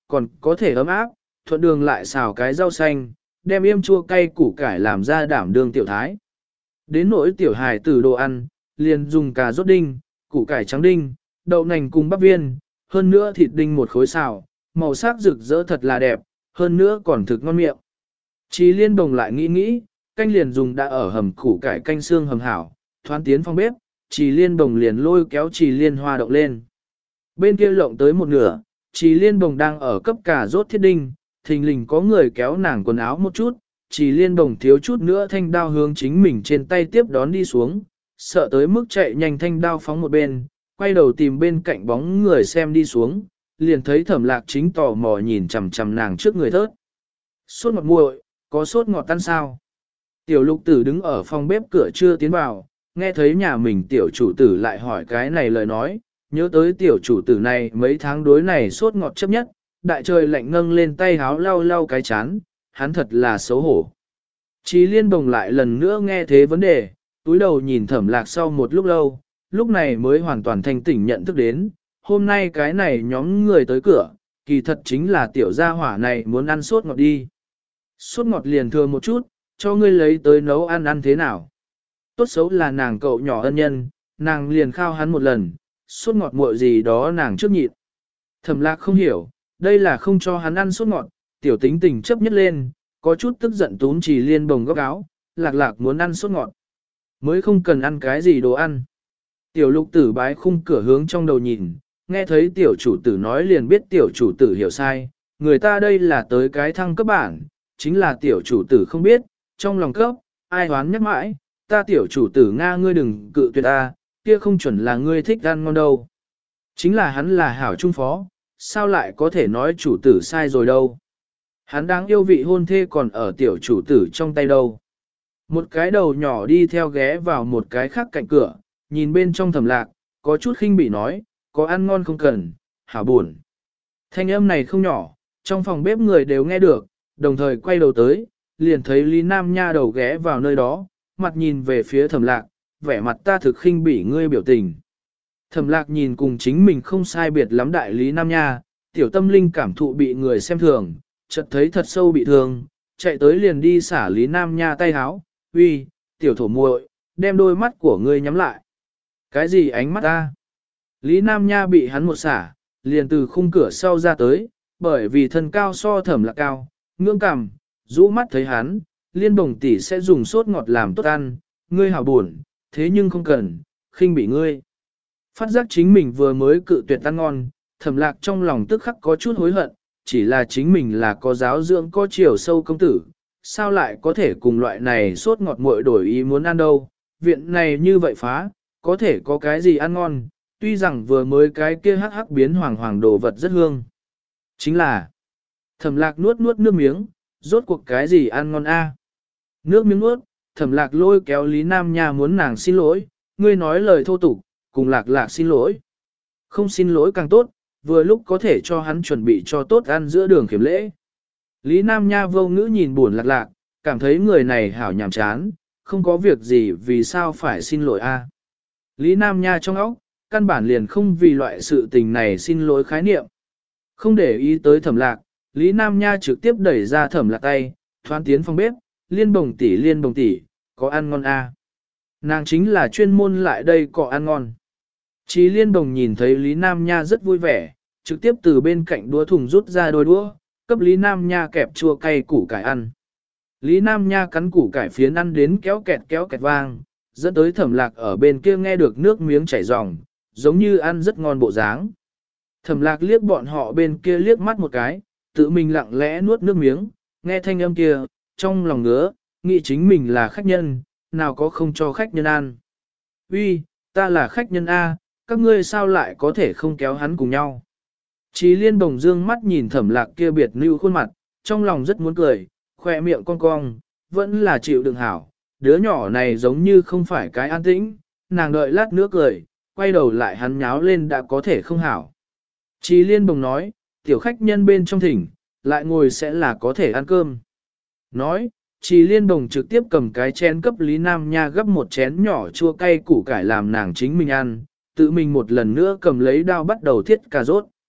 còn có thể ấm áp, thuận đường lại xào cái rau xanh, đem yêm chua cay củ cải làm ra đảm đương tiểu thái. Đến nỗi tiểu hài tử đồ ăn, liền dùng cà rốt đinh, củ cải trắng đinh, đậu nành cùng bắp viên, hơn nữa thịt đinh một khối xào, màu sắc rực rỡ thật là đẹp, hơn nữa còn thực ngon miệng. Chí Liên Đồng lại nghĩ nghĩ, canh liền dùng đã ở hầm củ cải canh xương hầm hảo, thoán tiến phòng bếp, Chí Liên Đồng liền lôi kéo Chí Liên Hoa động lên. Bên kia lộng tới một nửa, Chí Liên Đồng đang ở cấp cà rốt thiết đinh, thình lình có người kéo nàng quần áo một chút, Chí Liên Đồng thiếu chút nữa thanh đao hướng chính mình trên tay tiếp đón đi xuống, sợ tới mức chạy nhanh thanh đao phóng một bên, quay đầu tìm bên cạnh bóng người xem đi xuống, liền thấy Thẩm Lạc chính tò mò nhìn chằm chằm nàng trước người thớt. Sốt ngọt muội, có sốt ngọt tan sao? Tiểu Lục Tử đứng ở phòng bếp cửa chưa tiến vào, nghe thấy nhà mình tiểu chủ tử lại hỏi cái này lời nói, nhớ tới tiểu chủ tử này mấy tháng đối này sốt ngọt chấp nhất, đại trời lạnh nâng lên tay háo lau lau cái chán, hắn thật là xấu hổ. Chí Liên Bồng lại lần nữa nghe thế vấn đề, túi đầu nhìn Thẩm Lạc sau một lúc lâu, lúc này mới hoàn toàn thanh tỉnh nhận thức đến, hôm nay cái này nhóm người tới cửa, kỳ thật chính là tiểu gia hỏa này muốn ăn sốt ngọt đi. Sốt ngọt liền thừa một chút, cho ngươi lấy tới nấu ăn thế nào. Tốt xấu là nàng cậu nhỏ ân nhân, nàng liền khao hắn một lần, sốt ngọt muội gì đó nàng trước nhịn. Thẩm Lạc không hiểu, đây là không cho hắn ăn sốt ngọt, tiểu tính tình chấp nhất lên, có chút tức giận túm Chí Liên Bồng góc áo, Lạc muốn ăn sốt ngọt. Mới không cần ăn cái gì đồ ăn. Tiểu Lục Tử bái khung cửa hướng trong đầu nhìn, nghe thấy tiểu chủ tử nói liền biết tiểu chủ tử hiểu sai, người ta đây là tới cái thăng cấp bản, chính là tiểu chủ tử không biết, trong lòng cấp, ai hoán nhắc mãi, ta tiểu chủ tử Nga ngươi đừng cự tuyệt ta, kia không chuẩn là ngươi thích ăn ngon đâu. Chính là hắn là hảo trung phó, sao lại có thể nói chủ tử sai rồi đâu. Hắn đáng yêu vị hôn thê còn ở tiểu chủ tử trong tay đâu. Một cái đầu nhỏ đi theo ghé vào một cái khác cạnh cửa, nhìn bên trong Thẩm Lạc, có chút khinh bỉ nói, có ăn ngon không cần, hảo buồn. Thanh âm này không nhỏ, trong phòng bếp người đều nghe được, đồng thời quay đầu tới, liền thấy Lý Nam Nha đầu ghé vào nơi đó, mặt nhìn về phía Thẩm Lạc, vẻ mặt ta thực khinh bỉ ngươi biểu tình. Thẩm Lạc nhìn cùng chính mình không sai biệt lắm đại Lý Nam Nha, tiểu tâm linh cảm thụ bị người xem thường, chợt thấy thật sâu bị thương, chạy tới liền đi xả Lý Nam Nha tay háo, uy, tiểu thổ muội, đem đôi mắt của ngươi nhắm lại. Cái gì ánh mắt ta? Lý Nam Nha bị hắn một xả, liền từ khung cửa sau ra tới, bởi vì thân cao so Thẩm Lạc cao, ngưỡng cằm, rũ mắt thấy hắn, Liên Bồng tỷ sẽ dùng sốt ngọt làm tốt ăn, ngươi hảo buồn, thế nhưng không cần, khinh bị ngươi. Phát giác chính mình vừa mới cự tuyệt ăn ngon, Thẩm Lạc trong lòng tức khắc có chút hối hận, chỉ là chính mình là có giáo dưỡng có chiều sâu công tử, sao lại có thể cùng loại này sốt ngọt muội đổi ý muốn ăn đâu, viện này như vậy phá, có thể có cái gì ăn ngon, tuy rằng vừa mới cái kia hắc hắc biến hoàng hoàng đồ vật rất hương. Chính là, Thẩm Lạc nuốt nước miếng, rốt cuộc cái gì ăn ngon a? Nước miếng nuốt, Thẩm Lạc lôi kéo Lý Nam Nha muốn nàng xin lỗi, ngươi nói lời thô tục, cùng Lạc xin lỗi. Không xin lỗi càng tốt, vừa lúc có thể cho hắn chuẩn bị cho tốt ăn giữa đường khiểm lễ. Lý Nam Nha vô ngữ nhìn buồn Lạc, cảm thấy người này hảo nhàm chán, không có việc gì vì sao phải xin lỗi a? Lý Nam Nha trong óc, căn bản liền không vì loại sự tình này xin lỗi khái niệm. Không để ý tới Thẩm Lạc, Lý Nam Nha trực tiếp đẩy ra Thẩm Lạc tay, thoán tiến phòng bếp, Liên Bồng tỷ, có ăn ngon a? Nàng chính là chuyên môn lại đây có ăn ngon. Chí Liên Bồng nhìn thấy Lý Nam Nha rất vui vẻ, trực tiếp từ bên cạnh đũa thùng rút ra đôi đũa, cấp Lý Nam Nha kẹp chua cay củ cải ăn. Lý Nam Nha cắn củ cải phiến ăn đến kéo kẹt vang, dẫn tới Thẩm Lạc ở bên kia nghe được nước miếng chảy ròng, giống như ăn rất ngon bộ dáng. Thẩm Lạc liếc bọn họ bên kia liếc mắt một cái, tự mình lặng lẽ nuốt nước miếng, nghe thanh âm kia, trong lòng ngứa, nghĩ chính mình là khách nhân, nào có không cho khách nhân ăn. Uy, ta là khách nhân A, các ngươi sao lại có thể không kéo hắn cùng nhau. Chí Liên Bồng dương mắt nhìn Thẩm Lạc kia biệt lưu khuôn mặt, trong lòng rất muốn cười, khoe miệng cong cong, vẫn là chịu đựng hảo, đứa nhỏ này giống như không phải cái an tĩnh, nàng đợi lát nữa cười, quay đầu lại hắn nháo lên đã có thể không hảo. Chí Liên Bồng nói, tiểu khách nhân bên trong thỉnh, lại ngồi sẽ là có thể ăn cơm. Nói, Chí Liên Bồng trực tiếp cầm cái chén cấp Lý Nam Nha gấp một chén nhỏ chua cay củ cải làm nàng chính mình ăn, tự mình một lần nữa cầm lấy đao bắt đầu thiết cà rốt.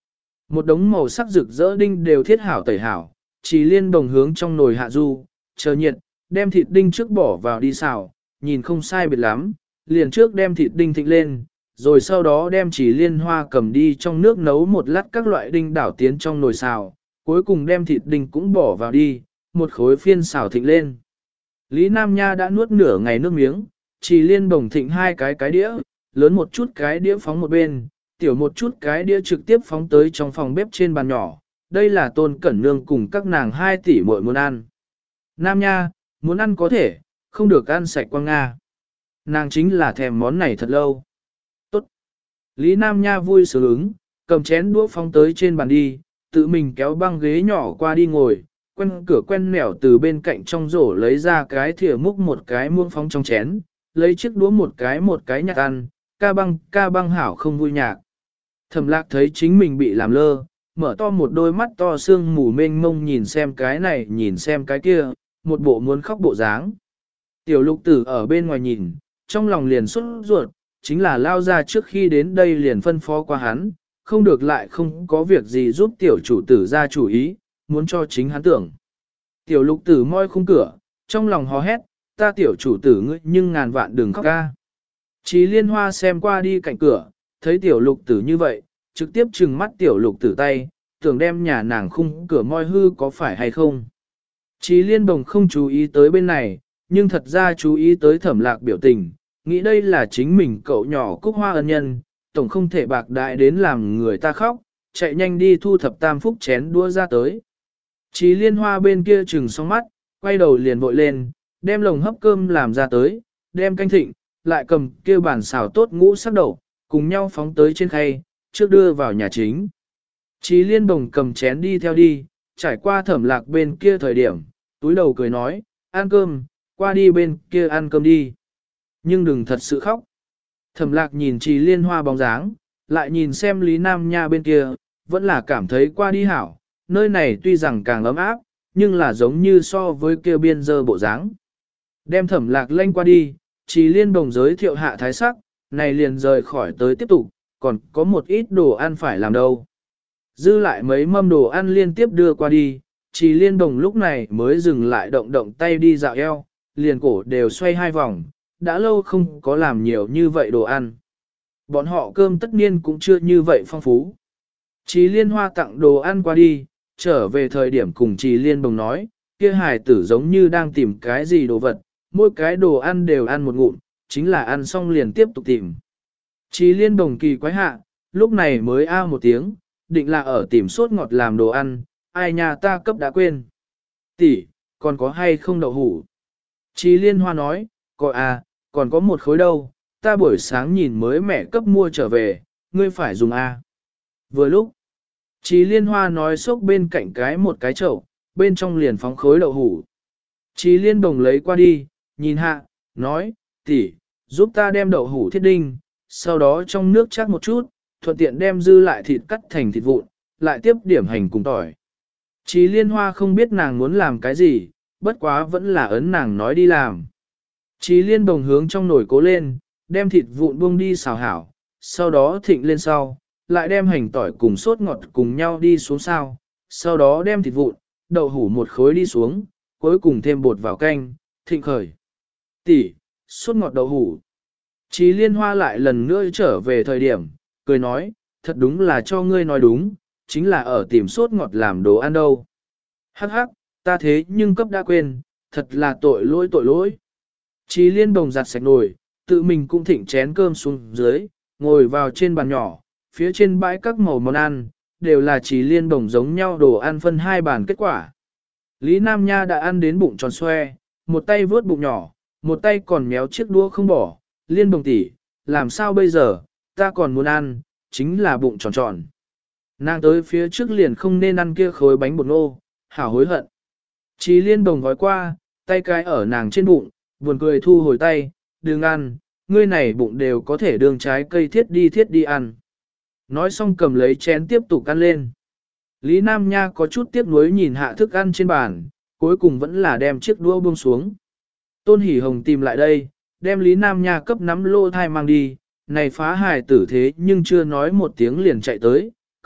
Một đống màu sắc rực rỡ đinh đều thiết hảo tẩy hảo, Trì Liên Đồng hướng trong nồi hạ du, chờ nhiệt, đem thịt đinh trước bỏ vào đi xào, nhìn không sai biệt lắm, liền trước đem thịt đinh thịnh lên, rồi sau đó đem Trì Liên Hoa cầm đi trong nước nấu một lát các loại đinh đảo tiến trong nồi xào, cuối cùng đem thịt đinh cũng bỏ vào đi, một khối phiên xào thịnh lên. Lý Nam Nha đã nuốt nửa ngày nước miếng, Trì Liên Bồng thịnh hai cái đĩa, lớn một chút cái đĩa phóng một bên, tiểu một chút cái đĩa trực tiếp phóng tới trong phòng bếp trên bàn nhỏ. Đây là Tôn Cẩn Nương cùng các nàng 2 tỷ muội muốn ăn. Nam Nha, muốn ăn có thể, không được ăn sạch quang Nga. Nàng chính là thèm món này thật lâu. Tốt. Lý Nam Nha vui sướng ứng, cầm chén đũa phóng tới trên bàn đi, tự mình kéo băng ghế nhỏ qua đi ngồi, quen cửa quen nẻo từ bên cạnh trong rổ lấy ra cái thìa múc một cái muỗng phóng trong chén, lấy chiếc đũa một cái nhặt ăn, ca băng hảo không vui nhạc. Thẩm Lạc thấy chính mình bị làm lơ, mở to một đôi mắt to sương mù mênh mông nhìn xem cái này nhìn xem cái kia, một bộ muốn khóc bộ dáng. Tiểu Lục Tử ở bên ngoài nhìn, trong lòng liền sốt ruột, chính là lao ra trước khi đến đây liền phân phó qua hắn, không được lại không có việc gì giúp tiểu chủ tử ra chủ ý, muốn cho chính hắn tưởng. Tiểu Lục Tử moi khung cửa, trong lòng hò hét, ta tiểu chủ tử ngươi nhưng ngàn vạn đừng khóc ca. Chí Liên Hoa xem qua đi cạnh cửa, thấy tiểu Lục Tử như vậy, trực tiếp trừng mắt tiểu Lục Tử tay, tưởng đem nhà nàng khung cửa moi hư có phải hay không. Chí Liên Bồng không chú ý tới bên này, nhưng thật ra chú ý tới Thẩm Lạc biểu tình, nghĩ đây là chính mình cậu nhỏ Cúc Hoa ân nhân, tổng không thể bạc đại đến làm người ta khóc, chạy nhanh đi thu thập tam phúc chén đũa ra tới. Chí Liên Hoa bên kia trừng xong mắt, quay đầu liền vội lên, đem lồng hấp cơm làm ra tới, đem canh thịnh, lại cầm kia bản xào tốt ngũ sắc đậu, cùng nhau phóng tới trên khay, trước đưa vào nhà chính. Chí Liên Bồng cầm chén đi theo đi, trải qua Thẩm Lạc bên kia thời điểm, túi đầu cười nói, ăn cơm, qua đi bên kia ăn cơm đi. Nhưng đừng thật sự khóc. Thẩm Lạc nhìn Chí Liên Hoa bóng dáng, lại nhìn xem Lý Nam Nha bên kia, vẫn là cảm thấy qua đi hảo, nơi này tuy rằng càng ấm áp, nhưng là giống như so với kia biên dơ bộ dáng. Đem Thẩm Lạc lanh qua đi, Chí Liên Bồng giới thiệu hạ thái sắc, này liền rời khỏi tới tiếp tục, còn có một ít đồ ăn phải làm đâu. Dư lại mấy mâm đồ ăn liên tiếp đưa qua đi, Chí Liên Bồng lúc này mới dừng lại động động tay đi dạo eo, liền cổ đều xoay 2 vòng, đã lâu không có làm nhiều như vậy đồ ăn. Bọn họ cơm tất nhiên cũng chưa như vậy phong phú. Chí Liên Hoa tặng đồ ăn qua đi, trở về thời điểm cùng Chí Liên Bồng nói, kia hài tử giống như đang tìm cái gì đồ vật, mỗi cái đồ ăn đều ăn một ngụm, chính là ăn xong liền tiếp tục tìm. Chí Liên Bồng kỳ quái hạ, lúc này mới a một tiếng, định là ở tìm sốt ngọt làm đồ ăn, ai nhà ta cấp đã quên. Tỷ, còn có hay không đậu hủ? Chí Liên Hoa nói, có à, còn có một khối đâu, ta buổi sáng nhìn mới mẹ cấp mua trở về, ngươi phải dùng a. Vừa lúc, Chí Liên Hoa nói xốc bên cạnh một cái chậu, bên trong liền phóng khối đậu hủ. Chí Liên Bồng lấy qua đi, nhìn hạ, nói, tỷ, giúp ta đem đậu hủ thiết đinh, sau đó trong nước chắc một chút, thuận tiện đem dư lại thịt cắt thành thịt vụn, lại tiếp điểm hành cùng tỏi. Chí Liên Hoa không biết nàng muốn làm cái gì, bất quá vẫn là ấn nàng nói đi làm. Chí Liên Bồng hướng trong nồi cố lên, đem thịt vụn buông đi xào hảo, sau đó thịnh lên sau, lại đem hành tỏi cùng sốt ngọt cùng nhau đi xuống sao, sau đó đem thịt vụn, đậu hủ một khối đi xuống, cuối cùng thêm bột vào canh, thịnh khởi. Tỷ, sốt ngọt đậu hủ. Chí Liên Hoa lại lần nữa trở về thời điểm, cười nói, thật đúng là cho ngươi nói đúng, chính là ở tìm sốt ngọt làm đồ ăn đâu. Hắc hắc, ta thế nhưng cấp đã quên, thật là tội lỗi. Chí Liên Bồng giặt sạch nồi, tự mình cũng thịnh chén cơm xuống dưới, ngồi vào trên bàn nhỏ, phía trên bãi các màu món ăn, đều là Chí Liên Bồng giống nhau đồ ăn phân 2 bàn kết quả. Lý Nam Nha đã ăn đến bụng tròn xoe, một tay vớt bụng nhỏ, một tay còn méo chiếc đũa không bỏ, Liên Bồng tỷ, làm sao bây giờ, ta còn muốn ăn, chính là bụng tròn tròn. Nàng tới phía trước liền không nên ăn kia khối bánh bột ngô, hảo hối hận. Chí Liên Bồng gói qua, tay cái ở nàng trên bụng, buồn cười thu hồi tay, đừng ăn, ngươi này bụng đều có thể đường trái cây thiết đi ăn. Nói xong cầm lấy chén tiếp tục ăn lên. Lý Nam Nha có chút tiếc nuối nhìn hạ thức ăn trên bàn, cuối cùng vẫn là đem chiếc đũa buông xuống. Tôn Hỷ Hồng tìm lại đây, đem Lý Nam Nha cấp nắm lô thai mang đi, này phá hài tử thế nhưng chưa nói một tiếng liền chạy tới,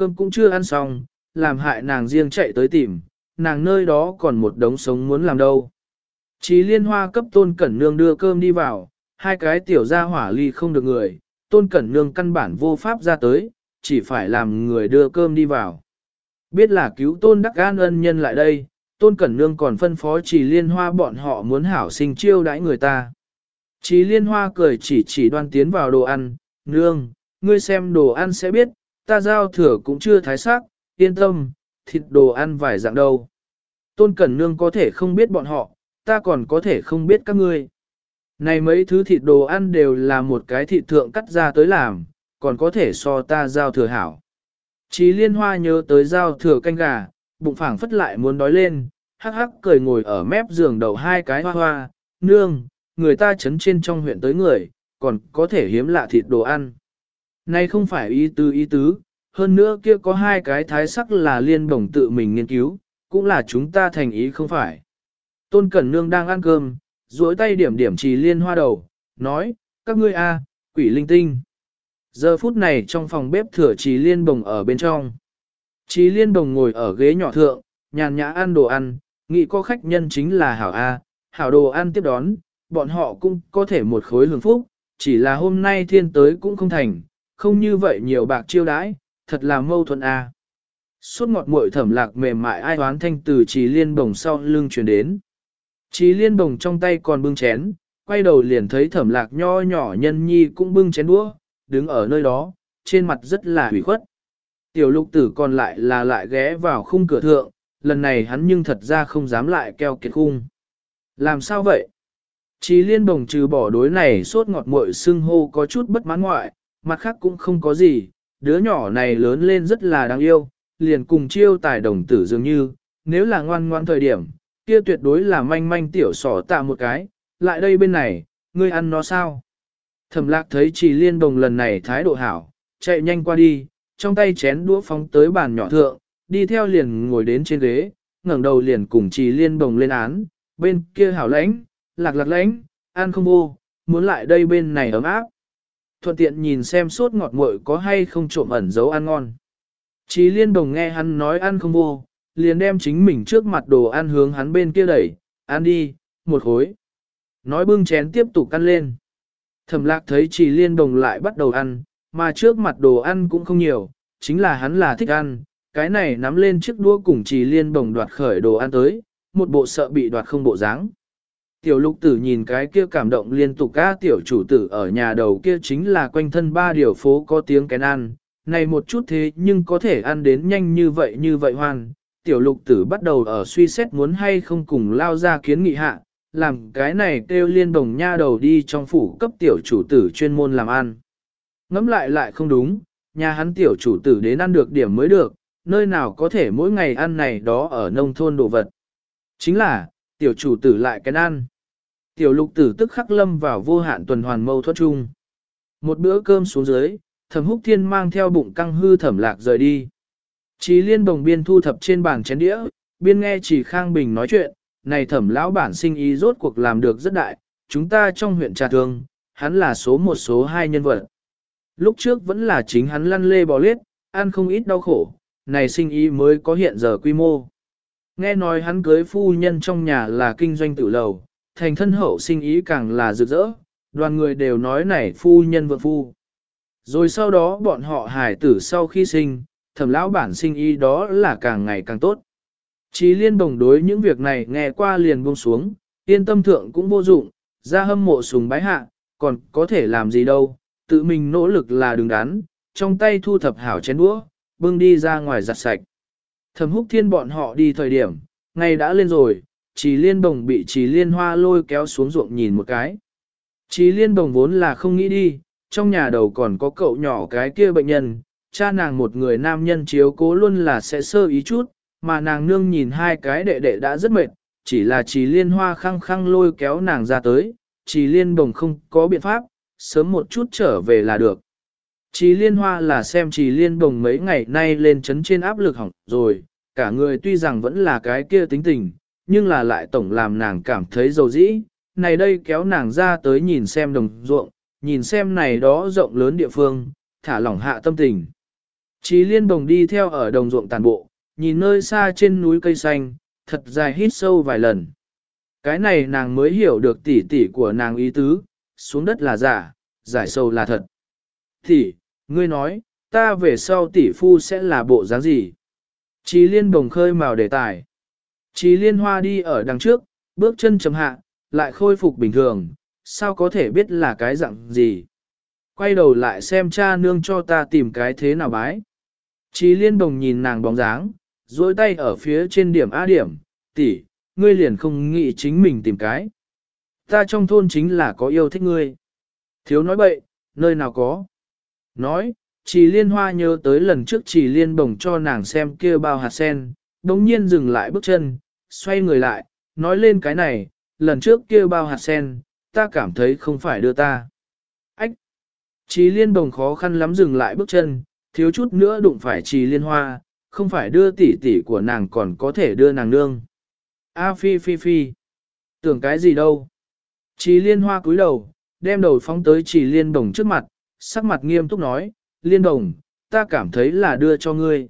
cơm cũng chưa ăn xong, làm hại nàng riêng chạy tới tìm, nàng nơi đó còn một đống sống muốn làm đâu. Chí Liên Hoa cấp Tôn Cẩn Nương đưa cơm đi vào, hai cái tiểu gia hỏa ly không được người, Tôn Cẩn Nương căn bản vô pháp ra tới, chỉ phải làm người đưa cơm đi vào. Biết là cứu Tôn Đắc An ân nhân lại đây, Tôn Cẩn Nương còn phân phó Chí Liên Hoa bọn họ muốn hảo sinh chiêu đãi người ta. Chí Liên Hoa cười chỉ đoan tiến vào đồ ăn, nương, ngươi xem đồ ăn sẽ biết, ta giao thừa cũng chưa thái sắc, yên tâm, thịt đồ ăn vài dạng đâu. Tôn Cẩn Nương có thể không biết bọn họ, ta còn có thể không biết các ngươi. Này mấy thứ thịt đồ ăn đều là một cái thịt thượng cắt ra tới làm, còn có thể so ta giao thừa hảo. Chí Liên Hoa nhớ tới giao thừa canh gà, bụng phảng phất lại muốn đói lên, hắc hắc cười ngồi ở mép giường đầu hai cái hoa hoa, nương, người ta chấn trên trong huyện tới người, còn có thể hiếm lạ thịt đồ ăn. Này không phải ý tứ, hơn nữa kia có hai cái thái sắc là Liên Bổng tự mình nghiên cứu, cũng là chúng ta thành ý không phải. Tôn Cẩn Nương đang ăn cơm, duỗi tay điểm điểm Chí Liên Hoa đầu, nói, các ngươi a, quỷ linh tinh. Giờ phút này trong phòng bếp thừa Chí Liên Bổng ở bên trong. Chí Liên Bổng ngồi ở ghế nhỏ thượng, nhàn nhã ăn đồ ăn, nghĩ có khách nhân chính là hảo a, hảo đồ ăn tiếp đón, bọn họ cũng có thể một khối hưởng phúc, chỉ là hôm nay thiên tới cũng không thành, không như vậy nhiều bạc chiêu đãi, thật là mâu thuẫn a. Suốt ngọt muội Thẩm Lạc mềm mại ai oán thanh từ Chí Liên Bổng sau lưng truyền đến. Chí Liên Bổng trong tay còn bưng chén, quay đầu liền thấy Thẩm Lạc nho nhỏ nhân nhi cũng bưng chén đũa, đứng ở nơi đó, trên mặt rất là hủy khuất. Tiểu Lục Tử còn lại là lại ghé vào khung cửa thượng, lần này hắn nhưng thật ra không dám lại keo kiệt khung. Làm sao vậy? Chí Liên Bổng trừ bỏ đối này sốt ngọt muội xưng hô có chút bất mãn ngoại, mặt khác cũng không có gì, đứa nhỏ này lớn lên rất là đáng yêu, liền cùng Chiêu Tài đồng tử dường như, nếu là ngoan ngoan thời điểm, kia tuyệt đối là manh manh tiểu sỏ tạ một cái, lại đây bên này, ngươi ăn nó sao? Thẩm Lạc thấy Chí Liên Bổng lần này thái độ hảo, chạy nhanh qua đi, trong tay chén đũa phóng tới bàn nhỏ thượng, đi theo liền ngồi đến trên ghế, ngẩng đầu liền cùng Chí Liên Bổng lên án, bên kia hảo lãnh, Lạc lãnh, ăn không vô, muốn lại đây bên này ấm áp. Thuận tiện nhìn xem sốt ngọt nguội có hay không trộm ẩn giấu ăn ngon. Chí Liên Bổng nghe hắn nói ăn không vô, liền đem chính mình trước mặt đồ ăn hướng hắn bên kia đẩy, ăn đi, một khối. Nói bưng chén tiếp tục ăn lên. Thẩm Lạc thấy Chí Liên Bổng lại bắt đầu ăn, mà trước mặt đồ ăn cũng không nhiều, chính là hắn là thích ăn, cái này nắm lên chiếc đũa cùng Chí Liên Bổng đoạt khởi đồ ăn tới, một bộ sợ bị đoạt không bộ dáng. Tiểu Lục Tử nhìn cái kia cảm động liên tục ca tiểu chủ tử ở nhà đầu kia chính là quanh thân ba điều phố có tiếng kén ăn, này một chút thế nhưng có thể ăn đến nhanh như vậy hoan. Tiểu Lục Tử bắt đầu ở suy xét muốn hay không cùng lao ra kiến nghị hạ, làm cái này kêu Liên Bổng nha đầu đi trong phủ cấp tiểu chủ tử chuyên môn làm ăn. Ngẫm lại không đúng, nhà hắn tiểu chủ tử đến ăn được điểm mới được, nơi nào có thể mỗi ngày ăn này đó ở nông thôn đồ vật. Chính là, tiểu chủ tử lại kén ăn. Tiểu Lục Tử tức khắc lâm vào vô hạn tuần hoàn mâu thuẫn chung. Một bữa cơm xuống dưới, Thẩm Húc Thiên mang theo bụng căng hư Thẩm Lạc rời đi. Chí Liên Bổng biên thu thập trên bàn chén đĩa, biên nghe Chỉ Khang Bình nói chuyện, này Thẩm lão bản sinh ý rốt cuộc làm được rất đại, chúng ta trong huyện Trà Thương, hắn là số một số hai nhân vật. Lúc trước vẫn là chính hắn lăn lê bò lết, ăn không ít đau khổ, này sinh ý mới có hiện giờ quy mô. Nghe nói hắn cưới phu nhân trong nhà là kinh doanh tử lầu, thành thân hậu sinh ý càng là rực rỡ, đoàn người đều nói này phu nhân vợ phu. Rồi sau đó bọn họ hải tử sau khi sinh, Thẩm lão bản sinh ý đó là càng ngày càng tốt. Chí Liên Bổng đối những việc này nghe qua liền buông xuống, yên tâm thượng cũng vô dụng, ra hâm mộ sùng bái hạ, còn có thể làm gì đâu, tự mình nỗ lực là đứng đắn, trong tay thu thập hảo chén đũa, bưng đi ra ngoài giặt sạch. Thẩm Húc Thiên bọn họ đi thời điểm, ngày đã lên rồi, Chí Liên Bổng bị Chí Liên Hoa lôi kéo xuống ruộng nhìn một cái. Chí Liên Bổng vốn là không nghĩ đi, trong nhà đầu còn có cậu nhỏ cái kia bệnh nhân, cha nàng một người nam nhân chiếu cố luôn là sẽ sơ ý chút, mà nàng nương nhìn hai cái đệ đệ đã rất mệt, chỉ là Chí Liên Hoa khăng khăng lôi kéo nàng ra tới, Chí Liên Bổng không có biện pháp, sớm một chút trở về là được. Chí Liên Hoa là xem Chí Liên Bổng mấy ngày nay lên chấn trên áp lực hỏng rồi, cả người tuy rằng vẫn là cái kia tính tình, nhưng là lại tổng làm nàng cảm thấy dầu dĩ, này đây kéo nàng ra tới nhìn xem đồng ruộng, nhìn xem này đó rộng lớn địa phương, thả lỏng hạ tâm tình. Chí Liên Đồng đi theo ở đồng ruộng tàn bộ, nhìn nơi xa trên núi cây xanh, thật dài hít sâu vài lần. Cái này nàng mới hiểu được tỉ tỉ của nàng ý tứ, xuống đất là giả, giải sâu là thật. Tỷ, ngươi nói, ta về sau tỷ phu sẽ là bộ dáng gì? Chí Liên Đồng khơi mào đề tài. Chí Liên Hoa đi ở đằng trước, bước chân chậm hạ, lại khôi phục bình thường, sao có thể biết là cái dạng gì? Quay đầu lại xem cha nương cho ta tìm cái thế nào bái. Chí Liên Đồng nhìn nàng bóng dáng, duỗi tay ở phía trên điểm A điểm, tỷ, ngươi liền không nghĩ chính mình tìm cái. Ta trong thôn chính là có yêu thích ngươi. Thiếu nói bậy, nơi nào có. Nói, Chí Liên Hoa nhớ tới lần trước Chí Liên Bồng cho nàng xem kia bao hạt sen, đống nhiên dừng lại bước chân, xoay người lại, nói lên cái này, lần trước kia bao hạt sen, ta cảm thấy không phải đưa ta. Ách! Chí Liên Bồng khó khăn lắm dừng lại bước chân, thiếu chút nữa đụng phải Chí Liên Hoa, không phải đưa tỷ tỷ của nàng còn có thể đưa nàng nương. A phi phi phi! Tưởng cái gì đâu? Chí Liên Hoa cúi đầu, đem đầu phóng tới Chí Liên Bồng trước mặt, sắc mặt nghiêm túc nói, Liên Bồng, ta cảm thấy là đưa cho ngươi.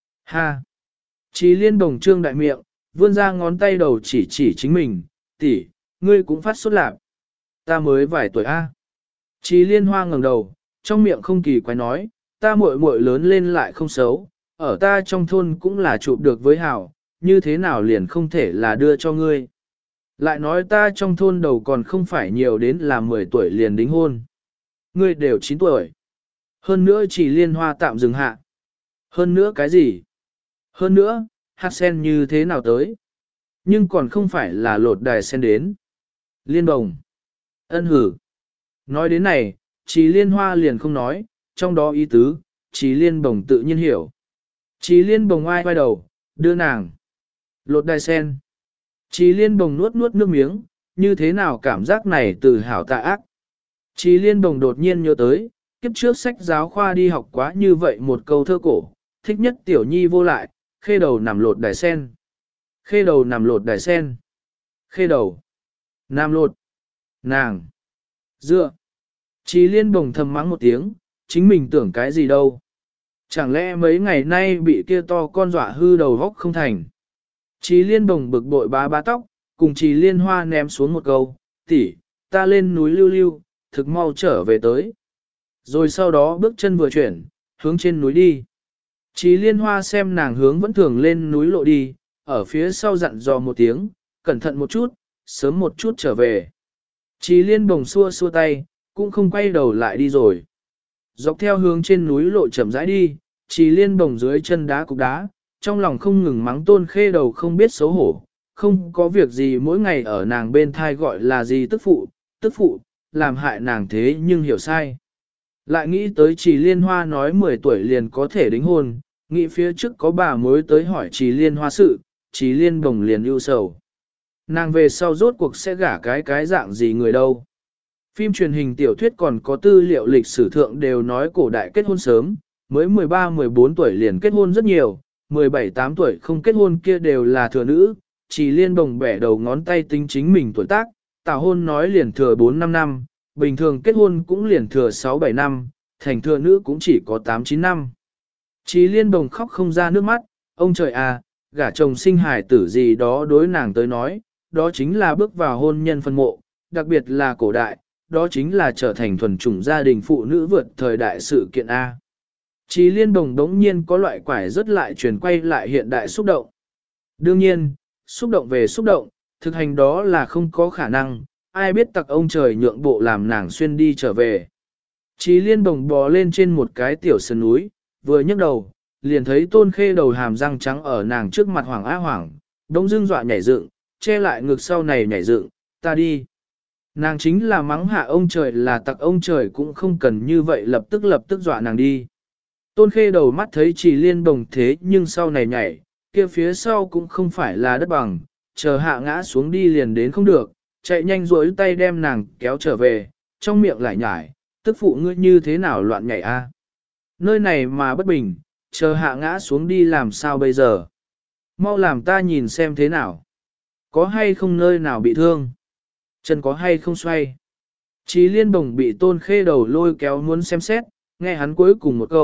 Ha! Chí Liên Bồng trương đại miệng, vươn ra ngón tay đầu chỉ chính mình, tỷ, ngươi cũng phát sốt lạc. Ta mới vài tuổi A. Chí Liên Hoa ngẩng đầu, trong miệng không kỳ quái nói, ta muội muội lớn lên lại không xấu, ở ta trong thôn cũng là chụp được với hảo, như thế nào liền không thể là đưa cho ngươi. Lại nói ta trong thôn đầu còn không phải nhiều đến là 10 tuổi liền đính hôn. Ngươi đều 9 tuổi. Hơn nữa Chí Liên Hoa tạm dừng hạ. Hơn nữa cái gì? Hơn nữa, hạt sen như thế nào tới? Nhưng còn không phải là lột đài sen đến. Liên Bồng. Ân hử. Nói đến này, Chí Liên Hoa liền không nói, trong đó ý tứ, Chí Liên Bồng tự nhiên hiểu. Chí Liên Bồng ai quay đầu, đưa nàng. Lột đài sen. Chí Liên Bồng nuốt nuốt nước miếng, như thế nào cảm giác này từ hảo tạ ác. Chí Liên Bồng đột nhiên nhớ tới, kiếp trước sách giáo khoa đi học quá như vậy một câu thơ cổ, thích nhất tiểu nhi vô lại, khê đầu nằm lột đài sen. Khê đầu nằm lột đài sen. Khê đầu. Nam lột. Nàng. Dựa. Chí Liên Bồng thầm mắng một tiếng, chính mình tưởng cái gì đâu. Chẳng lẽ mấy ngày nay bị kia to con dọa hư đầu vóc không thành. Chí Liên Bồng bực bội bá bá tóc, cùng Chí Liên Hoa ném xuống một câu, tỷ, ta lên núi lưu lưu, thực mau trở về tới. Rồi sau đó bước chân vừa chuyển, hướng trên núi đi. Chí Liên Hoa xem nàng hướng vẫn thường lên núi lộ đi, ở phía sau dặn dò một tiếng, cẩn thận một chút, sớm một chút trở về. Chí Liên Bồng xua xua tay, cũng không quay đầu lại đi rồi. Dọc theo hướng trên núi lộ chậm rãi đi, Chí Liên Bồng dưới chân đá cục đá, trong lòng không ngừng mắng Tôn Khê đầu không biết xấu hổ, không có việc gì mỗi ngày ở nàng bên thai gọi là gì tức phụ, làm hại nàng thế nhưng hiểu sai. Lại nghĩ tới Chí Liên Hoa nói 10 tuổi liền có thể đính hôn, nghĩ phía trước có bà mối tới hỏi Chí Liên Hoa sự, Chí Liên Bồng liền ưu sầu. Nàng về sau rốt cuộc sẽ gả cái dạng gì người đâu. Phim truyền hình tiểu thuyết còn có tư liệu lịch sử thượng đều nói cổ đại kết hôn sớm, mới 13-14 tuổi liền kết hôn rất nhiều, 17-8 tuổi không kết hôn kia đều là thừa nữ, Chí Liên Bồng bẻ đầu ngón tay tính chính mình tuổi tác, tảo hôn nói liền thừa 4-5 năm, bình thường kết hôn cũng liền thừa 6-7 năm, thành thừa nữ cũng chỉ có 8-9 năm. Chí Liên Bồng khóc không ra nước mắt, ông trời à, gả chồng sinh hài tử gì đó đối nàng tới nói, đó chính là bước vào hôn nhân phân mộ, đặc biệt là cổ đại, đó chính là trở thành thuần chủng gia đình phụ nữ vượt thời đại sự kiện A. Chí Liên Bồng đống nhiên có loại quải rất lại chuyển quay lại hiện đại xúc động. Đương nhiên, xúc động về xúc động, thực hành đó là không có khả năng, ai biết tặc ông trời nhượng bộ làm nàng xuyên đi trở về. Chí Liên Bồng bò lên trên một cái tiểu sườn núi, vừa nhấc đầu, liền thấy Tôn Khê đầu hàm răng trắng ở nàng trước mặt Hoàng Á Hoàng, đông dưng dọa nhảy dựng, che lại ngực sau này nhảy dựng, ta đi. Nàng chính là mắng hạ ông trời là tặc ông trời cũng không cần như vậy lập tức dọa nàng đi. Tôn Khê đầu mắt thấy Chí Liên Bồng thế nhưng sau này nhảy, kia phía sau cũng không phải là đất bằng, chờ hạ ngã xuống đi liền đến không được, chạy nhanh rỗi tay đem nàng kéo trở về, trong miệng lại nhảy, tức phụ ngươi như thế nào loạn nhảy a? Nơi này mà bất bình, chờ hạ ngã xuống đi làm sao bây giờ? Mau làm ta nhìn xem thế nào. Có hay không nơi nào bị thương? Chân có hay không xoay? Chí Liên Bồng bị Tôn Khê đầu lôi kéo muốn xem xét, nghe hắn cuối cùng một câu,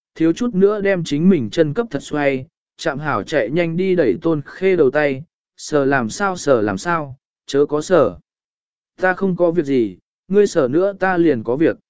thiếu chút nữa đem chính mình chân cấp thật xoay, chạm hảo chạy nhanh đi đẩy tôn khê đầu tay, sờ làm sao, chớ có sờ. Ta không có việc gì, ngươi sờ nữa ta liền có việc.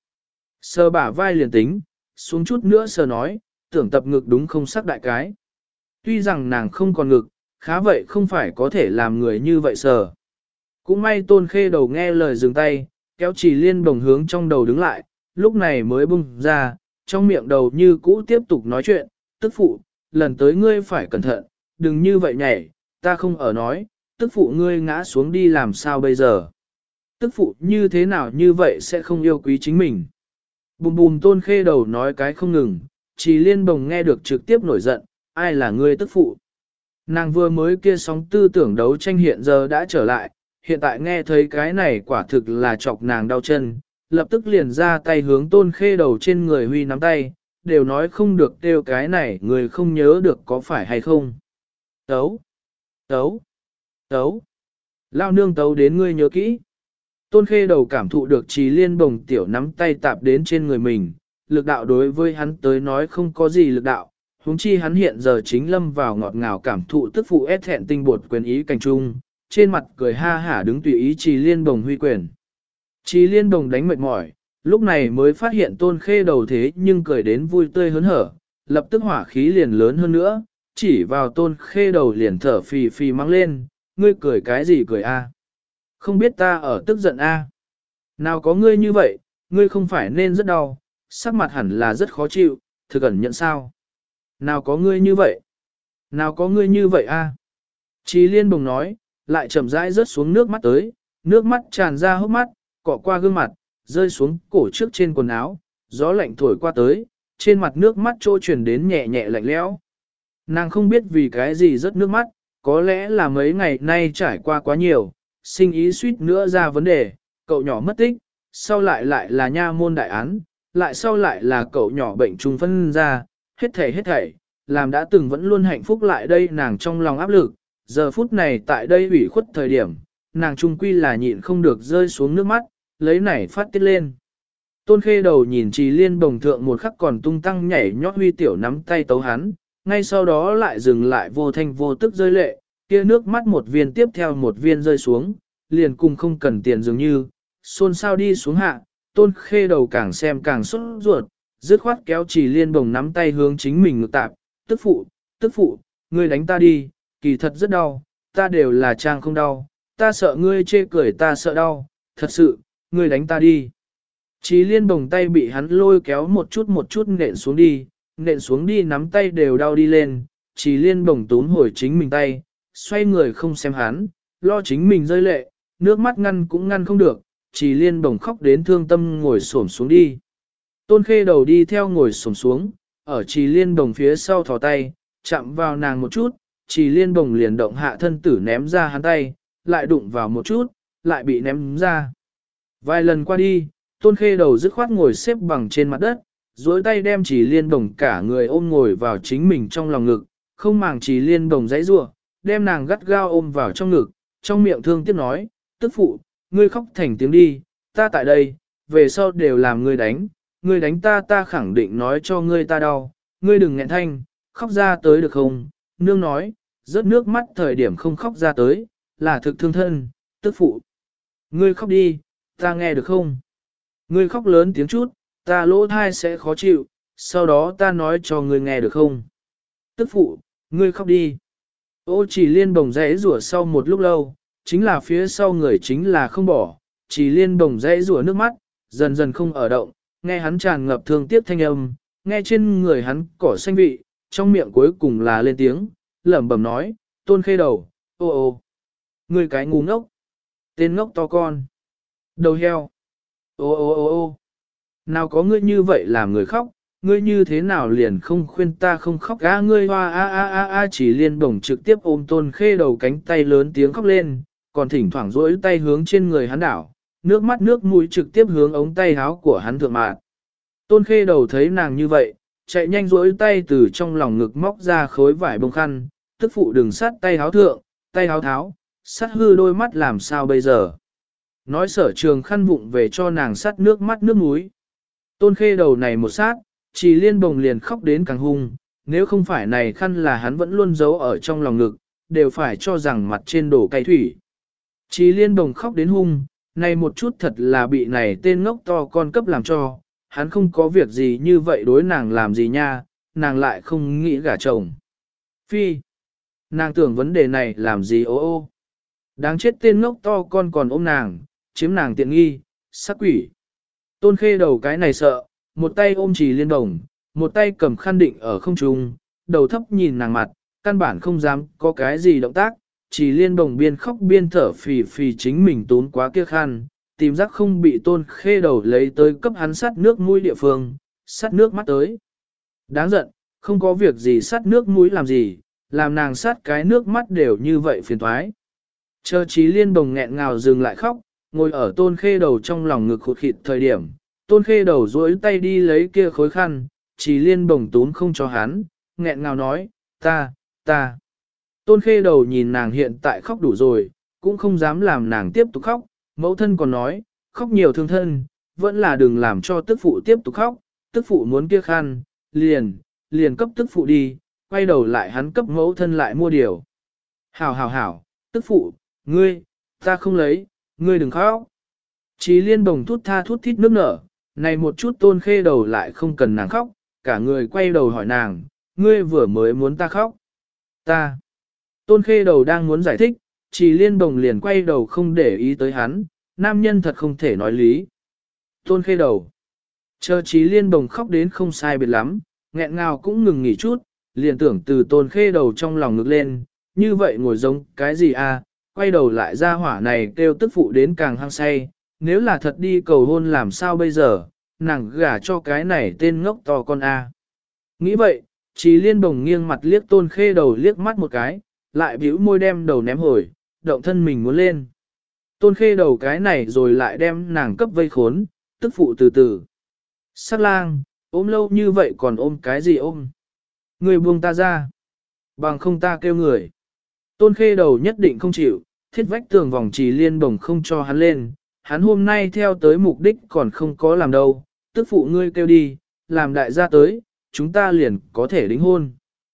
Sờ bả vai liền tính, xuống chút nữa sờ nói, tưởng tập ngực đúng không sắc đại cái. Tuy rằng nàng không còn ngực, khá vậy không phải có thể làm người như vậy sờ. Cũng may tôn khê đầu nghe lời dừng tay, kéo Trì Liên Bồng hướng trong đầu đứng lại, lúc này mới bung ra, trong miệng đầu như cũ tiếp tục nói chuyện, tức phụ, lần tới ngươi phải cẩn thận, đừng như vậy nhảy, ta không ở nói, tức phụ ngươi ngã xuống đi làm sao bây giờ. Tức phụ như thế nào như vậy sẽ không yêu quý chính mình. Bùm bùm tôn khê đầu nói cái không ngừng, Trì Liên Bồng nghe được trực tiếp nổi giận, ai là ngươi tức phụ. Nàng vừa mới kia sóng tư tưởng đấu tranh hiện giờ đã trở lại, hiện tại nghe thấy cái này quả thực là chọc nàng đau chân, lập tức liền ra tay hướng tôn khê đầu trên người huy nắm tay, đều nói không được kêu cái này người không nhớ được có phải hay không. Tấu, tấu, tấu, lao nương tấu đến ngươi nhớ kỹ. Tôn khê đầu cảm thụ được Trì Liên Bồng tiểu nắm tay tạp đến trên người mình, lực đạo đối với hắn tới nói không có gì lực đạo, huống chi hắn hiện giờ chính lâm vào ngọt ngào cảm thụ tức phụ ép thẹn tinh bột quyền ý cảnh trung, trên mặt cười ha hả đứng tùy ý Trì Liên Bồng huy quyền. Trì Liên Bồng đánh mệt mỏi, lúc này mới phát hiện tôn khê đầu thế nhưng cười đến vui tươi hớn hở, lập tức hỏa khí liền lớn hơn nữa, chỉ vào tôn khê đầu liền thở phì phì mang lên, ngươi cười cái gì cười a? Không biết ta ở tức giận a? Nào có ngươi như vậy, ngươi không phải nên rất đau, sắc mặt hẳn là rất khó chịu, thực ẩn nhận sao? Nào có ngươi như vậy? Nào có ngươi như vậy a? Trì Liên Bồng nói, lại chậm rãi rớt xuống nước mắt tới, nước mắt tràn ra hốc mắt, cọ qua gương mặt, rơi xuống cổ trước trên quần áo, gió lạnh thổi qua tới, trên mặt nước mắt trôi truyền đến nhẹ nhẹ lạnh lẽo. Nàng không biết vì cái gì rớt nước mắt, có lẽ là mấy ngày nay trải qua quá nhiều, sinh ý suýt nữa ra vấn đề, cậu nhỏ mất tích, sau lại là nha môn đại án, lại sau lại là cậu nhỏ bệnh trùng phân ra, hết thảy, làm đã từng vẫn luôn hạnh phúc lại đây nàng trong lòng áp lực, giờ phút này tại đây ủy khuất thời điểm, nàng trung quy là nhịn không được rơi xuống nước mắt, lấy nảy phát tiết lên. Tôn khê đầu nhìn Trì Liên Bồng thượng một khắc còn tung tăng nhảy nhót huy tiểu nắm tay tấu hắn, ngay sau đó lại dừng lại vô thanh vô tức rơi lệ, kia nước mắt một viên tiếp theo một viên rơi xuống, liền cùng không cần tiền dường như, xôn xao đi xuống hạ, tôn khê đầu càng xem càng sốt ruột, dứt khoát kéo Trì Liên Bồng nắm tay hướng chính mình ngược tạp, tức phụ, ngươi đánh ta đi, kỳ thật rất đau, ta đều là trang không đau, ta sợ ngươi chê cười ta sợ đau, thật sự, ngươi đánh ta đi. Trì Liên Bồng tay bị hắn lôi kéo một chút nện xuống đi nắm tay đều đau đi lên, Trì Liên Bồng tún hồi chính mình tay, xoay người không xem hắn, lo chính mình rơi lệ, nước mắt ngăn cũng ngăn không được, Trì Liên Bồng khóc đến thương tâm ngồi xổm xuống đi. Tôn khê đầu đi theo ngồi xổm xuống, ở Trì Liên Bồng phía sau thò tay, chạm vào nàng một chút, Trì Liên Bồng liền động hạ thân tử ném ra hắn tay, lại đụng vào một chút, lại bị ném ra. Vài lần qua đi, tôn khê đầu dứt khoát ngồi xếp bằng trên mặt đất, duỗi tay đem Trì Liên Bồng cả người ôm ngồi vào chính mình trong lòng ngực, không màng Trì Liên Bồng dãy rủa, đem nàng gắt gao ôm vào trong ngực, trong miệng thương tiếc nói, tức phụ, ngươi khóc thành tiếng đi, ta tại đây, về sau đều làm ngươi đánh ta ta khẳng định nói cho ngươi ta đau, ngươi đừng nghẹn thanh, khóc ra tới được không, nương nói, rớt nước mắt thời điểm không khóc ra tới, là thực thương thân, tức phụ. Ngươi khóc đi, ta nghe được không? Ngươi khóc lớn tiếng chút, ta lỗ thai sẽ khó chịu, sau đó ta nói cho ngươi nghe được không? Tức phụ, ngươi khóc đi. Ô Trì Liên Bồng rẽ rủa sau một lúc lâu, chính là phía sau người chính là không bỏ, Trì Liên Bồng rẽ rủa nước mắt, dần dần không ở động, nghe hắn tràn ngập thương tiếc thanh âm, nghe trên người hắn cỏ xanh vị, trong miệng cuối cùng là lên tiếng, lẩm bẩm nói, tôn khê đầu, ô, ngươi cái ngu ngốc, tên ngốc to con, đầu heo, ô, nào có ngươi như vậy làm người khóc, ngươi như thế nào liền không khuyên ta không khóc á ngươi hoa a Chỉ Liên Bồng trực tiếp ôm tôn khê đầu cánh tay lớn tiếng khóc lên, còn thỉnh thoảng rỗi tay hướng trên người hắn đảo, nước mắt nước mũi trực tiếp hướng ống tay áo của hắn thượng mạn. Tôn khê đầu thấy nàng như vậy, chạy nhanh rỗi tay từ trong lòng ngực móc ra khối vải bông khăn, tức phụ đừng sát tay áo thượng, tay áo tháo, sát hư đôi mắt làm sao bây giờ. Nói sở trường khăn vụng về cho nàng sát nước mắt nước mũi. Tôn khê đầu này một sát, Chỉ liên bồng liền khóc đến càng hung, nếu không phải này khăn là hắn vẫn luôn giấu ở trong lòng ngực, đều phải cho rằng mặt trên đổ cay thủy. Chỉ liên bồng khóc đến hung, này một chút thật là bị này tên ngốc to con cấp làm cho, hắn không có việc gì như vậy đối nàng làm gì nha, nàng lại không nghĩ gả chồng. Phi, nàng tưởng vấn đề này làm gì ô ô. Đáng chết tên ngốc to con còn ôm nàng, chiếm nàng tiện nghi, sắc quỷ. Tôn Khê đầu cái này sợ, một tay ôm Trì Liên Đồng, một tay cầm khăn định ở không trung, đầu thấp nhìn nàng mặt, căn bản không dám có cái gì động tác. Trì Liên Đồng biên khóc biên thở phì phì chính mình tốn quá kia khăn, tìm giác không bị Tôn Khê đầu lấy tới cấp hắn sát nước mũi địa phương, sát nước mắt tới. Đáng giận, không có việc gì sát nước mũi làm gì, làm nàng sát cái nước mắt đều như vậy phiền toái. Chờ Trí Liên Bồng nghẹn ngào dừng lại khóc, ngồi ở Tôn Khê đầu trong lòng ngực khụt khịt thời điểm, Tôn Khê đầu duỗi tay đi lấy kia khối khăn, Trí Liên Bồng tún không cho hắn, nghẹn ngào nói, ta. Tôn Khê đầu nhìn nàng hiện tại khóc đủ rồi, cũng không dám làm nàng tiếp tục khóc, mẫu thân còn nói, khóc nhiều thương thân, vẫn là đừng làm cho tức phụ tiếp tục khóc, tức phụ muốn kia khăn, liền cấp tức phụ đi, quay đầu lại hắn cấp mẫu thân lại mua điều. Hảo, tức phụ, ngươi, ta không lấy, ngươi đừng khóc. Chí Liên Bồng thút tha thút thít nước nở, này một chút Tôn Khê đầu lại không cần nàng khóc, cả người quay đầu hỏi nàng, ngươi vừa mới muốn ta khóc. Ta. Tôn Khê đầu đang muốn giải thích, Chí Liên Bồng liền quay đầu không để ý tới hắn, nam nhân thật không thể nói lý. Tôn Khê đầu. Chờ Chí Liên Bồng khóc đến không sai biệt lắm, nghẹn ngào cũng ngừng nghỉ chút, liền tưởng từ Tôn Khê đầu trong lòng ngực lên, như vậy ngồi giống cái gì à, quay đầu lại ra hỏa này kêu tức phụ đến càng hăng say, nếu là thật đi cầu hôn làm sao bây giờ, nàng gả cho cái này tên ngốc to con a. Nghĩ vậy, Chí Liên Bồng nghiêng mặt liếc Tôn Khê đầu liếc mắt một cái, lại bĩu môi đem đầu ném hồi, động thân mình muốn lên. Tôn Khê đầu cái này rồi lại đem nàng cấp vây khốn, tức phụ từ từ. Sát lang, ôm lâu như vậy còn ôm cái gì ôm? Người buông ta ra. Bằng không ta kêu người. Tôn Khê đầu nhất định không chịu, thiết vách tường vòng Trì Liên Bồng không cho hắn lên. Hắn hôm nay theo tới mục đích còn không có làm đâu, tức phụ ngươi kêu đi, làm đại gia tới, chúng ta liền có thể đính hôn.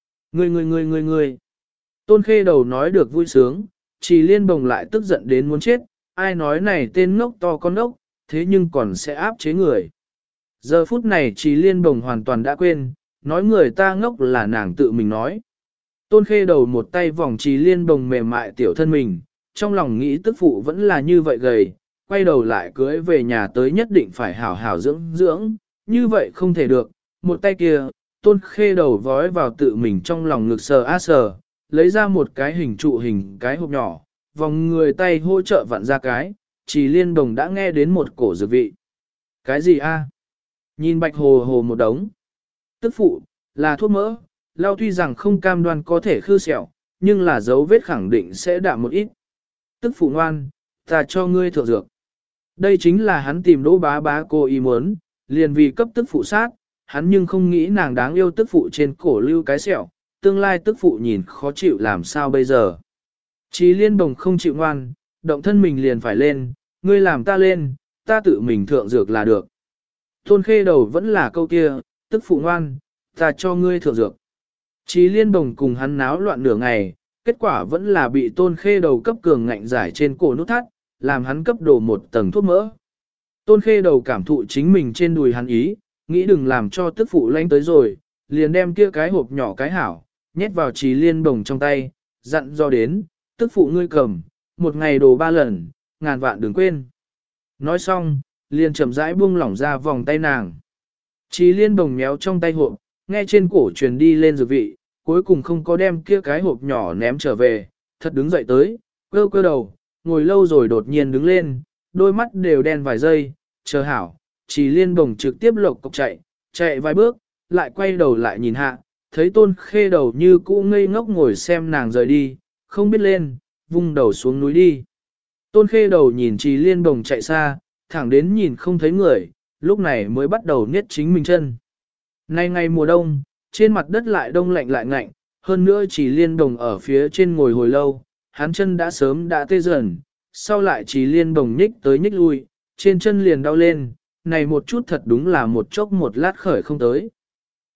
Ngươi. Tôn Khê đầu nói được vui sướng, Trì Liên Bồng lại tức giận đến muốn chết, ai nói này tên ngốc to con ngốc, thế nhưng còn sẽ áp chế người. Giờ phút này Trì Liên Bồng hoàn toàn đã quên, nói người ta ngốc là nàng tự mình nói. Tôn Khê đầu một tay vòng Trì Liên Bồng mềm mại tiểu thân mình, trong lòng nghĩ tức phụ vẫn là như vậy gầy, quay đầu lại cưới về nhà tới nhất định phải hảo hảo dưỡng, như vậy không thể được. Một tay kia, Tôn Khê đầu vói vào tự mình trong lòng ngực sờ á sờ, lấy ra một cái hình trụ hình cái hộp nhỏ, vòng người tay hỗ trợ vặn ra cái, Trì Liên Bồng đã nghe đến một cổ dược vị. Cái gì a? Nhìn bạch hồ hồ một đống. Tức phụ, là thuốc mỡ, lao tuy rằng không cam đoan có thể khư sẹo, nhưng là dấu vết khẳng định sẽ đạm một ít. Tức phụ ngoan, ta cho ngươi thượng dược. Đây chính là hắn tìm Đỗ bá bá cô ý muốn, liền vì cấp tức phụ sát, hắn nhưng không nghĩ nàng đáng yêu tức phụ trên cổ lưu cái sẹo, tương lai tức phụ nhìn khó chịu làm sao bây giờ. Chí Liên Bồng không chịu ngoan, động thân mình liền phải lên, ngươi làm ta lên, ta tự mình thượng dược là được. Tôn Khê đầu vẫn là câu kia, tức phụ ngoan, ta cho ngươi thượng dược. Chí Liên Bồng cùng hắn náo loạn nửa ngày, kết quả vẫn là bị Tôn Khê đầu cấp cường ngạnh giải trên cổ nút thắt, làm hắn cấp đổ một tầng thuốc mỡ. Tôn Khê đầu cảm thụ chính mình trên đùi hắn ý, nghĩ đừng làm cho tức phụ lánh tới rồi, liền đem kia cái hộp nhỏ cái hảo, nhét vào Chí Liên Bồng trong tay, dặn do đến, tức phụ ngươi cầm, một ngày đổ 3 lần, ngàn vạn đừng quên. Nói xong, liền chậm rãi buông lỏng ra vòng tay nàng. Chí Liên Bồng méo trong tay hộp, nghe trên cổ truyền đi lên dược vị, cuối cùng không có đem kia cái hộp nhỏ ném trở về, thật đứng dậy tới, cơ đầu, ngồi lâu rồi đột nhiên đứng lên, đôi mắt đều đen vài giây, chờ hảo, Chí Liên Bồng trực tiếp lộc cộc chạy vài bước, lại quay đầu lại nhìn hạ, thấy Tôn Khê đầu như cũ ngây ngốc ngồi xem nàng rời đi, không biết lên, vung đầu xuống núi đi. Tôn Khê đầu nhìn Chí Liên Bồng chạy xa, thẳng đến nhìn không thấy người, lúc này mới bắt đầu niết chính mình chân. Nay ngày mùa đông, trên mặt đất lại đông lạnh lại ngạnh, hơn nữa Chí Liên Bồng ở phía trên ngồi hồi lâu, hắn chân đã sớm đã tê dần, sau lại Chí Liên Bồng nhích tới nhích lui, trên chân liền đau lên, này một chút thật đúng là một chốc một lát khởi không tới.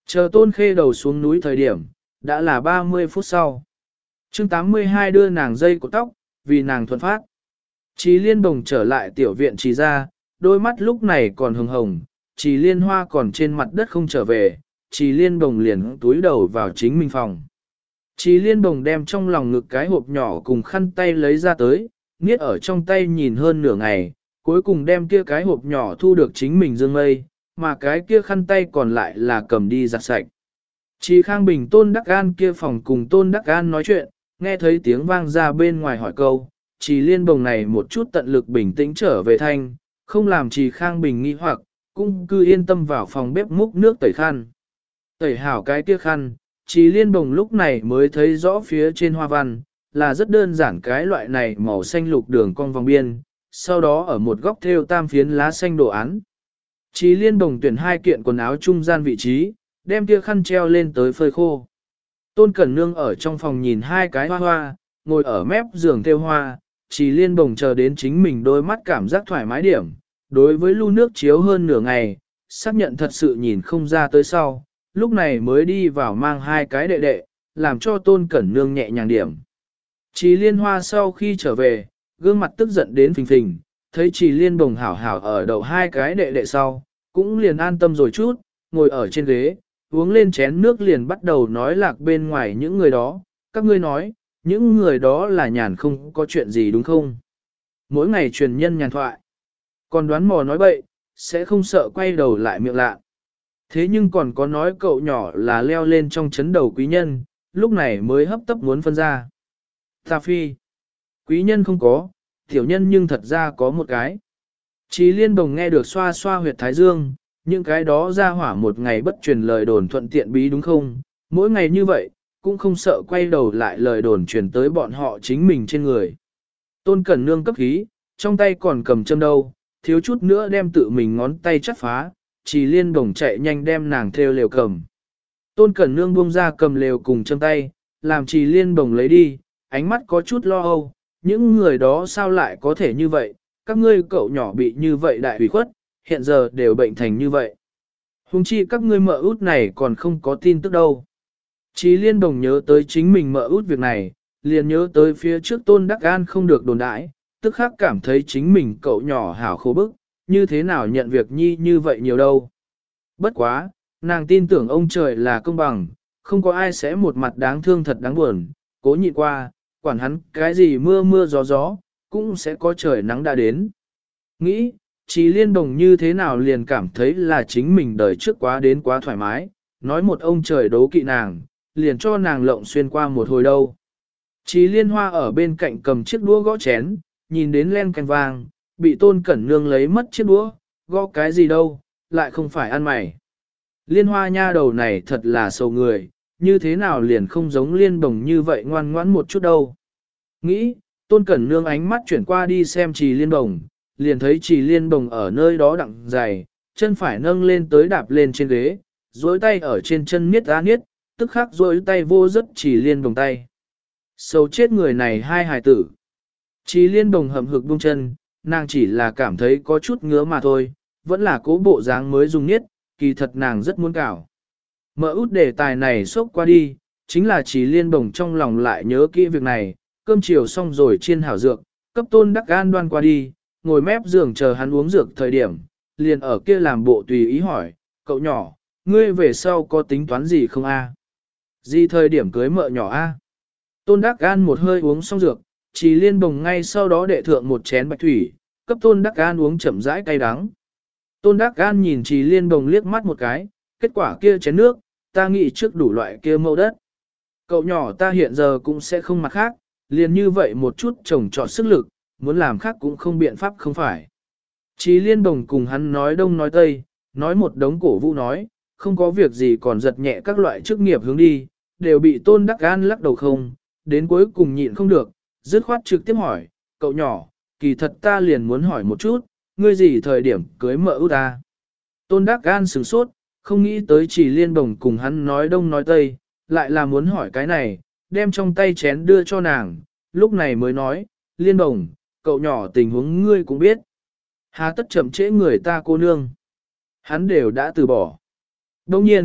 Chờ Tôn Khê đầu xuống núi thời điểm, đã là 30 phút sau. chương 82 đưa nàng dây của tóc, vì nàng thuận phát. Trí Liên Bồng trở lại tiểu viện Trí ra, đôi mắt lúc này còn hồng hồng, Trí Liên Hoa còn trên mặt đất không trở về, Trí Liên Bồng liền túi đầu vào chính mình phòng. Trí Liên Bồng đem trong lòng ngực cái hộp nhỏ cùng khăn tay lấy ra tới, niết ở trong tay nhìn hơn nửa ngày, cuối cùng đem kia cái hộp nhỏ thu được chính mình dương mây, mà cái kia khăn tay còn lại là cầm đi giặt sạch. Trí Khang Bình Tôn Đắc An kia phòng cùng Tôn Đắc An nói chuyện, nghe thấy tiếng vang ra bên ngoài hỏi câu, Trí Liên Bồng này một chút tận lực bình tĩnh trở về thanh, không làm Trí Khang Bình nghi hoặc, cũng cứ yên tâm vào phòng bếp múc nước tẩy khăn. Tẩy hảo cái kia khăn, Trí Liên Bồng lúc này mới thấy rõ phía trên hoa văn, là rất đơn giản cái loại này màu xanh lục đường cong vòng biên, sau đó ở một góc thêu tam phiến lá xanh đồ án. Trí Liên Bồng tuyển hai kiện quần áo trung gian vị trí, đem kia khăn treo lên tới phơi khô. Tôn Cẩn Nương ở trong phòng nhìn hai cái hoa hoa, ngồi ở mép giường thêu hoa, Trí Liên Bồng chờ đến chính mình đôi mắt cảm giác thoải mái điểm. Đối với lu nước chiếu hơn nửa ngày, xác nhận thật sự nhìn không ra tới sau, lúc này mới đi vào mang hai cái đệ đệ, làm cho Tôn Cẩn Nương nhẹ nhàng điểm. Trí Liên Hoa sau khi trở về, gương mặt tức giận đến phình phình, thấy Trí Liên Bồng hảo hảo ở đầu hai cái đệ đệ sau, cũng liền an tâm rồi chút, ngồi ở trên ghế, uống lên chén nước liền bắt đầu nói lạc bên ngoài những người đó, các ngươi nói, những người đó là nhàn không có chuyện gì đúng không? Mỗi ngày truyền nhân nhàn thoại, còn đoán mò nói bậy, sẽ không sợ quay đầu lại miệng lạ. Thế nhưng còn có nói cậu nhỏ là leo lên trong chấn đầu quý nhân, lúc này mới hấp tấp muốn phân ra. Ta phi, quý nhân không có, tiểu nhân nhưng thật ra có một cái. Trí Liên Bồng nghe được xoa xoa huyệt thái dương, những cái đó ra hỏa một ngày bất truyền lời đồn thuận tiện bí đúng không? Mỗi ngày như vậy, cũng không sợ quay đầu lại lời đồn truyền tới bọn họ chính mình trên người. Tôn Cẩn Nương cấp khí, trong tay còn cầm châm đâu, thiếu chút nữa đem tự mình ngón tay chắt phá, Trí Liên Bồng chạy nhanh đem nàng theo lều cầm. Tôn Cẩn Nương buông ra cầm lều cùng châm tay, làm Trí Liên Bồng lấy đi, ánh mắt có chút lo âu, những người đó sao lại có thể như vậy, các ngươi cậu nhỏ bị như vậy đại hủy khuất, hiện giờ đều bệnh thành như vậy. Hùng chi các ngươi mợ út này còn không có tin tức đâu. Trí Liên Bồng nhớ tới chính mình mợ út việc này, liền nhớ tới phía trước Tôn Đắc An không được đồn đãi, tức khắc cảm thấy chính mình cậu nhỏ hảo khổ bức, như thế nào nhận việc nhi như vậy nhiều đâu. Bất quá, nàng tin tưởng ông trời là công bằng, không có ai sẽ một mặt đáng thương thật đáng buồn, cố nhịn qua, quản hắn cái gì mưa mưa gió gió, cũng sẽ có trời nắng đã đến. Nghĩ, Trí Liên Bồng như thế nào liền cảm thấy là chính mình đời trước quá đến quá thoải mái, nói một ông trời đố kỵ nàng, liền cho nàng lộng xuyên qua một hồi đâu. Trí Liên Hoa ở bên cạnh cầm chiếc đũa gõ chén, nhìn đến len canh vang, bị Tôn Cẩn Nương lấy mất chiếc đũa, gõ cái gì đâu, lại không phải ăn mày. Liên Hoa nha đầu này thật là sầu người, như thế nào liền không giống Liên Bồng như vậy ngoan ngoãn một chút đâu. Nghĩ, Tôn Cẩn Nương ánh mắt chuyển qua đi xem Trì Liên Bồng, liền thấy Trì Liên Bồng ở nơi đó đặng dài, chân phải nâng lên tới đạp lên trên ghế, duỗi tay ở trên chân niết ra niết, tức khắc duỗi tay vô rất Trì Liên Bồng tay. Sâu chết người này hai hài tử. Trì Liên Bồng hậm hực buông chân, nàng chỉ là cảm thấy có chút ngứa mà thôi, vẫn là cố bộ dáng mới dùng niết, kỳ thật nàng rất muốn cào. Mở út đề tài này xốc qua đi, chính là Trì Liên Bồng trong lòng lại nhớ kỹ việc này, cơm chiều xong rồi chiên hảo dược, cấp Tôn Đắc An đoan qua đi, ngồi mép giường chờ hắn uống dược thời điểm, liền ở kia làm bộ tùy ý hỏi, cậu nhỏ, ngươi về sau có tính toán gì không a? Gì thời điểm cưới mợ nhỏ a? Tôn Đắc An một hơi uống xong dược, Trì Liên Bồng ngay sau đó đệ thượng một chén bạch thủy, cấp Tôn Đắc An uống chậm rãi cay đắng. Tôn Đắc An nhìn Trì Liên Bồng liếc mắt một cái, kết quả kia chén nước, ta nghĩ trước đủ loại kia mẫu đất. Cậu nhỏ ta hiện giờ cũng sẽ không mặt khác, liền như vậy một chút trồng trọt sức lực, muốn làm khác cũng không biện pháp không phải. Trì Liên Bồng cùng hắn nói đông nói tây, nói một đống cổ vũ nói, không có việc gì còn giật nhẹ các loại chức nghiệp hướng đi, đều bị Tôn Đắc An lắc đầu không, đến cuối cùng nhịn không được, dứt khoát trực tiếp hỏi, cậu nhỏ, kỳ thật ta liền muốn hỏi một chút, ngươi gì thời điểm cưới mợ út ta? Tôn Đắc An sửng sốt, không nghĩ tới Trì Liên Bồng cùng hắn nói đông nói tây, lại là muốn hỏi cái này, đem trong tay chén đưa cho nàng, lúc này mới nói, Liên Bồng, cậu nhỏ tình huống ngươi cũng biết. Hà tất chậm trễ người ta cô nương. Hắn đều đã từ bỏ. Đồng nhiên,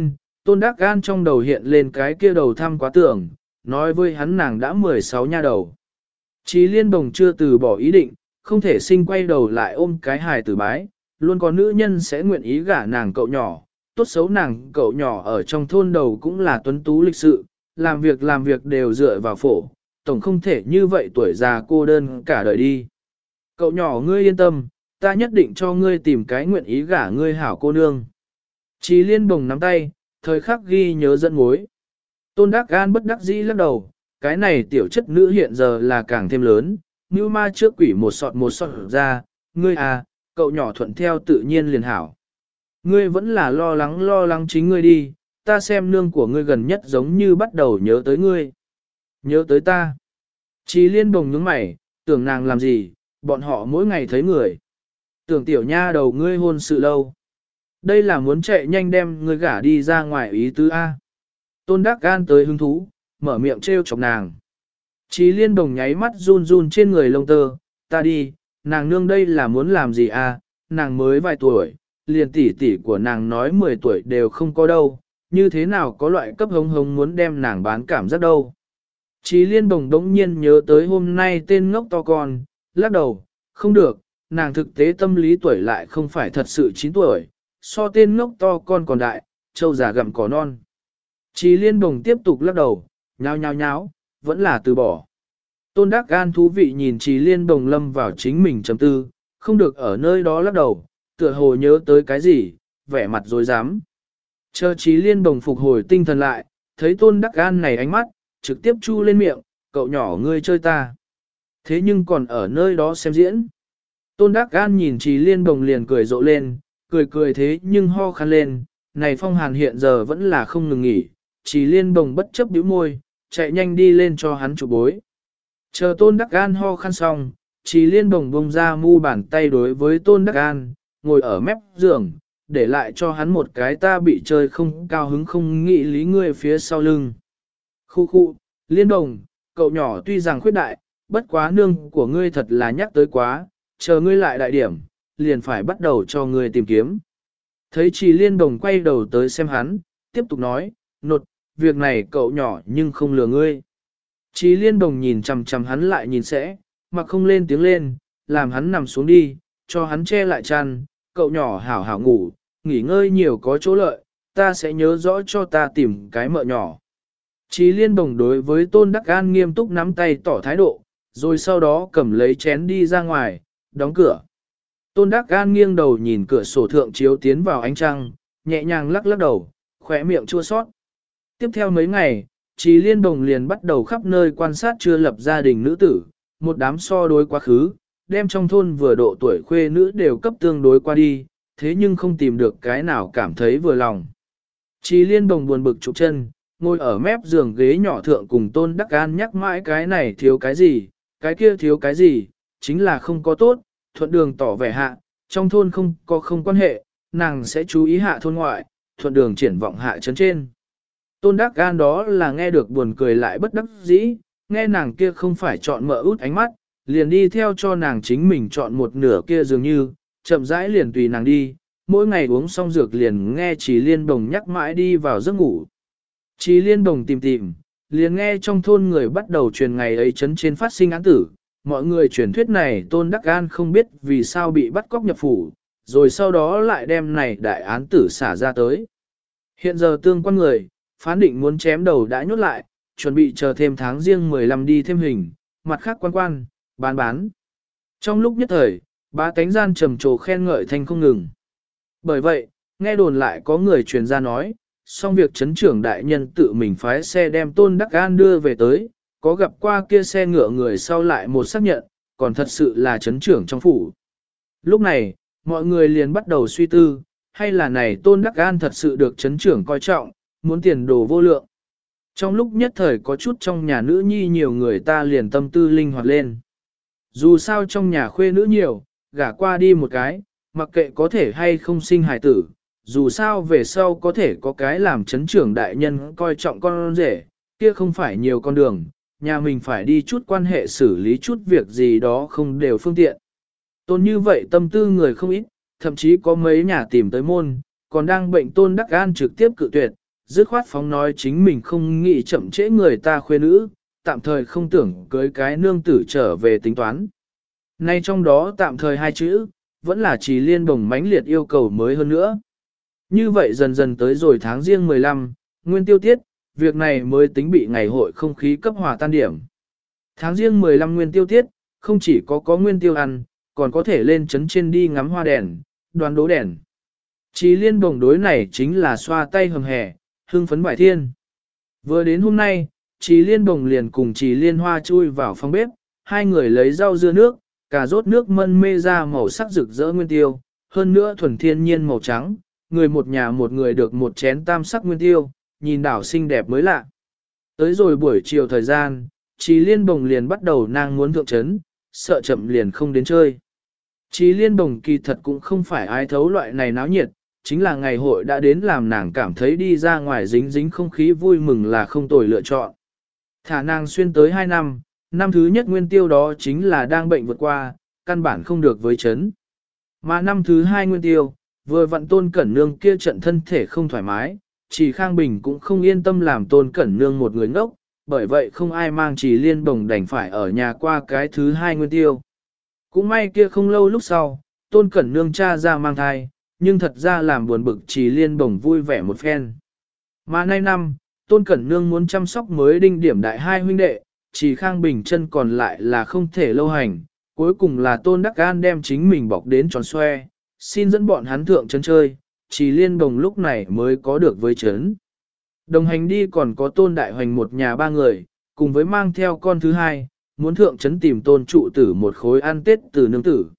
Tôn Đắc Gan trong đầu hiện lên cái kia đầu thăm quá tưởng, nói với hắn nàng đã 16 nha đầu. Chí Liên Bồng chưa từ bỏ ý định, không thể sinh quay đầu lại ôm cái hài tử bái, luôn có nữ nhân sẽ nguyện ý gả nàng cậu nhỏ, tốt xấu nàng cậu nhỏ ở trong thôn đầu cũng là tuấn tú lịch sự, làm việc đều dựa vào phổ, tổng không thể như vậy tuổi già cô đơn cả đời đi. Cậu nhỏ ngươi yên tâm, ta nhất định cho ngươi tìm cái nguyện ý gả ngươi hảo cô nương. Chí Liên Bồng nắm tay, thời khắc ghi nhớ dẫn mối. Tôn Đắc Gan bất đắc dĩ lắc đầu, cái này tiểu chất nữ hiện giờ là càng thêm lớn, như ma trước quỷ một sọt ra, ngươi à, cậu nhỏ thuận theo tự nhiên liền hảo. Ngươi vẫn là lo lắng chính ngươi đi, ta xem nương của ngươi gần nhất giống như bắt đầu nhớ tới ngươi. Nhớ tới ta. Chí Liên Bồng nhướng mày, tưởng nàng làm gì, bọn họ mỗi ngày thấy người. Tưởng tiểu nha đầu ngươi hôn sự lâu. Đây là muốn chạy nhanh đem ngươi gả đi ra ngoài ý tứ A. Tôn Đắc Gan tới hứng thú, mở miệng trêu chọc nàng. Chí Liên Bồng nháy mắt run run trên người lông tơ, ta đi, nàng nương đây là muốn làm gì a? Nàng mới vài tuổi, liền tỷ tỷ của nàng nói 10 tuổi đều không có đâu, như thế nào có loại cấp hống hống muốn đem nàng bán cảm giác đâu. Chí Liên Bồng đống nhiên nhớ tới hôm nay tên ngốc to con, lắc đầu, không được, nàng thực tế tâm lý tuổi lại không phải thật sự 9 tuổi, so tên ngốc to con còn đại, trâu già gặm cỏ non. Chí Liên Bồng tiếp tục lắc đầu, nháo, vẫn là từ bỏ. Tôn Đắc Gan thú vị nhìn Chí Liên Bồng lâm vào chính mình chấm tư, không được ở nơi đó lắc đầu, tựa hồ nhớ tới cái gì, vẻ mặt dối dám. Chờ Chí Liên Bồng phục hồi tinh thần lại, thấy Tôn Đắc Gan này ánh mắt, trực tiếp chu lên miệng, cậu nhỏ ngươi chơi ta. Thế nhưng còn ở nơi đó xem diễn. Tôn Đắc Gan nhìn Chí Liên Bồng liền cười rộ lên, cười thế nhưng ho khăn lên, này phong hàn hiện giờ vẫn là không ngừng nghỉ. Chí Liên Bồng bất chấp bĩu môi, chạy nhanh đi lên cho hắn chụp bối. Chờ Tôn Đắc Gan ho khăn xong, Chí Liên Bồng bông ra mu bàn tay đối với Tôn Đắc Gan, ngồi ở mép giường, để lại cho hắn một cái ta bị chơi không cao hứng không nghĩ lý ngươi phía sau lưng. Khu, Liên Bồng, cậu nhỏ tuy rằng khuyết đại, bất quá nương của ngươi thật là nhắc tới quá, chờ ngươi lại đại điểm, liền phải bắt đầu cho ngươi tìm kiếm. Thấy Chí Liên Bồng quay đầu tới xem hắn, tiếp tục nói, nột, việc này cậu nhỏ nhưng không lừa ngươi. Chí Liên Bồng nhìn chằm chằm hắn lại nhìn sẽ, mà không lên tiếng lên, làm hắn nằm xuống đi, cho hắn che lại chăn, cậu nhỏ hảo hảo ngủ, nghỉ ngơi nhiều có chỗ lợi, ta sẽ nhớ rõ cho ta tìm cái mợ nhỏ. Chí Liên Bồng đối với Tôn Đắc Gan nghiêm túc nắm tay tỏ thái độ, rồi sau đó cầm lấy chén đi ra ngoài, đóng cửa. Tôn Đắc Gan nghiêng đầu nhìn cửa sổ thượng chiếu tiến vào ánh trăng, nhẹ nhàng lắc lắc đầu, khỏe miệng chua sót. Tiếp theo mấy ngày, Chí Liên Bồng liền bắt đầu khắp nơi quan sát chưa lập gia đình nữ tử, một đám so đối quá khứ, đem trong thôn vừa độ tuổi khuê nữ đều cấp tương đối qua đi, thế nhưng không tìm được cái nào cảm thấy vừa lòng. Chí Liên Bồng buồn bực trục chân, ngồi ở mép giường ghế nhỏ thượng cùng Tôn Đắc Gan nhắc mãi cái này thiếu cái gì, cái kia thiếu cái gì, chính là không có tốt, thuận đường tỏ vẻ hạ, trong thôn không có không quan hệ, nàng sẽ chú ý hạ thôn ngoại, thuận đường triển vọng hạ trấn trên. Tôn Đắc Gan đó là nghe được buồn cười lại bất đắc dĩ, nghe nàng kia không phải chọn mợ út ánh mắt, liền đi theo cho nàng chính mình chọn một nửa kia dường như, chậm rãi liền tùy nàng đi, mỗi ngày uống xong dược liền nghe Chí Liên Bồng nhắc mãi đi vào giấc ngủ. Chí Liên Bồng tìm, liền nghe trong thôn người bắt đầu truyền ngày ấy trấn trên phát sinh án tử, mọi người truyền thuyết này Tôn Đắc Gan không biết vì sao bị bắt cóc nhập phủ, rồi sau đó lại đem này đại án tử xả ra tới. Hiện giờ tương quan người, phán định muốn chém đầu đã nhốt lại, chuẩn bị chờ thêm tháng riêng 15 đi thêm hình, mặt khác quan, bán. Trong lúc nhất thời, bá tánh gian trầm trồ khen ngợi thanh không ngừng. Bởi vậy, nghe đồn lại có người truyền ra nói, xong việc chấn trưởng đại nhân tự mình phái xe đem Tôn Đắc Gan đưa về tới, có gặp qua kia xe ngựa người sau lại một xác nhận, còn thật sự là chấn trưởng trong phủ. Lúc này, mọi người liền bắt đầu suy tư, hay là này Tôn Đắc Gan thật sự được chấn trưởng coi trọng, muốn tiền đồ vô lượng. Trong lúc nhất thời có chút trong nhà nữ nhi nhiều người ta liền tâm tư linh hoạt lên. Dù sao trong nhà khuê nữ nhiều, gả qua đi một cái, mặc kệ có thể hay không sinh hài tử, dù sao về sau có thể có cái làm chấn trưởng đại nhân coi trọng con rể, kia không phải nhiều con đường, nhà mình phải đi chút quan hệ xử lý chút việc gì đó không đều phương tiện. Tôn như vậy tâm tư người không ít, thậm chí có mấy nhà tìm tới môn, còn đang bệnh Tôn Đắc Gan trực tiếp cự tuyệt, dứt khoát phóng nói chính mình không nghĩ chậm trễ người ta khuê nữ, tạm thời không tưởng cưới cái nương tử trở về tính toán. Nay trong đó tạm thời hai chữ, vẫn là Trì Liên Bồng mãnh liệt yêu cầu mới hơn nữa. Như vậy dần dần tới rồi tháng riêng 15, nguyên tiêu tiết, việc này mới tính bị ngày hội không khí cấp hòa tan điểm. Tháng riêng 15 nguyên tiêu tiết, không chỉ có nguyên tiêu ăn, còn có thể lên trấn trên đi ngắm hoa đèn, đoàn đố đèn. Trì Liên Bồng đối này chính là xoa tay hầm hè, hưng phấn bài thiên. Vừa đến hôm nay, Trì Liên Bồng liền cùng Trì Liên Hoa chui vào phòng bếp, hai người lấy rau dưa nước, cà rốt nước mân mê ra màu sắc rực rỡ nguyên tiêu, hơn nữa thuần thiên nhiên màu trắng, người một nhà một người được một chén tam sắc nguyên tiêu, nhìn đảo xinh đẹp mới lạ. Tới rồi buổi chiều thời gian, Trì Liên Bồng liền bắt đầu nàng muốn thượng trấn, sợ chậm liền không đến chơi. Trì Liên Bồng kỳ thật cũng không phải ai thấu loại này náo nhiệt, chính là ngày hội đã đến làm nàng cảm thấy đi ra ngoài dính dính không khí vui mừng là không tồi lựa chọn. Thả nàng xuyên tới 2 năm, năm thứ nhất nguyên tiêu đó chính là đang bệnh vượt qua, căn bản không được với chấn. Mà năm thứ hai nguyên tiêu, vừa vặn Tôn Cẩn Nương kia trận thân thể không thoải mái, Trì Khang Bình cũng không yên tâm làm Tôn Cẩn Nương một người ngốc, bởi vậy không ai mang Trì Liên Bồng đành phải ở nhà qua cái thứ hai nguyên tiêu. Cũng may kia không lâu lúc sau, Tôn Cẩn Nương cha ra mang thai, nhưng thật ra làm buồn bực Trì Liên Bồng vui vẻ một phen. Mà nay năm, Tôn Cẩn Nương muốn chăm sóc mới đinh điểm đại hai huynh đệ, Trì Khang Bình chân còn lại là không thể lâu hành, cuối cùng là Tôn Đắc Gan đem chính mình bọc đến tròn xoe, xin dẫn bọn hắn thượng trấn chơi, Trì Liên Bồng lúc này mới có được với trấn. Đồng hành đi còn có Tôn Đại Hoành một nhà 3 người, cùng với mang theo con thứ hai, muốn thượng trấn tìm Tôn trụ tử một khối ăn tết từ nương tử.